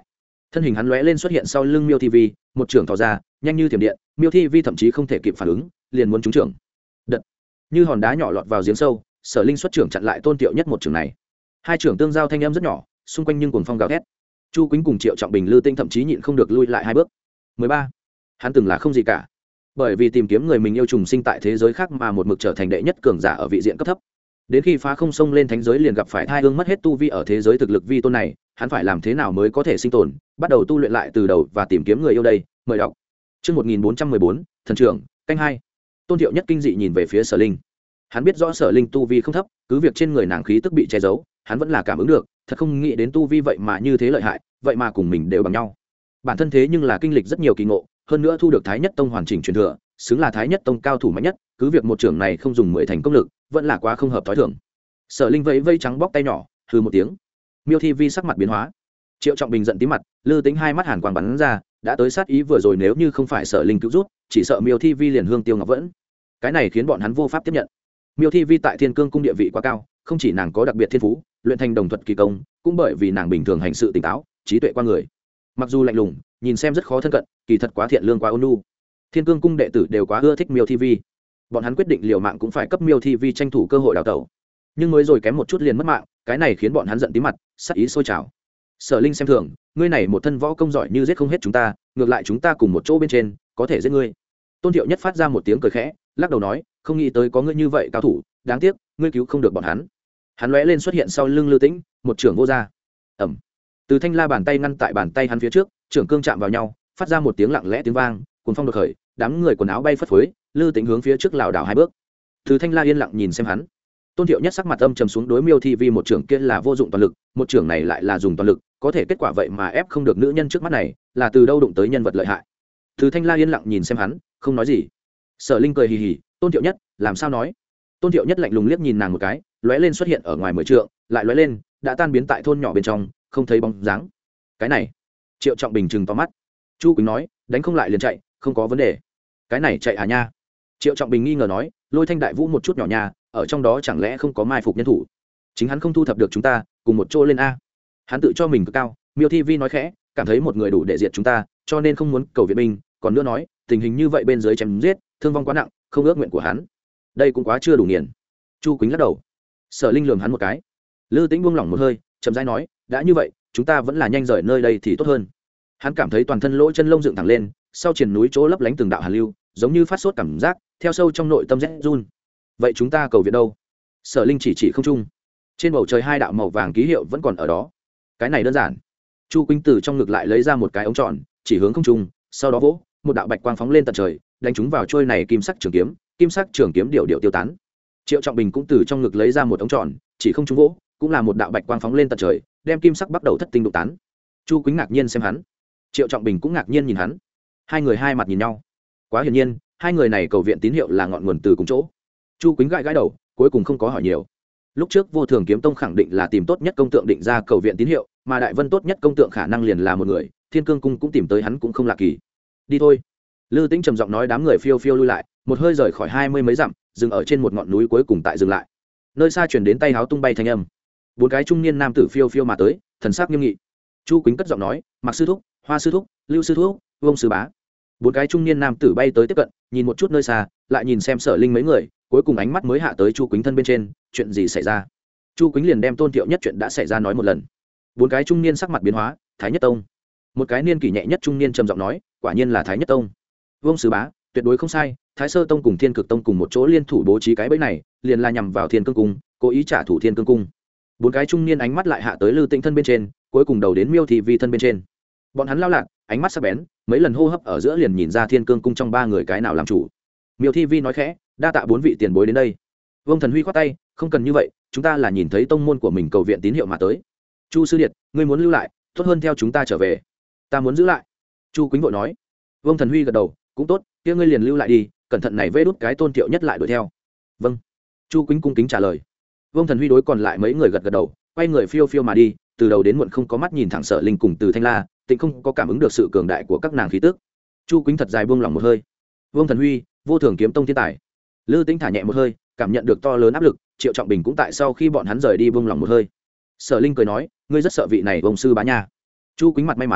thân hình hắn lóe lên xuất hiện sau lưng miêu thi vi, một trưởng thò ra nhanh như thiểm điện, miêu thi vi thậm chí không thể kịp phản ứng liền muốn trúng trưởng. Đật, như hòn đá nhỏ lọt vào giếng sâu, Sở Linh xuất trưởng chặn lại Tôn Tiệu Nhất một trưởng này. Hai trưởng tương giao thanh âm rất nhỏ, xung quanh nhưng cuồng phong gào thét. Chu Quýnh cùng Triệu Trọng Bình, Lư Tinh thậm chí nhịn không được lui lại hai bước. mười ba. Hắn từng là không gì cả, bởi vì tìm kiếm người mình yêu trùng sinh tại thế giới khác mà một mực trở thành đệ nhất cường giả ở vị diện cấp thấp. Đến khi phá không xông lên thánh giới liền gặp phải thai hương mất hết tu vi ở thế giới thực lực vi tôn này, hắn phải làm thế nào mới có thể sinh tồn, bắt đầu tu luyện lại từ đầu và tìm kiếm người yêu đây. Mời đọc. Chương một nghìn bốn trăm mười bốn, thần trưởng, canh hai. Tôn Thiệu Nhất kinh dị nhìn về phía Sở Linh. Hắn biết rõ Sở Linh tu vi không thấp, cứ việc trên người nàng khí tức bị che giấu, hắn vẫn là cảm ứng được, thật không nghĩ đến tu vi vậy mà như thế lợi hại, vậy mà cùng mình đều bằng nhau. Bản thân thế nhưng là kinh lịch rất nhiều kỳ ngộ, hơn nữa thu được Thái Nhất Tông hoàn chỉnh truyền thừa, xứng là Thái Nhất Tông cao thủ mạnh nhất, cứ việc một trưởng này không dùng mười thành công lực, vẫn là quá không hợp tối thường. Sở Linh vẫy vẫy trắng bóc tay nhỏ, hừ một tiếng. Miêu Thi Vi sắc mặt biến hóa. Triệu Trọng Bình giận tím mặt, Lư Tính hai mắt hàn quang bắn ra, đã tới sát ý vừa rồi, nếu như không phải Sở Linh cứu rút, chỉ sợ Miêu Thi Vi liền hương tiêu ngọc vẫn. Cái này khiến bọn hắn vô pháp tiếp nhận. Miêu Thi Vi tại Thiên Cương cung địa vị quá cao, không chỉ nàng có đặc biệt thiên phú, luyện thành đồng thuật kỳ công, cũng bởi vì nàng bình thường hành sự tỉnh táo, trí tuệ qua người. Mặc dù lạnh lùng, nhìn xem rất khó thân cận, kỳ thật quá thiện lương quá ôn nhu. Thiên Cương cung đệ tử đều quá ưa thích Miêu Thi Vi. Bọn hắn quyết định liều mạng cũng phải cấp Miêu Thi Vi tranh thủ cơ hội đào tẩu. Nhưng mới rồi kém một chút liền mất mạng, cái này khiến bọn hắn giận tím mặt, sát ý sôi trào. Sở Linh xem thường, ngươi này một thân võ công giỏi như giết không hết chúng ta, ngược lại chúng ta cùng một chỗ bên trên, có thể giết ngươi. Tôn Thiệu Nhất phát ra một tiếng cười khẽ, lắc đầu nói, không nghĩ tới có ngươi như vậy cao thủ, đáng tiếc, ngươi cứu không được bọn hắn. Hắn lóe lên xuất hiện sau lưng Lư Tĩnh, một trưởng vô ra. Ầm. Từ thanh la bàn tay ngăn tại bàn tay hắn phía trước, trưởng cương chạm vào nhau, phát ra một tiếng lặng lẽ tiếng vang, cuồng phong đột khởi, đám người quần áo bay phất phới, Lư Tĩnh hướng phía trước lảo đảo hai bước. Từ thanh la yên lặng nhìn xem hắn. Tôn Thiệu Nhất sắc mặt âm trầm xuống, đối Miêu Thi Vi một trưởng kia là vô dụng toàn lực, một trưởng này lại là dùng toàn lực, có thể kết quả vậy mà ép không được nữ nhân trước mắt này, là từ đâu đụng tới nhân vật lợi hại. Từ thanh la yên lặng nhìn xem hắn, không nói gì. Sở Linh cười hì hì, Tôn Thiệu Nhất, làm sao nói? Tôn Thiệu Nhất lạnh lùng liếc nhìn nàng một cái, lóe lên xuất hiện ở ngoài mười trượng, lại lóe lên, đã tan biến tại thôn nhỏ bên trong, không thấy bóng dáng. Cái này, Triệu Trọng Bình trừng to mắt. Chu Quỳnh nói, đánh không lại liền chạy, không có vấn đề. Cái này chạy à nha? Triệu Trọng Bình nghi ngờ nói, Lôi Thanh Đại Vũ một chút nhỏ nha, ở trong đó chẳng lẽ không có mai phục nhân thủ? Chính hắn không thu thập được chúng ta, cùng một chỗ lên a. Hắn tự cho mình cực cao. Miêu Thi Vi nói khẽ, cảm thấy một người đủ để diệt chúng ta, cho nên không muốn cầu viện binh, còn nữa nói, tình hình như vậy bên dưới chém giết, thương vong quá nặng, không ước nguyện của hắn. Đây cũng quá chưa đủ nghiền. Chu Quýnh lắc đầu. Sở Linh lườm hắn một cái. Lư Tĩnh buông lỏng một hơi, chậm rãi nói, đã như vậy, chúng ta vẫn là nhanh rời nơi đây thì tốt hơn. Hắn cảm thấy toàn thân lỗ chân lông dựng thẳng lên, sau triển núi chỗ lấp lánh từng đạo hàn lưu, giống như phát sốt cảm giác, theo sâu trong nội tâm rét run. Vậy chúng ta cầu viện đâu? Sở Linh chỉ chỉ không trung. Trên bầu trời hai đạo màu vàng ký hiệu vẫn còn ở đó. Cái này đơn giản. Chu Quýnh từ trong ngực lại lấy ra một cái ống tròn, chỉ hướng không trung, sau đó vỗ, một đạo bạch quang phóng lên tận trời, đánh trúng vào trôi này kim sắc trường kiếm, kim sắc trường kiếm điệu điệu tiêu tán. Triệu Trọng Bình cũng từ trong ngực lấy ra một ống tròn, chỉ không trúng vỗ, cũng là một đạo bạch quang phóng lên tận trời, đem kim sắc bắt đầu thất tinh đụng tán. Chu Quýnh ngạc nhiên xem hắn, Triệu Trọng Bình cũng ngạc nhiên nhìn hắn. Hai người hai mặt nhìn nhau. Quá hiển nhiên, hai người này cầu viện tín hiệu là ngọn nguồn từ cùng chỗ. Chu Quýnh gãi gãi đầu, cuối cùng không có hỏi nhiều. Lúc trước Vô Thường Kiếm Tông khẳng định là tìm tốt nhất công tượng định ra cầu viện tín hiệu, mà Đại Vân tốt nhất công tượng khả năng liền là một người, Thiên Cương cung cũng tìm tới hắn cũng không lạ kỳ. Đi thôi. Lư Tĩnh trầm giọng nói, đám người phiêu phiêu lui lại, một hơi rời khỏi hai mươi mấy dặm, dừng ở trên một ngọn núi cuối cùng tại dừng lại. Nơi xa truyền đến tay háo tung bay thanh âm. Bốn cái trung niên nam tử phiêu phiêu mà tới, thần sắc nghiêm nghị. Chu Quýnh cất giọng nói, Mạc sư thúc, Hoa sư thúc, Lưu sư thúc, Vông sư bá. Bốn cái trung niên nam tử bay tới tiếp cận, nhìn một chút nơi xa, lại nhìn xem Sở Linh mấy người, cuối cùng ánh mắt mới hạ tới Chu Quýnh thân bên trên, chuyện gì xảy ra? Chu Quýnh liền đem Tôn Thiệu Nhất chuyện đã xảy ra nói một lần. Bốn cái trung niên sắc mặt biến hóa, Thái Nhất Tông. Một cái niên kỷ nhẹ nhất trung niên trầm giọng nói, quả nhiên là Thái Nhất Tông. Vông sư bá, tuyệt đối không sai, Thái Sơ Tông cùng Thiên Cực Tông cùng một chỗ liên thủ bố trí cái bẫy này, liền là nhằm vào Thiên Cương cung, cố ý trả thù Thiên Cương cung. Bốn cái trung niên ánh mắt lại hạ tới Lư Tĩnh thân bên trên, cuối cùng đầu đến Miêu Thị Vi thân bên trên. Bọn hắn lao lạc, ánh mắt sắc bén, mấy lần hô hấp ở giữa liền nhìn ra Thiên Cương cung trong ba người cái nào làm chủ. Miêu Thị Vi nói khẽ, đa tạ bốn vị tiền bối đến đây. Vương Thần Huy khoát tay, không cần như vậy, chúng ta là nhìn thấy tông môn của mình cầu viện tín hiệu mà tới. Chu sư điệt, ngươi muốn lưu lại, tốt hơn theo chúng ta trở về. Ta muốn giữ lại. Chu Quýnh vội nói. Vương Thần Huy gật đầu, cũng tốt, kia ngươi liền lưu lại đi, cẩn thận này vê đút cái Tôn Thiệu Nhất lại đuổi theo. Vâng. Chu Quýnh cung kính trả lời. Vương Thần Huy đối còn lại mấy người gật gật đầu, quay người phiêu phiêu mà đi, từ đầu đến muộn không có mắt nhìn thẳng Sở Linh cùng Từ Thanh La, Tịnh không có cảm ứng được sự cường đại của các nàng khí tức. Chu Quýnh thật dài buông lỏng một hơi. Vương Thần Huy, Vô Thường Kiếm Tông thiên tài. Lư Tĩnh thả nhẹ một hơi, cảm nhận được to lớn áp lực, Triệu Trọng Bình cũng tại sau khi bọn hắn rời đi buông lỏng một hơi. Sở Linh cười nói, ngươi rất sợ vị này ông sư bá nha. Chu Quýnh mặt may mắn,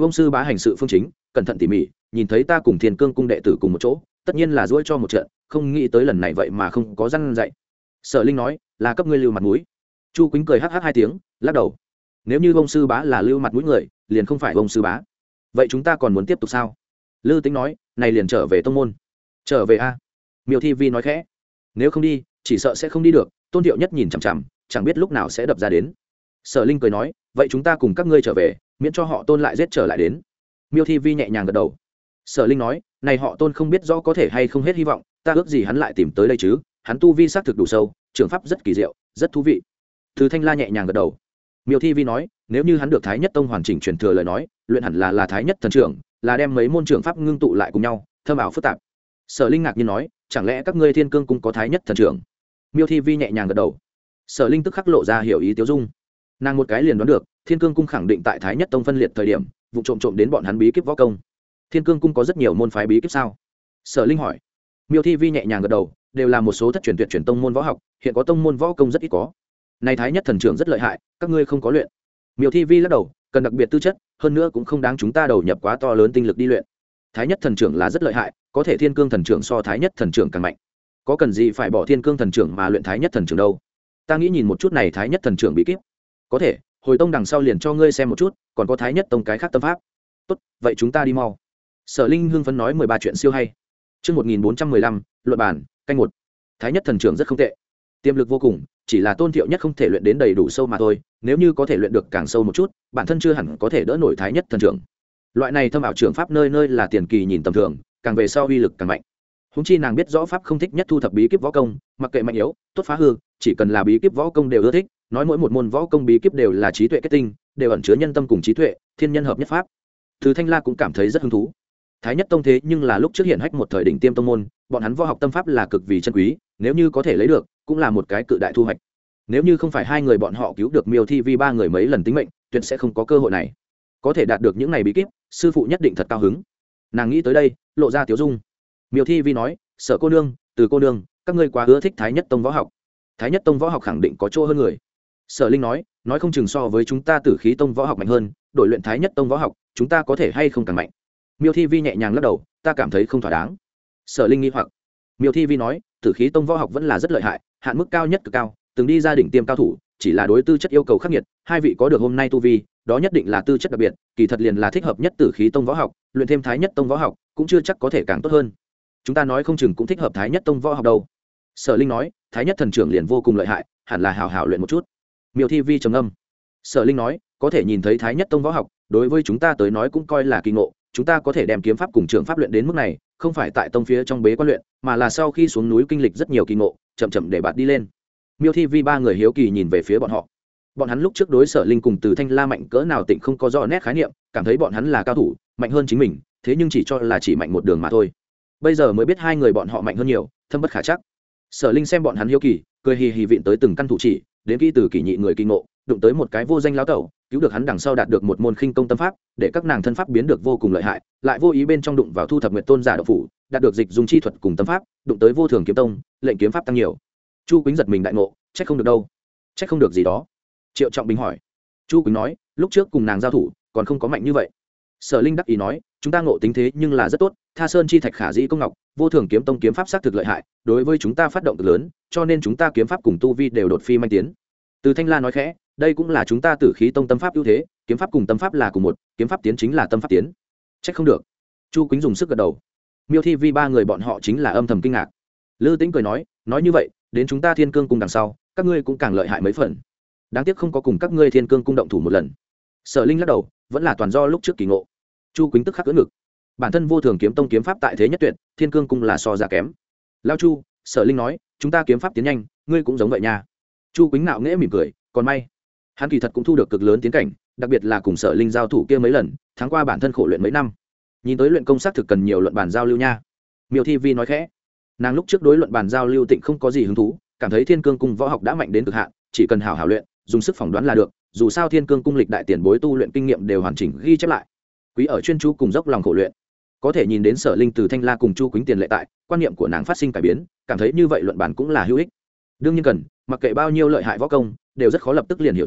vông sư bá hành sự phương chính cẩn thận tỉ mỉ, nhìn thấy ta cùng thiên cương cung đệ tử cùng một chỗ tất nhiên là dỗi cho một trận, không nghĩ tới lần này vậy mà không có răn dạy. Sở Linh nói, là cấp ngươi lưu mặt mũi. Chu Quýnh cười hắc hắc hai tiếng, lắc đầu. Nếu như vông sư bá là lưu mặt mũi người, liền không phải vông sư bá. Vậy chúng ta còn muốn tiếp tục sao? Lư Tính nói, này liền trở về tông môn. Trở về a? Miêu Thi Vi nói khẽ. Nếu không đi, chỉ sợ sẽ không đi được. Tôn Thiệu Nhất nhìn chằm chằm, chẳng biết lúc nào sẽ đập ra đến. Sở Linh cười nói, vậy chúng ta cùng các ngươi trở về, miễn cho họ Tôn lại giết trở lại đến. Miêu Thi Vi nhẹ nhàng gật đầu. Sở Linh nói, này họ Tôn không biết rõ có thể hay không hết hy vọng, ta ước gì hắn lại tìm tới đây chứ, hắn tu vi xác thực đủ sâu, trường pháp rất kỳ diệu, rất thú vị. Từ Thanh La nhẹ nhàng gật đầu. Miêu Thi Vi nói, nếu như hắn được Thái Nhất Tông hoàn chỉnh truyền thừa lời nói, luyện hẳn là là Thái Nhất thần trưởng, là đem mấy môn trưởng pháp ngưng tụ lại cùng nhau, thâm ảo phức tạp. Sở Linh ngạc nhiên nói, chẳng lẽ các ngươi Thiên Cương cung có Thái Nhất thần trưởng? Miêu Thi Vi nhẹ nhàng gật đầu. Sở Linh tức khắc lộ ra hiểu ý tiêu dung. Nàng một cái liền đoán được, Thiên Cương cung khẳng định tại Thái Nhất Tông phân liệt thời điểm, vụ trộm trộm đến bọn hắn bí kíp võ công. Thiên Cương cung có rất nhiều môn phái bí kíp sao? Sở Linh hỏi. Miêu Thi Vi nhẹ nhàng gật đầu, đều là một số thất truyền tuyệt truyền tông môn võ học, hiện có tông môn võ công rất ít có. Này Thái Nhất thần trưởng rất lợi hại, các ngươi không có luyện. Miêu Thi Vi lắc đầu, cần đặc biệt tư chất, hơn nữa cũng không đáng chúng ta đầu nhập quá to lớn tinh lực đi luyện. Thái Nhất thần trưởng là rất lợi hại, có thể Thiên Cương thần trưởng so Thái Nhất thần trưởng càng mạnh. Có cần gì phải bỏ Thiên Cương thần trưởng mà luyện Thái Nhất thần trưởng đâu? Ta nghĩ nhìn một chút này Thái Nhất thần trưởng bí kíp. Có thể, hồi tông đằng sau liền cho ngươi xem một chút, còn có Thái Nhất tông cái khác tâm pháp. Tốt, vậy chúng ta đi mau. Sở Linh hưng phấn nói mười ba chuyện siêu hay. Chương một nghìn bốn trăm mười lăm, luận bản, canh một. Thái Nhất thần trưởng rất không tệ, tiềm lực vô cùng, chỉ là Tôn Thiệu Nhất không thể luyện đến đầy đủ sâu mà thôi, nếu như có thể luyện được càng sâu một chút, bản thân chưa hẳn có thể đỡ nổi Thái Nhất thần trưởng. Loại này thâm ảo trưởng pháp nơi nơi là tiền kỳ nhìn tầm thường, càng về sau uy lực càng mạnh. Huống chi nàng biết rõ pháp không thích nhất thu thập bí kíp võ công, mặc kệ mạnh yếu, tốt phá hư, chỉ cần là bí kíp võ công đều ưa thích, nói mỗi một môn võ công bí kíp đều là trí tuệ kết tinh, đều ẩn chứa nhân tâm cùng trí tuệ, thiên nhân hợp nhất pháp. Từ Thanh La cũng cảm thấy rất hứng thú. Thái Nhất tông thế nhưng là lúc trước hiện hách một thời đỉnh tiêm tông môn, bọn hắn võ học tâm pháp là cực vì chân quý, nếu như có thể lấy được, cũng là một cái cự đại thu hoạch. Nếu như không phải hai người bọn họ cứu được Miêu Thi Vi ba người mấy lần tính mệnh, tuyệt sẽ không có cơ hội này. Có thể đạt được những này bí kíp, sư phụ nhất định thật cao hứng. Nàng nghĩ tới đây, lộ ra tiếu dung. Miêu Thi Vi nói, "Sở cô nương, Từ cô nương, các ngươi quá ưa thích Thái Nhất tông võ học. Thái Nhất tông võ học khẳng định có chỗ hơn người." Sở Linh nói, "Nói không chừng so với chúng ta Tử Khí tông võ học mạnh hơn, đổi luyện Thái Nhất tông võ học, chúng ta có thể hay không càng mạnh?" Miêu Thi Vi nhẹ nhàng lắc đầu, "Ta cảm thấy không thỏa đáng." Sở Linh nghi hoặc. Miêu Thi Vi nói, Tử Khí tông võ học vẫn là rất lợi hại, hạn mức cao nhất cực cao, từng đi ra đỉnh tiêm cao thủ, chỉ là đối tư chất yêu cầu khắc nghiệt, hai vị có được hôm nay tu vi, đó nhất định là tư chất đặc biệt, kỳ thật liền là thích hợp nhất Tử Khí tông võ học, luyện thêm Thái Nhất tông võ học, cũng chưa chắc có thể càng tốt hơn. Chúng ta nói không chừng cũng thích hợp Thái Nhất tông võ học đâu. Sở Linh nói, Thái Nhất thần trưởng liền vô cùng lợi hại, hẳn là hào hào luyện một chút. Miêu Thi Vi trầm ngâm. Sở Linh nói, có thể nhìn thấy Thái Nhất tông võ học, đối với chúng ta tới nói cũng coi là kỳ ngộ, chúng ta có thể đem kiếm pháp cùng trường pháp luyện đến mức này, không phải tại tông phía trong bế quan luyện, mà là sau khi xuống núi kinh lịch rất nhiều kỳ ngộ, chậm chậm để bạt đi lên. Miêu Thi Vi ba người hiếu kỳ nhìn về phía bọn họ. Bọn hắn lúc trước đối Sở Linh cùng Từ Thanh La mạnh cỡ nào tịnh không có rõ nét khái niệm, cảm thấy bọn hắn là cao thủ, mạnh hơn chính mình, thế nhưng chỉ cho là chỉ mạnh một đường mà thôi. Bây giờ mới biết hai người bọn họ mạnh hơn nhiều, thâm bất khả chắc. Sở Linh xem bọn hắn hiếu kỳ, cười hì hì vịn tới từng căn thủ chỉ, đến khi từ kỷ nhị người kinh ngộ, đụng tới một cái vô danh lão tẩu, cứu được hắn đằng sau đạt được một môn khinh công tâm pháp, để các nàng thân pháp biến được vô cùng lợi hại, lại vô ý bên trong đụng vào thu thập nguyệt tôn giả đạo phủ, đạt được dịch dùng chi thuật cùng tâm pháp, đụng tới vô thường kiếm tông, lệnh kiếm pháp tăng nhiều. Chu Quýnh giật mình đại ngộ, trách không được đâu. Trách không được gì đó? Triệu Trọng Bình hỏi. Chu Quýnh nói, lúc trước cùng nàng giao thủ, còn không có mạnh như vậy. Sở Linh đắc ý nói, chúng ta ngộ tính thế nhưng là rất tốt, Tha Sơn chi thạch khả dĩ công ngọc, vô thường kiếm tông kiếm pháp xác thực lợi hại, đối với chúng ta phát động cực lớn, cho nên chúng ta kiếm pháp cùng tu vi đều đột phi manh tiến. Từ Thanh La nói khẽ, đây cũng là chúng ta Tử Khí tông tâm pháp ưu thế, kiếm pháp cùng tâm pháp là cùng một, kiếm pháp tiến chính là tâm pháp tiến. Trách không được. Chu Quýnh dùng sức gật đầu. Miêu Thi Vi ba người bọn họ chính là âm thầm kinh ngạc. Lư Tĩnh cười nói, nói như vậy, đến chúng ta Thiên Cương cung đằng sau, các ngươi cũng càng lợi hại mấy phần. Đáng tiếc không có cùng các ngươi Thiên Cương cung động thủ một lần. Sở Linh lắc đầu, vẫn là toàn do lúc trước kỳ ngộ. Chu Quýnh tức khắc ưỡn ngực. Bản thân vô thường kiếm tông kiếm pháp tại thế nhất tuyệt, Thiên Cương cung là so ra kém. Lao Chu, Sở Linh nói, chúng ta kiếm pháp tiến nhanh, ngươi cũng giống vậy nha. Chu Quýnh nạo nghễ mỉm cười, còn may, hắn kỳ thật cũng thu được cực lớn tiến cảnh, đặc biệt là cùng Sở Linh giao thủ kia mấy lần, tháng qua bản thân khổ luyện mấy năm, nhìn tới luyện công xác thực cần nhiều luận bàn giao lưu nha. Miêu Thi Vi nói khẽ, nàng lúc trước đối luận bàn giao lưu tịnh không có gì hứng thú, cảm thấy Thiên Cương cung võ học đã mạnh đến cực hạn, chỉ cần hảo hảo luyện, dùng sức phỏng đoán là được, dù sao Thiên Cương cung lịch đại tiền bối tu luyện kinh nghiệm đều hoàn chỉnh ghi chép lại. Quý ở chuyên chú cùng dốc lòng khổ luyện, có thể nhìn đến Sở Linh từ Thanh La cùng Chu Quýnh tiền lệ tại, quan niệm của nàng phát sinh cải biến, cảm thấy như vậy luận bàn cũng là hữu ích. Đương nhiên cần, mặc kệ bao nhiêu lợi hại võ công, đều rất khó lập tức liền hiểu đấu,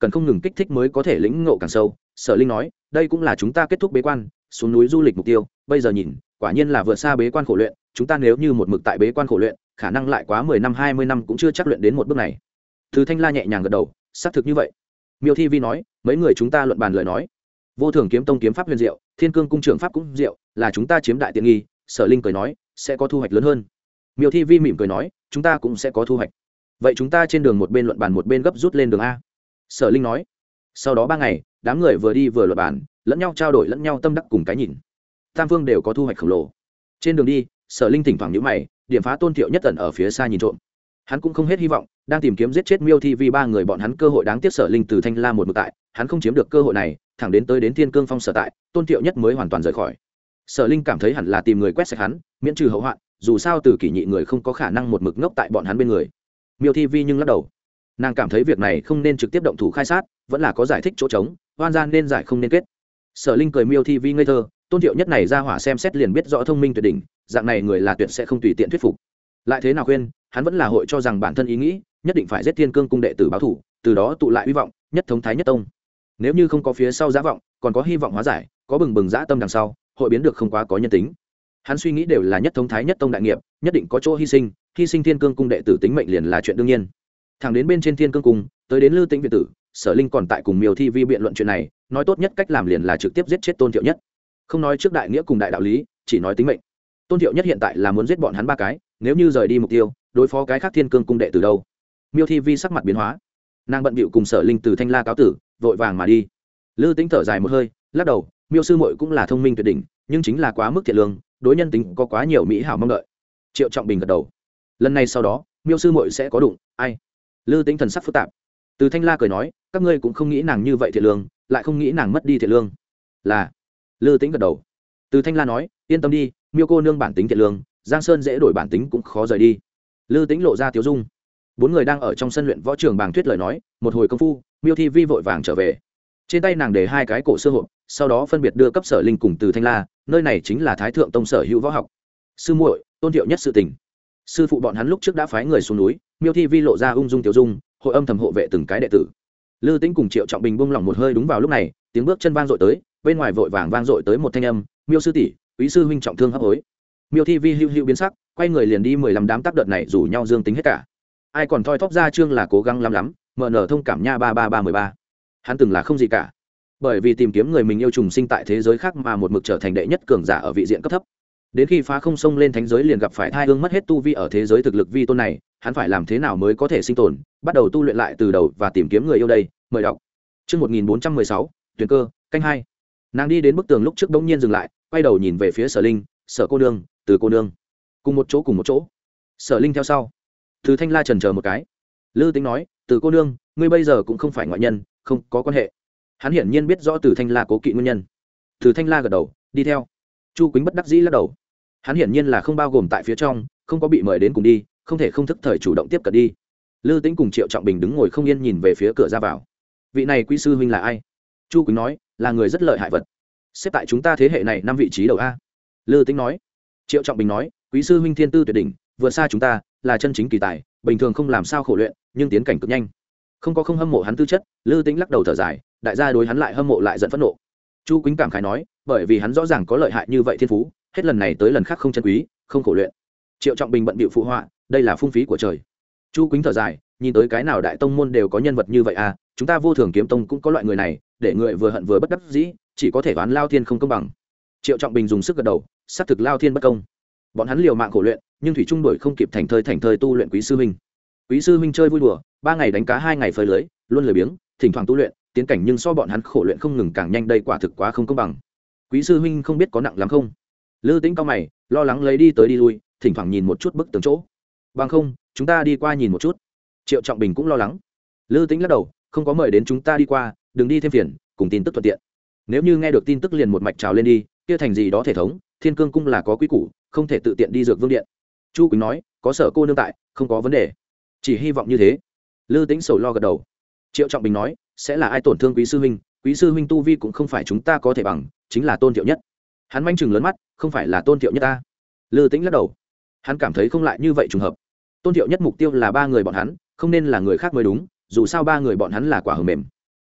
cần không ngừng kích thích mới có thể lĩnh ngộ càng sâu. Sở Linh nói, đây cũng là chúng ta kết thúc bế quan xuống núi du lịch mục tiêu, bây giờ nhìn quả nhiên là vượt xa bế quan khổ luyện, chúng ta nếu như một mực tại bế quan khổ luyện, khả năng lại quá mười năm hai mươi năm cũng chưa chắc luyện đến một bước này. Từ Thanh La nhẹ nhàng gật đầu, xác thực như vậy. Miêu Thi Vi nói, mấy người chúng ta luận bàn lời nói, Vô Thường kiếm tông kiếm pháp huyền diệu, Thiên Cương cung trưởng pháp cũng diệu, là chúng ta chiếm đại tiện nghi. Sở Linh cười nói, sẽ có thu hoạch lớn hơn. Miêu Thi Vi mỉm cười nói, chúng ta cũng sẽ có thu hoạch. Vậy chúng ta trên đường một bên luận bàn một bên gấp rút lên đường a. Sở Linh nói. Sau đó ba ngày, đám người vừa đi vừa luận bàn, lẫn nhau trao đổi lẫn nhau tâm đắc cùng cái nhìn. Tam phương đều có thu hoạch khổng lồ. Trên đường đi, Sở Linh thỉnh thoảng nhíu mày, điểm phá Tôn Thiệu Nhất tận ở phía xa nhìn trộm. Hắn cũng không hết hy vọng, đang tìm kiếm giết chết Miêu Thi Vi ba người bọn hắn cơ hội, đáng tiếc Sở Linh từ Thanh La một mực tại, hắn không chiếm được cơ hội này, thẳng đến tới đến Thiên Cương Phong sở tại, Tôn Thiệu Nhất mới hoàn toàn rời khỏi. Sở Linh cảm thấy hẳn là tìm người quét sạch hắn, miễn trừ hậu hoạn, dù sao từ kỷ nhị người không có khả năng một mực ngốc tại bọn hắn bên người. Miêu Thi Vi nhưng lắc đầu, nàng cảm thấy việc này không nên trực tiếp động thủ khai sát, vẫn là có giải thích chỗ trống, oan gian nên giải không nên kết. Sở Linh cười Miêu Thi Vi ngây thơ, Tôn Thiệu Nhất này ra hỏa xem xét liền biết rõ thông minh tuyệt đỉnh, dạng này người là tuyệt sẽ không tùy tiện thuyết phục. Lại thế nào khuyên, hắn vẫn là hội cho rằng bản thân ý nghĩ, nhất định phải giết Thiên Cương cung đệ tử báo thủ, từ đó tụ lại hy vọng, nhất thống thái nhất tông. Nếu như không có phía sau giá vọng, còn có hy vọng hóa giải, có bừng bừng dã tâm đằng sau, hội biến được không quá có nhân tính. Hắn suy nghĩ đều là nhất thống thái nhất tông đại nghiệp, nhất định có chỗ hy sinh, hy sinh Thiên Cương cung đệ tử tính mệnh liền là chuyện đương nhiên. Thẳng đến bên trên Thiên Cương cung, tới đến Lư Tĩnh viện tử, Sở Linh còn tại cùng Miêu Thi Vi biện luận chuyện này, nói tốt nhất cách làm liền là trực tiếp giết chết Tôn Thiệu Nhất. Không nói trước đại nghĩa cùng đại đạo lý, chỉ nói tính mệnh. Tôn Thiệu Nhất hiện tại là muốn giết bọn hắn ba cái, nếu như rời đi mục tiêu, đối phó cái khác Thiên Cương cung đệ tử đâu? Miêu Thi Vi sắc mặt biến hóa, nàng bận bịu cùng Sở Linh từ Thanh La cáo tử, vội vàng mà đi. Lư Tĩnh thở dài một hơi, lắc đầu, Miêu sư muội cũng là thông minh tuyệt đỉnh, nhưng chính là quá mức thiện lương, đối nhân tính có quá nhiều mỹ hảo mong đợi. Triệu Trọng Bình gật đầu. Lần này sau đó, Miêu sư muội sẽ có đụng ai? Lư Tĩnh thần sắc phức tạp. Từ Thanh La cười nói, các ngươi cũng không nghĩ nàng như vậy thiện lương, lại không nghĩ nàng mất đi thiện lương. Là. Lư Tĩnh gật đầu. Từ Thanh La nói, yên tâm đi, Miêu cô nương bản tính thiện lương, Giang Sơn dễ đổi bản tính cũng khó rời đi. Lư Tĩnh lộ ra tiếu dung. Bốn người đang ở trong sân luyện võ trường bàng thuyết lời nói, một hồi công phu, Miêu Thi Vi vội vàng trở về. Trên tay nàng để hai cái cổ xưa hộp, sau đó phân biệt đưa cấp Sở Linh cùng Từ Thanh La, nơi này chính là Thái Thượng tông sở hữu võ học. Sư muội, Tôn Thiệu Nhất sự tình. Sư phụ bọn hắn lúc trước đã phái người xuống núi, Miêu Thi Vi lộ ra ung dung tiểu dung, hội âm thầm hộ vệ từng cái đệ tử. Lư Tĩnh cùng Triệu Trọng Bình buông lỏng một hơi, đúng vào lúc này, tiếng bước chân vang dội tới, bên ngoài vội vàng vang dội tới một thanh âm, Miêu sư tỷ, quý sư huynh trọng thương hấp hối. Miêu Thi Vi hưu hưu biến sắc, quay người liền đi mười lăm đám tác đợt này rủ nhau dương tính hết cả. Ai còn thoi thóp ra chương là cố gắng lắm lắm, mở nở thông cảm nha ba ba ba mười ba. Hắn từng là không gì cả, bởi vì tìm kiếm người mình yêu trùng sinh tại thế giới khác mà một mực trở thành đệ nhất cường giả ở vị diện cấp thấp. Đến khi phá không sông lên thánh giới liền gặp phải thai hương mất hết tu vi ở thế giới thực lực vi tôn này, hắn phải làm thế nào mới có thể sinh tồn, bắt đầu tu luyện lại từ đầu và tìm kiếm người yêu đây. Mời đọc chương một nghìn bốn trăm mười sáu, tuyển cơ canh hai. Nàng đi đến bức tường lúc trước bỗng nhiên dừng lại, quay đầu nhìn về phía Sở Linh, Sở cô nương, Từ cô nương, cùng một chỗ cùng một chỗ. Sở Linh theo sau. Từ Thanh La chần chờ một cái. Lư Tĩnh nói, Từ cô nương, ngươi bây giờ cũng không phải ngoại nhân, không có quan hệ. Hắn hiển nhiên biết rõ Từ Thanh La cố kỵ nguyên nhân. Từ Thanh La gật đầu, đi theo. Chu Quýnh bất đắc dĩ lắc đầu. Hắn hiển nhiên là không bao gồm tại phía trong, không có bị mời đến cùng đi, không thể không thức thời chủ động tiếp cận đi. Lư Tĩnh cùng Triệu Trọng Bình đứng ngồi không yên nhìn về phía cửa ra vào. Vị này quý sư huynh là ai? Chu Quýnh nói, là người rất lợi hại vật, xếp tại chúng ta thế hệ này năm vị trí đầu a. Lư Tĩnh nói. Triệu Trọng Bình nói, quý sư huynh thiên tư tuyệt đỉnh, vượt xa chúng ta, là chân chính kỳ tài, bình thường không làm sao khổ luyện, nhưng tiến cảnh cực nhanh. Không có không hâm mộ hắn tư chất. Lư Tĩnh lắc đầu thở dài, đại gia đối hắn lại hâm mộ lại giận phẫn nộ. Chu Quýnh cảm khái nói, bởi vì hắn rõ ràng có lợi hại như vậy thiên phú, hết lần này tới lần khác không chân quý, không khổ luyện. Triệu Trọng Bình bận bịu phụ họa, đây là phung phí của trời. Chu Quýnh thở dài, nhìn tới cái nào đại tông môn đều có nhân vật như vậy à, chúng ta Vô Thường kiếm tông cũng có loại người này, để người vừa hận vừa bất đắc dĩ, chỉ có thể đoán Lao Thiên không công bằng. Triệu Trọng Bình dùng sức gật đầu, xác thực Lao Thiên bất công. Bọn hắn liều mạng khổ luyện, nhưng thủy trung đuổi không kịp thành thơi thành thơi tu luyện quý sư huynh. Quý sư huynh chơi vui đùa, ba ngày đánh cá hai ngày phơi lưới, luôn lười biếng, thỉnh thoảng tu luyện, tiến cảnh nhưng so bọn hắn khổ luyện không ngừng càng nhanh, đây quả thực quá không công bằng. Quý sư huynh không biết có nặng lắm không? Lư Tĩnh cao mày, lo lắng lấy đi tới đi lui, thỉnh thoảng nhìn một chút bức tường chỗ. Bằng không, chúng ta đi qua nhìn một chút. Triệu Trọng Bình cũng lo lắng. Lư Tĩnh lắc đầu, không có mời đến chúng ta đi qua, đừng đi thêm phiền, cùng tin tức thuận tiện. Nếu như nghe được tin tức liền một mạch trào lên đi, kia thành gì đó thể thống, Thiên Cương cung là có quy củ, không thể tự tiện đi Dược Vương điện. Chu Quýnh nói, có Sở cô nương tại, không có vấn đề. Chỉ hy vọng như thế. Lư Tĩnh sầu lo gật đầu. Triệu Trọng Bình nói, sẽ là ai tổn thương quý sư huynh, quý sư huynh tu vi cũng không phải chúng ta có thể bằng, chính là Tôn Thiệu Nhất. Hắn manh chừng lớn mắt, không phải là Tôn Thiệu Nhất ta. Lư Tĩnh lắc đầu. Hắn cảm thấy không lại như vậy trùng hợp. Tôn Thiệu Nhất mục tiêu là ba người bọn hắn, không nên là người khác mới đúng, dù sao ba người bọn hắn là quả hờ mềm.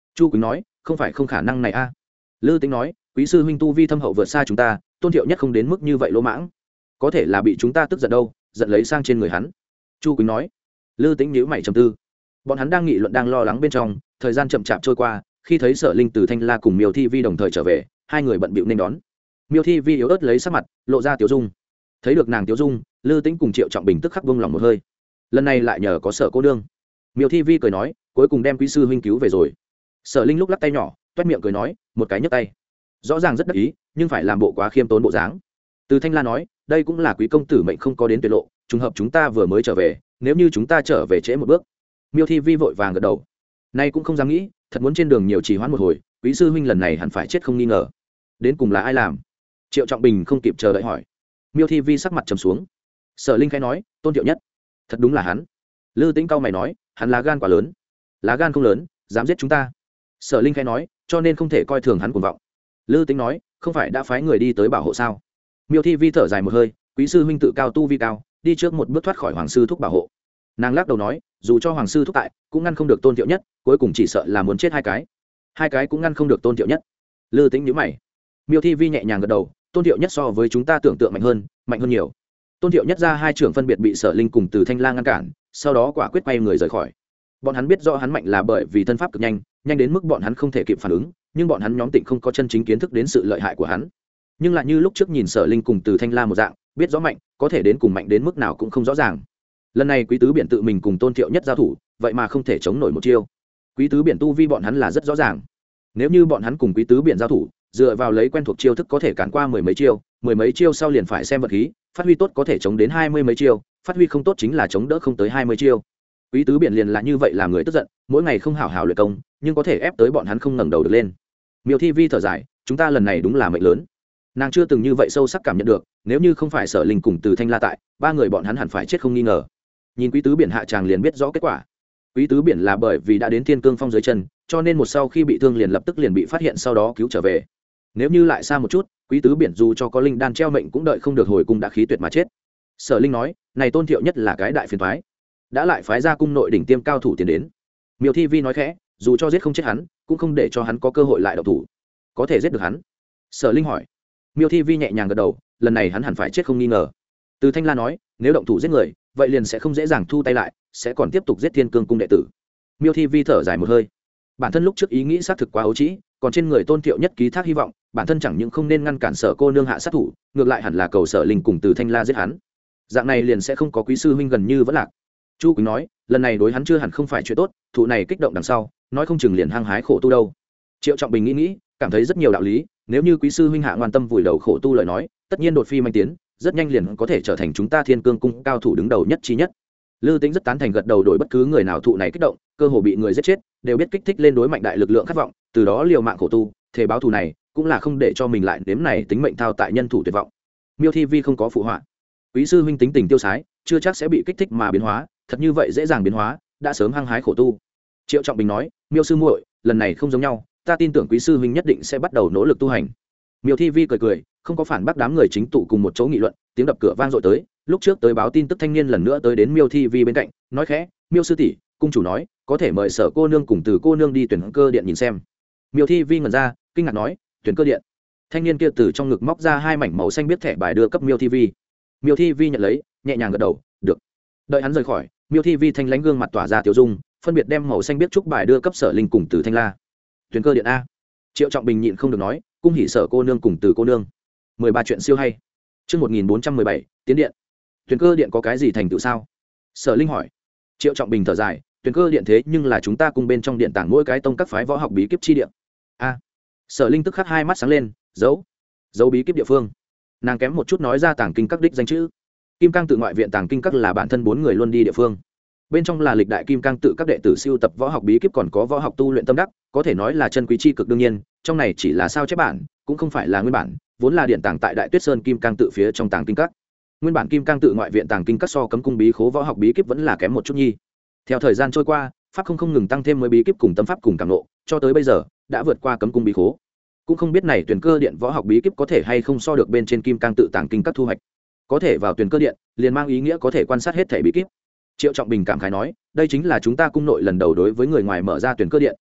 Chu Quỳnh nói, không phải không khả năng này a. Lư Tĩnh nói, quý sư huynh tu vi thâm hậu vượt xa chúng ta, Tôn Thiệu Nhất không đến mức như vậy lỗ mãng, có thể là bị chúng ta tức giận đâu, giận lấy sang trên người hắn. Chu Quỳnh nói. Lư Tĩnh nhíu mày trầm tư. Bọn hắn đang nghị luận đang lo lắng bên trong, thời gian chậm chạp trôi qua, khi thấy Sở Linh từ Thanh La cùng Miêu Thi Vi đồng thời trở về, hai người bận bịu nên đón. Miêu Thi Vi yếu ớt lấy sắc mặt, lộ ra tiểu dung. Thấy được nàng tiểu dung, Lư Tĩnh cùng Triệu Trọng Bình tức khắc buông lòng một hơi. Lần này lại nhờ có Sở cô nương. Miêu Thi Vi cười nói, cuối cùng đem quý sư huynh cứu về rồi. Sở Linh lúc lắc tay nhỏ, toét miệng cười nói, một cái nhấc tay, rõ ràng rất đắc ý, nhưng phải làm bộ quá khiêm tốn bộ dáng. Từ Thanh La nói, đây cũng là quý công tử mệnh không có đến tuyệt lộ, trùng hợp chúng ta vừa mới trở về, nếu như chúng ta trở về trễ một bước. Miêu Thi Vi vội vàng gật đầu, nay cũng không dám nghĩ, thật muốn trên đường nhiều trì hoãn một hồi, quý sư huynh lần này hẳn phải chết không nghi ngờ. Đến cùng là ai làm? Triệu Trọng Bình không kịp chờ đợi hỏi. Miêu Thi Vi sắc mặt trầm xuống. Sở Linh khẽ nói, Tôn Thiệu Nhất, thật đúng là hắn. Lư Tĩnh cao mày nói, hắn lá gan quá lớn. Lá gan không lớn, dám giết chúng ta. Sở Linh khẽ nói, cho nên không thể coi thường hắn cuồng vọng. Lư Tĩnh nói, không phải đã phái người đi tới bảo hộ sao? Miêu Thi Vi thở dài một hơi, quý sư huynh tự cao tu vi cao, đi trước một bước thoát khỏi hoàng sư thúc bảo hộ. Nàng lắc đầu nói, dù cho hoàng sư thúc tại, cũng ngăn không được Tôn Thiệu Nhất, cuối cùng chỉ sợ là muốn chết hai cái. Hai cái cũng ngăn không được Tôn Thiệu Nhất. Lư Tĩnh nhíu mày. Miêu Thi Vi nhẹ nhàng gật đầu, Tôn Thiệu Nhất so với chúng ta tưởng tượng mạnh hơn, mạnh hơn nhiều. Tôn Thiệu Nhất ra hai trưởng phân biệt bị Sở Linh cùng Từ Thanh La ngăn cản, sau đó quả quyết quay người rời khỏi. Bọn hắn biết rõ hắn mạnh là bởi vì thân pháp cực nhanh, nhanh đến mức bọn hắn không thể kịp phản ứng, nhưng bọn hắn nhóm Tịnh không có chân chính kiến thức đến sự lợi hại của hắn. Nhưng lại như lúc trước nhìn Sở Linh cùng Từ Thanh La một dạng, biết rõ mạnh, có thể đến cùng mạnh đến mức nào cũng không rõ ràng. Lần này Quý Tứ Biển tự mình cùng Tôn Thiệu Nhất giao thủ, vậy mà không thể chống nổi một chiêu. Quý Tứ Biển tu vi bọn hắn là rất rõ ràng. Nếu như bọn hắn cùng Quý Tứ Biển giao thủ, dựa vào lấy quen thuộc chiêu thức có thể cản qua mười mấy chiêu, mười mấy chiêu sau liền phải xem vật khí, phát huy tốt có thể chống đến hai mươi mấy chiêu, phát huy không tốt chính là chống đỡ không tới hai mươi chiêu. Quý Tứ Biển liền là như vậy làm người tức giận, mỗi ngày không hảo hảo luyện công, nhưng có thể ép tới bọn hắn không ngẩng đầu được lên. Miêu Thi Vi thở dài, chúng ta lần này đúng là mệnh lớn. Nàng chưa từng như vậy sâu sắc cảm nhận được, nếu như không phải Sở Linh cùng Từ Thanh La tại, ba người bọn hắn hẳn phải chết không nghi ngờ. Nhìn Quý Tứ Biển hạ tràng liền biết rõ kết quả. Quý Tứ Biển là bởi vì đã đến Thiên Cương Phong dưới chân, cho nên một sau khi bị thương liền lập tức liền bị phát hiện, sau đó cứu trở về. Nếu như lại xa một chút, Quý Tứ Biển dù cho có linh đan treo mệnh cũng đợi không được hồi cung đã khí tuyệt mà chết. Sở Linh nói, này Tôn Thiệu Nhất là cái đại phiền toái, đã lại phái ra cung nội đỉnh tiêm cao thủ tiến đến. Miêu Thi Vi nói khẽ, dù cho giết không chết hắn, cũng không để cho hắn có cơ hội lại động thủ. Có thể giết được hắn? Sở Linh hỏi. Miêu Thi Vi nhẹ nhàng gật đầu, lần này hắn hẳn phải chết không nghi ngờ. Từ Thanh La nói, nếu động thủ giết người, vậy liền sẽ không dễ dàng thu tay lại, sẽ còn tiếp tục giết Thiên Cương cung đệ tử. Miêu Thi Vi thở dài một hơi, bản thân lúc trước ý nghĩ xác thực quá ấu trĩ, còn trên người Tôn Thiệu Nhất ký thác hy vọng, bản thân chẳng những không nên ngăn cản Sở cô nương hạ sát thủ, ngược lại hẳn là cầu Sở Linh cùng Từ Thanh La giết hắn. Dạng này liền sẽ không có quý sư huynh gần như vẫn lạc. Chu Quỳnh nói, lần này đối hắn chưa hẳn không phải chuyện tốt, thụ này kích động đằng sau, nói không chừng liền hăng hái khổ tu đâu. Triệu Trọng Bình nghĩ nghĩ, cảm thấy rất nhiều đạo lý, nếu như quý sư huynh hạ ngoan tâm vùi đầu khổ tu lời nói, tất nhiên đột phi manh tiến, rất nhanh liền có thể trở thành chúng ta Thiên Cương cung cao thủ đứng đầu nhất chi nhất. Lư Tĩnh rất tán thành gật đầu, đổi bất cứ người nào thụ này kích động, cơ hồ bị người giết chết, đều biết kích thích lên đối mạnh đại lực lượng khát vọng, từ đó liều mạng khổ tu, thể báo thù này, cũng là không để cho mình lại nếm này tính mệnh thao tại nhân thủ tuyệt vọng. Miêu Thi Vi không có phụ họa. Quý sư huynh tính tình tiêu sái, chưa chắc sẽ bị kích thích mà biến hóa, thật như vậy dễ dàng biến hóa, đã sớm hăng hái khổ tu. Triệu Trọng Bình nói, Miêu sư muội, lần này không giống nhau, ta tin tưởng quý sư huynh nhất định sẽ bắt đầu nỗ lực tu hành. Miêu Thi Vi cười cười, không có phản bác đám người chính tụ cùng một chỗ nghị luận, tiếng đập cửa vang dội tới, lúc trước tới báo tin tức thanh niên lần nữa tới đến Miêu Thi Vi bên cạnh, nói khẽ, Miêu sư tỷ, cung chủ nói, có thể mời Sở cô nương cùng Từ cô nương đi tuyển cơ điện nhìn xem. Miêu Thi Vi ngẩn ra, kinh ngạc nói, tuyển cơ điện? Thanh niên kia từ trong ngực móc ra hai mảnh màu xanh biết thẻ bài đưa cấp Miêu Thi Vi. Miêu Thi Vi nhận lấy, nhẹ nhàng gật đầu, được. Đợi hắn rời khỏi, Miêu Thi Vi thanh lãnh gương mặt tỏa ra tiểu dung, phân biệt đem màu xanh biết trúc bài đưa cấp Sở Linh cùng Từ Thanh La. Tuyển cơ điện a? Triệu Trọng Bình nhịn không được nói, cung hỉ Sở cô nương cùng Từ cô nương. mười ba chuyện siêu hay. Chương một nghìn bốn trăm mười bảy, tiến điện. Tuyển cơ điện có cái gì thành tựu sao? Sở Linh hỏi. Triệu Trọng Bình thở dài, tuyển cơ điện thế nhưng là chúng ta cung bên trong điện tảng mỗi cái tông các phái võ học bí kíp chi điện. A. Sở Linh tức khắc hai mắt sáng lên, giấu, giấu bí kíp địa phương. Nàng kém một chút nói ra tàng kinh các đích danh chữ. Kim Cang tự ngoại viện tàng kinh các là bản thân bốn người luôn đi địa phương. Bên trong là lịch đại Kim Cang tự các đệ tử siêu tập võ học bí kíp, còn có võ học tu luyện tâm đắc, có thể nói là chân quý chi cực. Đương nhiên, trong này chỉ là sao chép bản, cũng không phải là nguyên bản, vốn là điện tàng tại Đại Tuyết Sơn Kim Cang tự phía trong tàng kinh các. Nguyên bản Kim Cang tự ngoại viện tàng kinh các so cấm cung bí khố võ học bí kíp vẫn là kém một chút nhi. Theo thời gian trôi qua, pháp không không ngừng tăng thêm mới bí kíp cùng tâm pháp cùng cảm ngộ, cho tới bây giờ đã vượt qua cấm cung bí khố. Cũng không biết này tuyển cơ điện võ học bí kíp có thể hay không so được bên trên Kim Cang tự tàng kinh các thu hoạch. Có thể vào tuyển cơ điện, liền mang ý nghĩa có thể quan sát hết thảy bí kíp. Triệu Trọng Bình cảm khái nói, đây chính là chúng ta cung nội lần đầu đối với người ngoài mở ra tuyển cơ điện.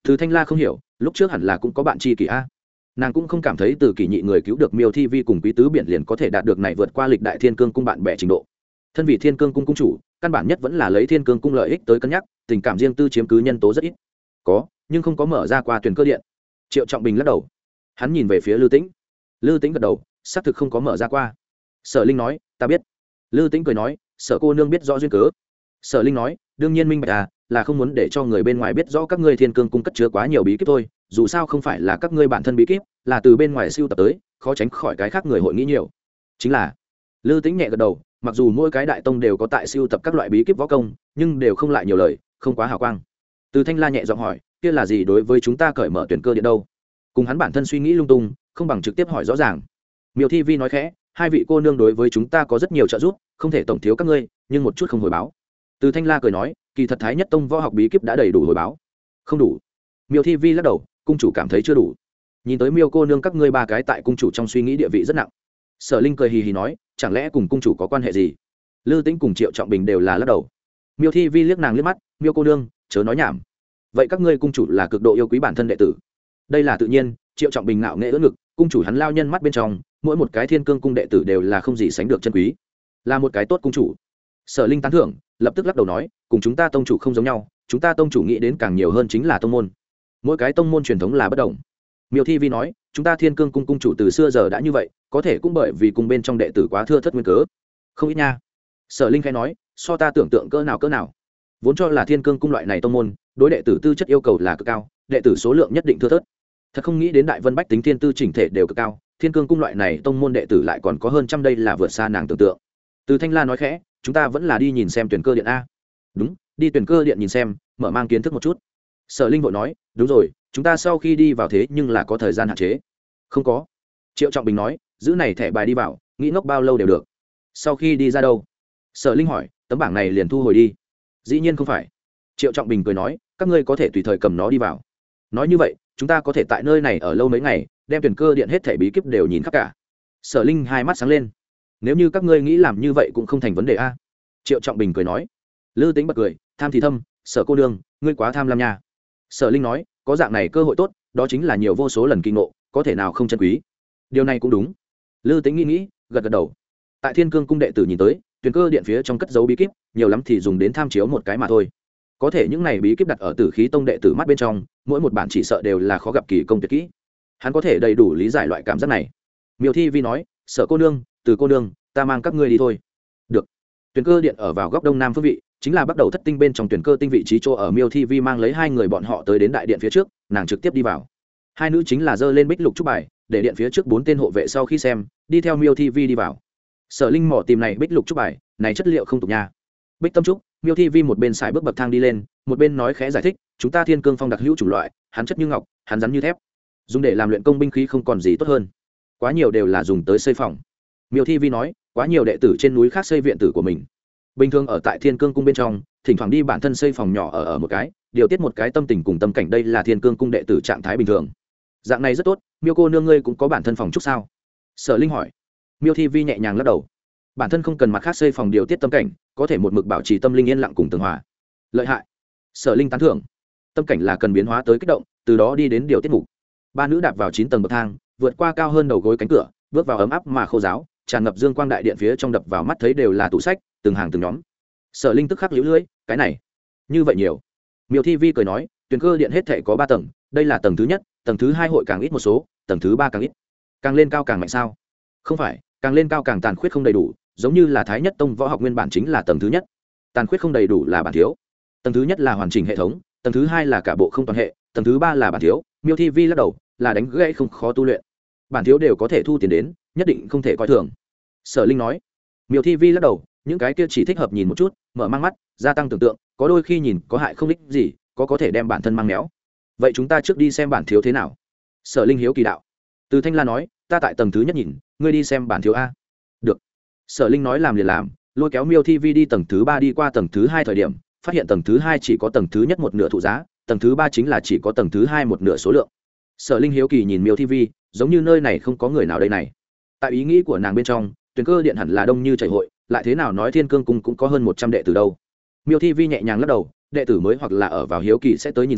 Từ Thanh La không hiểu, lúc trước hẳn là cũng có bạn tri kỷ a. Nàng cũng không cảm thấy từ kỳ nhị người cứu được Miêu Thi Vi cùng Quý Tứ Biển liền có thể đạt được này vượt qua lịch đại Thiên Cương cung bạn bè trình độ. Thân vị Thiên Cương cung cung chủ, căn bản nhất vẫn là lấy Thiên Cương cung lợi ích tới cân nhắc, tình cảm riêng tư chiếm cứ nhân tố rất ít. Có, nhưng không có mở ra qua tuyển cơ điện. Triệu Trọng Bình lắc đầu. Hắn nhìn về phía Lư Tĩnh. Lư Tĩnh gật đầu, xác thực không có mở ra qua. Sở Linh nói, ta biết. Lư Tĩnh cười nói, Sở cô nương biết rõ duyên cớ. Sở Linh nói, đương nhiên minh bạch à, là không muốn để cho người bên ngoài biết rõ các ngươi Thiên Cương cung cất chứa quá nhiều bí kíp thôi, dù sao không phải là các ngươi bản thân bí kíp, là từ bên ngoài siêu tập tới, khó tránh khỏi cái khác người hội nghĩ nhiều. Chính là. Lư Tĩnh nhẹ gật đầu, mặc dù mỗi cái đại tông đều có tại siêu tập các loại bí kíp võ công, nhưng đều không lại nhiều lời, không quá hào quang. Từ Thanh La nhẹ giọng hỏi, kia là gì đối với chúng ta cởi mở tuyển cơ điện đâu? Cùng hắn bản thân suy nghĩ lung tung, không bằng trực tiếp hỏi rõ ràng. Miêu Thi Vi nói khẽ, hai vị cô nương đối với chúng ta có rất nhiều trợ giúp, không thể tổng thiếu các ngươi, nhưng một chút không hồi báo. Từ Thanh La cười nói, kỳ thật Thái Nhất tông võ học bí kíp đã đầy đủ hồi báo. Không đủ. Miêu Thi Vi lắc đầu, cung chủ cảm thấy chưa đủ. Nhìn tới Miêu cô nương các ngươi ba cái tại cung chủ trong suy nghĩ địa vị rất nặng. Sở Linh cười hì hì nói, chẳng lẽ cùng cung chủ có quan hệ gì? Lư Tĩnh cùng Triệu Trọng Bình đều là lắc đầu. Miêu Thi Vi liếc nàng liếc mắt, Miêu cô nương, chớ nói nhảm. Vậy các ngươi cung chủ là cực độ yêu quý bản thân đệ tử. Đây là tự nhiên. Triệu Trọng Bình ngạo nghễ ưỡn ngực, cung chủ hắn lao nhân mắt bên trong, mỗi một cái Thiên Cương cung đệ tử đều là không gì sánh được chân quý, là một cái tốt cung chủ. Sở Linh tán thưởng, lập tức lắc đầu nói, cùng chúng ta tông chủ không giống nhau, chúng ta tông chủ nghĩ đến càng nhiều hơn chính là tông môn. Mỗi cái tông môn truyền thống là bất đồng. Miêu Thi Vi nói, chúng ta Thiên Cương cung cung chủ từ xưa giờ đã như vậy, có thể cũng bởi vì cùng bên trong đệ tử quá thưa thất nguyên cớ. Không ít nha. Sở Linh khẽ nói, so ta tưởng tượng cỡ nào cỡ nào. Vốn cho là Thiên Cương cung loại này tông môn, đối đệ tử tư chất yêu cầu là cực cao, đệ tử số lượng nhất định thưa thớt. Thật không nghĩ đến Đại Vân Bách tính thiên tư chỉnh thể đều cực cao, Thiên Cương cung loại này tông môn đệ tử lại còn có hơn trăm, đây là vượt xa nàng tưởng tượng. Từ Thanh La nói khẽ, chúng ta vẫn là đi nhìn xem tuyển cơ điện a. Đúng, đi tuyển cơ điện nhìn xem, mở mang kiến thức một chút. Sở Linh vội nói, đúng rồi, chúng ta sau khi đi vào thế nhưng là có thời gian hạn chế. Không có. Triệu Trọng Bình nói, giữ này thẻ bài đi vào, nghĩ ngốc bao lâu đều được. Sau khi đi ra đâu? Sở Linh hỏi, tấm bảng này liền thu hồi đi. Dĩ nhiên không phải. Triệu Trọng Bình cười nói, các ngươi có thể tùy thời cầm nó đi vào. Nói như vậy, chúng ta có thể tại nơi này ở lâu mấy ngày, đem tuyển cơ điện hết thẻ bí kíp đều nhìn khắp cả. Sở Linh hai mắt sáng lên. Nếu như các ngươi nghĩ làm như vậy cũng không thành vấn đề a. Triệu Trọng Bình cười nói. Lư Tĩnh bật cười, tham thì thâm, Sở cô nương, ngươi quá tham lam nha. Sở Linh nói, có dạng này cơ hội tốt, đó chính là nhiều vô số lần kinh ngộ, có thể nào không chân quý. Điều này cũng đúng. Lư Tĩnh nghĩ nghĩ, gật gật đầu. Tại Thiên Cương cung đệ tử nhìn tới, tuyển cơ điện phía trong cất giấu bí kíp, nhiều lắm thì dùng đến tham chiếu một cái mà thôi. Có thể những này bí kíp đặt ở Tử Khí tông đệ tử mắt bên trong, mỗi một bản chỉ sợ đều là khó gặp kỳ công tuyệt kỹ. Hắn có thể đầy đủ lý giải loại cảm giác này. Miêu Thi Vi nói, Sở cô nương, Từ cô nương, ta mang các ngươi đi thôi. Được. Tuyển cơ điện ở vào góc đông nam phương vị, chính là bắt đầu thất tinh bên trong tuyển cơ tinh vị trí chỗ ở. Miêu Thi Vi mang lấy hai người bọn họ tới đến đại điện phía trước, nàng trực tiếp đi vào. Hai nữ chính là giơ lên bích lục trúc bài, để điện phía trước bốn tên hộ vệ sau khi xem, đi theo Miêu Thi Vi đi vào. Sở Linh mỏ tìm này bích lục trúc bài, này chất liệu không tục nha. Bích tâm trúc. Miêu Thi Vi một bên xài bước bậc thang đi lên, một bên nói khẽ giải thích, chúng ta Thiên Cương phong đặc hữu chủng loại, hắn chất như ngọc, hắn rắn như thép, dùng để làm luyện công binh khí không còn gì tốt hơn, quá nhiều đều là dùng tới xây phòng. Miêu Thi Vi nói, quá nhiều đệ tử trên núi khác xây viện tử của mình, bình thường ở tại Thiên Cương cung bên trong, thỉnh thoảng đi bản thân xây phòng nhỏ ở ở một cái, điều tiết một cái tâm tình cùng tâm cảnh, đây là Thiên Cương cung đệ tử trạng thái bình thường. Dạng này rất tốt. Miêu cô nương ngươi cũng có bản thân phòng trúc sao? Sở Linh hỏi. Miêu Thi Vi nhẹ nhàng lắc đầu, bản thân không cần mặt khác xây phòng điều tiết tâm cảnh, có thể một mực bảo trì tâm linh yên lặng cùng tường hòa. Lợi hại. Sở Linh tán thưởng. Tâm cảnh là cần biến hóa tới kích động, từ đó đi đến điều tiết mục. Ba nữ đạp vào chín tầng bậc thang, vượt qua cao hơn đầu gối cánh cửa, bước vào ấm áp mà khô giáo, tràn ngập dương quang đại điện phía trong, đập vào mắt thấy đều là tủ sách, từng hàng từng nhóm. Sở Linh tức khắc liễu lưỡi, cái này như vậy nhiều. Miêu Thi Vi cười nói, tuyển cơ điện hết thảy có ba tầng, đây là tầng thứ nhất, tầng thứ hai hội càng ít một số, tầng thứ ba càng ít. Càng lên cao càng mạnh sao? Không phải, càng lên cao càng tàn khuyết không đầy đủ, giống như là Thái Nhất tông võ học nguyên bản chính là tầng thứ nhất, tàn khuyết không đầy đủ là bản thiếu. Tầng thứ nhất là hoàn chỉnh hệ thống, tầng thứ hai là cả bộ không toàn hệ, tầng thứ ba là bản thiếu. Miêu Thi Vi lắc đầu, là đánh gãy không khó tu luyện, bản thiếu đều có thể thu tiền đến, nhất định không thể coi thường. Sở Linh nói. Miêu Thi Vi lắc đầu, những cái kia chỉ thích hợp nhìn một chút, mở mang mắt, gia tăng tưởng tượng, có đôi khi nhìn có hại không ích gì, có có thể đem bản thân mang méo. Vậy chúng ta trước đi xem bản thiếu thế nào? Sở Linh hiếu kỳ đạo. Từ Thanh La nói, ta tại tầng thứ nhất nhìn, ngươi đi xem bản thiếu a. Được. Sở Linh nói làm liền làm, lôi kéo Miêu Thi Vi đi tầng thứ ba, đi qua tầng thứ hai thời điểm, phát hiện tầng thứ hai chỉ có tầng thứ nhất một nửa thụ giá, tầng thứ ba chính là chỉ có tầng thứ hai một nửa số lượng. Sở Linh hiếu kỳ nhìn Miêu Thi Vi, giống như nơi này không có người nào đây này. Tại ý nghĩ của nàng bên trong, tuyển cơ điện hẳn là đông như chảy hội, lại thế nào nói Thiên Cương cung cũng có hơn một trăm đệ tử đâu. Miêu Thi Vi nhẹ nhàng lắc đầu, đệ tử mới hoặc là ở vào hiếu kỳ sẽ tới nhìn xem,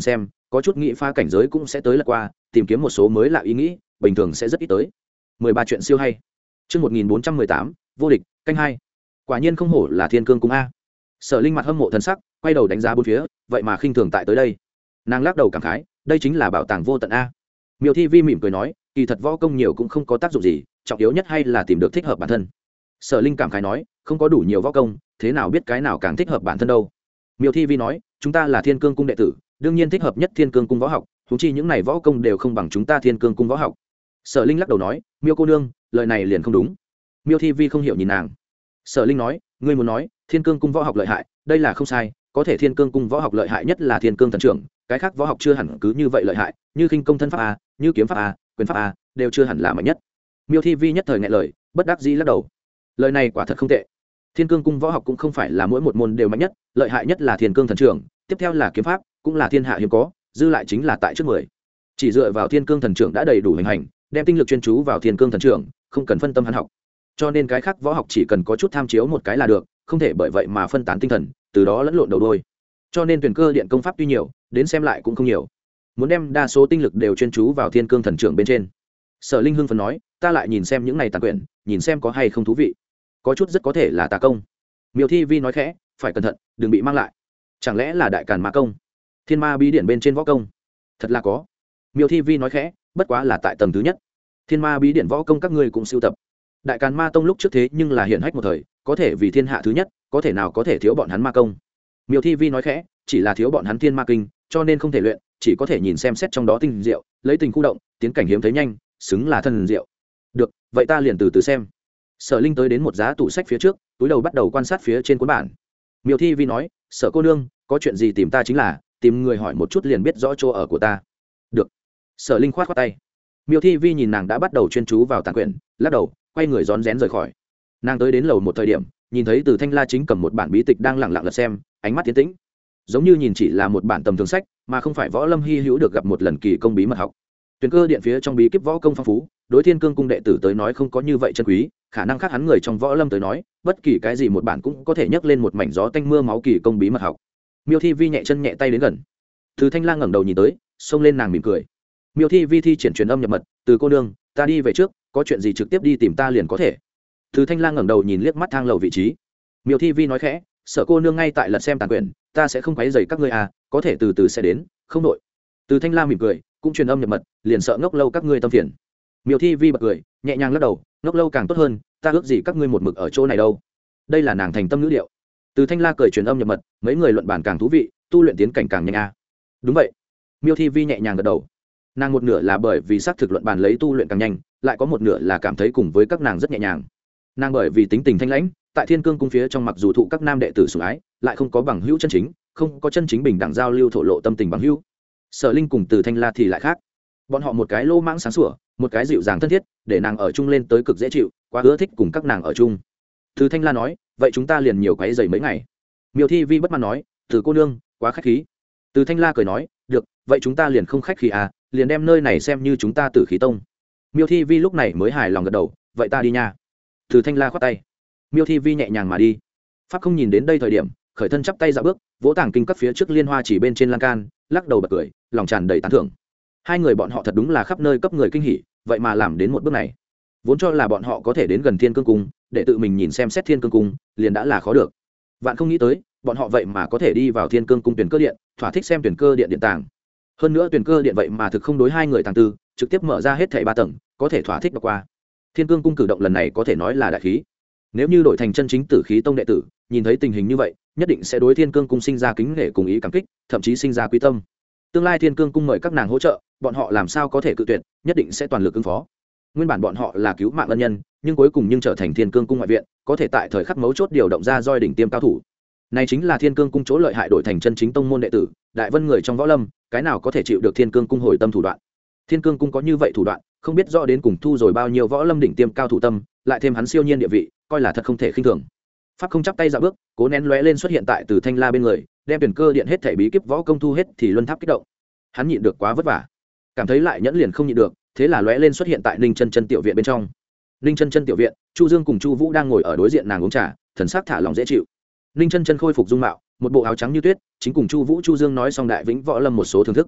có chút nghĩ pha cảnh giới cũng sẽ tới lật qua tìm kiếm một số mới lạ ý nghĩ bình thường sẽ rất ít tới. Mười ba chuyện siêu hay. Chương một nghìn bốn trăm mười tám, vô địch, canh hai. Quả nhiên không hổ là Thiên Cương cung a. Sở Linh mặt hâm mộ thần sắc, quay đầu đánh giá bốn phía, vậy mà khinh thường tại tới đây. Nàng lắc đầu cảm khái, đây chính là bảo tàng vô tận a. Miêu Thi Vi mỉm cười nói, kỳ thật võ công nhiều cũng không có tác dụng gì, trọng yếu nhất hay là tìm được thích hợp bản thân. Sở Linh cảm khái nói, không có đủ nhiều võ công, thế nào biết cái nào càng thích hợp bản thân đâu. Miêu Thi Vi nói, chúng ta là Thiên Cương cung đệ tử, đương nhiên thích hợp nhất Thiên Cương cung võ học, huống chi những này võ công đều không bằng chúng ta Thiên Cương cung võ học. Sở Linh lắc đầu nói, Miêu cô nương, lời này liền không đúng. Miêu Thi Vi không hiểu nhìn nàng. Sở Linh nói, ngươi muốn nói Thiên Cương cung võ học lợi hại, đây là không sai, có thể Thiên Cương cung võ học lợi hại nhất là Thiên Cương thần trưởng, cái khác võ học chưa hẳn cứ như vậy lợi hại, như khinh công thân pháp a, như kiếm pháp a, quyền pháp a, đều chưa hẳn là mạnh nhất. Miêu Thi Vi nhất thời nghẹn lời, bất đắc dĩ lắc đầu. Lời này quả thật không tệ. Thiên Cương cung võ học cũng không phải là mỗi một môn đều mạnh nhất, lợi hại nhất là Thiên Cương thần trưởng, tiếp theo là kiếm pháp, cũng là thiên hạ hiếm có, dư lại chính là tại trước mười. Chỉ dựa vào Thiên Cương thần trưởng đã đầy đủ hành hành, đem tinh lực chuyên chú vào Thiên Cương thần trưởng, không cần phân tâm hắn học. Cho nên cái khác võ học chỉ cần có chút tham chiếu một cái là được, không thể bởi vậy mà phân tán tinh thần, từ đó lẫn lộn đầu đuôi. Cho nên tuyển cơ điện công pháp tuy nhiều, đến xem lại cũng không nhiều. Muốn đem đa số tinh lực đều chuyên chú vào Thiên Cương thần trưởng bên trên. Sở Linh hưng phấn nói, ta lại nhìn xem những này tàn quyển, nhìn xem có hay không thú vị. Có chút rất có thể là tà công. Miêu Thi Vi nói khẽ, phải cẩn thận, đừng bị mang lại. Chẳng lẽ là đại càn ma công, thiên ma bí điển bên trên võ công? Thật là có. Miêu Thi Vi nói khẽ, bất quá là tại tầng thứ nhất. Thiên ma bí điển võ công các ngươi cũng sưu tập. Đại càn ma tông lúc trước thế nhưng là hiển hách một thời, có thể vì thiên hạ thứ nhất, có thể nào có thể thiếu bọn hắn ma công? Miêu Thi Vi nói khẽ, chỉ là thiếu bọn hắn thiên ma kinh, cho nên không thể luyện, chỉ có thể nhìn xem xét trong đó tinh diệu, lấy tình khu động, tiến cảnh hiếm thấy nhanh, xứng là thần diệu. Được, vậy ta liền từ từ xem. Sở Linh tới đến một giá tủ sách phía trước, túi đầu bắt đầu quan sát phía trên cuốn bản. Miêu Thi Vi nói, Sở cô nương, có chuyện gì tìm ta chính là, tìm người hỏi một chút liền biết rõ chỗ ở của ta. Được. Sở Linh khoát khoát tay. Miêu Thi Vi nhìn nàng đã bắt đầu chuyên chú vào tàn quyển, lắc đầu, quay người rón rén rời khỏi. Nàng tới đến lầu một thời điểm, nhìn thấy Từ Thanh La chính cầm một bản bí tịch đang lặng lặng lật xem, ánh mắt tiến tĩnh, giống như nhìn chỉ là một bản tầm thường sách, mà không phải võ lâm hy hữu được gặp một lần kỳ công bí mật học. Tuyển cơ điện phía trong bí kíp võ công phong phú, đối Thiên Cương cung đệ tử tới nói không có như vậy chân quý, khả năng khác hắn người trong võ lâm tới nói, bất kỳ cái gì một bản cũng có thể nhấc lên một mảnh gió tanh mưa máu kỳ công bí mật học. Miêu Thi Vi nhẹ chân nhẹ tay đến gần. Từ Thanh La ngẩng đầu nhìn tới, xông lên nàng mỉm cười. Miêu Thi Vi thi triển truyền âm nhập mật, "Từ cô nương, ta đi về trước, có chuyện gì trực tiếp đi tìm ta liền có thể." Từ Thanh La ngẩng đầu nhìn liếc mắt thang lầu vị trí. Miêu Thi Vi nói khẽ, "Sở cô nương ngay tại lật xem tàn quyển, ta sẽ không quấy rầy các ngươi à, có thể từ từ sẽ đến, không nội." Từ Thanh La mỉm cười, cũng truyền âm nhập mật, liền sợ ngốc lâu các ngươi tâm phiền. Miêu Thi Vi bật cười, nhẹ nhàng lắc đầu, ngốc lâu càng tốt hơn, ta ước gì các ngươi một mực ở chỗ này đâu. Đây là nàng thành tâm ngữ điệu. Từ Thanh La cười truyền âm nhập mật, mấy người luận bàn càng thú vị, tu luyện tiến cảnh càng nhanh à. Đúng vậy. Miêu Thi Vi nhẹ nhàng gật đầu. Nàng một nửa là bởi vì xác thực luận bàn lấy tu luyện càng nhanh, lại có một nửa là cảm thấy cùng với các nàng rất nhẹ nhàng. Nàng bởi vì tính tình thanh lãnh, tại Thiên Cương cung phía trong mặc dù thụ các nam đệ tử sủng ái, lại không có bằng hữu chân chính, không có chân chính bình đẳng giao lưu thổ lộ tâm tình bằng hữu. Sở Linh cùng Từ Thanh La thì lại khác. Bọn họ một cái lô mãng sáng sủa, một cái dịu dàng thân thiết, để nàng ở chung lên tới cực dễ chịu, quá ưa thích cùng các nàng ở chung. Từ Thanh La nói, vậy chúng ta liền nhiều quấy rầy mấy ngày. Miêu Thi Vi bất mãn nói, Từ cô nương, quá khách khí. Từ Thanh La cười nói, được, vậy chúng ta liền không khách khí à, liền đem nơi này xem như chúng ta Tử Khí tông. Miêu Thi Vi lúc này mới hài lòng gật đầu, vậy ta đi nha. Từ Thanh La khoát tay. Miêu Thi Vi nhẹ nhàng mà đi. Pháp không nhìn đến đây thời điểm, khởi thân chắp tay dạo bước, vỗ tảng kinh các phía trước liên hoa chỉ bên trên lan can, lắc đầu bật cười, lòng tràn đầy tán thưởng. Hai người bọn họ thật đúng là khắp nơi cấp người kinh hỉ, vậy mà làm đến một bước này. Vốn cho là bọn họ có thể đến gần Thiên Cương cung, để tự mình nhìn xem xét Thiên Cương cung, liền đã là khó được. Vạn không nghĩ tới, bọn họ vậy mà có thể đi vào Thiên Cương cung tuyển cơ điện, thỏa thích xem tuyển cơ điện điện tàng. Hơn nữa tuyển cơ điện vậy mà thực không đối hai người tàng tư, trực tiếp mở ra hết thảy ba tầng, có thể thỏa thích đọc qua. Thiên Cương cung cử động lần này có thể nói là đại khí. Nếu như đổi thành chân chính Tử Khí tông đệ tử, nhìn thấy tình hình như vậy, nhất định sẽ đối Thiên Cương cung sinh ra kính nể cùng ý cảm kích, thậm chí sinh ra quý tâm. Tương lai Thiên Cương cung mời các nàng hỗ trợ, bọn họ làm sao có thể cự tuyệt, nhất định sẽ toàn lực ứng phó. Nguyên bản bọn họ là cứu mạng ân nhân, nhưng cuối cùng nhưng trở thành Thiên Cương cung ngoại viện, có thể tại thời khắc mấu chốt điều động ra roi đỉnh tiêm cao thủ. Này chính là Thiên Cương cung chỗ lợi hại, đổi thành chân chính tông môn đệ tử, đại vân người trong võ lâm, cái nào có thể chịu được Thiên Cương cung hồi tâm thủ đoạn. Thiên Cương cung có như vậy thủ đoạn, không biết rõ đến cùng thu rồi bao nhiêu võ lâm đỉnh tiêm cao thủ tâm, lại thêm hắn siêu nhiên địa vị, coi là thật không thể khinh thường. Pháp không chắp tay dạo bước, cố nén lóe lên xuất hiện tại Từ Thanh La bên người, đem tuyển cơ điện hết thảy bí kíp võ công thu hết thì luân tháp kích động. Hắn nhịn được quá vất vả, cảm thấy lại nhẫn liền không nhịn được, thế là lóe lên xuất hiện tại Ninh Chân Chân tiểu viện bên trong. Ninh Chân Chân tiểu viện, Chu Dương cùng Chu Vũ đang ngồi ở đối diện nàng uống trà, thần sắc thả lỏng dễ chịu. Ninh Chân Chân khôi phục dung mạo, một bộ áo trắng như tuyết, chính cùng Chu Vũ Chu Dương nói xong đại vĩnh võ lâm một số thưởng thức.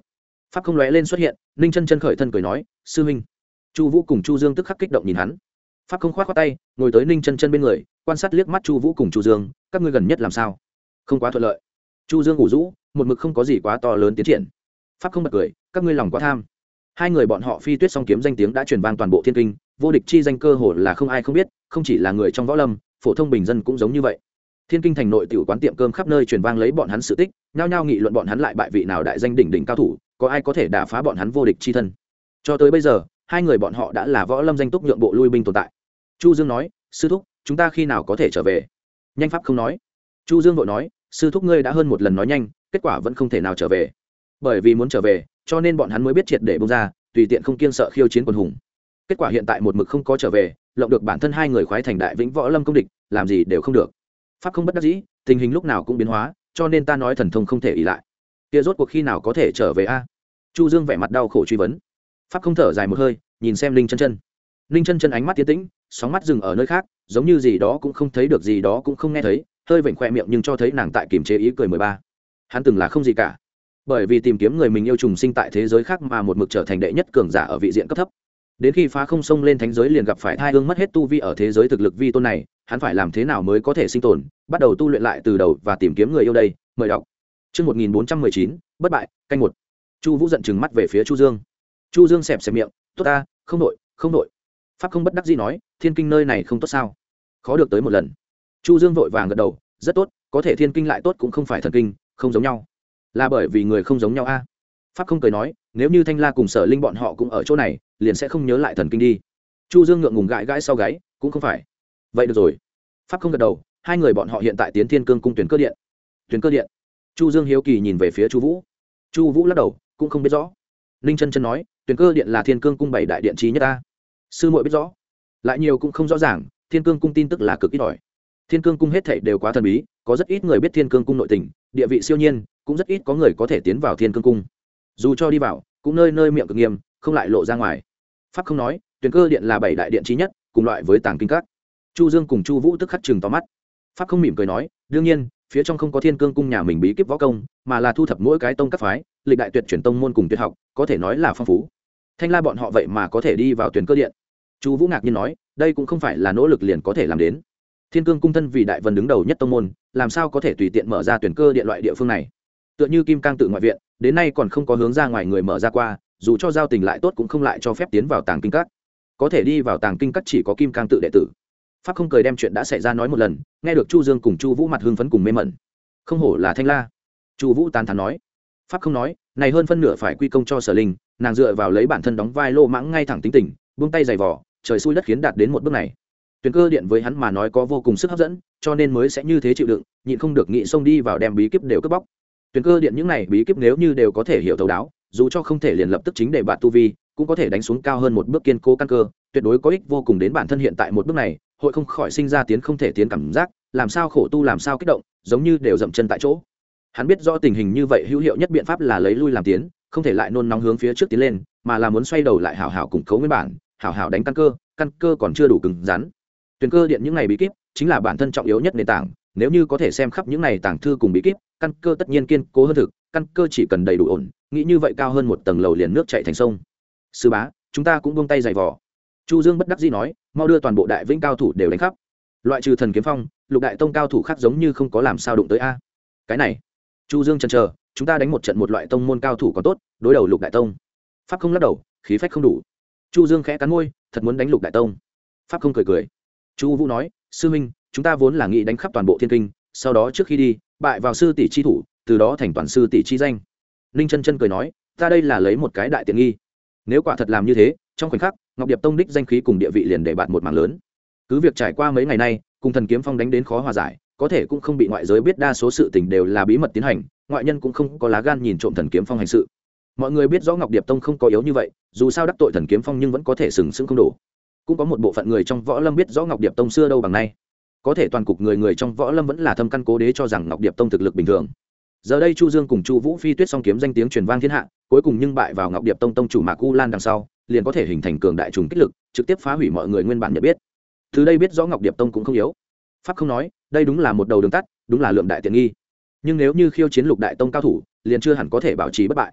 pháp không lóe lên xuất hiện, ninh chân chân khởi thân cười nói sư huynh. Chu Vũ cùng Chu Dương tức khắc kích động nhìn hắn. Pháp không khoát khoát tay ngồi tới ninh chân chân bên người, quan sát liếc mắt Chu Vũ cùng Chu Dương, các ngươi gần nhất làm sao? Không quá thuận lợi. Chu Dương ngủ rũ, một mực không có gì quá to lớn tiến triển. Pháp không bật cười, các ngươi lòng quá tham. Hai người bọn họ phi tuyết song kiếm danh tiếng đã truyền vang toàn bộ thiên kinh, vô địch chi danh cơ hồ là không ai không biết, không chỉ là người trong võ lâm, phổ thông bình dân cũng giống như vậy. Thiên kinh thành nội tiểu quán tiệm cơm khắp nơi truyền vang lấy bọn hắn sự tích, nhao nhao nghị luận bọn hắn lại bại vị nào đại danh đỉnh đỉnh cao thủ, có ai có thể đả phá bọn hắn vô địch chi thân. Cho tới bây giờ, hai người bọn họ đã là võ lâm danh túc nhượng bộ lui binh tồn tại. Chu Dương nói, sư thúc, chúng ta khi nào có thể trở về? Nhanh pháp không nói. Chu Dương vội nói, sư thúc ngươi đã hơn một lần nói nhanh, kết quả vẫn không thể nào trở về. Bởi vì muốn trở về, cho nên bọn hắn mới biết triệt để bung ra, tùy tiện không kiêng sợ khiêu chiến quần hùng. Kết quả hiện tại một mực không có trở về, lộng được bản thân hai người khoái thành đại vĩnh võ lâm công địch, làm gì đều không được. Pháp không bất đắc dĩ, tình hình lúc nào cũng biến hóa, cho nên ta nói thần thông không thể ỷ lại. Kia rốt cuộc khi nào có thể trở về a? Chu Dương vẻ mặt đau khổ truy vấn. Pháp không thở dài một hơi, nhìn xem Linh Chân Chân. Linh Chân Chân ánh mắt tiến tĩnh, sóng mắt dừng ở nơi khác, giống như gì đó cũng không thấy được, gì đó cũng không nghe thấy, hơi vểnh khoe miệng nhưng cho thấy nàng tại kiềm chế ý cười mười ba. Hắn từng là không gì cả, bởi vì tìm kiếm người mình yêu trùng sinh tại thế giới khác mà một mực trở thành đệ nhất cường giả ở vị diện cấp thấp. Đến khi phá không xông lên thánh giới liền gặp phải thai hương mất hết tu vi ở thế giới thực lực vi tôn này, hắn phải làm thế nào mới có thể sinh tồn, bắt đầu tu luyện lại từ đầu và tìm kiếm người yêu đây, mời đọc. Chương một nghìn bốn trăm mười chín, bất bại, canh một. Chu Vũ giận trừng mắt về phía Chu Dương. Chu Dương xẹp xẹp miệng, "Tốt ta, không nội, không nội." Pháp không bất đắc dĩ nói, "Thiên kinh nơi này không tốt sao? Khó được tới một lần." Chu Dương vội vàng gật đầu, "Rất tốt, có thể thiên kinh lại tốt cũng không phải thần kinh, không giống nhau." Là bởi vì người không giống nhau a? Pháp không cười nói, "Nếu như Thanh La cùng Sở Linh bọn họ cũng ở chỗ này, liền sẽ không nhớ lại thần kinh đi." Chu Dương ngượng ngùng gãi gãi sau gáy, "Cũng không phải." "Vậy được rồi." Pháp không gật đầu, hai người bọn họ hiện tại tiến Thiên Cương cung tuyển cơ điện. Tuyển cơ điện? Chu Dương hiếu kỳ nhìn về phía Chu Vũ. Chu Vũ lắc đầu, cũng không biết rõ. Ninh Chân Chân nói, tuyển cơ điện là Thiên Cương cung bảy đại điện chí nhất ta. Sư muội biết rõ. Lại nhiều cũng không rõ ràng, Thiên Cương cung tin tức là cực ít ỏi. Thiên Cương cung hết thảy đều quá thần bí, có rất ít người biết Thiên Cương cung nội tình, địa vị siêu nhiên, cũng rất ít có người có thể tiến vào Thiên Cương cung. Dù cho đi vào, cũng nơi nơi miệng cực nghiêm, không lại lộ ra ngoài. Pháp không nói, tuyển cơ điện là bảy đại điện chí nhất, cùng loại với Tàng Kinh Các. Chu Dương cùng Chu Vũ tức khắc trừng to mắt. Pháp không mỉm cười nói, đương nhiên, phía trong không có Thiên Cương cung nhà mình bí kíp võ công, mà là thu thập mỗi cái tông các phái, lịch đại tuyệt truyền tông môn cùng tuyệt học, có thể nói là phong phú. Thanh La bọn họ vậy mà có thể đi vào tuyển cơ điện. Chu Vũ ngạc nhiên nói, đây cũng không phải là nỗ lực liền có thể làm đến. Thiên Cương cung thân vì đại vân đứng đầu nhất tông môn, làm sao có thể tùy tiện mở ra tuyển cơ điện loại địa phương này? Tựa như Kim Cang tự ngoại viện, đến nay còn không có hướng ra ngoài người mở ra qua, dù cho giao tình lại tốt cũng không lại cho phép tiến vào Tàng Kinh Các. Có thể đi vào Tàng Kinh Các chỉ có Kim Cang tự đệ tử. Pháp không cười đem chuyện đã xảy ra nói một lần, nghe được Chu Dương cùng Chu Vũ mặt hưng phấn cùng mê mẩn. Không hổ là Thanh La. Chu Vũ tán thán nói. Pháp không nói, này hơn phân nửa phải quy công cho Sở Linh, nàng dựa vào lấy bản thân đóng vai lô mãng ngay thẳng tính tình, buông tay giày vò, trời xui đất khiến đạt đến một bước này. Tuyển cơ điện với hắn mà nói có vô cùng sức hấp dẫn, cho nên mới sẽ như thế chịu đựng, nhịn không được nghĩ xông đi vào đem bí kíp đều cướp bóc. Tuyển cơ điện những này bí kíp nếu như đều có thể hiểu thấu đáo, dù cho không thể liền lập tức chính để bạn tu vi, cũng có thể đánh xuống cao hơn một bước kiên cố căn cơ, tuyệt đối có ích vô cùng đến bản thân hiện tại một bước này, hội không khỏi sinh ra tiến không thể tiến cảm giác, làm sao khổ tu làm sao kích động, giống như đều dậm chân tại chỗ. Hắn biết rõ tình hình như vậy hữu hiệu nhất biện pháp là lấy lui làm tiến, không thể lại nôn nóng hướng phía trước tiến lên, mà là muốn xoay đầu lại hảo hảo củng cố nguyên bản, hảo hảo đánh căn cơ, căn cơ còn chưa đủ cứng rắn. Tuyển cơ điện những này bí kíp chính là bản thân trọng yếu nhất nền tảng, nếu như có thể xem khắp những này tàng thư cùng bí kíp, căn cơ tất nhiên kiên cố hơn thực, căn cơ chỉ cần đầy đủ ổn, nghĩ như vậy cao hơn một tầng lầu liền nước chảy thành sông. Sư bá, chúng ta cũng buông tay giày vò. Chu Dương bất đắc dĩ nói, mau đưa toàn bộ đại vĩnh cao thủ đều đánh khắp. Loại trừ Thần Kiếm Phong, lục đại tông cao thủ khác giống như không có làm sao đụng tới a. Cái này, Chu Dương chần chờ, chúng ta đánh một trận một loại tông môn cao thủ còn tốt, đối đầu lục đại tông. Pháp không lắc đầu, khí phách không đủ. Chu Dương khẽ cắn môi, thật muốn đánh lục đại tông. Pháp không cười cười. Chu Vũ nói, sư huynh, chúng ta vốn là nghĩ đánh khắp toàn bộ thiên kinh, sau đó trước khi đi, bại vào sư tỷ chi thủ, từ đó thành toàn sư tỷ chi danh. Ninh Chân Chân cười nói, ta đây là lấy một cái đại tiện nghi. Nếu quả thật làm như thế, trong khoảnh khắc, Ngọc Điệp tông đích danh khí cùng địa vị liền để bạn một mảng lớn. Cứ việc trải qua mấy ngày nay, cùng Thần Kiếm Phong đánh đến khó hòa giải, có thể cũng không bị ngoại giới biết, đa số sự tình đều là bí mật tiến hành, ngoại nhân cũng không có lá gan nhìn trộm Thần Kiếm Phong hành sự. Mọi người biết rõ Ngọc Điệp tông không có yếu như vậy, dù sao đắc tội Thần Kiếm Phong nhưng vẫn có thể sừng sững không đổ. Cũng có một bộ phận người trong võ lâm biết rõ Ngọc Điệp tông xưa đâu bằng nay, có thể toàn cục người người trong võ lâm vẫn là thâm căn cố đế cho rằng Ngọc Điệp tông thực lực bình thường. Giờ đây Chu Dương cùng Chu Vũ phi tuyết song kiếm danh tiếng truyền vang thiên hạ, cuối cùng nhưng bại vào Ngọc Điệp tông tông chủ Mạc U Lan đằng sau, liền có thể hình thành cường đại trùng kích lực, trực tiếp phá hủy mọi người nguyên bản nhận biết. Từ đây biết rõ Ngọc Điệp tông cũng không yếu. Pháp không nói, đây đúng là một đầu đường tắt, đúng là lượng đại tiện nghi. Nhưng nếu như khiêu chiến lục đại tông cao thủ, liền chưa hẳn có thể bảo trì bất bại.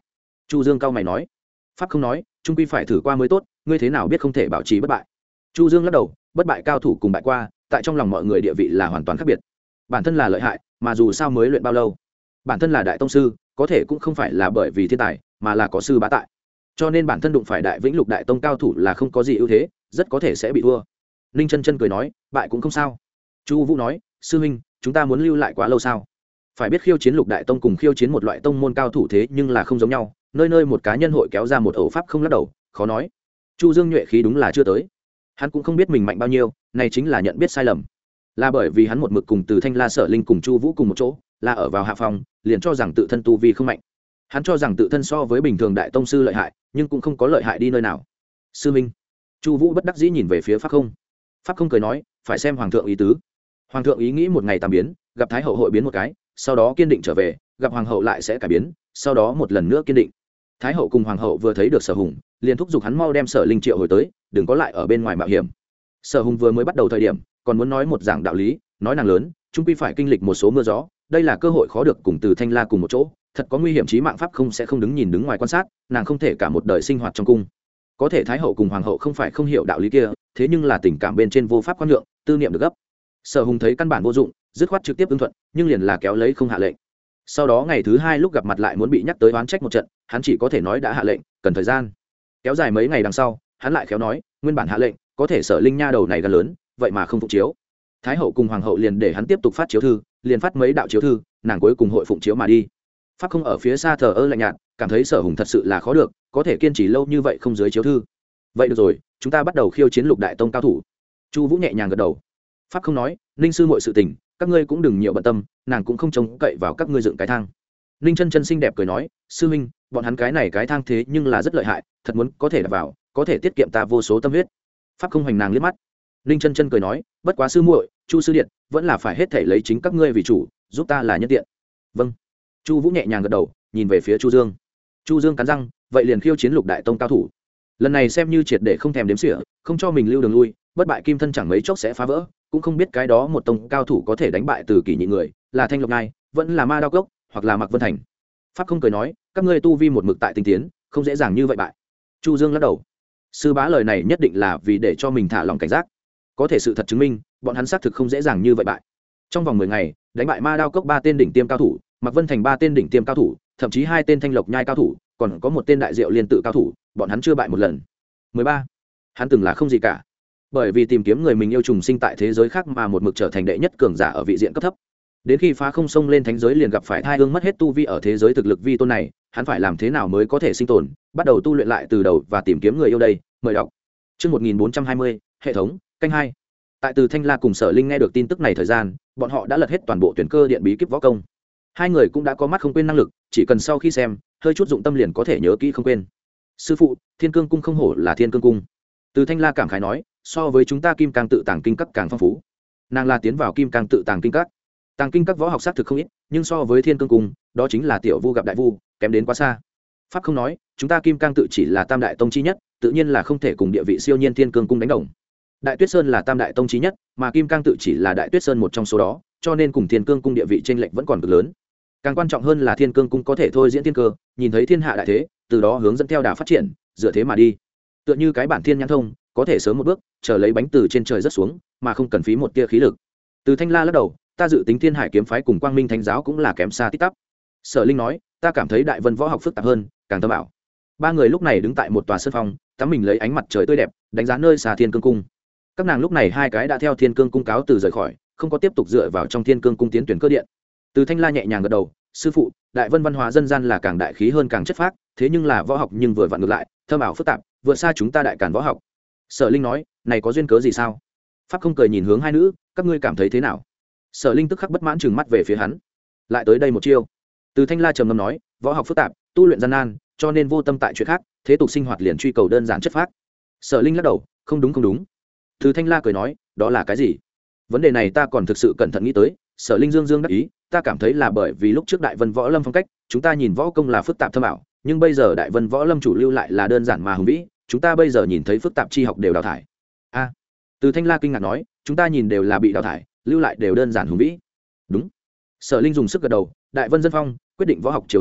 Chu Dương cao mày nói. Pháp không nói, trung quy phải thử qua mới tốt, ngươi thế nào biết không thể bảo trì bất bại? Chu Dương lắc đầu, bất bại cao thủ cùng bại qua, tại trong lòng mọi người địa vị là hoàn toàn khác biệt. Bản thân là lợi hại, mà dù sao mới luyện bao lâu, bản thân là đại tông sư, có thể cũng không phải là bởi vì thiên tài, mà là có sư bá tại. Cho nên bản thân đụng phải đại vĩnh lục đại tông cao thủ là không có gì ưu thế, rất có thể sẽ bị thua. Ninh Chân Chân cười nói, bại cũng không sao. Chu Vũ nói, sư huynh, chúng ta muốn lưu lại quá lâu sao? Phải biết khiêu chiến lục đại tông cùng khiêu chiến một loại tông môn cao thủ thế nhưng là không giống nhau, nơi nơi một cá nhân hội kéo ra một ẩu pháp không lắc đầu, khó nói. Chu Dương nhuệ khí đúng là chưa tới, hắn cũng không biết mình mạnh bao nhiêu, này chính là nhận biết sai lầm. Là bởi vì hắn một mực cùng Từ Thanh La Sở Linh cùng Chu Vũ cùng một chỗ, là ở vào hạ phòng, liền cho rằng tự thân tu vi không mạnh. Hắn cho rằng tự thân so với bình thường đại tông sư lợi hại, nhưng cũng không có lợi hại đi nơi nào. Sư minh. Chu Vũ bất đắc dĩ nhìn về phía Pháp Không. Pháp Không cười nói, phải xem hoàng thượng ý tứ. Hoàng thượng ý nghĩ một ngày tam biến, gặp thái hậu hội biến một cái, sau đó kiên định trở về, gặp hoàng hậu lại sẽ cải biến, sau đó một lần nữa kiên định. Thái hậu cùng hoàng hậu vừa thấy được Sở Hùng, liền thúc giục hắn mau đem Sở Linh triệu hồi tới, đừng có lại ở bên ngoài mạo hiểm. Sở Hùng vừa mới bắt đầu thời điểm, còn muốn nói một giảng đạo lý, nói nàng lớn, chung quy phải kinh lịch một số mưa gió, đây là cơ hội khó được cùng Từ Thanh La cùng một chỗ, thật có nguy hiểm chí mạng. Pháp Không sẽ không đứng nhìn đứng ngoài quan sát, nàng không thể cả một đời sinh hoạt trong cung. Có thể thái hậu cùng hoàng hậu không phải không hiểu đạo lý kia, thế nhưng là tình cảm bên trên vô pháp quan nhượng, tư niệm được gấp. Sở Hùng thấy căn bản vô dụng, dứt khoát trực tiếp ứng thuận, nhưng liền là kéo lấy không hạ lệnh. Sau đó ngày thứ hai lúc gặp mặt lại muốn bị nhắc tới oán trách một trận, hắn chỉ có thể nói đã hạ lệnh, cần thời gian. Kéo dài mấy ngày đằng sau, hắn lại khéo nói, nguyên bản hạ lệnh, có thể Sở Linh nha đầu này gan lớn, vậy mà không phụng chiếu. Thái hậu cùng hoàng hậu liền để hắn tiếp tục phát chiếu thư, liền phát mấy đạo chiếu thư, nàng cuối cùng hội phụng chiếu mà đi. Pháp Không ở phía xa thờ ơ lạnh nhạt, cảm thấy Sở Hùng thật sự là khó được, có thể kiên trì lâu như vậy không dưới chiếu thư. Vậy được rồi, chúng ta bắt đầu khiêu chiến lục đại tông cao thủ. Chu Vũ nhẹ nhàng gật đầu. Pháp Không nói, Ninh sư muội sự tình, các ngươi cũng đừng nhiều bận tâm, nàng cũng không trông cậy vào các ngươi dựng cái thang. Ninh Chân Chân xinh đẹp cười nói, sư huynh, bọn hắn cái này cái thang thế nhưng là rất lợi hại, thật muốn có thể đặt vào, có thể tiết kiệm ta vô số tâm huyết. Pháp Không hoành nàng liếc mắt. Ninh Chân Chân cười nói, bất quá sư muội, Chu sư điện, vẫn là phải hết thảy lấy chính các ngươi vì chủ, giúp ta là nhân tiện. Vâng. Chu Vũ nhẹ nhàng gật đầu, nhìn về phía Chu Dương. Chu Dương cắn răng, vậy liền khiêu chiến lục đại tông cao thủ. Lần này xem như triệt để không thèm đếm xỉa, không cho mình lưu đường lui, bất bại kim thân chẳng mấy chốc sẽ phá vỡ, cũng không biết cái đó một tông cao thủ có thể đánh bại từ kỷ nhị người, là Thanh Lộc Ngai, vẫn là Ma Đao Cốc, hoặc là Mạc Vân Thành. Pháp Không cười nói, các ngươi tu vi một mực tại tinh tiến, không dễ dàng như vậy bại. Chu Dương lắc đầu. Sư bá lời này nhất định là vì để cho mình thả lòng cảnh giác. Có thể sự thật chứng minh, bọn hắn xác thực không dễ dàng như vậy bại. Trong vòng mười ngày, đánh bại Ma Đao Cốc ba tên đỉnh tiêm cao thủ, Mạc Vân Thành ba tên đỉnh tiêm cao thủ, thậm chí hai tên Thanh Lộc Nhai cao thủ, còn có một tên Đại Diệu Liên tự cao thủ, bọn hắn chưa bại một lần. mười ba. Hắn từng là không gì cả. Bởi vì tìm kiếm người mình yêu trùng sinh tại thế giới khác mà một mực trở thành đệ nhất cường giả ở vị diện cấp thấp. Đến khi phá không sông lên thánh giới liền gặp phải thai ương mất hết tu vi ở thế giới thực lực vi tôn này, hắn phải làm thế nào mới có thể sinh tồn, bắt đầu tu luyện lại từ đầu và tìm kiếm người yêu đây, mời đọc. Chương một nghìn bốn trăm hai mươi, hệ thống, canh hai. Tại Từ Thanh La cùng Sở Linh nghe được tin tức này thời gian, bọn họ đã lật hết toàn bộ tuyển cơ điện bí kíp võ công. Hai người cũng đã có mắt không quên năng lực, chỉ cần sau khi xem, hơi chút dụng tâm liền có thể nhớ kỹ không quên. Sư phụ, Thiên Cương cung không hổ là Thiên Cương cung. Từ Thanh La cảm khái nói, so với chúng ta Kim Cang tự tàng kinh các càng phong phú. Nàng là tiến vào Kim Cang tự tàng kinh các. Tàng kinh các võ học xác thực không ít, nhưng so với Thiên Cương cung, đó chính là tiểu vu gặp đại vu, kém đến quá xa. Pháp Không nói, chúng ta Kim Cang tự chỉ là tam đại tông chi nhất, tự nhiên là không thể cùng địa vị siêu nhiên Thiên Cương cung đánh đồng. Đại Tuyết Sơn là tam đại tông chí nhất, mà Kim Cang tự chỉ là Đại Tuyết Sơn một trong số đó, cho nên cùng Thiên Cương cung địa vị chênh lệch vẫn còn cực lớn. Càng quan trọng hơn là Thiên Cương cung có thể thôi diễn thiên cơ, nhìn thấy thiên hạ đại thế, từ đó hướng dẫn theo đà phát triển, dựa thế mà đi. Tựa như cái bản thiên nhãn thông, có thể sớm một bước, chờ lấy bánh từ trên trời rất xuống, mà không cần phí một tia khí lực. Từ Thanh La lắc đầu, ta dự tính Thiên Hải kiếm phái cùng Quang Minh Thánh giáo cũng là kém xa tít tắp. Sở Linh nói, ta cảm thấy Đại Vân võ học phức tạp hơn, càng thâm ảo. Ba người lúc này đứng tại một tòa sơn phong, tắm mình lấy ánh mặt trời tươi đẹp, đánh giá nơi xa Thiên Cương cung. Các nàng lúc này hai cái đã theo Thiên Cương cung cáo từ rời khỏi, không có tiếp tục dựa vào trong Thiên Cương cung tiến tuyển cơ điện. Từ Thanh La nhẹ nhàng gật đầu, sư phụ, Đại Vân văn hóa dân gian là càng đại khí hơn càng chất phác, thế nhưng là võ học nhưng vừa vặn ngược lại, thâm ảo phức tạp, vượt xa chúng ta Đại Càn võ học. Sở Linh nói, này có duyên cớ gì sao? Pháp Không cười nhìn hướng hai nữ, các ngươi cảm thấy thế nào? Sở Linh tức khắc bất mãn trừng mắt về phía hắn, lại tới đây một chiêu. Từ Thanh La trầm ngâm nói, võ học phức tạp, tu luyện gian nan, cho nên vô tâm tại chuyện khác, thế tục sinh hoạt liền truy cầu đơn giản chất phác. Sở Linh lắc đầu, không đúng không đúng. Từ Thanh La cười nói, đó là cái gì? Vấn đề này ta còn thực sự cẩn thận nghĩ tới. Sở Linh dương dương đắc ý, ta cảm thấy là bởi vì lúc trước Đại Vân võ lâm phong cách, chúng ta nhìn võ công là phức tạp thâm ảo, nhưng bây giờ Đại Vân võ lâm chủ lưu lại là đơn giản mà hùng vĩ, chúng ta bây giờ nhìn thấy phức tạp chi học đều đào thải. A, à, Từ Thanh La kinh ngạc nói, chúng ta nhìn đều là bị đào thải, lưu lại đều đơn giản hùng vĩ. Đúng. Sở Linh dùng sức gật đầu, Đại Vân dân phong quyết định võ học chiều hướng,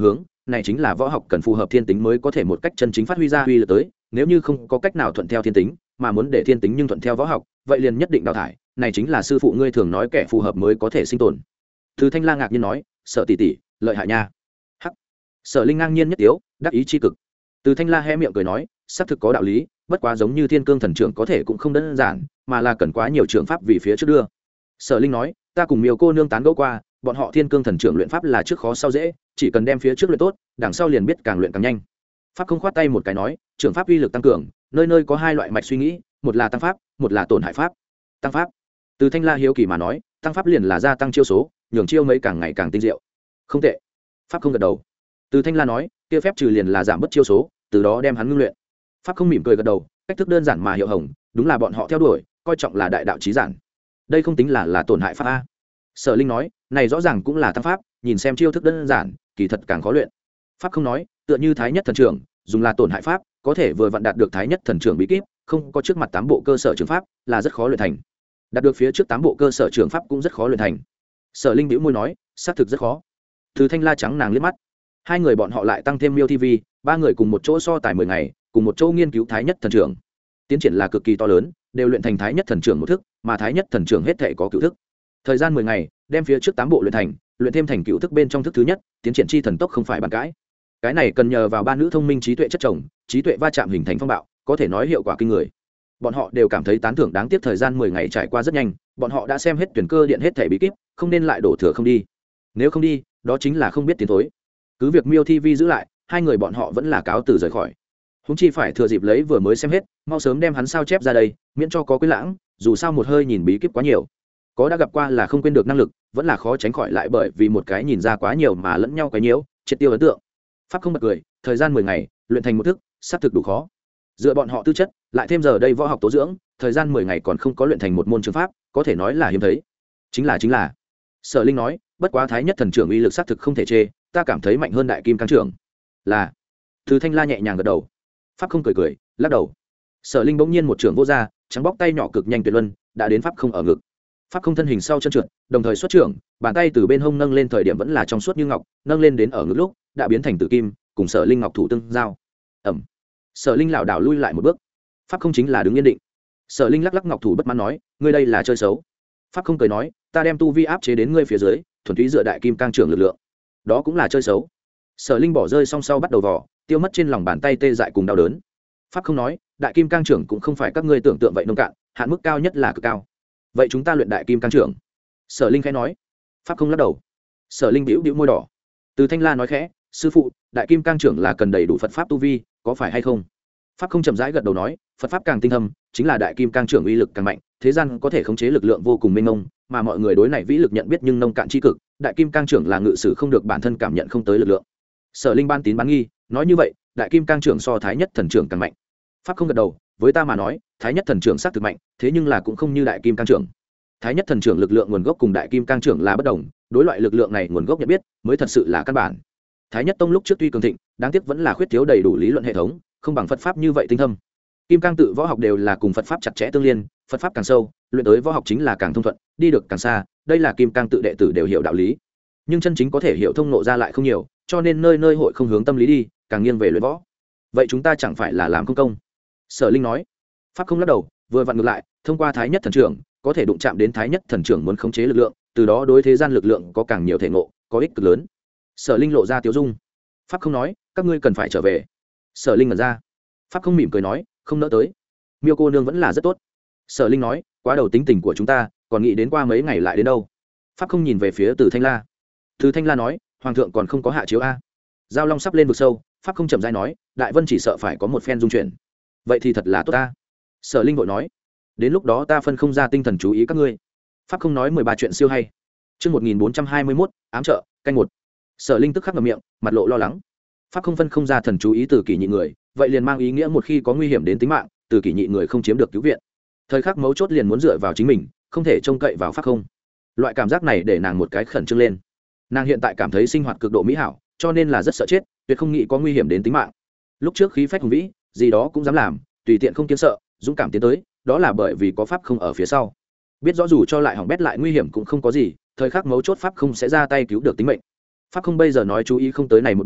này chính là võ học cần phù hợp thiên tính mới có thể một cách chân chính phát huy ra uy lực tới, nếu như không có cách nào thuận theo thiên tính mà muốn để thiên tính nhưng thuận theo võ học, vậy liền nhất định đào thải, này chính là sư phụ ngươi thường nói kẻ phù hợp mới có thể sinh tồn. Từ Thanh La ngạc nhiên nói, Sở tỷ tỷ lợi hại nha. Hắc. Sở Linh ngang nhiên nhất tiếu, đắc ý chi cực. Từ Thanh La hé miệng cười nói, xác thực có đạo lý, bất quá giống như Thiên Cương thần trưởng có thể cũng không đơn giản, mà là cần quá nhiều trưởng pháp vì phía trước đưa. Sở Linh nói, ta cùng Miêu cô nương tán gẫu qua, bọn họ Thiên Cương thần trưởng luyện pháp là trước khó sau dễ, chỉ cần đem phía trước luyện tốt, đằng sau liền biết càng luyện càng nhanh. Pháp không khoát tay một cái nói, trưởng pháp uy lực tăng cường, nơi nơi có hai loại mạch suy nghĩ, một là tăng pháp, một là tổn hại pháp. Tăng pháp. Từ Thanh La hiếu kỳ mà nói, tăng pháp liền là gia tăng chiêu số, nhường chiêu mấy càng ngày càng tinh diệu. Không tệ. Pháp không gật đầu. Từ Thanh La nói, kia phép trừ liền là giảm bớt chiêu số, từ đó đem hắn ngưng luyện. Pháp không mỉm cười gật đầu, cách thức đơn giản mà hiệu hồng, đúng là bọn họ theo đuổi, coi trọng là đại đạo chí giản. Đây không tính là là tổn hại pháp a. Sở Linh nói, này rõ ràng cũng là tăng pháp, nhìn xem chiêu thức đơn giản, kỳ thật càng khó luyện. Pháp không nói, tựa như Thái Nhất thần trưởng, dùng là tổn hại pháp, có thể vừa vặn đạt được Thái Nhất thần trưởng bí kíp, không có trước mặt tám bộ cơ sở trường pháp, là rất khó luyện thành. Đạt được phía trước tám bộ cơ sở trường pháp cũng rất khó luyện thành. Sở Linh bĩu môi nói, xác thực rất khó. Từ Thanh La trắng nàng liếc mắt. Hai người bọn họ lại tăng thêm Miêu ti vi, ba người cùng một chỗ so tài mười ngày, cùng một chỗ nghiên cứu Thái Nhất thần trưởng. Tiến triển là cực kỳ to lớn, đều luyện thành Thái Nhất thần trưởng một thức, mà Thái Nhất thần trưởng hết thảy có cửu thức. Thời gian mười ngày, đem phía trước tám bộ luyện thành, luyện thêm thành cửu thức bên trong thức thứ nhất, tiến triển chi thần tốc không phải bàn cãi. Cái này cần nhờ vào ba nữ thông minh trí tuệ chất chồng, trí tuệ va chạm hình thành phong bạo, có thể nói hiệu quả kinh người. Bọn họ đều cảm thấy tán thưởng, đáng tiếc thời gian mười ngày trải qua rất nhanh, bọn họ đã xem hết tuyển cơ điện hết thảy bí kíp, không nên lại đổ thừa không đi. Nếu không đi, đó chính là không biết tiến thối. Cứ việc Miêu ti vi giữ lại, hai người bọn họ vẫn là cáo từ rời khỏi. Huống chi phải thừa dịp lấy vừa mới xem hết, mau sớm đem hắn sao chép ra đây, miễn cho có quên lãng, dù sao một hơi nhìn bí kíp quá nhiều. Có đã gặp qua là không quên được năng lực, vẫn là khó tránh khỏi lại bởi vì một cái nhìn ra quá nhiều mà lẫn nhau cái nhiễu, triệt tiêu ấn tượng. Pháp không bật cười, thời gian mười ngày, luyện thành một thức, xác thực đủ khó. Dựa bọn họ tư chất, lại thêm giờ đây võ học tố dưỡng, thời gian mười ngày còn không có luyện thành một môn trường pháp, có thể nói là hiếm thấy. Chính là chính là. Sở Linh nói, bất quá Thái Nhất thần trưởng uy lực xác thực không thể chê, ta cảm thấy mạnh hơn Đại Kim Cang trưởng. Là. Từ Thanh La nhẹ nhàng gật đầu. Pháp không cười cười, lắc đầu. Sở Linh bỗng nhiên một trưởng vô ra, trắng bóc tay nhỏ cực nhanh tuyệt luân, đã đến Pháp không ở ngực. Pháp không thân hình sau chân trượt, đồng thời xuất trưởng, bàn tay từ bên hông nâng lên thời điểm vẫn là trong suốt như ngọc, nâng lên đến ở ngực lúc, đã biến thành tử kim, cùng Sở Linh ngọc thủ tương giao. Ầm. Sở Linh lảo đảo lui lại một bước. Pháp không chính là đứng yên định. Sở Linh lắc lắc ngọc thủ bất mãn nói, ngươi đây là chơi xấu. Pháp không cười nói, ta đem tu vi áp chế đến ngươi phía dưới, thuần túy dựa Đại Kim Cang trưởng lực lượng. Đó cũng là chơi xấu. Sở Linh bỏ rơi song sau bắt đầu vò, tiêu mất trên lòng bàn tay tê dại cùng đau đớn. Pháp không nói, Đại Kim Cang trưởng cũng không phải các ngươi tưởng tượng vậy nông cạn, hạn mức cao nhất là cực cao. Vậy chúng ta luyện Đại Kim Cang trưởng. Sở Linh khẽ nói. Pháp không lắc đầu. Sở Linh bĩu bĩu môi đỏ. Từ Thanh La nói khẽ, sư phụ, Đại Kim Cang trưởng là cần đầy đủ Phật pháp tu vi, có phải hay không? Pháp không chậm rãi gật đầu nói, Phật pháp càng tinh thâm, chính là Đại Kim Cang trưởng uy lực càng mạnh, thế gian có thể khống chế lực lượng vô cùng mênh mông, mà mọi người đối này vĩ lực nhận biết nhưng nông cạn chi cực, Đại Kim Cang trưởng là ngự sử không được bản thân cảm nhận không tới lực lượng. Sở Linh ban tín bán nghi, nói như vậy, Đại Kim Cang trưởng so Thái Nhất thần trưởng càng mạnh. Pháp không gật đầu, với ta mà nói, Thái Nhất thần trưởng xác thực mạnh, thế nhưng là cũng không như Đại Kim Cang trưởng. Thái Nhất thần trưởng lực lượng nguồn gốc cùng Đại Kim Cang trưởng là bất đồng, đối loại lực lượng này nguồn gốc nhận biết mới thật sự là căn bản. Thái Nhất tông lúc trước tuy cường thịnh, đáng tiếc vẫn là khuyết thiếu đầy đủ lý luận hệ thống, không bằng Phật pháp như vậy tinh thâm. Kim Cang tự võ học đều là cùng Phật pháp chặt chẽ tương liên, Phật pháp càng sâu, luyện tới võ học chính là càng thông thuận, đi được càng xa, đây là Kim Cang tự đệ tử đều hiểu đạo lý. Nhưng chân chính có thể hiểu thông nộ ra lại không nhiều, cho nên nơi nơi hội không hướng tâm lý đi, càng nghiêng về luyện võ. Vậy chúng ta chẳng phải là làm công công? Sở Linh nói. Pháp không lắc đầu, vừa vặn ngược lại, thông qua Thái Nhất thần trưởng, có thể đụng chạm đến Thái Nhất thần trưởng muốn khống chế lực lượng, từ đó đối thế gian lực lượng có càng nhiều thể ngộ, có ích cực lớn. Sở Linh lộ ra tiêu dung. Pháp không nói, các ngươi cần phải trở về. Sở Linh ngẩn ra. Pháp không mỉm cười nói, không nỡ tới. Miêu cô nương vẫn là rất tốt. Sở Linh nói, quá đầu tính tình của chúng ta, còn nghĩ đến qua mấy ngày lại đến đâu. Pháp không nhìn về phía Từ Thanh La. Từ Thanh La nói, hoàng thượng còn không có hạ chiếu a. Giao Long sắp lên vực sâu, Pháp không chậm rãi nói, Đại Vân chỉ sợ phải có một phen dung chuyển. Vậy thì thật là tốt ta. Sở Linh vội nói, đến lúc đó ta phân không ra tinh thần chú ý các ngươi. Pháp không nói mười ba chuyện siêu hay. Chương một nghìn bốn trăm hai mươi mốt, ám trợ, canh một. Sở Linh tức khắc ngậm miệng, mặt lộ lo lắng. Pháp không phân không ra thần chú ý từ kỷ nhị người, vậy liền mang ý nghĩa một khi có nguy hiểm đến tính mạng, từ kỷ nhị người không chiếm được cứu viện. Thời khắc mấu chốt liền muốn dựa vào chính mình, không thể trông cậy vào Pháp không. Loại cảm giác này để nàng một cái khẩn trương lên. Nàng hiện tại cảm thấy sinh hoạt cực độ mỹ hảo, cho nên là rất sợ chết, tuyệt không nghĩ có nguy hiểm đến tính mạng. Lúc trước khí phách hùng vĩ, gì đó cũng dám làm, tùy tiện không kiêng sợ, dũng cảm tiến tới, đó là bởi vì có Pháp không ở phía sau. Biết rõ dù cho lại hỏng bét lại nguy hiểm cũng không có gì, thời khắc mấu chốt Pháp không sẽ ra tay cứu được tính mệnh. Pháp không bây giờ nói chú ý không tới này một bên,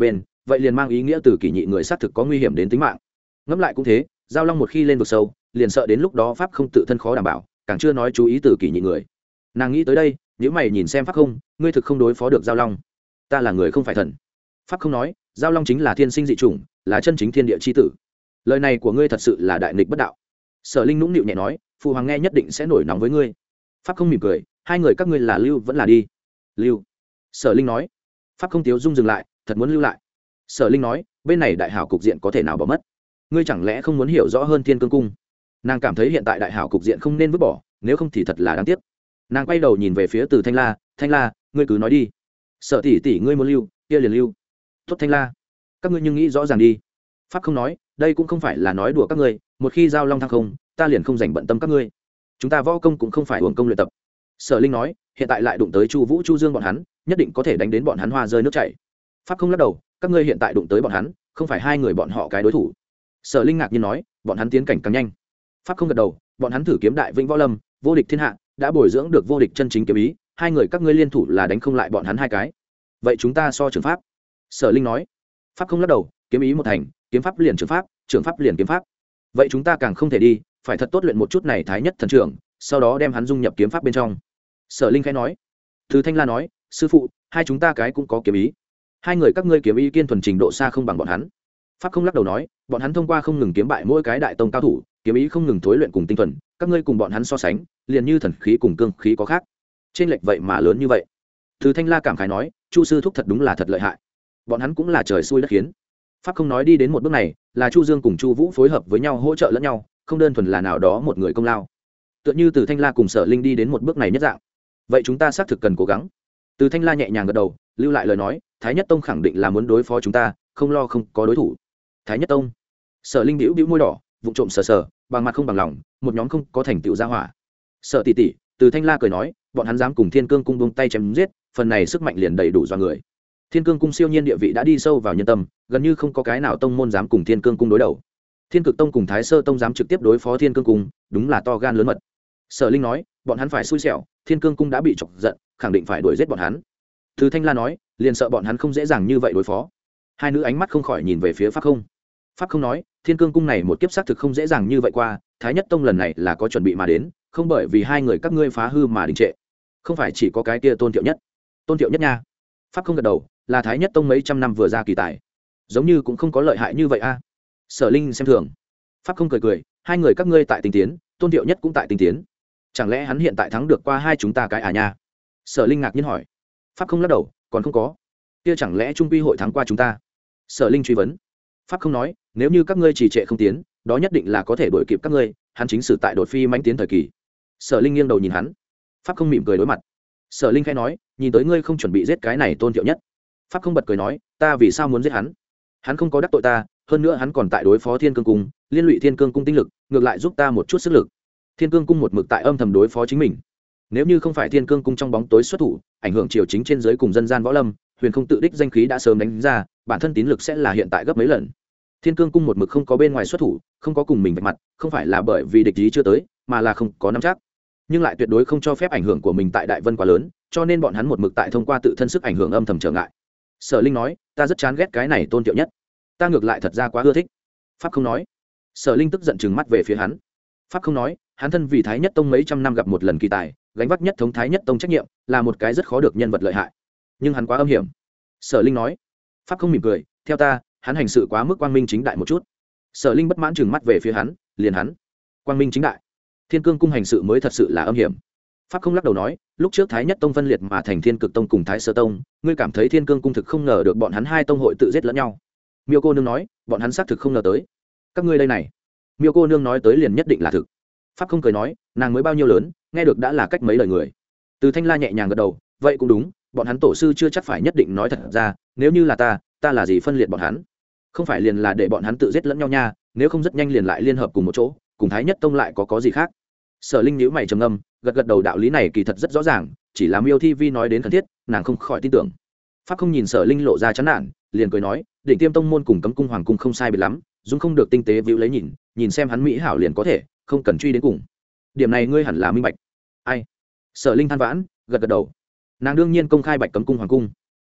vậy liền mang ý nghĩa từ kỷ nhị người xác thực có nguy hiểm đến tính mạng. Ngẫm lại cũng thế, giao long một khi lên vực sâu liền sợ đến lúc đó pháp không tự thân khó đảm bảo, càng chưa nói chú ý từ kỷ nhị người. Nàng nghĩ tới đây, nếu mày nhìn xem pháp không, ngươi thực không đối phó được giao long. Ta là người không phải thần. Pháp không nói, giao long chính là thiên sinh dị chủng, là chân chính thiên địa chi tử. Lời này của ngươi thật sự là đại nghịch bất đạo. Sở Linh nũng nịu nhẹ nói, phụ hoàng nghe nhất định sẽ nổi nóng với ngươi. Pháp không mỉm cười, hai người các ngươi là lưu vẫn là đi. Lưu. Sở Linh nói. Pháp không tiếu dung dừng lại, thật muốn lưu lại. Sở Linh nói, bên này đại hảo cục diện có thể nào bỏ mất. Ngươi chẳng lẽ không muốn hiểu rõ hơn Thiên Cương cung? Nàng cảm thấy hiện tại đại hảo cục diện không nên vứt bỏ, nếu không thì thật là đáng tiếc. Nàng quay đầu nhìn về phía Từ Thanh La, Thanh La, ngươi cứ nói đi. Sở tỷ tỷ ngươi muốn lưu, kia liền lưu. Tốt Thanh La, các ngươi nhưng nghĩ rõ ràng đi. Pháp không nói, đây cũng không phải là nói đùa các ngươi, một khi giao long thăng không, ta liền không dành bận tâm các ngươi. Chúng ta võ công cũng không phải uổng công luyện tập. Sở Linh nói, hiện tại lại đụng tới Chu Vũ, Chu Dương bọn hắn, nhất định có thể đánh đến bọn hắn hoa rơi nước chảy. Pháp không lắc đầu, các ngươi hiện tại đụng tới bọn hắn, không phải hai người bọn họ cái đối thủ. Sở Linh ngạc nhiên nói, bọn hắn tiến cảnh càng nhanh. Pháp không gật đầu, bọn hắn thử kiếm đại vĩnh võ lâm, vô địch thiên hạ, đã bồi dưỡng được vô địch chân chính kiếm ý, hai người các ngươi liên thủ là đánh không lại bọn hắn hai cái. Vậy chúng ta so trường pháp. Sở Linh nói. Pháp không lắc đầu, kiếm ý một thành, kiếm pháp liền trường pháp, trường pháp liền kiếm pháp. Vậy chúng ta càng không thể đi, phải thật tốt luyện một chút này thái nhất thần trưởng, sau đó đem hắn dung nhập kiếm pháp bên trong. Sở Linh khẽ nói. Từ Thanh La nói, sư phụ, hai chúng ta cái cũng có kiếm ý, hai người các ngươi kiếm ý kiên thuần trình độ xa không bằng bọn hắn. Pháp không lắc đầu nói, bọn hắn thông qua không ngừng kiếm bại mỗi cái đại tông cao thủ, kiếm ý không ngừng thối luyện cùng tinh thuần, các ngươi cùng bọn hắn so sánh, liền như thần khí cùng cương khí có khác. Trên lệch vậy mà lớn như vậy. Từ Thanh La cảm khái nói, Chu sư thúc thật đúng là thật lợi hại. Bọn hắn cũng là trời xui đất khiến. Pháp không nói đi đến một bước này, là Chu Dương cùng Chu Vũ phối hợp với nhau hỗ trợ lẫn nhau, không đơn thuần là nào đó một người công lao. Tựa như Từ Thanh La cùng Sở Linh đi đến một bước này nhất dạng. Vậy chúng ta xác thực cần cố gắng. Từ Thanh La nhẹ nhàng gật đầu, lưu lại lời nói, Thái Nhất Tông khẳng định là muốn đối phó chúng ta, không lo không có đối thủ. Thái Nhất Tông. Sở Linh bĩu bĩu môi đỏ, vụng trộm sờ sờ, bằng mặt không bằng lòng, một nhóm không có thành tựu gia hỏa. Sở tỷ tỷ, Từ Thanh La cười nói, bọn hắn dám cùng Thiên Cương cung buông tay chém giết, phần này sức mạnh liền đầy đủ do người. Thiên Cương cung siêu nhiên địa vị đã đi sâu vào nhân tâm, gần như không có cái nào tông môn dám cùng Thiên Cương cung đối đầu. Thiên Cực tông cùng Thái Sơ tông dám trực tiếp đối phó Thiên Cương cung, đúng là to gan lớn mật. Sở Linh nói, bọn hắn phải xui xẻo, Thiên Cương cung đã bị chọc giận, khẳng định phải đuổi giết bọn hắn. Từ Thanh La nói, liền sợ bọn hắn không dễ dàng như vậy đối phó. Hai nữ ánh mắt không khỏi nhìn về phía Pháp Không. Pháp Không nói, Thiên Cương cung này một kiếp xác thực không dễ dàng như vậy qua, Thái Nhất tông lần này là có chuẩn bị mà đến, không bởi vì hai người các ngươi phá hư mà đình trệ. Không phải chỉ có cái kia Tôn Thiệu Nhất. Tôn Thiệu Nhất nha. Pháp Không gật đầu, là Thái Nhất tông mấy trăm năm vừa ra kỳ tài, giống như cũng không có lợi hại như vậy a. Sở Linh xem thường. Pháp Không cười cười, hai người các ngươi tại tinh tiến, Tôn Thiệu Nhất cũng tại tinh tiến, chẳng lẽ hắn hiện tại thắng được qua hai chúng ta cái à nha? Sở Linh ngạc nhiên hỏi. Pháp Không lắc đầu, còn không có. Kia chẳng lẽ trung quy hội thắng qua chúng ta? Sở Linh truy vấn. Pháp Không nói, nếu như các ngươi trì trệ không tiến, đó nhất định là có thể đuổi kịp các ngươi, hắn chính sử tại đột phi mãnh tiến thời kỳ. Sở Linh nghiêng đầu nhìn hắn. Pháp Không mỉm cười đối mặt. Sở Linh khẽ nói, nhìn tới ngươi không chuẩn bị giết cái này Tôn Thiệu Nhất. Pháp Không bật cười nói, ta vì sao muốn giết hắn? Hắn không có đắc tội ta, hơn nữa hắn còn tại đối phó Thiên Cương cung, liên lụy Thiên Cương cung tinh lực, ngược lại giúp ta một chút sức lực. Thiên Cương cung một mực tại âm thầm đối phó chính mình, nếu như không phải Thiên Cương cung trong bóng tối xuất thủ, ảnh hưởng triều chính trên giới cùng dân gian võ lâm, Huyền không tự đích danh khí đã sớm đánh ra, bản thân tín lực sẽ là hiện tại gấp mấy lần. Thiên Cương cung một mực không có bên ngoài xuất thủ, không có cùng mình vạch mặt, không phải là bởi vì địch ý chưa tới, mà là không có nắm chắc, nhưng lại tuyệt đối không cho phép ảnh hưởng của mình tại Đại Vân quá lớn, cho nên bọn hắn một mực tại thông qua tự thân sức ảnh hưởng âm thầm trở ngại. Sở Linh nói, ta rất chán ghét cái này Tôn Thiệu Nhất, ta ngược lại thật ra quá ưa thích. Pháp Không nói. Sở Linh tức giận trừng mắt về phía hắn. Pháp Không nói, hắn thân vì Thái Nhất tông mấy trăm năm gặp một lần kỳ tài, gánh vác nhất thống Thái Nhất tông trách nhiệm, là một cái rất khó được nhân vật lợi hại, nhưng hắn quá âm hiểm. Sở Linh nói. Pháp Không mỉm cười, theo ta, hắn hành sự quá mức quang minh chính đại một chút. Sở Linh bất mãn trừng mắt về phía hắn, liền hắn quang minh chính đại, Thiên Cương cung hành sự mới thật sự là âm hiểm. Pháp Không lắc đầu nói, lúc trước Thái Nhất tông phân liệt mà thành Thiên Cực tông cùng Thái Sơ tông, ngươi cảm thấy Thiên Cương cung thực không ngờ được bọn hắn hai tông hội tự giết lẫn nhau. Miêu cô nương nói, bọn hắn xác thực không ngờ tới. Các ngươi đây này. Miêu cô nương nói tới liền nhất định là thực. Pháp Không cười nói, nàng mới bao nhiêu lớn, nghe được đã là cách mấy lời người. Từ Thanh La nhẹ nhàng gật đầu, vậy cũng đúng, bọn hắn tổ sư chưa chắc phải nhất định nói thật ra, nếu như là ta, ta là gì phân liệt bọn hắn? Không phải liền là để bọn hắn tự giết lẫn nhau nha, nếu không rất nhanh liền lại liên hợp cùng một chỗ, cùng Thái Nhất tông lại có có gì khác? Sở Linh nhíu mày trầm ngâm, gật gật đầu, đạo lý này kỳ thật rất rõ ràng, chỉ là Miêu Thi Vi nói đến cần thiết, nàng không khỏi tin tưởng. Pháp Không nhìn Sở Linh lộ ra chán nản, liền cười nói, Đỉnh Tiêm tông môn cùng Cấm cung Hoàng cung không sai biệt lắm, dung không được tinh tế vĩu lấy nhìn, nhìn xem hắn mỹ hảo liền có thể, không cần truy đến cùng. Điểm này ngươi hẳn là minh bạch. Ai? Sở Linh than vãn, gật gật đầu. Nàng đương nhiên công khai Bạch Cấm cung Hoàng cung.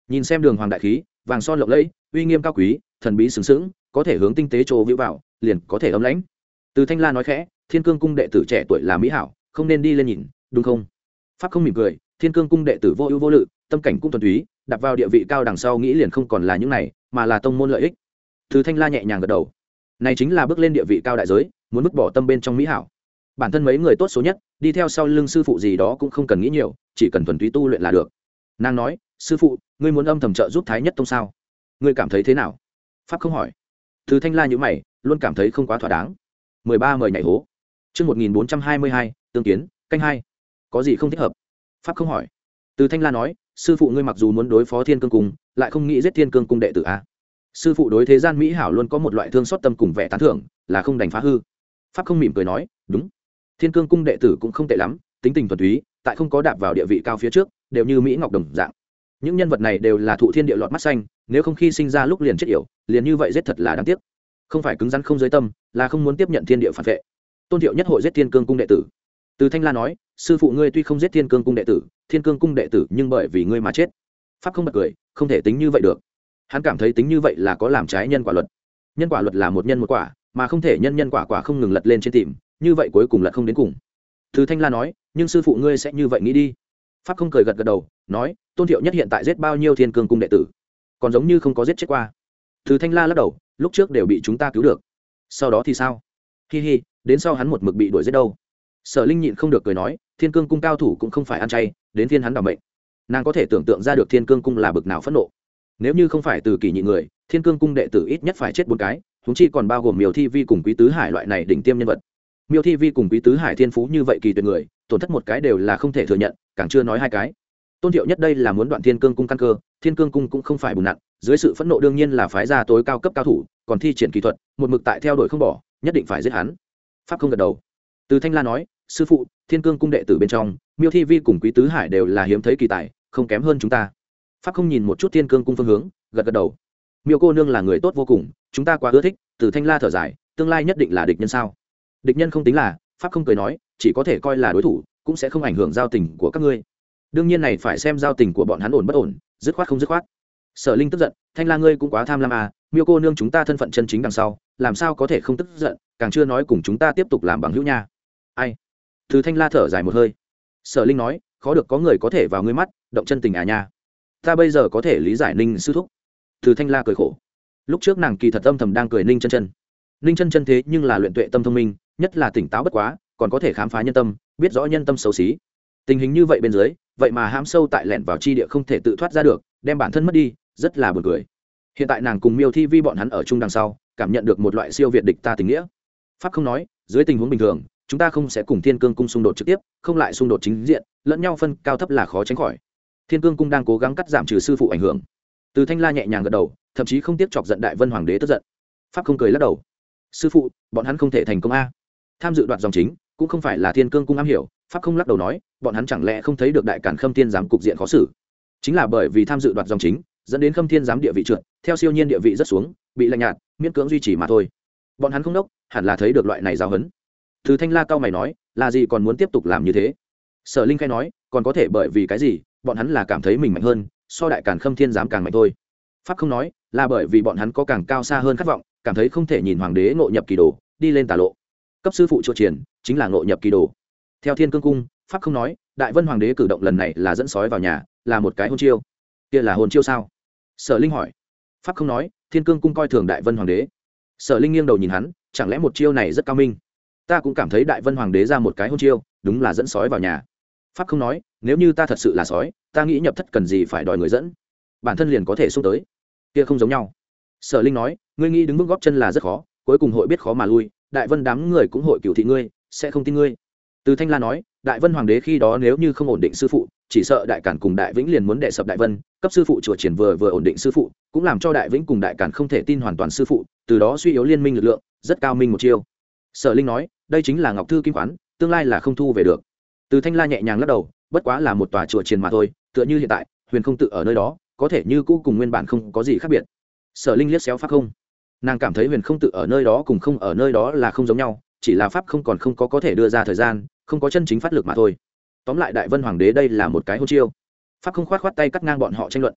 nhìn xem đường hoàng đại khí vàng son lộng lẫy uy nghiêm cao quý thần bí sừng sững có thể hướng tinh tế trồ vĩu vào liền có thể ấm lãnh. Từ Thanh La nói khẽ, Thiên Cương cung đệ tử trẻ tuổi là mỹ hảo, không nên đi lên nhìn, đúng không? Pháp không mỉm cười, Thiên Cương cung đệ tử vô ưu vô lự, tâm cảnh cũng thuần túy, đặt vào địa vị cao đằng sau nghĩ liền không còn là những này, mà là tông môn lợi ích. Từ Thanh La nhẹ nhàng gật đầu. Này chính là bước lên địa vị cao đại giới, muốn vứt bỏ tâm bên trong mỹ hảo. Bản thân mấy người tốt số nhất, đi theo sau lưng sư phụ gì đó cũng không cần nghĩ nhiều, chỉ cần thuần túy tu luyện là được. Nàng nói, sư phụ, ngươi muốn âm thầm trợ giúp Thái Nhất tông sao? Ngươi cảm thấy thế nào? Pháp không hỏi. Từ Thanh La nhíu mày, luôn cảm thấy không quá thỏa đáng. mười ba mời nhảy hố. Chương một nghìn bốn trăm hai mươi hai, tương kiến, canh hai. Có gì không thích hợp? Pháp không hỏi. Từ Thanh La nói, sư phụ ngươi mặc dù muốn đối phó Thiên Cương cung, lại không nghĩ giết Thiên Cương cung đệ tử a. Sư phụ đối thế gian mỹ hảo luôn có một loại thương xót tâm cùng vẻ tán thưởng, là không đành phá hư. Pháp không mỉm cười nói, đúng. Thiên Cương cung đệ tử cũng không tệ lắm, tính tình thuần túy, tại không có đạp vào địa vị cao phía trước, đều như mỹ ngọc đồng dạng. Những nhân vật này đều là thụ thiên địa lọt mắt xanh, nếu không khi sinh ra lúc liền chết yểu, liền như vậy giết thật là đáng tiếc. Không phải cứng rắn không giới tâm, là không muốn tiếp nhận thiên địa phản vệ. Tôn Thiệu nhất hội giết Thiên Cương cung đệ tử. Từ Thanh La nói, sư phụ ngươi tuy không giết Thiên Cương cung đệ tử, Thiên Cương cung đệ tử nhưng bởi vì ngươi mà chết. Pháp không bật cười, không thể tính như vậy được. Hắn cảm thấy tính như vậy là có làm trái nhân quả luật. Nhân quả luật là một nhân một quả, mà không thể nhân nhân quả quả không ngừng lật lên trên tìm, như vậy cuối cùng lật không đến cùng. Từ Thanh La nói, nhưng sư phụ ngươi sẽ như vậy nghĩ đi. Pháp không cười gật gật đầu, nói, Tôn Thiệu nhất hiện tại giết bao nhiêu Thiên Cương cung đệ tử, còn giống như không có giết chết qua. Từ Thanh La lắc đầu, lúc trước đều bị chúng ta cứu được, sau đó thì sao? Hi hi, đến sau hắn một mực bị đuổi giết đâu. Sở Linh nhịn không được cười nói, Thiên Cương cung cao thủ cũng không phải ăn chay, đến phiên hắn đảm mệnh. Nàng có thể tưởng tượng ra được Thiên Cương cung là bực nào phẫn nộ. Nếu như không phải từ kỳ nhị người, Thiên Cương cung đệ tử ít nhất phải chết bốn cái, huống chi còn bao gồm Miêu Thi Vi cùng Quý Tứ Hải loại này đỉnh tiêm nhân vật. Miêu Thi Vi cùng Quý Tứ Hải thiên phú như vậy kỳ tuyệt người, tổn thất một cái đều là không thể thừa nhận, càng chưa nói hai cái. Tôn Thiệu nhất đây là muốn đoạn Thiên Cương cung căn cơ, Thiên Cương cung cũng không phải bùn nặn, dưới sự phẫn nộ đương nhiên là phái gia tối cao cấp cao thủ, còn thi triển kỹ thuật, một mực tại theo đuổi không bỏ, nhất định phải giết hắn. Pháp không gật đầu. Từ Thanh La nói, sư phụ, Thiên Cương cung đệ tử bên trong, Miêu Thi Vi cùng Quý Tứ Hải đều là hiếm thấy kỳ tài, không kém hơn chúng ta. Pháp không nhìn một chút Thiên Cương cung phương hướng, gật gật đầu. Miêu cô nương là người tốt vô cùng, chúng ta quá ưa thích. Từ Thanh La thở dài, tương lai nhất định là địch nhân sao? Địch nhân không tính là, Pháp không cười nói, chỉ có thể coi là đối thủ, cũng sẽ không ảnh hưởng giao tình của các ngươi. Đương nhiên này phải xem giao tình của bọn hắn ổn bất ổn, dứt khoát không dứt khoát. Sở Linh tức giận, Thanh La ngươi cũng quá tham lam à, Miêu cô nương chúng ta thân phận chân chính đằng sau, làm sao có thể không tức giận, càng chưa nói cùng chúng ta tiếp tục làm bằng hữu nha. Ai? Từ Thanh La thở dài một hơi. Sở Linh nói, khó được có người có thể vào ngươi mắt, động chân tình à nha. Ta bây giờ có thể lý giải Ninh sư thúc. Từ Thanh La cười khổ. Lúc trước nàng kỳ thật âm thầm đang cười Ninh chân chân. Ninh chân chân thế nhưng là luyện tuệ tâm thông minh, nhất là tỉnh táo bất quá, còn có thể khám phá nhân tâm, biết rõ nhân tâm xấu xí. Tình hình như vậy bên dưới, vậy mà hãm sâu tại lẻn vào chi địa không thể tự thoát ra được, đem bản thân mất đi, rất là buồn cười. Hiện tại nàng cùng Miêu Thi Vi bọn hắn ở chung đằng sau, cảm nhận được một loại siêu việt địch ta tình nghĩa. Pháp không nói, dưới tình huống bình thường, chúng ta không sẽ cùng Thiên Cương cung xung đột trực tiếp, không lại xung đột chính diện, lẫn nhau phân cao thấp là khó tránh khỏi. Thiên Cương cung đang cố gắng cắt giảm trừ sư phụ ảnh hưởng. Từ Thanh La nhẹ nhàng gật đầu, thậm chí không tiếc chọc giận Đại Vân Hoàng đế tức giận. Pháp không cười lắc đầu. Sư phụ, bọn hắn không thể thành công a. Tham dự đoạt dòng chính, cũng không phải là Thiên Cương cung am hiểu. Pháp không lắc đầu nói, bọn hắn chẳng lẽ không thấy được Đại Càn Khâm Thiên giám cục diện khó xử? Chính là bởi vì tham dự đoạt dòng chính, dẫn đến Khâm Thiên giám địa vị trượt, theo siêu nhiên địa vị rất xuống, bị lạnh nhạt, miễn cưỡng duy trì mà thôi. Bọn hắn không đốc, hẳn là thấy được loại này giáo huấn. Từ Thanh La cao mày nói, là gì còn muốn tiếp tục làm như thế? Sở Linh khai nói, còn có thể bởi vì cái gì? Bọn hắn là cảm thấy mình mạnh hơn, so Đại Càn Khâm Thiên giám càng mạnh thôi. Pháp không nói, là bởi vì bọn hắn có càng cao xa hơn khát vọng, cảm thấy không thể nhìn hoàng đế ngộ nhập kỳ đồ, đi lên tà lộ. Cấp sư phụ chùa triển, chính là ngộ nhập kỳ đồ. Theo Thiên Cương cung, Pháp không nói, Đại Vân Hoàng đế cử động lần này là dẫn sói vào nhà, là một cái hôn chiêu. Kia là hôn chiêu sao? Sở Linh hỏi. Pháp không nói, Thiên Cương cung coi thường Đại Vân Hoàng đế. Sở Linh nghiêng đầu nhìn hắn, chẳng lẽ một chiêu này rất cao minh? Ta cũng cảm thấy Đại Vân Hoàng đế ra một cái hôn chiêu, đúng là dẫn sói vào nhà. Pháp không nói, nếu như ta thật sự là sói, ta nghĩ nhập thất cần gì phải đòi người dẫn, bản thân liền có thể xông tới. Kia không giống nhau. Sở Linh nói, ngươi nghĩ đứng bước góp chân là rất khó, cuối cùng hội biết khó mà lui, Đại Vân đám người cũng hội cửu thị ngươi, sẽ không tin ngươi. Từ Thanh La nói, Đại Vân Hoàng đế khi đó nếu như không ổn định sư phụ, chỉ sợ Đại Càn cùng Đại Vĩnh liền muốn đệ sập Đại Vân, cấp sư phụ chùa triển vừa vừa ổn định sư phụ, cũng làm cho Đại Vĩnh cùng Đại Càn không thể tin hoàn toàn sư phụ, từ đó suy yếu liên minh lực lượng, rất cao minh một chiêu. Sở Linh nói, đây chính là Ngọc Thư Kim Khoán, tương lai là không thu về được. Từ Thanh La nhẹ nhàng lắc đầu, bất quá là một tòa chùa triển mà thôi, tựa như hiện tại, Huyền không tự ở nơi đó, có thể như cũ cùng nguyên bản không có gì khác biệt. Sở Linh liếc xéo Pháp không, nàng cảm thấy Huyền không tự ở nơi đó cùng không ở nơi đó là không giống nhau, chỉ là Pháp không còn không có có thể đưa ra thời gian, không có chân chính phát lực mà thôi. Tóm lại Đại Vân Hoàng đế đây là một cái hôn chiêu. Pháp không khoát khoát tay cắt ngang bọn họ tranh luận.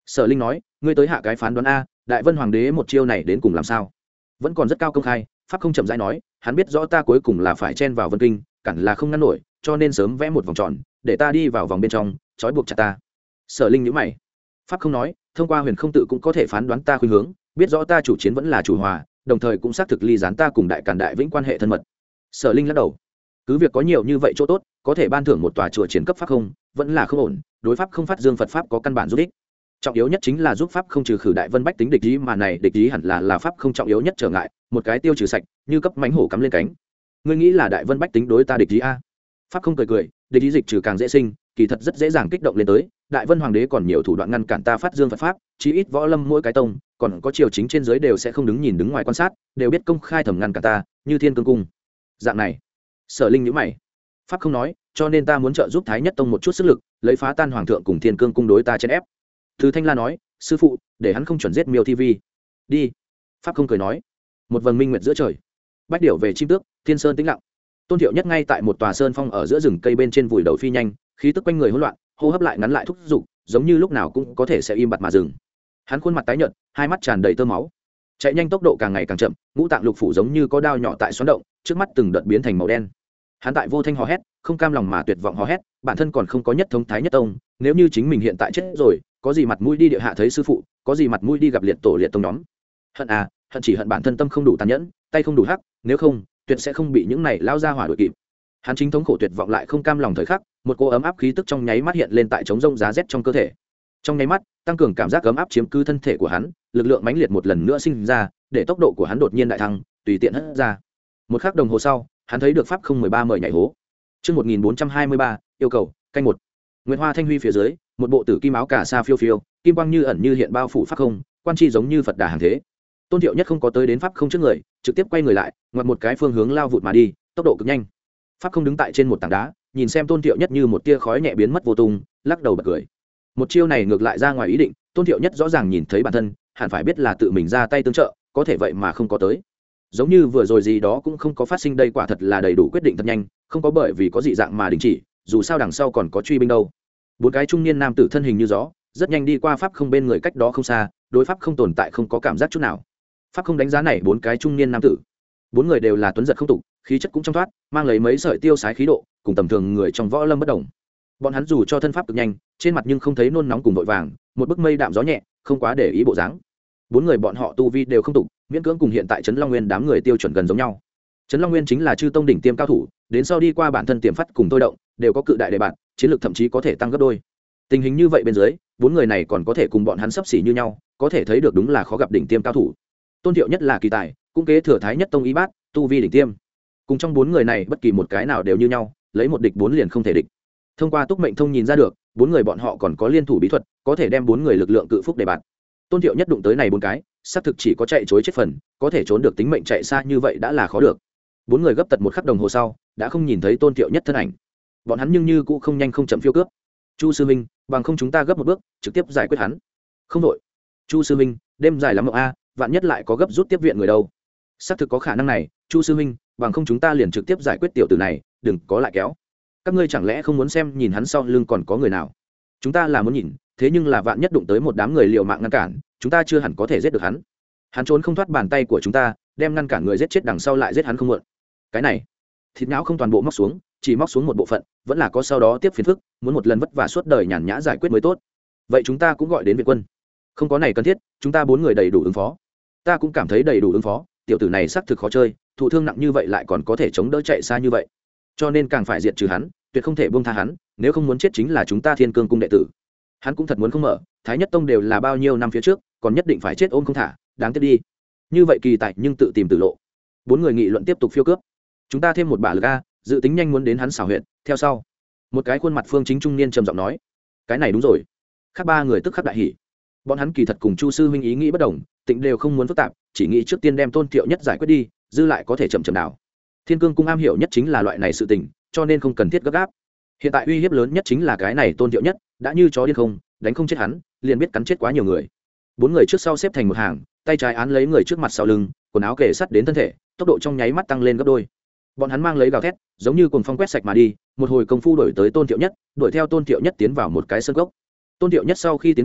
Sở Linh nói, ngươi tới hạ cái phán đoán a, Đại Vân Hoàng đế một chiêu này đến cùng làm sao? Vẫn còn rất cao công khai, pháp không chậm rãi nói, hắn biết rõ ta cuối cùng là phải chen vào Vân Kinh, cản là không ngăn nổi, cho nên sớm vẽ một vòng tròn, để ta đi vào vòng bên trong, trói buộc chặt ta. Sở Linh nhíu mày. Pháp không nói, thông qua huyền không tự cũng có thể phán đoán ta khuynh hướng, biết rõ ta chủ chiến vẫn là chủ hòa, đồng thời cũng xác thực ly gián ta cùng Đại Càn Đại Vĩnh quan hệ thân mật. Sở Linh lắc đầu. Cứ việc có nhiều như vậy chỗ tốt, có thể ban thưởng một tòa chùa chiến cấp pháp không, vẫn là không ổn, đối pháp không phát dương Phật pháp có căn bản giúp ích. Trọng yếu nhất chính là giúp pháp không trừ khử Đại Vân bách tính địch ý, mà này địch ý hẳn là là pháp không trọng yếu nhất trở ngại, một cái tiêu trừ sạch, như cấp mãnh hổ cắm lên cánh. Ngươi nghĩ là Đại Vân bách tính đối ta địch ý a? Pháp không cười cười, địch ý dịch trừ càng dễ sinh, kỳ thật rất dễ dàng kích động lên tới. Đại Vân Hoàng đế còn nhiều thủ đoạn ngăn cản ta phát dương Phật pháp, chí ít võ lâm mỗi cái tông, còn có triều chính trên dưới đều sẽ không đứng nhìn đứng ngoài quan sát, đều biết công khai thẩm ngăn cản ta, như Thiên Cương cung. Dạng này, Sở Linh nhíu mày. Pháp không nói, cho nên ta muốn trợ giúp Thái Nhất tông một chút sức lực, lấy phá tan hoàng thượng cùng Thiên Cương cung đối ta chèn ép. Từ Thanh La nói, sư phụ, để hắn không chuẩn giết Miêu Thi Vi. Đi. Pháp không cười nói. Một vầng minh nguyệt giữa trời, bách điểu về chim tước, thiên sơn tĩnh lặng. Tôn Thiệu Nhất ngay tại một tòa sơn phong ở giữa rừng cây bên trên vùi đầu phi nhanh, khí tức quanh người hỗn loạn, hô hấp lại ngắn lại thúc giục, giống như lúc nào cũng có thể sẽ im bặt mà dừng. Hắn khuôn mặt tái nhợt, hai mắt tràn đầy tơ máu, chạy nhanh tốc độ càng ngày càng chậm, ngũ tạng lục phủ giống như có đao nhỏ tại xoắn động, trước mắt từng đợt biến thành màu đen. Hắn tại vô thanh hò hét, không cam lòng mà tuyệt vọng hò hét, bản thân còn không có nhất thống Thái Nhất tông, nếu như chính mình hiện tại chết rồi, có gì mặt mũi đi địa hạ thấy sư phụ, có gì mặt mũi đi gặp liệt tổ liệt tông nhóm. Hận à, hận chỉ hận bản thân tâm không đủ tàn nhẫn, tay không đủ hắc, nếu không, tuyệt sẽ không bị những này lao ra hỏa đuổi kịp. Hắn chính thống khổ tuyệt vọng lại không cam lòng thời khắc, một cô ấm áp khí tức trong nháy mắt hiện lên tại trống rông giá rét trong cơ thể. Trong nháy mắt, tăng cường cảm giác ấm áp chiếm cứ thân thể của hắn, lực lượng mãnh liệt một lần nữa sinh ra, để tốc độ của hắn đột nhiên đại thăng, tùy tiện hất ra. Một khắc đồng hồ sau, hắn thấy được pháp không mười ba mời nhảy hố. Chương một nghìn bốn trăm hai mươi ba, yêu cầu, canh một. Nguyệt Hoa Thanh Huy phía dưới, một bộ tử kim áo cà sa phiêu phiêu, kim quang như ẩn như hiện bao phủ pháp không, quan chi giống như Phật đà hàng thế. Tôn Thiệu Nhất không có tới đến pháp không trước người, trực tiếp quay người lại, ngoặt một cái phương hướng lao vụt mà đi, tốc độ cực nhanh. Pháp không đứng tại trên một tảng đá, nhìn xem Tôn Thiệu Nhất như một tia khói nhẹ biến mất vô tung, lắc đầu bật cười. Một chiêu này ngược lại ra ngoài ý định, Tôn Thiệu Nhất rõ ràng nhìn thấy bản thân, hẳn phải biết là tự mình ra tay tương trợ, có thể vậy mà không có tới. Giống như vừa rồi gì đó cũng không có phát sinh, đây quả thật là đầy đủ quyết định thật nhanh, không có bởi vì có dị dạng mà đình chỉ, dù sao đằng sau còn có truy binh đâu. Bốn cái trung niên nam tử thân hình như gió, rất nhanh đi qua pháp không bên người cách đó không xa, đối pháp không tồn tại không có cảm giác chút nào. Pháp không đánh giá này bốn cái trung niên nam tử, bốn người đều là tuấn giật không tục, khí chất cũng trong thoát, mang lấy mấy sợi tiêu sái khí độ, cùng tầm thường người trong võ lâm bất đồng. Bọn hắn dù cho thân pháp cực nhanh, trên mặt nhưng không thấy nôn nóng cùng vội vàng, một bức mây đạm gió nhẹ, không quá để ý bộ dáng. Bốn người bọn họ tu vi đều không tục, miễn cưỡng cùng hiện tại Trấn Long Nguyên đám người tiêu chuẩn gần giống nhau. Trấn Long Nguyên chính là chư tông đỉnh tiêm cao thủ, đến sau đi qua bản thân tiềm phát cùng tôi động, đều có cự đại đề bạn, chiến lược thậm chí có thể tăng gấp đôi. Tình hình như vậy bên dưới, bốn người này còn có thể cùng bọn hắn sắp xỉ như nhau, có thể thấy được đúng là khó gặp đỉnh tiêm cao thủ. Tôn Thiệu Nhất là kỳ tài, cũng kế thừa Thái Nhất tông y bát, tu vi đỉnh tiêm. Cùng trong bốn người này bất kỳ một cái nào đều như nhau, lấy một địch bốn liền không thể địch. Thông qua túc mệnh thông nhìn ra được, bốn người bọn họ còn có liên thủ bí thuật, có thể đem bốn người lực lượng cự phúc để bạn. Tôn Thiệu Nhất đụng tới này bốn cái, xác thực chỉ có chạy trối chết phần, có thể trốn được tính mệnh chạy xa như vậy đã là khó được. Bốn người gấp tật một khắc đồng hồ sau, đã không nhìn thấy Tôn Thiệu Nhất thân ảnh. Bọn hắn nhưng như cũng không nhanh không chậm phiêu cướp. Chu sư minh, bằng không chúng ta gấp một bước, trực tiếp giải quyết hắn. Không đội. Chu sư minh, đêm dài lắm mộng a, vạn nhất lại có gấp rút tiếp viện người đâu. Xác thực có khả năng này, Chu sư minh, bằng không chúng ta liền trực tiếp giải quyết tiểu tử này, đừng có lại kéo. Các ngươi chẳng lẽ không muốn xem nhìn hắn sau lưng còn có người nào? Chúng ta là muốn nhìn, thế nhưng là vạn nhất đụng tới một đám người liều mạng ngăn cản, chúng ta chưa hẳn có thể giết được hắn. Hắn trốn không thoát bàn tay của chúng ta, đem ngăn cản người giết chết đằng sau lại giết hắn không muộn. Cái này, thịt não không toàn bộ móc xuống, chỉ móc xuống một bộ phận, vẫn là có sau đó tiếp phiền phức, muốn một lần vất vả suốt đời nhàn nhã giải quyết mới tốt. Vậy chúng ta cũng gọi đến viện quân. Không có này cần thiết, chúng ta bốn người đầy đủ ứng phó. Ta cũng cảm thấy đầy đủ ứng phó, tiểu tử này xác thực khó chơi, thụ thương nặng như vậy lại còn có thể chống đỡ chạy xa như vậy. Cho nên càng phải diệt trừ hắn, tuyệt không thể buông tha hắn, nếu không muốn chết chính là chúng ta Thiên Cương cung đệ tử. Hắn cũng thật muốn không mở, Thái Nhất tông đều là bao nhiêu năm phía trước, còn nhất định phải chết ôm không thả, đáng tiếc đi. Như vậy kỳ tài nhưng tự tìm tử lộ. Bốn người nghị luận tiếp tục phiêu cướp. Chúng ta thêm một bả lực a, dự tính nhanh muốn đến hắn xảo huyện, theo sau. Một cái khuôn mặt phương chính trung niên trầm giọng nói, cái này đúng rồi. Khác ba người tức khắc đại hỉ. Bọn hắn kỳ thật cùng Chu sư huynh ý nghĩ bất đồng, tịnh đều không muốn phức tạp, chỉ nghĩ trước tiên đem Tôn Thiệu Nhất giải quyết đi, dư lại có thể chậm chậm đảo. Thiên Cương cung am hiểu nhất chính là loại này sự tình, cho nên không cần thiết gấp gáp. Hiện tại uy hiếp lớn nhất chính là cái này Tôn Thiệu Nhất, đã như chó điên không, đánh không chết hắn, liền biết cắn chết quá nhiều người. Bốn người trước sau xếp thành một hàng, tay trái án lấy người trước mặt sau lưng, quần áo kề sát đến thân thể, tốc độ trong nháy mắt tăng lên gấp đôi. Bọn hắn mang lấy gào thét, giống như cuồng phong quét sạch mà đi, một hồi công phu đuổi tới Tôn Thiệu Nhất, đuổi theo Tôn Thiệu Nhất tiến vào một cái sân gốc. Tôn Thiệu Nhất sau khi tiến vào,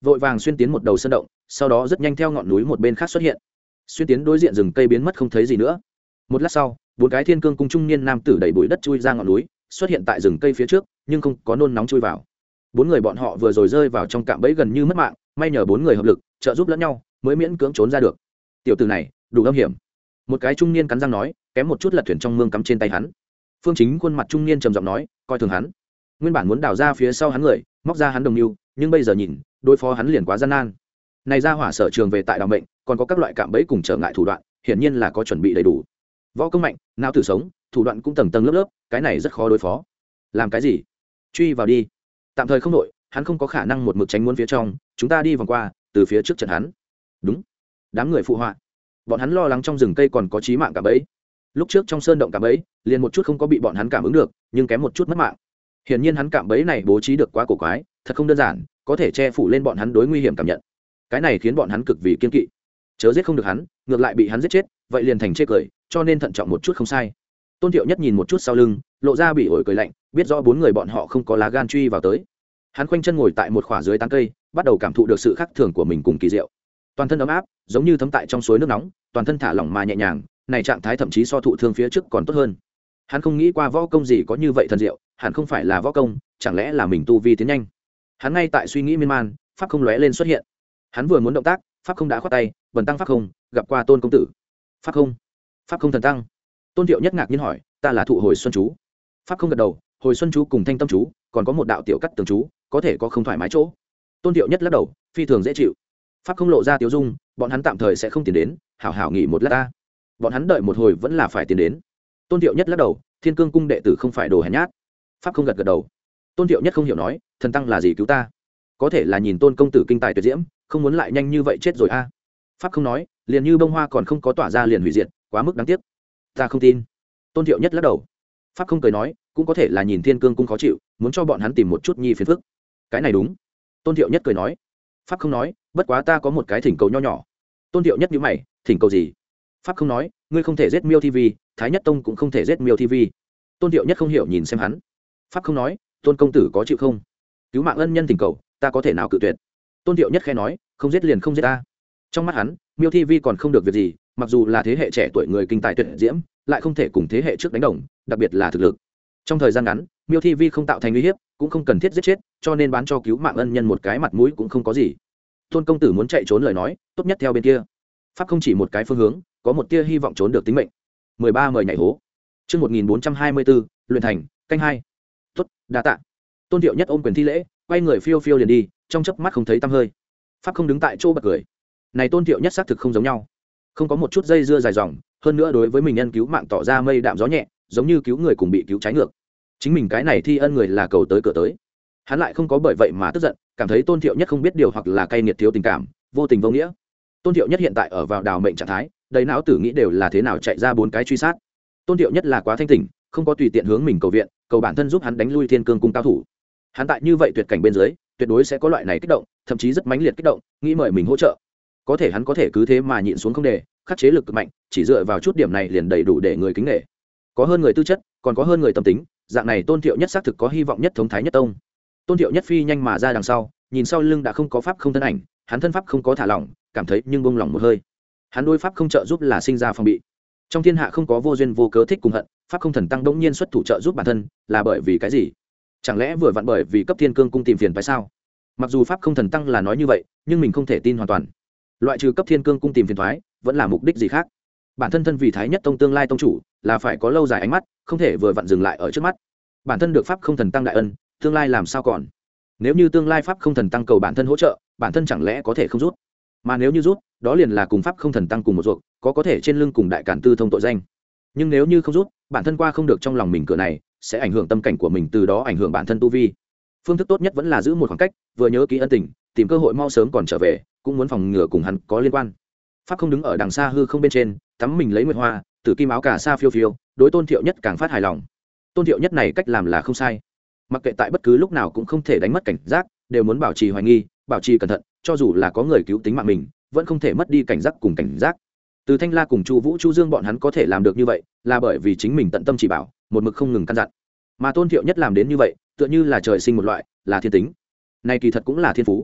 vội vàng xuyên tiến một đầu sơn động, sau đó rất nhanh theo ngọn núi một bên khác xuất hiện. Xuyên tiến đối diện rừng cây biến mất không thấy gì nữa. Một lát sau, bốn cái thiên cương cung trung niên nam tử đẩy bụi đất chui ra ngọn núi, xuất hiện tại rừng cây phía trước, nhưng không có nôn nóng chui vào. Bốn người bọn họ vừa rồi rơi vào trong cạm bẫy gần như mất mạng, may nhờ bốn người hợp lực trợ giúp lẫn nhau mới miễn cưỡng trốn ra được. Tiểu tử này đủ âm hiểm. Một cái trung niên cắn răng nói, kém một chút lật thuyền trong mương cắm trên tay hắn. Phương Chính khuôn mặt trung niên trầm giọng nói, coi thường hắn. Nguyên bản muốn đào ra phía sau hắn người, móc ra hắn đồng lưu, nhưng bây giờ nhìn, đối phó hắn liền quá gian nan. Này ra hỏa sở trường về tại đào mệnh, còn có các loại cạm bẫy cùng trở ngại thủ đoạn, hiển nhiên là có chuẩn bị đầy đủ. Võ công mạnh, não tử sống, thủ đoạn cũng tầng tầng lớp lớp, cái này rất khó đối phó. Làm cái gì? Truy vào đi. Tạm thời không đội, hắn không có khả năng một mực tránh muốn phía trong, chúng ta đi vòng qua, từ phía trước trận hắn. Đúng. Đám người phụ họa. Bọn hắn lo lắng trong rừng cây còn có chí mạng cạm bẫy. Lúc trước trong sơn động cạm bẫy, liền một chút không có bị bọn hắn cảm ứng được, nhưng kém một chút mất mạng. Hiển nhiên hắn cạm bẫy này bố trí được quá cổ quái, thật không đơn giản, có thể che phủ lên bọn hắn đối nguy hiểm cảm nhận. Cái này khiến bọn hắn cực vì kiên kỵ. Chớ giết không được hắn, ngược lại bị hắn giết chết, vậy liền thành chê cười, cho nên thận trọng một chút không sai. Tôn Thiệu Nhất nhìn một chút sau lưng, lộ ra bị ổi cười lạnh, biết rõ bốn người bọn họ không có lá gan truy vào tới. Hắn khoanh chân ngồi tại một khỏa dưới tán cây, bắt đầu cảm thụ được sự khác thường của mình cùng kỳ diệu. Toàn thân ấm áp, giống như thấm tại trong suối nước nóng, toàn thân thả lỏng mà nhẹ nhàng, này trạng thái thậm chí so thụ thương phía trước còn tốt hơn. Hắn không nghĩ qua võ công gì có như vậy thần diệu, hẳn không phải là võ công, chẳng lẽ là mình tu vi tiến nhanh. Hắn ngay tại suy nghĩ miên man, pháp không lóe lên xuất hiện. Hắn vừa muốn động tác, pháp không đã khoát tay, vần tăng pháp không, gặp qua Tôn công tử. Pháp không? Pháp không thần tăng? Tôn Thiệu Nhất ngạc nhiên hỏi, ta là thụ hồi xuân chú. Pháp không gật đầu, hồi xuân chú cùng thanh tâm chú, còn có một đạo tiểu cắt tường chú, có thể có không thoải mái chỗ. Tôn Thiệu Nhất lắc đầu, phi thường dễ chịu. Pháp không lộ ra tiếu dung, bọn hắn tạm thời sẽ không tiến đến, hảo hảo nghỉ một lát ta. Bọn hắn đợi một hồi vẫn là phải tiến đến. Tôn Thiệu Nhất lắc đầu, Thiên Cương cung đệ tử không phải đồ hèn nhát. Pháp không gật gật đầu. Tôn Thiệu Nhất không hiểu nói, thần tăng là gì cứu ta? Có thể là nhìn Tôn công tử kinh tài tuyệt diễm, không muốn lại nhanh như vậy chết rồi a. À. Pháp không nói, liền như bông hoa còn không có tỏa ra liền hủy diệt, quá mức đáng tiếc. Ta không tin. Tôn Thiệu Nhất lắc đầu. Pháp không cười nói, cũng có thể là nhìn Thiên Cương cung khó chịu, muốn cho bọn hắn tìm một chút nhi phiền phức. Cái này đúng. Tôn Thiệu Nhất cười nói. Pháp không nói, bất quá ta có một cái thỉnh cầu nho nhỏ. Tôn Thiệu Nhất nhíu mày, thỉnh cầu gì? Pháp không nói, ngươi không thể giết Miêu Thi Vi, Thái Nhất Tông cũng không thể giết Miêu Thi Vi. Tôn Thiệu Nhất không hiểu nhìn xem hắn. Pháp không nói, Tôn công tử có chịu không? Cứu mạng ân nhân thỉnh cầu, ta có thể nào cự tuyệt? Tôn Thiệu Nhất khẽ nói, không giết liền không giết ta. Trong mắt hắn, Miêu Thi Vi còn không được việc gì, mặc dù là thế hệ trẻ tuổi người kinh tài tuyệt diễm, lại không thể cùng thế hệ trước đánh đồng, đặc biệt là thực lực. Trong thời gian ngắn, Miêu Thi Vi không tạo thành uy hiếp, cũng không cần thiết giết chết, cho nên bán cho cứu mạng ân nhân một cái mặt mũi cũng không có gì. Tôn công tử muốn chạy trốn lời nói, tốt nhất theo bên kia. Pháp không chỉ một cái phương hướng, có một tia hy vọng trốn được tính mệnh. mười ba mời nhảy hố. Chương một nghìn bốn trăm hai mươi bốn, luyện thành, canh hai. Tốt, đa tạ. Tôn Thiệu Nhất ôm quyền thi lễ, quay người phiêu phiêu liền đi, trong chớp mắt không thấy tăm hơi. Pháp không đứng tại chỗ bật cười. Này Tôn Thiệu Nhất xác thực không giống nhau, không có một chút dây dưa dài dòng, hơn nữa đối với mình nhân cứu mạng tỏ ra mây đạm gió nhẹ, giống như cứu người cùng bị cứu trái ngược. Chính mình cái này thi ân người là cầu tới cửa tới, hắn lại không có bởi vậy mà tức giận, cảm thấy Tôn Thiệu Nhất không biết điều hoặc là cay nghiệt thiếu tình cảm, vô tình vô nghĩa. Tôn Thiệu Nhất hiện tại ở vào đào mệnh trạng thái, đầy não tử nghĩ đều là thế nào chạy ra bốn cái truy sát. Tôn Thiệu Nhất là quá thanh tỉnh, không có tùy tiện hướng mình cầu viện, cầu bản thân giúp hắn đánh lui Thiên Cương cung cao thủ. Hắn tại như vậy tuyệt cảnh bên dưới, tuyệt đối sẽ có loại này kích động, thậm chí rất mãnh liệt kích động, nghĩ mời mình hỗ trợ. Có thể hắn có thể cứ thế mà nhịn xuống không để, khắc chế lực cực mạnh, chỉ dựa vào chút điểm này liền đầy đủ để người kính nể. Có hơn người tư chất, còn có hơn người tâm tính, dạng này Tôn Thiệu Nhất xác thực có hy vọng nhất thống Thái Nhất Tông. Tôn Thiệu Nhất phi nhanh mà ra đằng sau, nhìn sau lưng đã không có pháp không thân ảnh, hắn thân pháp không có thả lỏng, cảm thấy nhưng bông lỏng một hơi. Hắn đối pháp không trợ giúp là sinh ra phòng bị. Trong thiên hạ không có vô duyên vô cớ thích cùng hận, pháp không thần tăng đống nhiên xuất thủ trợ giúp bản thân, là bởi vì cái gì? Chẳng lẽ vừa vặn bởi vì cấp Thiên Cương cung tìm phiền phải sao? Mặc dù pháp không thần tăng là nói như vậy, nhưng mình không thể tin hoàn toàn. Loại trừ cấp Thiên Cương cung tìm phiền toái, vẫn là mục đích gì khác? Bản thân thân vì Thái Nhất Tông tương lai tông chủ, là phải có lâu dài ánh mắt, không thể vừa vặn dừng lại ở trước mắt. Bản thân được pháp không thần tăng đại ân, tương lai làm sao còn? Nếu như tương lai pháp không thần tăng cầu bản thân hỗ trợ, bản thân chẳng lẽ có thể không rút? Mà nếu như rút, đó liền là cùng pháp không thần tăng cùng một ruột, có có thể trên lưng cùng đại cản tư thông tội danh. Nhưng nếu như không rút, bản thân qua không được trong lòng mình cửa này, sẽ ảnh hưởng tâm cảnh của mình, từ đó ảnh hưởng bản thân tu vi. Phương thức tốt nhất vẫn là giữ một khoảng cách, vừa nhớ ký ân tình, tìm cơ hội mau sớm còn trở về, cũng muốn phòng ngừa cùng hắn có liên quan. Pháp không đứng ở đằng xa hư không bên trên, tắm mình lấy nguyệt hoa, tử kim áo cà sa phiêu phiêu, đối Tôn Thiệu Nhất càng phát hài lòng. Tôn Thiệu Nhất này cách làm là không sai. Mặc kệ tại bất cứ lúc nào cũng không thể đánh mất cảnh giác, đều muốn bảo trì hoài nghi, bảo trì cẩn thận, cho dù là có người cứu tính mạng mình, vẫn không thể mất đi cảnh giác cùng cảnh giác. Từ Thanh La cùng Chu Vũ, Chu Dương bọn hắn có thể làm được như vậy, là bởi vì chính mình tận tâm chỉ bảo, một mực không ngừng căn dặn. Mà Tôn Thiệu Nhất làm đến như vậy, tựa như là trời sinh một loại, là thiên tính. Này kỳ thật cũng là thiên phú.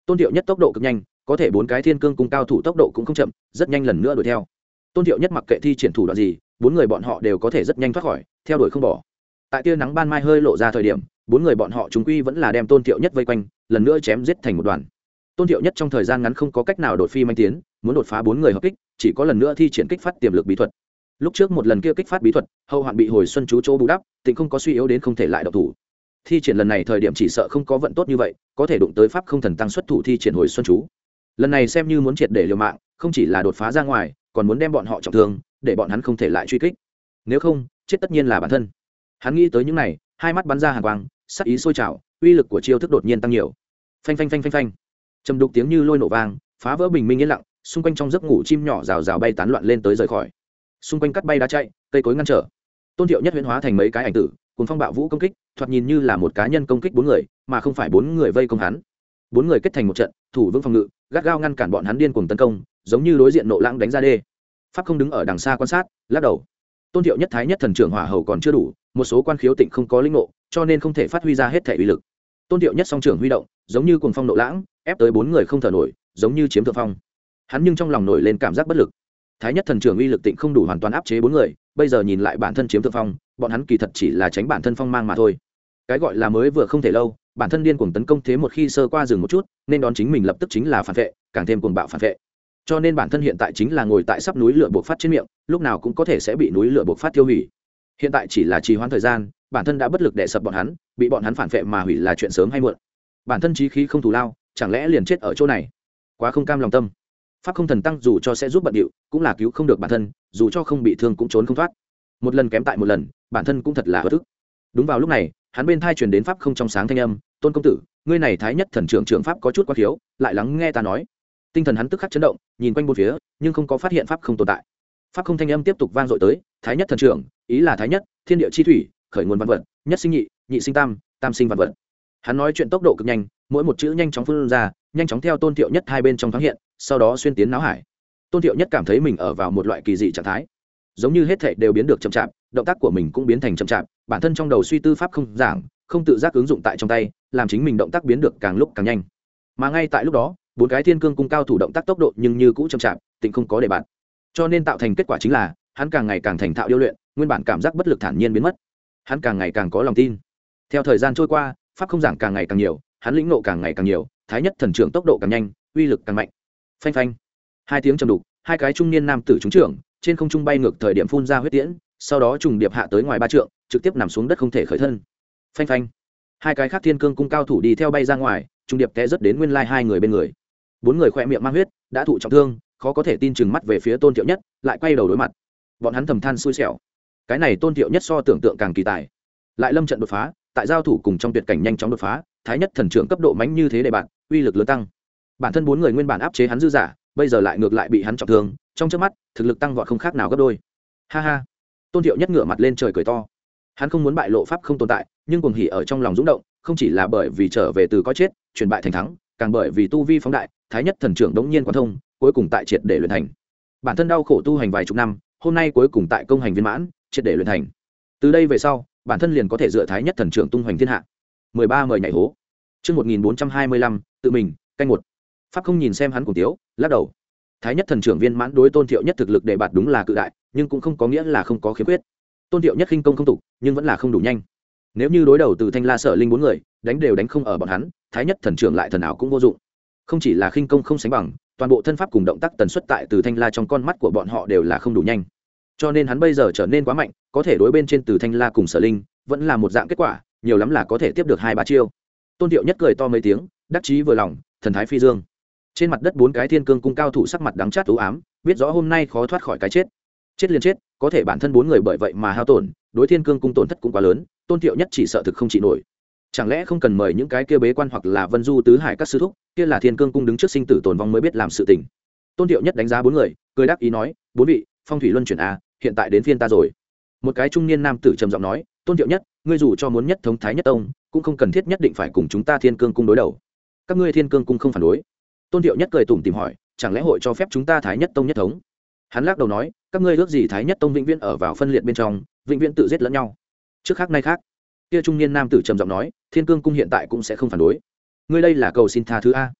Tôn Thiệu Nhất tốc độ cực nhanh, có thể bốn cái thiên cương cung cao thủ tốc độ cũng không chậm, rất nhanh lần nữa đuổi theo. Tôn Thiệu Nhất mặc kệ thi triển thủ đoạn gì, bốn người bọn họ đều có thể rất nhanh thoát khỏi, theo đuổi không bỏ. Tại tia nắng ban mai hơi lộ ra thời điểm, bốn người bọn họ chúng quy vẫn là đem Tôn Thiệu Nhất vây quanh, lần nữa chém giết thành một đoàn. Tôn Thiệu Nhất trong thời gian ngắn không có cách nào đột phi manh tiến, muốn đột phá bốn người hợp kích, chỉ có lần nữa thi triển kích phát tiềm lực bí thuật. Lúc trước một lần kia kích phát bí thuật, hậu hoạn bị hồi xuân chú chỗ bù đắp, tịnh không có suy yếu đến không thể lại độc thủ. Thi triển lần này thời điểm chỉ sợ không có vận tốt như vậy, có thể đụng tới pháp không thần tăng xuất thủ thi triển hồi xuân chú. Lần này xem như muốn triệt để liều mạng, không chỉ là đột phá ra ngoài, còn muốn đem bọn họ trọng thương, để bọn hắn không thể lại truy kích. Nếu không, chết tất nhiên là bản thân. Hắn nghĩ tới những này, hai mắt bắn ra hàn quang, sắc ý sôi trào, uy lực của chiêu thức đột nhiên tăng nhiều. Phanh phanh phanh phanh phanh. Trầm đục tiếng như lôi nổ vang, phá vỡ bình minh yên lặng, xung quanh trong giấc ngủ chim nhỏ rào rào bay tán loạn lên tới rời khỏi. Xung quanh cắt bay đá chạy, cây cối ngăn trở. Tôn Thiệu Nhất huyễn hóa thành mấy cái ảnh tử, cùng phong bạo vũ công kích, thoạt nhìn như là một cá nhân công kích bốn người, mà không phải bốn người vây công hắn. Bốn người kết thành một trận, thủ vững phòng ngự, gắt gao ngăn cản bọn hắn điên cuồng tấn công, giống như đối diện nộ lãng đánh ra đê. Pháp không đứng ở đằng xa quan sát, lắc đầu. Tôn Thiệu Nhất thái nhất thần trưởng hỏa hầu còn chưa đủ, một số quan khiếu tịnh không có linh ngộ, cho nên không thể phát huy ra hết thể uy lực. Tôn Thiệu Nhất song trưởng huy động, giống như cuồng phong nộ lãng, ép tới bốn người không thở nổi, giống như chiếm thượng phong. Hắn nhưng trong lòng nổi lên cảm giác bất lực. Thái nhất thần trưởng uy lực tịnh không đủ hoàn toàn áp chế bốn người, bây giờ nhìn lại bản thân chiếm thượng phong, bọn hắn kỳ thật chỉ là tránh bản thân phong mang mà thôi. Cái gọi là mới vừa không thể lâu, bản thân điên cuồng tấn công thế một khi sơ qua dừng một chút, nên đón chính mình lập tức chính là phản vệ, càng thêm cuồng bạo phản vệ. Cho nên bản thân hiện tại chính là ngồi tại sắp núi lửa bộc phát trên miệng, lúc nào cũng có thể sẽ bị núi lửa bộc phát tiêu hủy. Hiện tại chỉ là trì hoãn thời gian, bản thân đã bất lực đè sập bọn hắn, bị bọn hắn phản vệ mà hủy là chuyện sớm hay muộn. Bản thân chí khí không thù lao, chẳng lẽ liền chết ở chỗ này? Quá không cam lòng tâm. Pháp không thần tăng dù cho sẽ giúp bận điệu, cũng là cứu không được bản thân, dù cho không bị thương cũng trốn không thoát. Một lần kém tại một lần, bản thân cũng thật là bất ức. Đúng vào lúc này, hắn bên thai truyền đến pháp không trong sáng thanh âm, "Tôn công tử, ngươi này thái nhất thần trưởng trưởng pháp có chút quá thiếu, lại lắng nghe ta nói." Tinh thần hắn tức khắc chấn động, nhìn quanh bốn phía, nhưng không có phát hiện pháp không tồn tại. Pháp không thanh âm tiếp tục vang dội tới, "Thái nhất thần trưởng, ý là thái nhất, thiên địa chi thủy, khởi nguồn văn vật, nhất sinh nhị, nhị sinh tam, tam sinh văn vật." Hắn nói chuyện tốc độ cực nhanh, mỗi một chữ nhanh chóng phun ra, nhanh chóng theo Tôn Thiệu Nhất hai bên trong thoáng hiện, sau đó xuyên tiến não hải. Tôn Thiệu Nhất cảm thấy mình ở vào một loại kỳ dị trạng thái, giống như hết thảy đều biến được chậm chạp, động tác của mình cũng biến thành chậm chạp, bản thân trong đầu suy tư pháp không giảng, không tự giác ứng dụng tại trong tay, làm chính mình động tác biến được càng lúc càng nhanh. Mà ngay tại lúc đó, bốn cái thiên cương cung cao thủ động tác tốc độ nhưng như cũ chậm chạp, tịnh không có để bạn. Cho nên tạo thành kết quả chính là, hắn càng ngày càng thành thạo điêu luyện, nguyên bản cảm giác bất lực thản nhiên biến mất. Hắn càng ngày càng có lòng tin. Theo thời gian trôi qua, pháp không giảng càng ngày càng nhiều, hắn lĩnh ngộ càng ngày càng nhiều, thái nhất thần trưởng tốc độ càng nhanh, uy lực càng mạnh. Phanh phanh. Hai tiếng trầm đục, hai cái trung niên nam tử trúng trưởng, trên không trung bay ngược thời điểm phun ra huyết tiễn, sau đó trùng điệp hạ tới ngoài ba trượng, trực tiếp nằm xuống đất không thể khởi thân. Phanh phanh. Hai cái khác thiên cương cung cao thủ đi theo bay ra ngoài, trùng điệp té rất đến nguyên lai hai người bên người. Bốn người khỏe miệng mang huyết, đã thụ trọng thương, khó có thể tin chừng mắt về phía Tôn Thiệu Nhất, lại quay đầu đối mặt. Bọn hắn thầm than xui xẻo. Cái này Tôn Thiệu Nhất so tưởng tượng càng kỳ tài. Lại lâm trận đột phá, tại giao thủ cùng trong tuyệt cảnh nhanh chóng đột phá, thái nhất thần trưởng cấp độ mãnh như thế để bạn, uy lực lớn tăng. Bản thân bốn người nguyên bản áp chế hắn dư giả, bây giờ lại ngược lại bị hắn trọng thương, trong chớp mắt, thực lực tăng vọt không khác nào gấp đôi. Ha ha. Tôn Thiệu Nhất ngửa mặt lên trời cười to. Hắn không muốn bại lộ pháp không tồn tại, nhưng cuồng hỉ ở trong lòng dũng động, không chỉ là bởi vì trở về từ có chết, chuyển bại thành thắng, càng bởi vì tu vi phóng đại, thái nhất thần trưởng đống nhiên quán thông, cuối cùng tại triệt để luyện thành. Bản thân đau khổ tu hành vài chục năm, hôm nay cuối cùng tại công hành viên mãn, triệt để luyện thành. Từ đây về sau, bản thân liền có thể dựa thái nhất thần trưởng tung hoành thiên hạ. mười ba mời nhảy hố. Chương một nghìn bốn trăm hai mươi lăm, tự mình, canh một. Pháp không nhìn xem hắn cùng tiếu, lắc đầu. Thái nhất thần trưởng viên mãn đối Tôn Thiệu Nhất thực lực để bạt đúng là cự đại, nhưng cũng không có nghĩa là không có khiếm khuyết. Tôn Thiệu Nhất khinh công không tục, nhưng vẫn là không đủ nhanh. Nếu như đối đầu từ Thanh La Sở Linh bốn người, đánh đều đánh không ở bọn hắn, Thái nhất thần trưởng lại thần ảo cũng vô dụng. Không chỉ là khinh công không sánh bằng, toàn bộ thân pháp cùng động tác tần suất tại từ Thanh La trong con mắt của bọn họ đều là không đủ nhanh. Cho nên hắn bây giờ trở nên quá mạnh, có thể đối bên trên từ Thanh La cùng Sở Linh, vẫn là một dạng kết quả, nhiều lắm là có thể tiếp được hai ba chiêu. Tôn Thiệu Nhất cười to mấy tiếng, đắc chí vừa lòng, thần thái phi dương. Trên mặt đất bốn cái thiên cương cung cao thủ sắc mặt đắng chát u ám, biết rõ hôm nay khó thoát khỏi cái chết. Chết liền chết, có thể bản thân bốn người bởi vậy mà hao tổn, đối thiên cương cung tổn thất cũng quá lớn, Tôn Thiệu Nhất chỉ sợ thực không chịu nổi. Chẳng lẽ không cần mời những cái kia bế quan hoặc là Vân Du tứ hải các sư thúc, kia là thiên cương cung đứng trước sinh tử tồn vong mới biết làm sự tình. Tôn Thiệu Nhất đánh giá bốn người, cười đáp ý nói, bốn vị, phong thủy luân chuyển a, hiện tại đến phiên ta rồi. Một cái trung niên nam tử trầm giọng nói, Tôn Thiệu Nhất, ngươi dù cho muốn nhất thống thái nhất tông, cũng không cần thiết nhất định phải cùng chúng ta thiên cương cung đối đầu. Các ngươi thiên cương cung không phản đối. Tôn Thiệu Nhất cười tủm tỉm hỏi, chẳng lẽ hội cho phép chúng ta thái nhất tông nhất thống? Hắn lắc đầu nói, các ngươi ước gì thái nhất tông vĩnh viễn ở vào phân liệt bên trong, vĩnh viễn tự giết lẫn nhau. Trước khác nay khác. Kia trung niên nam tử trầm giọng nói, thiên cương cung hiện tại cũng sẽ không phản đối. Ngươi đây là cầu xin tha thứ a.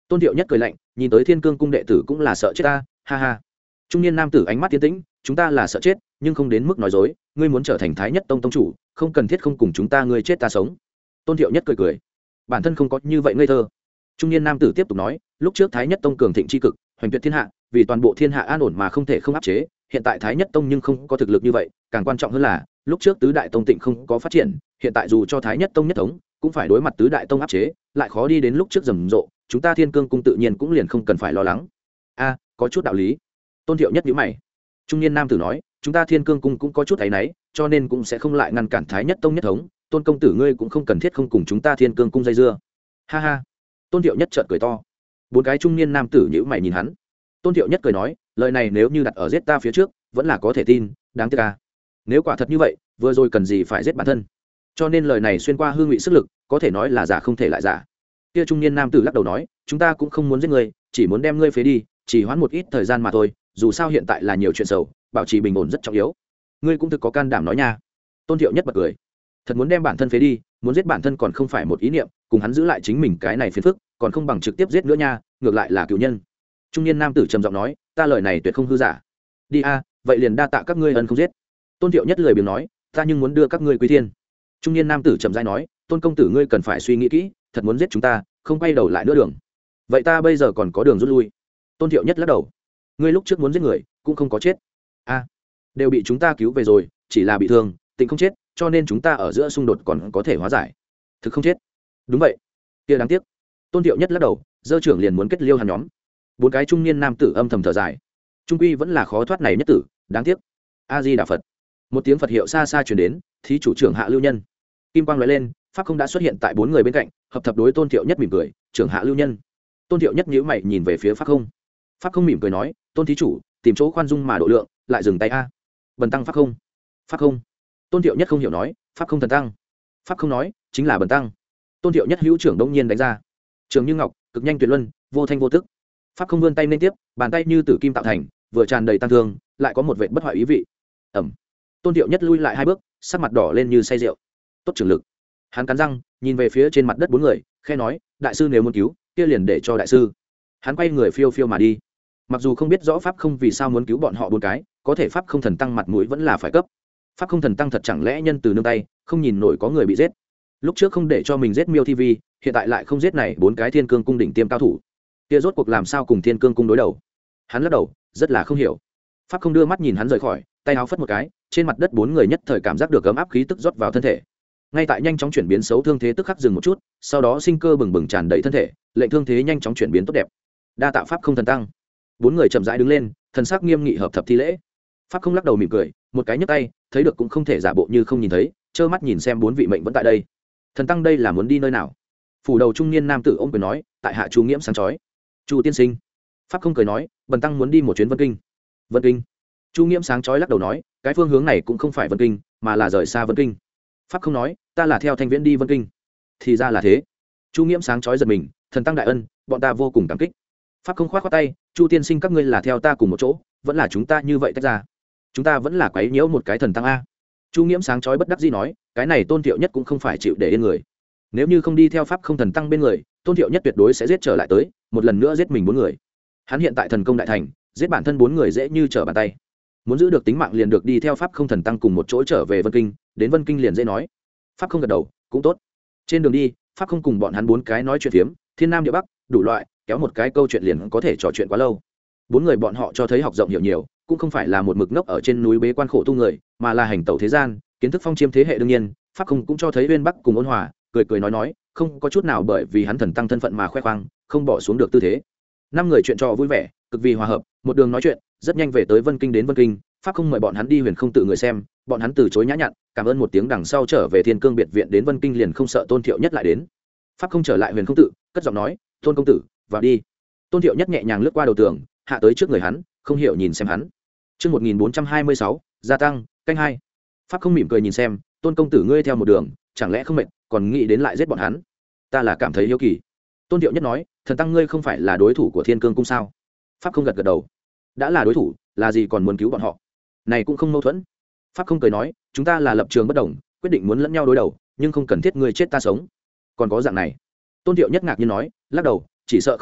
Tôn Thiệu Nhất cười lạnh, nhìn tới Thiên Cương cung đệ tử cũng là sợ chết ta, ha ha. Trung niên nam tử ánh mắt tiến tĩnh, chúng ta là sợ chết nhưng không đến mức nói dối, ngươi muốn trở thành Thái Nhất tông tông chủ, không cần thiết không cùng chúng ta ngươi chết ta sống. Tôn Thiệu Nhất cười cười, bản thân không có như vậy ngây thơ. Trung niên nam tử tiếp tục nói, lúc trước Thái Nhất tông cường thịnh chi cực, hoành tuyệt thiên hạ, vì toàn bộ thiên hạ an ổn mà không thể không áp chế, hiện tại Thái Nhất tông nhưng không có thực lực như vậy, càng quan trọng hơn là lúc trước tứ đại tông tịnh không có phát triển, hiện tại dù cho Thái Nhất tông nhất thống cũng phải đối mặt tứ đại tông áp chế, lại khó đi đến lúc trước rầm rộ, chúng ta Thiên Cương cung tự nhiên cũng liền không cần phải lo lắng. A, có chút đạo lý. Tôn Thiệu Nhất nhíu mày. Trung niên nam tử nói, chúng ta Thiên Cương cung cũng có chút áy náy, cho nên cũng sẽ không lại ngăn cản Thái Nhất tông nhất thống, Tôn công tử ngươi cũng không cần thiết không cùng chúng ta Thiên Cương cung dây dưa. Ha ha. Tôn Thiệu Nhất chợt cười to. Bốn cái trung niên nam tử nhíu mày nhìn hắn. Tôn Thiệu Nhất cười nói, lời này nếu như đặt ở giết ta phía trước, vẫn là có thể tin, đáng tiếc à. Nếu quả thật như vậy, vừa rồi cần gì phải giết bản thân? Cho nên lời này xuyên qua hư ngụy sức lực, có thể nói là giả không thể lại giả. Kia trung niên nam tử lắc đầu nói, chúng ta cũng không muốn giết ngươi, chỉ muốn đem ngươi phế đi, chỉ hoãn một ít thời gian mà thôi, dù sao hiện tại là nhiều chuyện xấu, bảo trì bình ổn rất trọng yếu. Ngươi cũng thực có can đảm nói nha. Tôn Thiệu Nhất bật cười. Thật muốn đem bản thân phế đi, muốn giết bản thân còn không phải một ý niệm, cùng hắn giữ lại chính mình cái này phiền phức, còn không bằng trực tiếp giết nữa nha, ngược lại là cửu nhân. Trung niên nam tử trầm giọng nói, ta lời này tuyệt không hư giả. Đi a, vậy liền đa tạ các ngươi ân không giết. Tôn Thiệu Nhất lười biếng nói, ta nhưng muốn đưa các ngươi quy thiên. Trung niên nam tử trầm rãi nói, Tôn công tử ngươi cần phải suy nghĩ kỹ, thật muốn giết chúng ta, không quay đầu lại nữa đường. Vậy ta bây giờ còn có đường rút lui. Tôn Thiệu Nhất lắc đầu, ngươi lúc trước muốn giết người, cũng không có chết. A, đều bị chúng ta cứu về rồi, chỉ là bị thương, tịnh không chết, cho nên chúng ta ở giữa xung đột còn có thể hóa giải. Thực không chết. Đúng vậy. Kia đáng tiếc. Tôn Thiệu Nhất lắc đầu, dơ trưởng liền muốn kết liêu hắn nhóm. Bốn cái trung niên nam tử âm thầm thở dài, trung quy vẫn là khó thoát này nhất tử, đáng tiếc. A Di Đà Phật. Một tiếng Phật hiệu xa xa truyền đến, thí chủ trưởng hạ lưu nhân. Kim quang lóe lên, pháp không đã xuất hiện tại bốn người bên cạnh, hợp thập đối Tôn Thiệu Nhất mỉm cười, trưởng hạ lưu nhân. Tôn Thiệu Nhất nhíu mày nhìn về phía pháp không. Pháp không mỉm cười nói, Tôn thí chủ, tìm chỗ khoan dung mà độ lượng, lại dừng tay a. Bần tăng pháp không. Pháp không. Tôn Thiệu Nhất không hiểu nói, pháp không thần tăng. Pháp không nói, chính là bần tăng. Tôn Thiệu Nhất hữu trưởng đông nhiên đánh ra. Trường như ngọc, cực nhanh tuyệt luân, vô thanh vô tức. Pháp không vươn tay lên tiếp, bàn tay như tử kim tạo thành, vừa tràn đầy tăng thương, lại có một vẻ bất hoại ý vị. Ẩm. Tôn Thiệu Nhất lui lại hai bước, sắc mặt đỏ lên như say rượu. Tốt trưởng lực. Hắn cắn răng, nhìn về phía trên mặt đất bốn người, khẽ nói, đại sư nếu muốn cứu, kia liền để cho đại sư. Hắn quay người phiêu phiêu mà đi. Mặc dù không biết rõ pháp không vì sao muốn cứu bọn họ bốn cái, có thể pháp không thần tăng mặt mũi vẫn là phải cấp. Pháp không thần tăng thật chẳng lẽ nhân từ nương tay, không nhìn nổi có người bị giết. Lúc trước không để cho mình giết Miêu Thi Vi, hiện tại lại không giết này bốn cái Thiên Cương cung đỉnh tiêm cao thủ. Kia rốt cuộc làm sao cùng Thiên Cương cung đối đầu? Hắn lắc đầu, rất là không hiểu. Pháp không đưa mắt nhìn hắn rời khỏi, tay áo phất một cái, trên mặt đất bốn người nhất thời cảm giác được ấm áp khí tức rót vào thân thể. Ngay tại nhanh chóng chuyển biến xấu thương thế tức khắc dừng một chút, sau đó sinh cơ bừng bừng tràn đầy thân thể, lệnh thương thế nhanh chóng chuyển biến tốt đẹp. Đa tạ pháp không thần tăng. Bốn người chậm rãi đứng lên, thần sắc nghiêm nghị hợp thập thi lễ. Pháp không lắc đầu mỉm cười, một cái nhấc tay, thấy được cũng không thể giả bộ như không nhìn thấy, trơ mắt nhìn xem bốn vị mệnh vẫn tại đây. Thần tăng đây là muốn đi nơi nào? Phủ đầu trung niên nam tử ôm quyền nói, tại hạ Chu Nghiễm sáng chói. Chu tiên sinh. Pháp không cười nói, bần tăng muốn đi một chuyến Vân Kinh. Vân Kinh. Chu Nghiễm sáng chói lắc đầu nói, cái phương hướng này cũng không phải Vân Kinh, mà là rời xa Vân Kinh. Pháp không nói, ta là theo Thanh Viễn đi Vân Kinh. Thì ra là thế. Chu Nghiễm sáng chói giật mình, thần tăng đại ân, bọn ta vô cùng cảm kích. Pháp không khoát khoát tay, Chu tiên sinh các ngươi là theo ta cùng một chỗ, vẫn là chúng ta như vậy tách ra. Chúng ta vẫn là quấy nhiễu một cái thần tăng a. Chu Nghiễm sáng chói bất đắc dĩ nói, cái này Tôn Thiệu Nhất cũng không phải chịu để yên người. Nếu như không đi theo pháp không thần tăng bên người, Tôn Thiệu Nhất tuyệt đối sẽ giết trở lại tới, một lần nữa giết mình bốn người. Hắn hiện tại thần công đại thành, giết bản thân bốn người dễ như trở bàn tay. Muốn giữ được tính mạng liền được đi theo pháp không thần tăng cùng một chỗ trở về Vân Kinh, đến Vân Kinh liền dễ nói. Pháp không gật đầu, cũng tốt. Trên đường đi, pháp không cùng bọn hắn bốn cái nói chuyện phiếm, thiên nam địa bắc, đủ loại, kéo một cái câu chuyện liền có thể trò chuyện quá lâu. Bốn người bọn họ cho thấy học rộng hiểu nhiều, cũng không phải là một mực ngốc ở trên núi bế quan khổ tu người, mà là hành tẩu thế gian, kiến thức phong chiêm thế hệ đương nhiên, pháp không cũng cho thấy uyên bắc cùng ôn hòa, cười cười nói nói, không có chút nào bởi vì hắn thần tăng thân phận mà khoe khoang, không bỏ xuống được tư thế. Năm người chuyện trò vui vẻ, cực vì hòa hợp, một đường nói chuyện, rất nhanh về tới Vân Kinh. Đến Vân Kinh, pháp không mời bọn hắn đi Huyền Không tự người xem, bọn hắn từ chối nhã nhặn, cảm ơn một tiếng đằng sau trở về Thiên Cương biệt viện. Đến Vân Kinh liền không sợ Tôn Thiệu Nhất lại đến. Pháp không trở lại Huyền Không tự, cất giọng nói, Tôn công tử, vào đi. Tôn Thiệu Nhất nhẹ nhàng lướt qua đầu tường, hạ tới trước người hắn, không hiểu nhìn xem hắn. Chương một nghìn bốn trăm hai mươi sáu, gia tăng, canh hai. Pháp không mỉm cười nhìn xem, Tôn công tử ngươi theo một đường, chẳng lẽ không mệt, còn nghĩ đến lại giết bọn hắn? Ta là cảm thấy hiếu kỳ. Tôn Thiệu Nhất nói, thần tăng ngươi không phải là đối thủ của Thiên Cương cung sao? Pháp không gật gật đầu. Đã là đối thủ, là gì còn muốn cứu bọn họ? Này cũng không mâu thuẫn. Pháp không cười nói, chúng ta là lập trường bất đồng, quyết định muốn lẫn nhau đối đầu, nhưng không cần thiết ngươi chết ta sống. Còn có dạng này. Tôn Thiệu Nhất ngạc nhiên nói, lắc đầu, chỉ sợ không thành,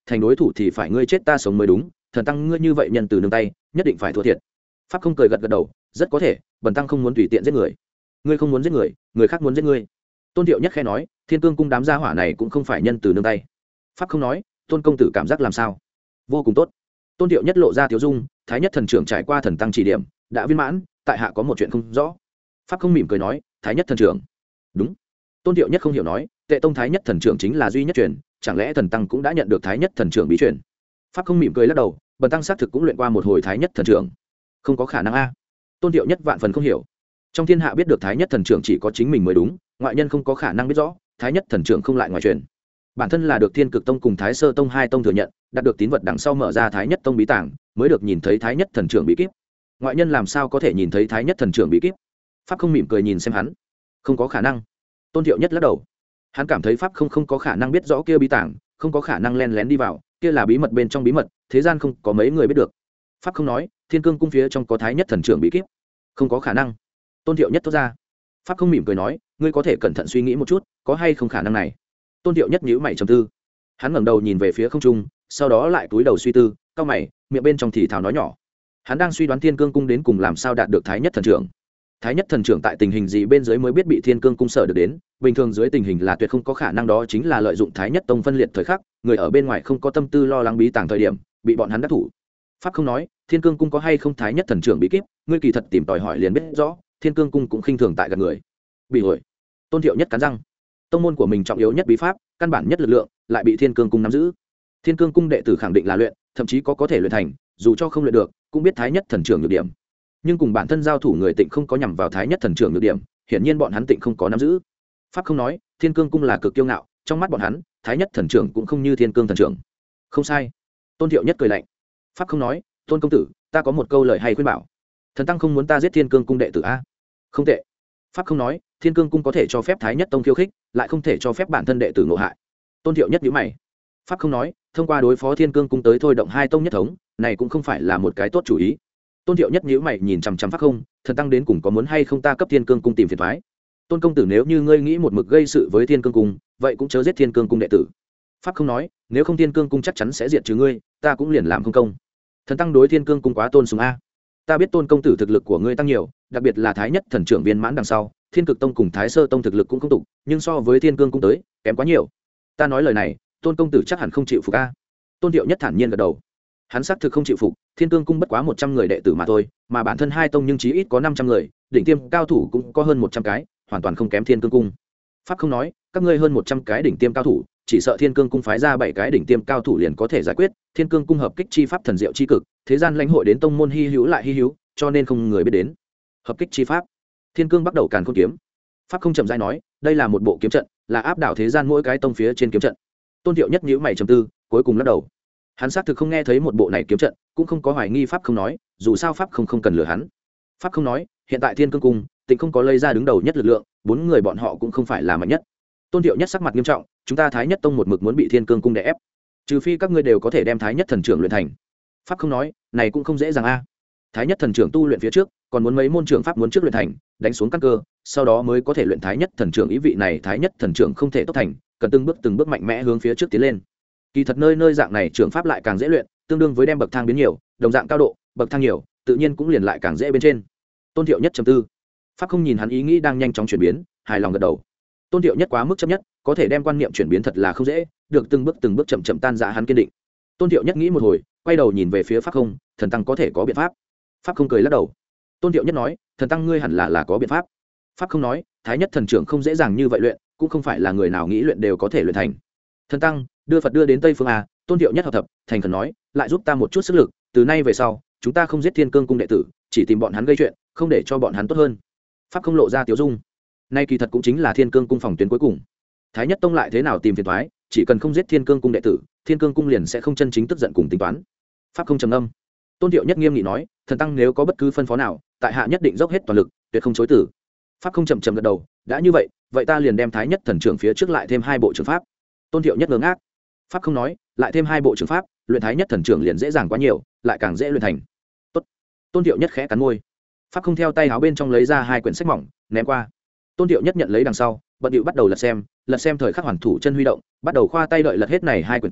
thành đối thủ thì phải ngươi chết ta sống mới đúng, thần tăng ngươi như vậy nhân từ nương tay nhất định phải thua thiệt. Pháp không cười gật gật đầu, rất có thể bần tăng không muốn tùy tiện giết người. Ngươi không muốn giết người, người khác muốn giết ngươi. Tôn Thiệu Nhất khẽ nói, Thiên Cương cung đám gia hỏa này cũng không phải nhân từ nương tay. Pháp không nói, Tôn công tử cảm giác làm sao? Vô cùng tốt. Tôn Thiệu Nhất lộ ra tiếu dung, thái nhất thần trưởng trải qua thần tăng chỉ điểm đã viên mãn, tại hạ có một chuyện không rõ. Pháp không mỉm cười nói, thái nhất thần trưởng. Đúng. Tôn Thiệu Nhất không hiểu nói, Tệ tông thái nhất thần trưởng chính là duy nhất truyền, chẳng lẽ thần tăng cũng đã nhận được thái nhất thần trưởng bí truyền? Pháp không mỉm cười lắc đầu, bần tăng xác thực cũng luyện qua một hồi thái nhất thần trưởng. Không có khả năng a. Tôn Thiệu Nhất vạn phần không hiểu. Trong thiên hạ biết được thái nhất thần trưởng chỉ có chính mình mới đúng, ngoại nhân không có khả năng biết rõ, thái nhất thần trưởng không lại ngoài truyền. Bản thân là được Thiên Cực tông cùng Thái Sơ tông hai tông thừa nhận, đạt được tín vật đằng sau mở ra thái nhất tông bí tàng, mới được nhìn thấy thái nhất thần trưởng bí kíp. Ngoại nhân làm sao có thể nhìn thấy thái nhất thần trưởng bí kíp? Pháp không mỉm cười nhìn xem hắn. Không có khả năng. Tôn Thiệu Nhất lắc đầu. Hắn cảm thấy pháp không không có khả năng biết rõ kia bí tàng, không có khả năng len lén đi vào, kia là bí mật bên trong bí mật, thế gian không có mấy người biết được. Pháp không nói, Thiên Cương cung phía trong có thái nhất thần trưởng bí kíp. Không có khả năng. Tôn Thiệu Nhất thốt ra. Pháp không mỉm cười nói, ngươi có thể cẩn thận suy nghĩ một chút, có hay không khả năng này? Tôn Thiệu Nhất nhíu mày trầm tư. Hắn ngẩng đầu nhìn về phía không trung, sau đó lại cúi đầu suy tư, cau mày, miệng bên trong thì thào nói nhỏ. Hắn đang suy đoán Thiên Cương cung đến cùng làm sao đạt được thái nhất thần trưởng. Thái nhất thần trưởng tại tình hình gì bên dưới mới biết bị Thiên Cương cung sở được đến, bình thường dưới tình hình là tuyệt không có khả năng, đó chính là lợi dụng thái nhất tông phân liệt thời khắc, người ở bên ngoài không có tâm tư lo lắng bí tàng thời điểm, bị bọn hắn đắc thủ. Pháp không nói, Thiên Cương cung có hay không thái nhất thần trưởng bí kíp, ngươi kỳ thật tìm tòi hỏi liền biết rõ, Thiên Cương cung cũng khinh thường tại gần người. Bị hội. Tôn Thiệu Nhất cắn răng. Tông môn của mình trọng yếu nhất bí pháp, căn bản nhất lực lượng, lại bị Thiên Cương cung nắm giữ. Thiên Cương cung đệ tử khẳng định là luyện, thậm chí có có thể luyện thành, dù cho không luyện được, cũng biết thái nhất thần trưởng nhược điểm. Nhưng cùng bản thân giao thủ người Tịnh không có nhằm vào thái nhất thần trưởng nhược điểm, hiển nhiên bọn hắn Tịnh không có nắm giữ. Pháp không nói, Thiên Cương cung là cực kiêu ngạo, trong mắt bọn hắn, thái nhất thần trưởng cũng không như Thiên Cương thần trưởng. Không sai. Tôn Thiệu Nhất cười lạnh. Pháp không nói, Tôn công tử, ta có một câu lời hay khuyên bảo. Thần tăng không muốn ta giết Thiên Cương cung đệ tử a. Không tệ. Pháp không nói, Thiên Cương cung có thể cho phép thái nhất tông khiêu khích, lại không thể cho phép bản thân đệ tử ngộ hại. Tôn Thiệu Nhất nhíu mày. Pháp không nói, thông qua đối phó Thiên Cương cung tới thôi động hai tông nhất thống, này cũng không phải là một cái tốt chủ ý. Tôn Thiệu Nhất nhíu mày nhìn chằm chằm Pháp không, thần tăng đến cùng có muốn hay không ta cấp Thiên Cương cung tìm phiền toái. Tôn công tử, nếu như ngươi nghĩ một mực gây sự với Thiên Cương cung, vậy cũng chớ giết Thiên Cương cung đệ tử. Pháp không nói, nếu không Thiên Cương cung chắc chắn sẽ diệt trừ ngươi, ta cũng liền làm không công. Thần tăng đối Thiên Cương cung quá tôn sùng a. Ta biết Tôn công tử thực lực của ngươi tăng nhiều, đặc biệt là thái nhất thần trưởng viên mãn đằng sau, Thiên Cực tông cùng Thái Sơ tông thực lực cũng không tục, nhưng so với Thiên Cương cung tới, kém quá nhiều. Ta nói lời này, Tôn công tử chắc hẳn không chịu phục a. Tôn Thiệu Nhất thản nhiên gật đầu. Hắn xác thực không chịu phục, Thiên Cương cung bất quá một trăm người đệ tử mà thôi, mà bản thân hai tông nhưng chí ít có năm trăm người, đỉnh tiêm cao thủ cũng có hơn một trăm cái, hoàn toàn không kém Thiên Cương cung. Pháp không nói, các ngươi hơn một trăm cái đỉnh tiêm cao thủ, chỉ sợ Thiên Cương cung phái ra bảy cái đỉnh tiêm cao thủ liền có thể giải quyết, Thiên Cương cung hợp kích chi pháp thần diệu chi cực, thế gian lãnh hội đến tông môn hi hữu lại hi hữu, cho nên không người biết đến. Hợp kích chi pháp. Thiên Cương bắt đầu càn khôn kiếm. Pháp không chậm rãi nói, đây là một bộ kiếm trận, là áp đảo thế gian mỗi cái tông phía trên kiếm trận. Tôn Thiệu Nhất nhíu mày trầm tư, cuối cùng lắc đầu. Hắn xác thực không nghe thấy một bộ này kiếm trận, cũng không có hoài nghi Pháp không nói, dù sao Pháp không không cần lừa hắn. Pháp không nói, hiện tại Thiên Cương cung, Tịnh không có lây ra đứng đầu nhất lực lượng, bốn người bọn họ cũng không phải là mạnh nhất. Tôn Thiệu Nhất sắc mặt nghiêm trọng, chúng ta Thái Nhất tông một mực muốn bị Thiên Cương cung đè ép, trừ phi các ngươi đều có thể đem Thái Nhất thần trưởng luyện thành. Pháp không nói, này cũng không dễ dàng a. Thái Nhất thần trưởng tu luyện phía trước, còn muốn mấy môn trưởng pháp muốn trước luyện thành, đánh xuống căn cơ, sau đó mới có thể luyện Thái Nhất thần trưởng. Ý vị này Thái Nhất thần trưởng không thể tốc thành, cần từng bước từng bước mạnh mẽ hướng phía trước tiến lên. Kỳ thật nơi nơi dạng này trưởng pháp lại càng dễ luyện, tương đương với đem bậc thang biến nhiều, đồng dạng cao độ, bậc thang nhiều, tự nhiên cũng liền lại càng dễ bên trên. Tôn Thiệu Nhất trầm tư. Pháp không nhìn hắn ý nghĩ đang nhanh chóng chuyển biến, hài lòng gật đầu. Tôn Thiệu Nhất quá mức chấp nhất, có thể đem quan niệm chuyển biến thật là không dễ, được từng bước từng bước chậm chậm tan rã hắn kiên định. Tôn Thiệu Nhất nghĩ một hồi, quay đầu nhìn về phía Pháp không, thần tăng có thể có biện pháp. Pháp không cười lắc đầu. Tôn Thiệu Nhất nói, thần tăng ngươi hẳn là là có biện pháp. Pháp không nói, thái nhất thần trưởng không dễ dàng như vậy luyện, cũng không phải là người nào nghĩ luyện đều có thể luyện thành. Thần tăng đưa Phật đưa đến Tây phương à? Tôn Thiệu Nhất hợp thập thành khẩn nói, lại giúp ta một chút sức lực, từ nay về sau chúng ta không giết Thiên Cương cung đệ tử, chỉ tìm bọn hắn gây chuyện, không để cho bọn hắn tốt hơn. Pháp không lộ ra tiếu dung. Nay kỳ thật cũng chính là Thiên Cương cung phòng tuyến cuối cùng. Thái Nhất tông lại thế nào tìm phiền toái, chỉ cần không giết Thiên Cương cung đệ tử, Thiên Cương cung liền sẽ không chân chính tức giận cùng tính toán. Pháp không trầm âm. Tôn Thiệu Nhất nghiêm nghị nói, thần tăng nếu có bất cứ phân phó nào, tại hạ nhất định dốc hết toàn lực, tuyệt không chối từ. Pháp không chậm chậm gật đầu, đã như vậy, vậy ta liền đem Thái Nhất thần trưởng phía trước lại thêm hai bộ trưởng pháp. Tôn Thiệu Nhất ngơ ngác. Pháp không nói, lại thêm hai bộ trưởng pháp, luyện Thái Nhất thần trưởng liền dễ dàng quá nhiều, lại càng dễ luyện thành. Tốt. Tôn Thiệu Nhất khẽ cắn môi. Pháp không theo tay áo bên trong lấy ra hai quyển sách mỏng, ném qua. Tôn Thiệu Nhất nhận lấy đằng sau, bận điệu bắt đầu lật xem, lật xem thời khắc hoàn thủ chân huy động, bắt đầu khoa tay đợi lật hết này hai quyển quyển,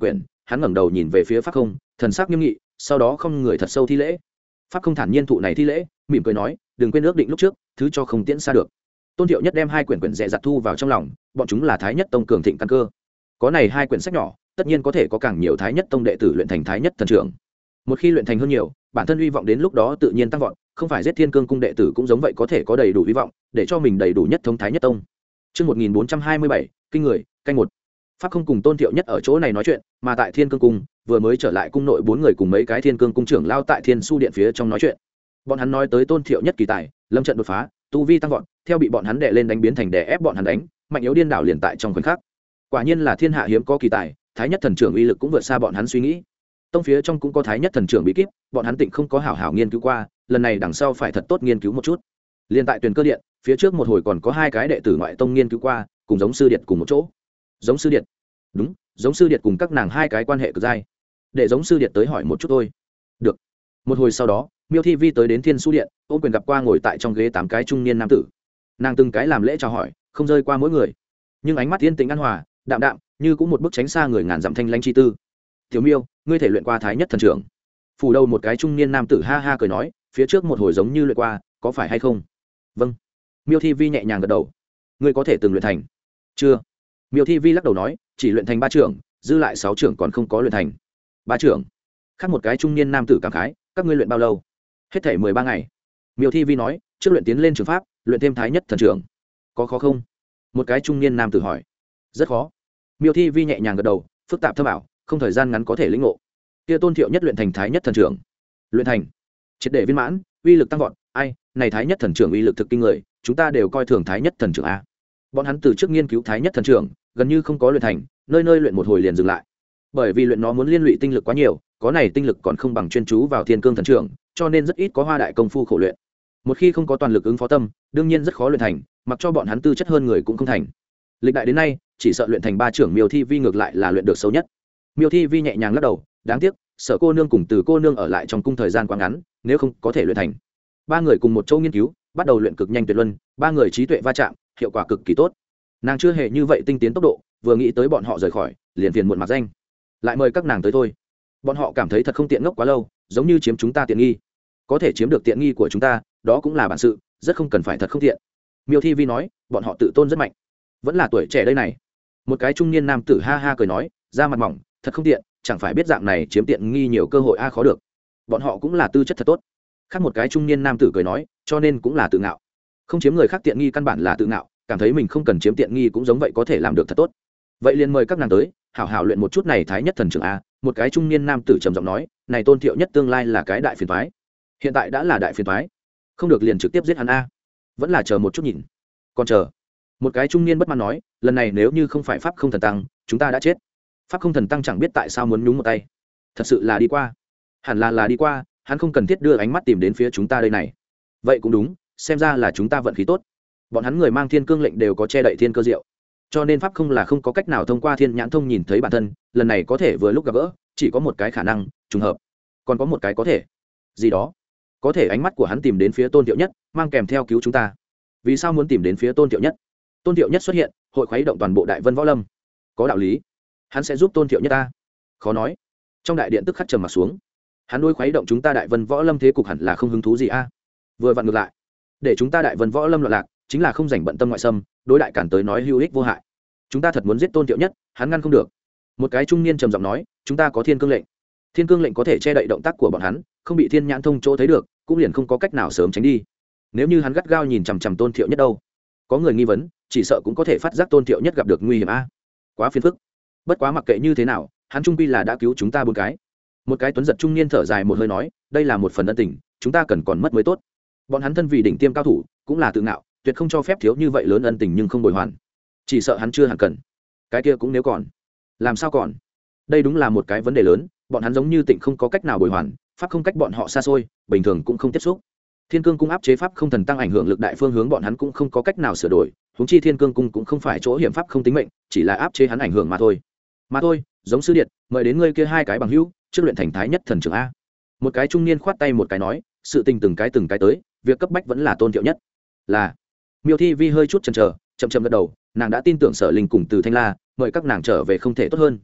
hắn ngẩng đầu nhìn về phía pháp không, thần sắc nghiêm nghị, sau đó không người thật sâu thi lễ. Pháp không thản nhiên thụ này thi lễ, mỉm cười nói, đừng quên ước định lúc trước, thứ cho không tiễn xa được. Tôn Thiệu Nhất đem hai quyển quyển dè dặt thu vào trong lòng, bọn chúng là Thái Nhất Tông cường thịnh căn cơ. Có này hai quyển sách nhỏ, tất nhiên có thể có càng nhiều Thái Nhất Tông đệ tử luyện thành Thái Nhất thần trưởng. Một khi luyện thành hơn nhiều, bản thân hy vọng đến lúc đó tự nhiên tăng vọt, không phải giết Thiên Cương cung đệ tử cũng giống vậy có thể có đầy đủ hy vọng, để cho mình đầy đủ nhất thống Thái Nhất Tông. Chương một nghìn bốn trăm hai mươi bảy, kinh người, canh một. Pháp không cùng Tôn Thiệu Nhất ở chỗ này nói chuyện, mà tại Thiên Cương cung, vừa mới trở lại cung nội bốn người cùng mấy cái Thiên Cương cung trưởng lao tại Thiên Su điện phía trong nói chuyện. Bọn hắn nói tới Tôn Thiệu Nhất kỳ tài, lâm trận đột phá, tu vi tăng vọt, theo bị bọn hắn đè lên đánh biến thành đè ép bọn hắn đánh, mạnh yếu điên đảo liền tại trong khoảnh khắc. Quả nhiên là thiên hạ hiếm có kỳ tài, Thái Nhất thần trưởng uy lực cũng vượt xa bọn hắn suy nghĩ. Tông phía trong cũng có Thái Nhất thần trưởng bí kíp, bọn hắn tịnh không có hảo hảo nghiên cứu qua, lần này đằng sau phải thật tốt nghiên cứu một chút. Liên tại Tuyền Cơ điện, phía trước một hồi còn có hai cái đệ tử ngoại tông nghiên cứu qua, cùng giống sư điện cùng một chỗ. Giống sư điện? Đúng, giống sư điện cùng các nàng hai cái quan hệ cực dai. Để giống sư điện tới hỏi một chút thôi. Được. Một hồi sau đó, Miêu Thi Vi tới đến Thiên Su điện, ôm quyền gặp qua ngồi tại trong ghế tám cái trung niên nam tử. Nàng từng cái làm lễ chào hỏi, không rơi qua mỗi người, nhưng ánh mắt yên tĩnh an hòa, đạm đạm, như cũng một bức tránh xa người ngàn dặm thanh lãnh chi tư. Tiểu Miêu, ngươi thể luyện qua Thái Nhất thần trưởng? Phủ đầu một cái trung niên nam tử ha ha cười nói, phía trước một hồi giống như luyện qua, có phải hay không? Vâng. Miêu Thi Vi nhẹ nhàng gật đầu. Ngươi có thể từng luyện thành? Chưa. Miêu Thi Vi lắc đầu nói, chỉ luyện thành ba trưởng, dư lại sáu trưởng còn không có luyện thành. Ba trưởng? Khác một cái trung niên nam tử cảm khái, các ngươi luyện bao lâu? Hết thể mười ba ngày. Miêu Thi Vi nói, trước luyện tiến lên trường pháp, luyện thêm Thái Nhất thần trưởng. Có khó không? Một cái trung niên nam tử hỏi. Rất khó. Miêu Thi Vi nhẹ nhàng gật đầu, phức tạp thâm ảo, không thời gian ngắn có thể lĩnh ngộ. Kia Tôn Thiệu Nhất luyện thành Thái Nhất thần trưởng. Luyện thành, triệt để viên mãn, uy lực tăng vọt, ai, này Thái Nhất thần trưởng uy lực thực kinh người, chúng ta đều coi thường Thái Nhất thần trưởng a. Bọn hắn từ trước nghiên cứu Thái Nhất thần trưởng, gần như không có luyện thành, nơi nơi luyện một hồi liền dừng lại. Bởi vì luyện nó muốn liên lụy tinh lực quá nhiều, có này tinh lực còn không bằng chuyên chú vào Thiên Cương thần trưởng, cho nên rất ít có hoa đại công phu khổ luyện. Một khi không có toàn lực ứng phó tâm, đương nhiên rất khó luyện thành, mặc cho bọn hắn tư chất hơn người cũng không thành. Lịch đại đến nay, chỉ sợ luyện thành ba trưởng Miêu Thi Vi ngược lại là luyện được xấu nhất. Miêu Thi Vi nhẹ nhàng lắc đầu, đáng tiếc, Sở cô nương cùng Từ cô nương ở lại trong cung thời gian quá ngắn, nếu không có thể luyện thành. Ba người cùng một chỗ nghiên cứu, bắt đầu luyện cực nhanh tuyệt luân, ba người trí tuệ va chạm, hiệu quả cực kỳ tốt. Nàng chưa hề như vậy tinh tiến tốc độ, vừa nghĩ tới bọn họ rời khỏi, liền phiền muộn mặc danh. Lại mời các nàng tới thôi. Bọn họ cảm thấy thật không tiện ngốc quá lâu, giống như chiếm chúng ta tiện nghi. Có thể chiếm được tiện nghi của chúng ta, đó cũng là bản sự, rất không cần phải thật không tiện. Miêu Thi Vi nói, bọn họ tự tôn rất mạnh, vẫn là tuổi trẻ đây này. Một cái trung niên nam tử ha ha cười nói, da mặt mỏng, thật không tiện, chẳng phải biết dạng này chiếm tiện nghi nhiều cơ hội a khó được. Bọn họ cũng là tư chất thật tốt. Khác một cái trung niên nam tử cười nói, cho nên cũng là tự ngạo. Không chiếm người khác tiện nghi căn bản là tự ngạo, cảm thấy mình không cần chiếm tiện nghi cũng giống vậy có thể làm được thật tốt. Vậy liền mời các nàng tới, hảo hảo luyện một chút này Thái Nhất thần trưởng a. Một cái trung niên nam tử trầm giọng nói, này Tôn Thiệu Nhất tương lai là cái đại phiền toái. Hiện tại đã là đại phiền toái, không được liền trực tiếp giết hắn a. Vẫn là chờ một chút nhìn. Còn chờ. Một cái trung niên bất mãn nói, lần này nếu như không phải pháp không thần tăng, chúng ta đã chết. Pháp không thần tăng chẳng biết tại sao muốn nhúng một tay. Thật sự là đi qua. Hẳn là là đi qua, hắn không cần thiết đưa ánh mắt tìm đến phía chúng ta đây này. Vậy cũng đúng, xem ra là chúng ta vận khí tốt. Bọn hắn người mang Thiên Cương lệnh đều có che đậy thiên cơ diệu, cho nên pháp không là không có cách nào thông qua thiên nhãn thông nhìn thấy bản thân, lần này có thể vừa lúc gặp gỡ, chỉ có một cái khả năng, trùng hợp. Còn có một cái có thể gì đó, có thể ánh mắt của hắn tìm đến phía Tôn Thiệu Nhất, mang kèm theo cứu chúng ta. Vì sao muốn tìm đến phía Tôn Thiệu Nhất? Tôn Thiệu Nhất xuất hiện, hội khuấy động toàn bộ Đại Vân Võ Lâm, có đạo lý. Hắn sẽ giúp Tôn Thiệu Nhất ta? Khó nói. Trong đại điện tức khắc trầm mặt xuống. Hắn nuôi khuấy động chúng ta Đại Vân Võ Lâm thế cục hẳn là không hứng thú gì a. Vừa vặn ngược lại, để chúng ta Đại Vân Võ Lâm loạn lạc, chính là không rảnh bận tâm ngoại xâm, đối đại cản tới nói hữu ích vô hại. Chúng ta thật muốn giết Tôn Thiệu Nhất, hắn ngăn không được. Một cái trung niên trầm giọng nói, chúng ta có Thiên Cương lệnh. Thiên Cương lệnh có thể che đậy động tác của bọn hắn, không bị thiên nhãn thông chỗ thấy được, cũng liền không có cách nào sớm tránh đi. Nếu như hắn gắt gao nhìn chằm chằm Tôn Thiệu Nhất đâu? Có người nghi vấn, chỉ sợ cũng có thể phát giác Tôn Thiệu Nhất gặp được nguy hiểm a. Quá phiền phức. Bất quá mặc kệ như thế nào, hắn trung quy là đã cứu chúng ta bốn cái. Một cái tuấn giật trung niên thở dài một hơi nói, đây là một phần ân tình, chúng ta cần còn mất mới tốt. Bọn hắn thân vì đỉnh tiêm cao thủ, cũng là tự ngạo, tuyệt không cho phép thiếu như vậy lớn ân tình nhưng không bồi hoàn. Chỉ sợ hắn chưa hẳn cần. Cái kia cũng nếu còn, làm sao còn? Đây đúng là một cái vấn đề lớn, bọn hắn giống như tịnh không có cách nào bồi hoàn, pháp không cách bọn họ xa xôi, bình thường cũng không tiếp xúc. Thiên Cương cung áp chế pháp không thần tăng ảnh hưởng lực đại phương hướng bọn hắn cũng không có cách nào sửa đổi, huống chi Thiên Cương cung cũng không phải chỗ hiểm pháp không tính mệnh, chỉ là áp chế hắn ảnh hưởng mà thôi. Mà thôi, giống sư điện, mời đến ngươi kia hai cái bằng hữu, trước luyện thành Thái Nhất thần trưởng a. Một cái trung niên khoát tay một cái nói, sự tình từng cái từng cái tới, việc cấp bách vẫn là Tôn Thiệu Nhất. Là. Miêu Thi Vi hơi chút chần chờ, chậm chậm gật đầu, nàng đã tin tưởng Sở Linh cùng Từ Thanh La, mời các nàng trở về không thể tốt hơn.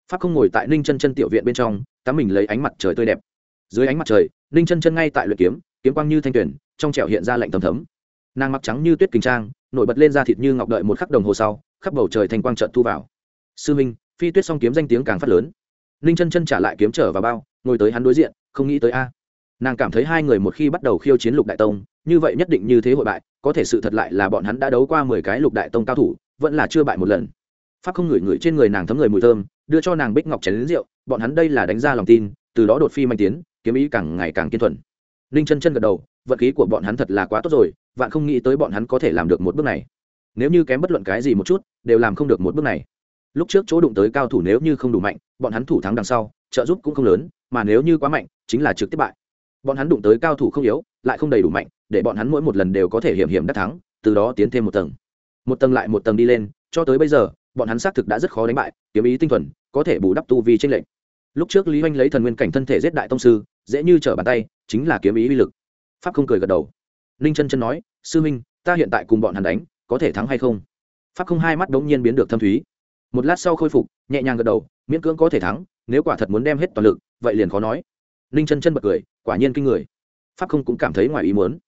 Pháp không ngồi tại ninh chân chân tiểu viện bên trong tắm mình lấy ánh mặt trời tươi đẹp. Dưới ánh mặt trời ninh chân chân ngay tại luyện kiếm, kiếm quang như thanh tuyển, trong trẻo hiện ra lạnh thấm thấm. Nàng mặc trắng như tuyết kình trang, nổi bật lên da thịt như ngọc, đợi một khắc đồng hồ sau khắp bầu trời thanh quang trợn thu vào. Sư minh, phi tuyết song kiếm danh tiếng càng phát lớn. Ninh chân chân trả lại kiếm trở vào bao, ngồi tới hắn đối diện, không nghĩ tới a. Nàng cảm thấy hai người một khi bắt đầu khiêu chiến lục đại tông, như vậy nhất định như thế hội bại, có thể sự thật lại là bọn hắn đã đấu qua mười cái lục đại tông cao thủ, vẫn là chưa bại một lần. Pháp không ngửi ngửi trên người nàng thấm người mùi thơm, đưa cho nàng bích ngọc chén lớn rượu, bọn hắn đây là đánh ra lòng tin, từ đó đột phi manh tiến, kiếm ý càng ngày càng kiên thuần. Ninh chân chân gật đầu, vận khí của bọn hắn thật là quá tốt rồi, vạn không nghĩ tới bọn hắn có thể làm được một bước này. Nếu như kém bất luận cái gì một chút, đều làm không được một bước này. Lúc trước chỗ đụng tới cao thủ nếu như không đủ mạnh, bọn hắn thủ thắng đằng sau, trợ giúp cũng không lớn, mà nếu như quá mạnh, chính là trực tiếp bại. Bọn hắn đụng tới cao thủ không yếu, lại không đầy đủ mạnh, để bọn hắn mỗi một lần đều có thể hiểm hiểm đắc thắng, từ đó tiến thêm một tầng. Một tầng lại một tầng đi lên, cho tới bây giờ, bọn hắn xác thực đã rất khó đánh bại, kiếm ý tinh thuần, có thể bù đắp tu vi trên lệnh. Lúc trước Lý Hoành lấy thần nguyên cảnh thân thể giết đại tông sư, dễ như trở bàn tay, chính là kiếm ý uy lực. Pháp không cười gật đầu. Ninh chân chân nói, sư minh, ta hiện tại cùng bọn hắn đánh, có thể thắng hay không? Pháp không hai mắt đống nhiên biến được thâm thúy. Một lát sau khôi phục, nhẹ nhàng gật đầu, miễn cưỡng có thể thắng, nếu quả thật muốn đem hết toàn lực, vậy liền khó nói. Ninh chân chân bật cười, quả nhiên kinh người. Pháp không cũng cảm thấy ngoài ý muốn.